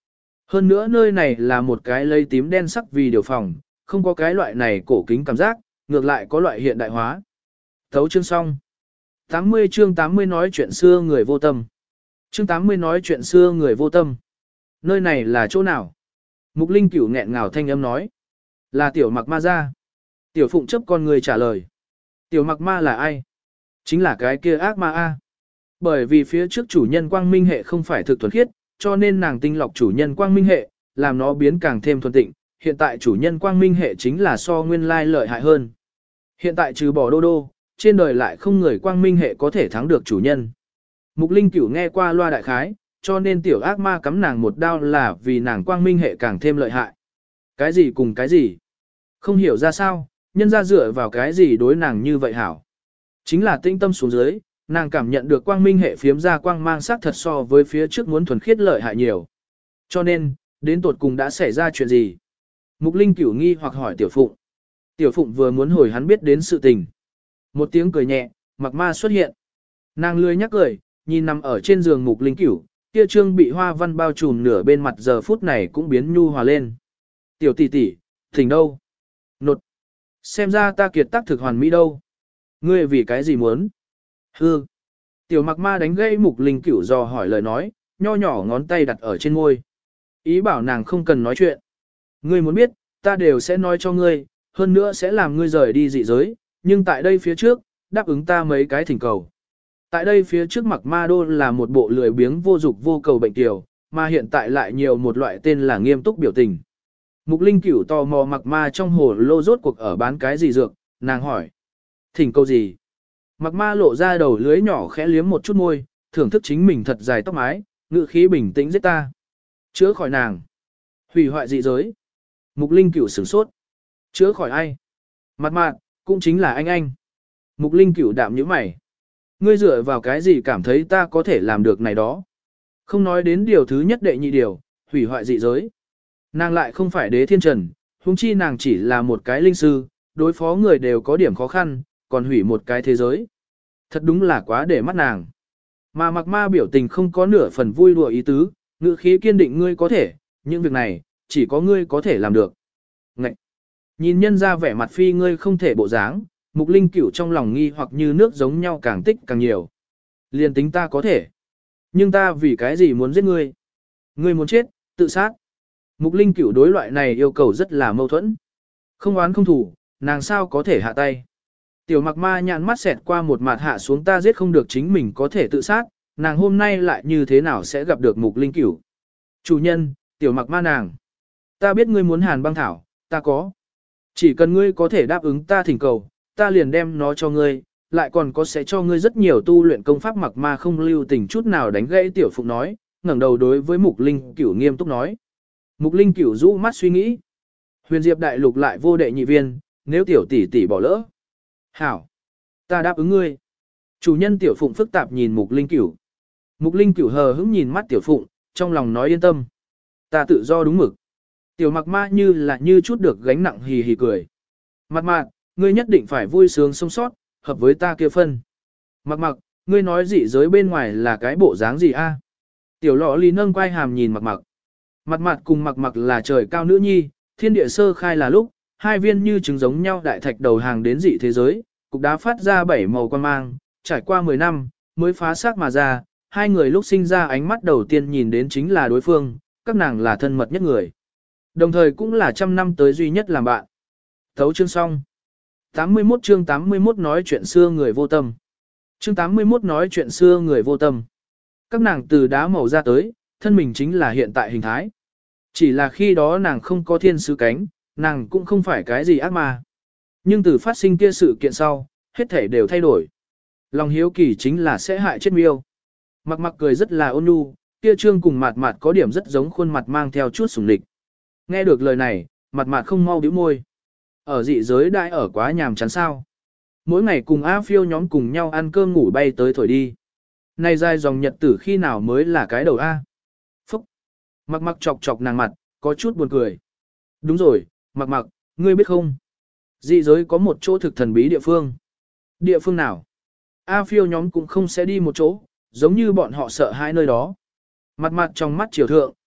Hơn nữa nơi này là một cái lấy tím đen sắc vì điều phòng, không có cái loại này cổ kính cảm giác, ngược lại có loại hiện đại hóa. Thấu chương xong. tám mươi chương tám mươi nói chuyện xưa người vô tâm. Chương tám mươi nói chuyện xưa người vô tâm. Nơi này là chỗ nào? Mục Linh Cửu nghẹn ngào thanh âm nói. Là tiểu mặc ma gia. Tiểu Phụng chấp con người trả lời. Tiểu mặc ma là ai? Chính là cái kia ác ma A. Bởi vì phía trước chủ nhân quang minh hệ không phải thực thuần khiết, cho nên nàng tinh lọc chủ nhân quang minh hệ, làm nó biến càng thêm thuần tịnh. Hiện tại chủ nhân quang minh hệ chính là so nguyên lai lợi hại hơn. Hiện tại trừ bỏ đô đô, trên đời lại không người quang minh hệ có thể thắng được chủ nhân. Mục Linh Cửu nghe qua loa đại khái, cho nên tiểu ác ma cắm nàng một đao là vì nàng quang minh hệ càng thêm lợi hại. Cái gì cùng cái gì? Không hiểu ra sao, nhân ra dựa vào cái gì đối nàng như vậy hảo. Chính là tinh tâm xuống dưới, nàng cảm nhận được quang minh hệ phiếm ra quang mang sắc thật so với phía trước muốn thuần khiết lợi hại nhiều. Cho nên, đến tột cùng đã xảy ra chuyện gì? Mục Linh Cửu nghi hoặc hỏi Tiểu Phụng. Tiểu Phụng vừa muốn hồi hắn biết đến sự tình. Một tiếng cười nhẹ, mặc ma xuất hiện. Nàng lười nhắc cười, nhìn nằm ở trên giường Mục Linh Cửu, kia trương bị hoa văn bao trùm nửa bên mặt giờ phút này cũng biến nhu hòa lên. Tiểu tỷ tỷ, thỉnh đâu? Nột. Xem ra ta kiệt tác thực hoàn mỹ đâu. Ngươi vì cái gì muốn? Hư. Tiểu mặc ma đánh gây Mục Linh Cửu dò hỏi lời nói, nho nhỏ ngón tay đặt ở trên môi. Ý bảo nàng không cần nói chuyện. Ngươi muốn biết, ta đều sẽ nói cho ngươi, hơn nữa sẽ làm ngươi rời đi dị giới, nhưng tại đây phía trước, đáp ứng ta mấy cái thỉnh cầu. Tại đây phía trước mặc ma đô là một bộ lười biếng vô dục vô cầu bệnh tiểu, mà hiện tại lại nhiều một loại tên là nghiêm túc biểu tình. Mục Linh Cửu tò mò mặc ma trong hồ lô rốt cuộc ở bán cái gì dược, nàng hỏi. Thỉnh cầu gì? Mặc ma lộ ra đầu lưới nhỏ khẽ liếm một chút môi, thưởng thức chính mình thật dài tóc mái, ngữ khí bình tĩnh giết ta. Chữa khỏi nàng. Hủy hoại dị giới. Mục Linh Cửu sửng sốt. Chữa khỏi ai? Mặt mạn, cũng chính là anh anh. Mục Linh Cửu đạm nhíu mày. Ngươi dựa vào cái gì cảm thấy ta có thể làm được này đó? Không nói đến điều thứ nhất đệ nhị điều, hủy hoại dị giới. Nàng lại không phải đế thiên trần, huống chi nàng chỉ là một cái linh sư, đối phó người đều có điểm khó khăn, còn hủy một cái thế giới. Thật đúng là quá để mắt nàng. Mà mặc ma biểu tình không có nửa phần vui đùa ý tứ, ngữ khí kiên định ngươi có thể, những việc này, chỉ có ngươi có thể làm được. Ngậy! Nhìn nhân ra vẻ mặt phi ngươi không thể bộ dáng, Mục Linh Cửu trong lòng nghi hoặc như nước giống nhau càng tích càng nhiều. Liên tính ta có thể. Nhưng ta vì cái gì muốn giết ngươi? Ngươi muốn chết, tự sát. Mục Linh Cửu đối loại này yêu cầu rất là mâu thuẫn. Không oán không thủ, nàng sao có thể hạ tay. Tiểu mặc ma nhạn mắt xẹt qua một mặt hạ xuống ta giết không được chính mình có thể tự sát, nàng hôm nay lại như thế nào sẽ gặp được Mục Linh Cửu. Chủ nhân, tiểu mặc ma nàng. Ta biết ngươi muốn hàn băng thảo, ta có. Chỉ cần ngươi có thể đáp ứng ta thỉnh cầu, ta liền đem nó cho ngươi, lại còn có sẽ cho ngươi rất nhiều tu luyện công pháp mặc ma không lưu tình chút nào đánh gãy tiểu Phụng nói, ngẩng đầu đối với Mục Linh Cửu nghiêm túc nói. Mục Linh Cửu rũ mắt suy nghĩ. Huyền Diệp đại lục lại vô đệ nhị viên, nếu tiểu tỷ tỷ bỏ lỡ. Hảo, ta đáp ứng ngươi. Chủ nhân tiểu Phụng phức tạp nhìn Mục Linh Cửu. Mục Linh Cửu hờ hững nhìn mắt tiểu Phụng, trong lòng nói yên tâm. Ta tự do đúng mực. Tiểu mặc ma như là như chút được gánh nặng hì hì cười. Mặt mạc, ngươi nhất định phải vui sướng sống sót, hợp với ta kia phân. Mặc mặc, ngươi nói dị giới bên ngoài là cái bộ dáng gì a? Tiểu lọ lì nâng quay hàm nhìn mặc mặc. Mặt mặt cùng mặc mặc là trời cao nữ nhi, thiên địa sơ khai là lúc, hai viên như trứng giống nhau đại thạch đầu hàng đến dị thế giới, cục đá phát ra bảy màu quan mang, trải qua mười năm, mới phá xác mà ra, hai người lúc sinh ra ánh mắt đầu tiên nhìn đến chính là đối phương, các nàng là thân mật nhất người. Đồng thời cũng là trăm năm tới duy nhất làm bạn. Thấu chương xong. tám mươi mốt chương tám mươi mốt nói chuyện xưa người vô tâm. Chương tám mươi mốt nói chuyện xưa người vô tâm. Các nàng từ đá màu ra tới, thân mình chính là hiện tại hình thái. Chỉ là khi đó nàng không có thiên sứ cánh, nàng cũng không phải cái gì ác ma. Nhưng từ phát sinh kia sự kiện sau, hết thể đều thay đổi. Lòng hiếu kỳ chính là sẽ hại chết miêu. Mặc mặc cười rất là ôn nhu, kia trương cùng mặt mặt có điểm rất giống khuôn mặt mang theo chút sủng lịch. Nghe được lời này, mặt mặt không mau bĩu môi. Ở dị giới đại ở quá nhàm chán sao. Mỗi ngày cùng A phiêu nhóm cùng nhau ăn cơm ngủ bay tới thổi đi. Này dài dòng nhật tử khi nào mới là cái đầu A. Phúc. Mặc mặc chọc chọc nàng mặt, có chút buồn cười. Đúng rồi, mặc mặc, ngươi biết không? Dị giới có một chỗ thực thần bí địa phương. Địa phương nào? A phiêu nhóm cũng không sẽ đi một chỗ, giống như bọn họ sợ hai nơi đó. Mặt mặt trong mắt chiều thượng,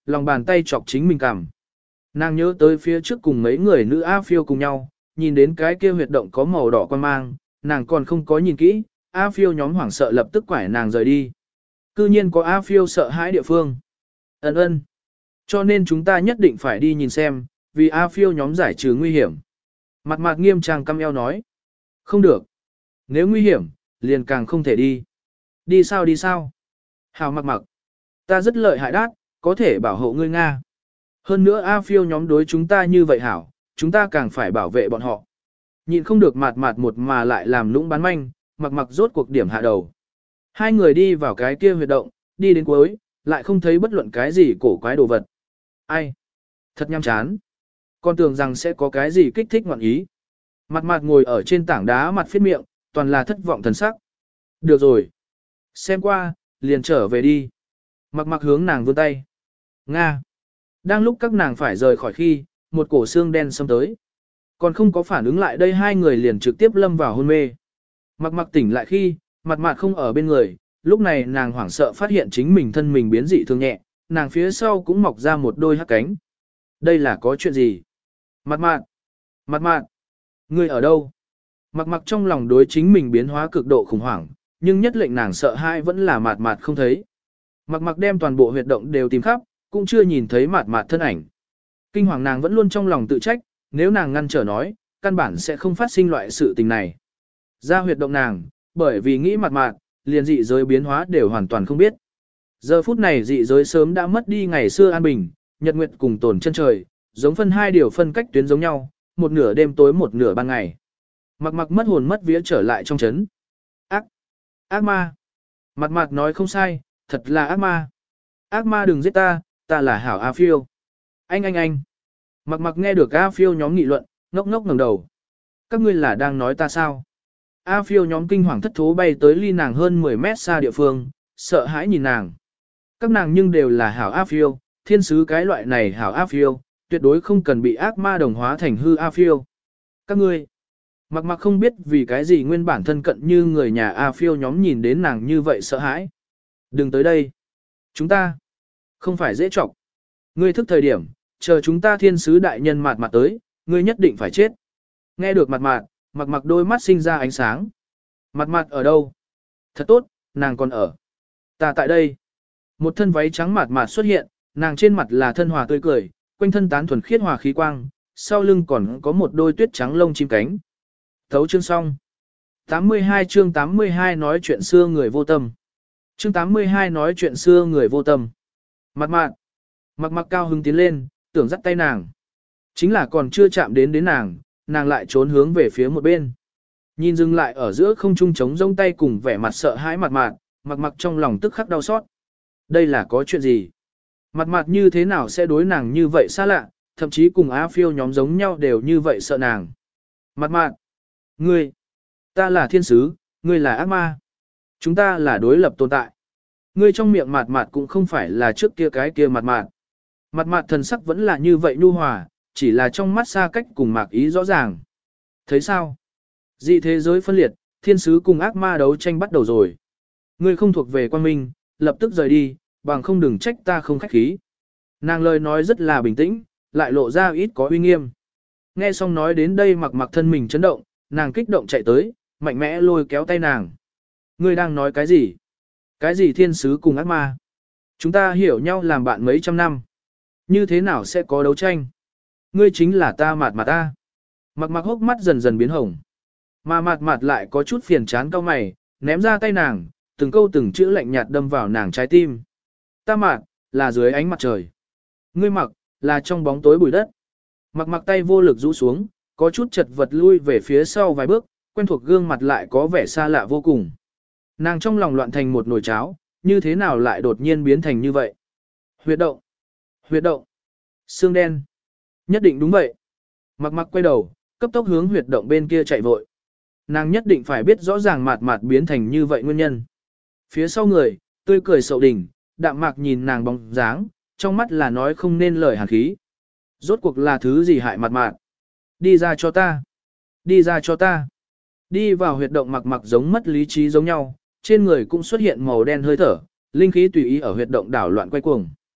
lòng bàn tay chọc chính mình cằm. Nàng nhớ tới phía trước cùng mấy người nữ A phiêu cùng nhau, nhìn đến cái kia huyệt động có màu đỏ quan mang, nàng còn không có nhìn kỹ, A phiêu nhóm hoảng sợ lập tức quải nàng rời đi. Cư nhiên có A phiêu sợ hãi địa phương. Ấn ơn. Cho nên chúng ta nhất định phải đi nhìn xem, vì A phiêu nhóm giải trừ nguy hiểm. Mặt mặt nghiêm trang căm eo nói. Không được. Nếu nguy hiểm, liền càng không thể đi. Đi sao đi sao? Hào mặc mặc. Ta rất lợi hại đát, có thể bảo hộ ngươi Nga. Hơn nữa A phiêu nhóm đối chúng ta như vậy hảo, chúng ta càng phải bảo vệ bọn họ. Nhịn không được mạt mạt một mà lại làm lũng bán manh, mặc mặc rốt cuộc điểm hạ đầu. Hai người đi vào cái kia huyệt động, đi đến cuối, lại không thấy bất luận cái gì cổ quái đồ vật. Ai? Thật nhăm chán. Con tưởng rằng sẽ có cái gì kích thích ngọn ý. Mặt mặt ngồi ở trên tảng đá mặt phiết miệng, toàn là thất vọng thần sắc. Được rồi. Xem qua, liền trở về đi. Mặc mặc hướng nàng vươn tay. Nga. Đang lúc các nàng phải rời khỏi khi, một cổ xương đen xông tới. Còn không có phản ứng lại đây hai người liền trực tiếp lâm vào hôn mê. Mặc mặc tỉnh lại khi, mặt mặt không ở bên người, lúc này nàng hoảng sợ phát hiện chính mình thân mình biến dị thương nhẹ, nàng phía sau cũng mọc ra một đôi hắc cánh. Đây là có chuyện gì? Mặt mặt, mặt mặt, ngươi ở đâu? Mặc mặc trong lòng đối chính mình biến hóa cực độ khủng hoảng, nhưng nhất lệnh nàng sợ hãi vẫn là mặt mặt không thấy. Mặc mặc đem toàn bộ huyệt động đều tìm khắp, cũng chưa nhìn thấy mặt mặt thân ảnh. Kinh hoàng nàng vẫn luôn trong lòng tự trách, nếu nàng ngăn trở nói, căn bản sẽ không phát sinh loại sự tình này. Ra huyệt động nàng, bởi vì nghĩ mặt mặt, liền dị giới biến hóa đều hoàn toàn không biết. Giờ phút này dị giới sớm đã mất đi ngày xưa an bình, nhật nguyệt cùng tồn chân trời, giống phân hai điều phân cách tuyến giống nhau, một nửa đêm tối một nửa ban ngày. Mặc mặc mất hồn mất vía trở lại trong chấn. Ác! Ác ma! Mặt mặt nói không sai, thật là ác ma. Ác ma đừng giết ta, ta là hảo A phiêu. Anh anh anh! Mặc mặc nghe được A phiêu nhóm nghị luận, ngốc ngốc ngẩng đầu. Các ngươi là đang nói ta sao? A phiêu nhóm kinh hoàng thất thố bay tới ly nàng hơn mười mét xa địa phương, sợ hãi nhìn nàng. Các nàng nhưng đều là hảo A phiêu, thiên sứ cái loại này hảo A phiêu, tuyệt đối không cần bị ác ma đồng hóa thành hư A phiêu. Các ngươi, mặc mặc không biết vì cái gì nguyên bản thân cận như người nhà A phiêu nhóm nhìn đến nàng như vậy sợ hãi. Đừng tới đây. Chúng ta, không phải dễ chọc. Ngươi thức thời điểm, chờ chúng ta thiên sứ đại nhân mạt mạt tới, ngươi nhất định phải chết. Nghe được mặt mạt, mặc mặc đôi mắt sinh ra ánh sáng. Mặt mặt ở đâu? Thật tốt, nàng còn ở. Ta tại đây. Một thân váy trắng mạt mạt xuất hiện, nàng trên mặt là thân hòa tươi cười, quanh thân tán thuần khiết hòa khí quang, sau lưng còn có một đôi tuyết trắng lông chim cánh. Thấu chương xong. tám mươi hai chương tám mươi hai nói chuyện xưa người vô tâm. Chương tám mươi hai nói chuyện xưa người vô tâm. Mặt mạt. Mặc mặc cao hứng tiến lên, tưởng dắt tay nàng. Chính là còn chưa chạm đến đến nàng, nàng lại trốn hướng về phía một bên. Nhìn dừng lại ở giữa không trung trống rông tay cùng vẻ mặt sợ hãi mặt mạt, mặc mặc trong lòng tức khắc đau xót. Đây là có chuyện gì? Mặt mặt như thế nào sẽ đối nàng như vậy xa lạ, thậm chí cùng Á phiêu nhóm giống nhau đều như vậy sợ nàng. Mặt mặt, ngươi, ta là thiên sứ, ngươi là ác ma. Chúng ta là đối lập tồn tại. Ngươi trong miệng mặt mặt cũng không phải là trước kia cái kia mặt mặt. Mặt mặt thần sắc vẫn là như vậy nhu hòa, chỉ là trong mắt xa cách cùng mạc ý rõ ràng. Thấy sao? Dị thế giới phân liệt, thiên sứ cùng ác ma đấu tranh bắt đầu rồi. Ngươi không thuộc về quan minh, lập tức rời đi, bằng không đừng trách ta không khách khí. Nàng lời nói rất là bình tĩnh, lại lộ ra ít có uy nghiêm. Nghe xong nói đến đây mặc mặc thân mình chấn động, nàng kích động chạy tới, mạnh mẽ lôi kéo tay nàng. Ngươi đang nói cái gì? Cái gì thiên sứ cùng ác ma? Chúng ta hiểu nhau làm bạn mấy trăm năm. Như thế nào sẽ có đấu tranh? Ngươi chính là ta mạt mạt ta. Mặc mặc hốc mắt dần dần biến hồng. Mà mạt mạt lại có chút phiền chán cau mày, ném ra tay nàng, từng câu từng chữ lạnh nhạt đâm vào nàng trái tim. Ta mạt, là dưới ánh mặt trời. Ngươi mặc, là trong bóng tối bụi đất. Mặc mặc tay vô lực rũ xuống, có chút chật vật lui về phía sau vài bước, quen thuộc gương mặt lại có vẻ xa lạ vô cùng. Nàng trong lòng loạn thành một nồi cháo, như thế nào lại đột nhiên biến thành như vậy? Huyệt động, huyệt động, xương đen. Nhất định đúng vậy. Mặc mặc quay đầu, cấp tốc hướng huyệt động bên kia chạy vội. Nàng nhất định phải biết rõ ràng mạt mạt biến thành như vậy nguyên nhân. Phía sau người, tươi cười sậu đỉnh, đạm mạc nhìn nàng bóng dáng, trong mắt là nói không nên lời hàn khí. Rốt cuộc là thứ gì hại mạt mạt? Đi ra cho ta. Đi ra cho ta. Đi vào huyệt động mặc mặc giống mất lý trí giống nhau, trên người cũng xuất hiện màu đen hơi thở, linh khí tùy ý ở huyệt động đảo loạn quay cuồng.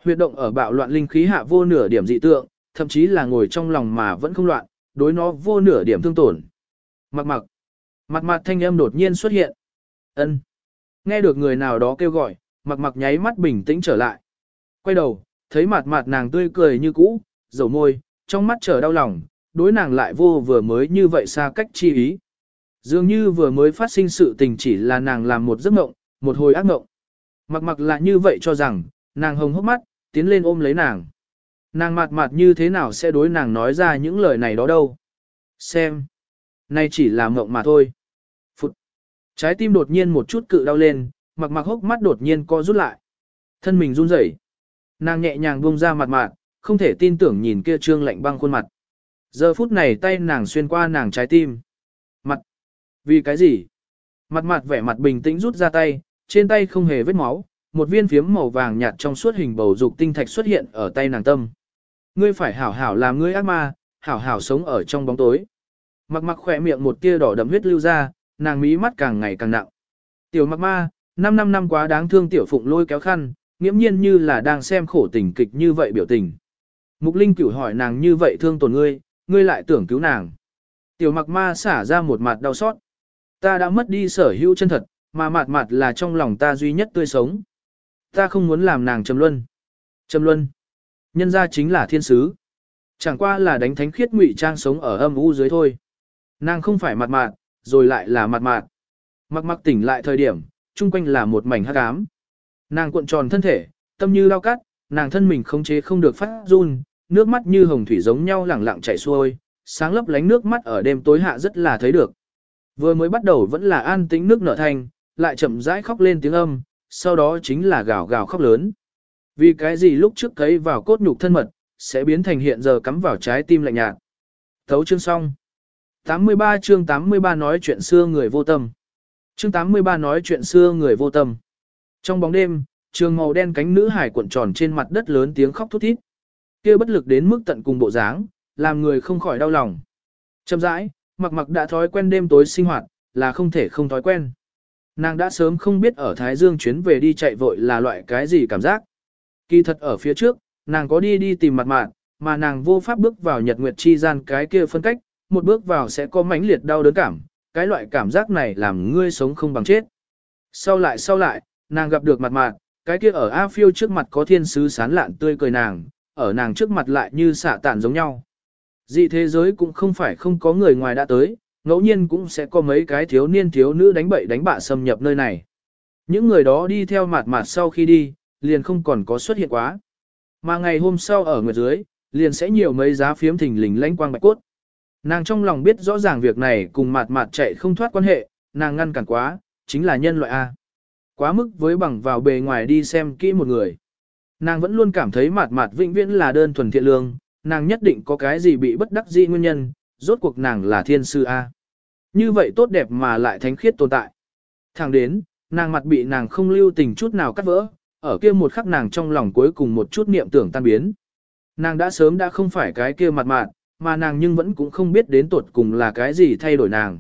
Huyệt động ở bạo loạn linh khí hạ vô nửa điểm dị tượng, thậm chí là ngồi trong lòng mà vẫn không loạn, đối nó vô nửa điểm thương tổn. Mặc mặc, mặt mặt thanh âm đột nhiên xuất hiện. Ân. Nghe được người nào đó kêu gọi, mặc mặc nháy mắt bình tĩnh trở lại. Quay đầu, thấy mặt mặt nàng tươi cười như cũ, dầu môi, trong mắt trở đau lòng, đối nàng lại vô vừa mới như vậy xa cách chi ý. Dường như vừa mới phát sinh sự tình chỉ là nàng làm một giấc mộng, một hồi ác mộng. Mặc mặc là như vậy cho rằng, nàng hồng hốc mắt, tiến lên ôm lấy nàng. Nàng mặt mặt như thế nào sẽ đối nàng nói ra những lời này đó đâu. Xem. Này chỉ là mộng mà thôi. Phụt. Trái tim đột nhiên một chút cự đau lên, mặc mặc hốc mắt đột nhiên co rút lại. Thân mình run rẩy. Nàng nhẹ nhàng buông ra mặt mặt, không thể tin tưởng nhìn kia trương lạnh băng khuôn mặt. Giờ phút này tay nàng xuyên qua nàng trái tim. Mặt. Vì cái gì? Mặt mặt vẻ mặt bình tĩnh rút ra tay, trên tay không hề vết máu, một viên phiếm màu vàng nhạt trong suốt hình bầu dục tinh thạch xuất hiện ở tay nàng tâm. Ngươi phải hảo hảo làm ngươi ác ma, hảo hảo sống ở trong bóng tối. Mặc mặc khỏe miệng một tia đỏ đậm huyết lưu ra, nàng mí mắt càng ngày càng nặng. Tiểu mặc ma, năm năm năm quá đáng thương tiểu phụng lôi kéo khăn, nghiễm nhiên như là đang xem khổ tình kịch như vậy biểu tình. Mục Linh Cửu hỏi nàng như vậy thương tổn ngươi, ngươi lại tưởng cứu nàng. Tiểu mặc ma xả ra một mặt đau xót. Ta đã mất đi sở hữu chân thật, mà mặt mặt là trong lòng ta duy nhất tươi sống. Ta không muốn làm nàng trầm luân. Trầm luân. Nhân ra chính là thiên sứ. Chẳng qua là đánh thánh khiết ngụy trang sống ở âm u dưới thôi. Nàng không phải mặt mạt, rồi lại là mặt mạt. Mặc mặc tỉnh lại thời điểm, chung quanh là một mảnh hắc ám. Nàng cuộn tròn thân thể, tâm như lao cắt, nàng thân mình khống chế không được phát run, nước mắt như hồng thủy giống nhau lẳng lặng chảy xuôi, sáng lấp lánh nước mắt ở đêm tối hạ rất là thấy được. Vừa mới bắt đầu vẫn là an tĩnh nước nở thanh, lại chậm rãi khóc lên tiếng âm, sau đó chính là gào gào khóc lớn. Vì cái gì lúc trước cấy vào cốt nhục thân mật, sẽ biến thành hiện giờ cắm vào trái tim lạnh nhạt. Thấu chương xong. tám mươi ba chương tám mươi ba nói chuyện xưa người vô tâm. Chương tám mươi ba nói chuyện xưa người vô tâm. Trong bóng đêm, trường màu đen cánh nữ hải cuộn tròn trên mặt đất lớn tiếng khóc thút thít. Kia bất lực đến mức tận cùng bộ dáng, làm người không khỏi đau lòng. Chậm rãi, mặc mặc đã thói quen đêm tối sinh hoạt, là không thể không thói quen. Nàng đã sớm không biết ở Thái Dương chuyến về đi chạy vội là loại cái gì cảm giác. Kỳ thật ở phía trước, nàng có đi đi tìm mặt mạn, mà nàng vô pháp bước vào nhật nguyệt chi gian cái kia phân cách, một bước vào sẽ có mãnh liệt đau đớn cảm, cái loại cảm giác này làm ngươi sống không bằng chết. Sau lại sau lại, nàng gặp được mặt mạn, cái kia ở A Phiêu trước mặt có thiên sứ sán lạn tươi cười nàng, ở nàng trước mặt lại như xạ tản giống nhau. Dị thế giới cũng không phải không có người ngoài đã tới, ngẫu nhiên cũng sẽ có mấy cái thiếu niên thiếu nữ đánh bậy đánh bạ xâm nhập nơi này. Những người đó đi theo mặt mặt sau khi đi, liền không còn có xuất hiện quá. Mà ngày hôm sau ở nguyệt dưới, liền sẽ nhiều mấy giá phiếm thình lình lánh quang bạch cốt. Nàng trong lòng biết rõ ràng việc này cùng mặt mặt chạy không thoát quan hệ, nàng ngăn cản quá, chính là nhân loại A. Quá mức với bằng vào bề ngoài đi xem kỹ một người. Nàng vẫn luôn cảm thấy mặt mặt vĩnh viễn là đơn thuần thiện lương, nàng nhất định có cái gì bị bất đắc dĩ nguyên nhân, rốt cuộc nàng là thiên sư A. Như vậy tốt đẹp mà lại thánh khiết tồn tại. Thẳng đến, nàng mặt bị nàng không lưu tình chút nào cắt vỡ, ở kia một khắc nàng trong lòng cuối cùng một chút niệm tưởng tan biến. Nàng đã sớm đã không phải cái kia mặt mạn, mà nàng nhưng vẫn cũng không biết đến tuột cùng là cái gì thay đổi nàng.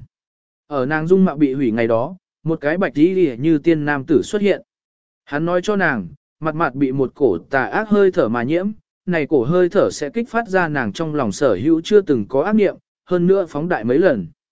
Ở nàng dung mạo bị hủy ngày đó, một cái bạch tí như tiên nam tử xuất hiện. Hắn nói cho nàng, mặt mặt bị một cổ tà ác hơi thở mà nhiễm, này cổ hơi thở sẽ kích phát ra nàng trong lòng sở hữu chưa từng có ác niệm, hơn nữa phóng đại mấy lần.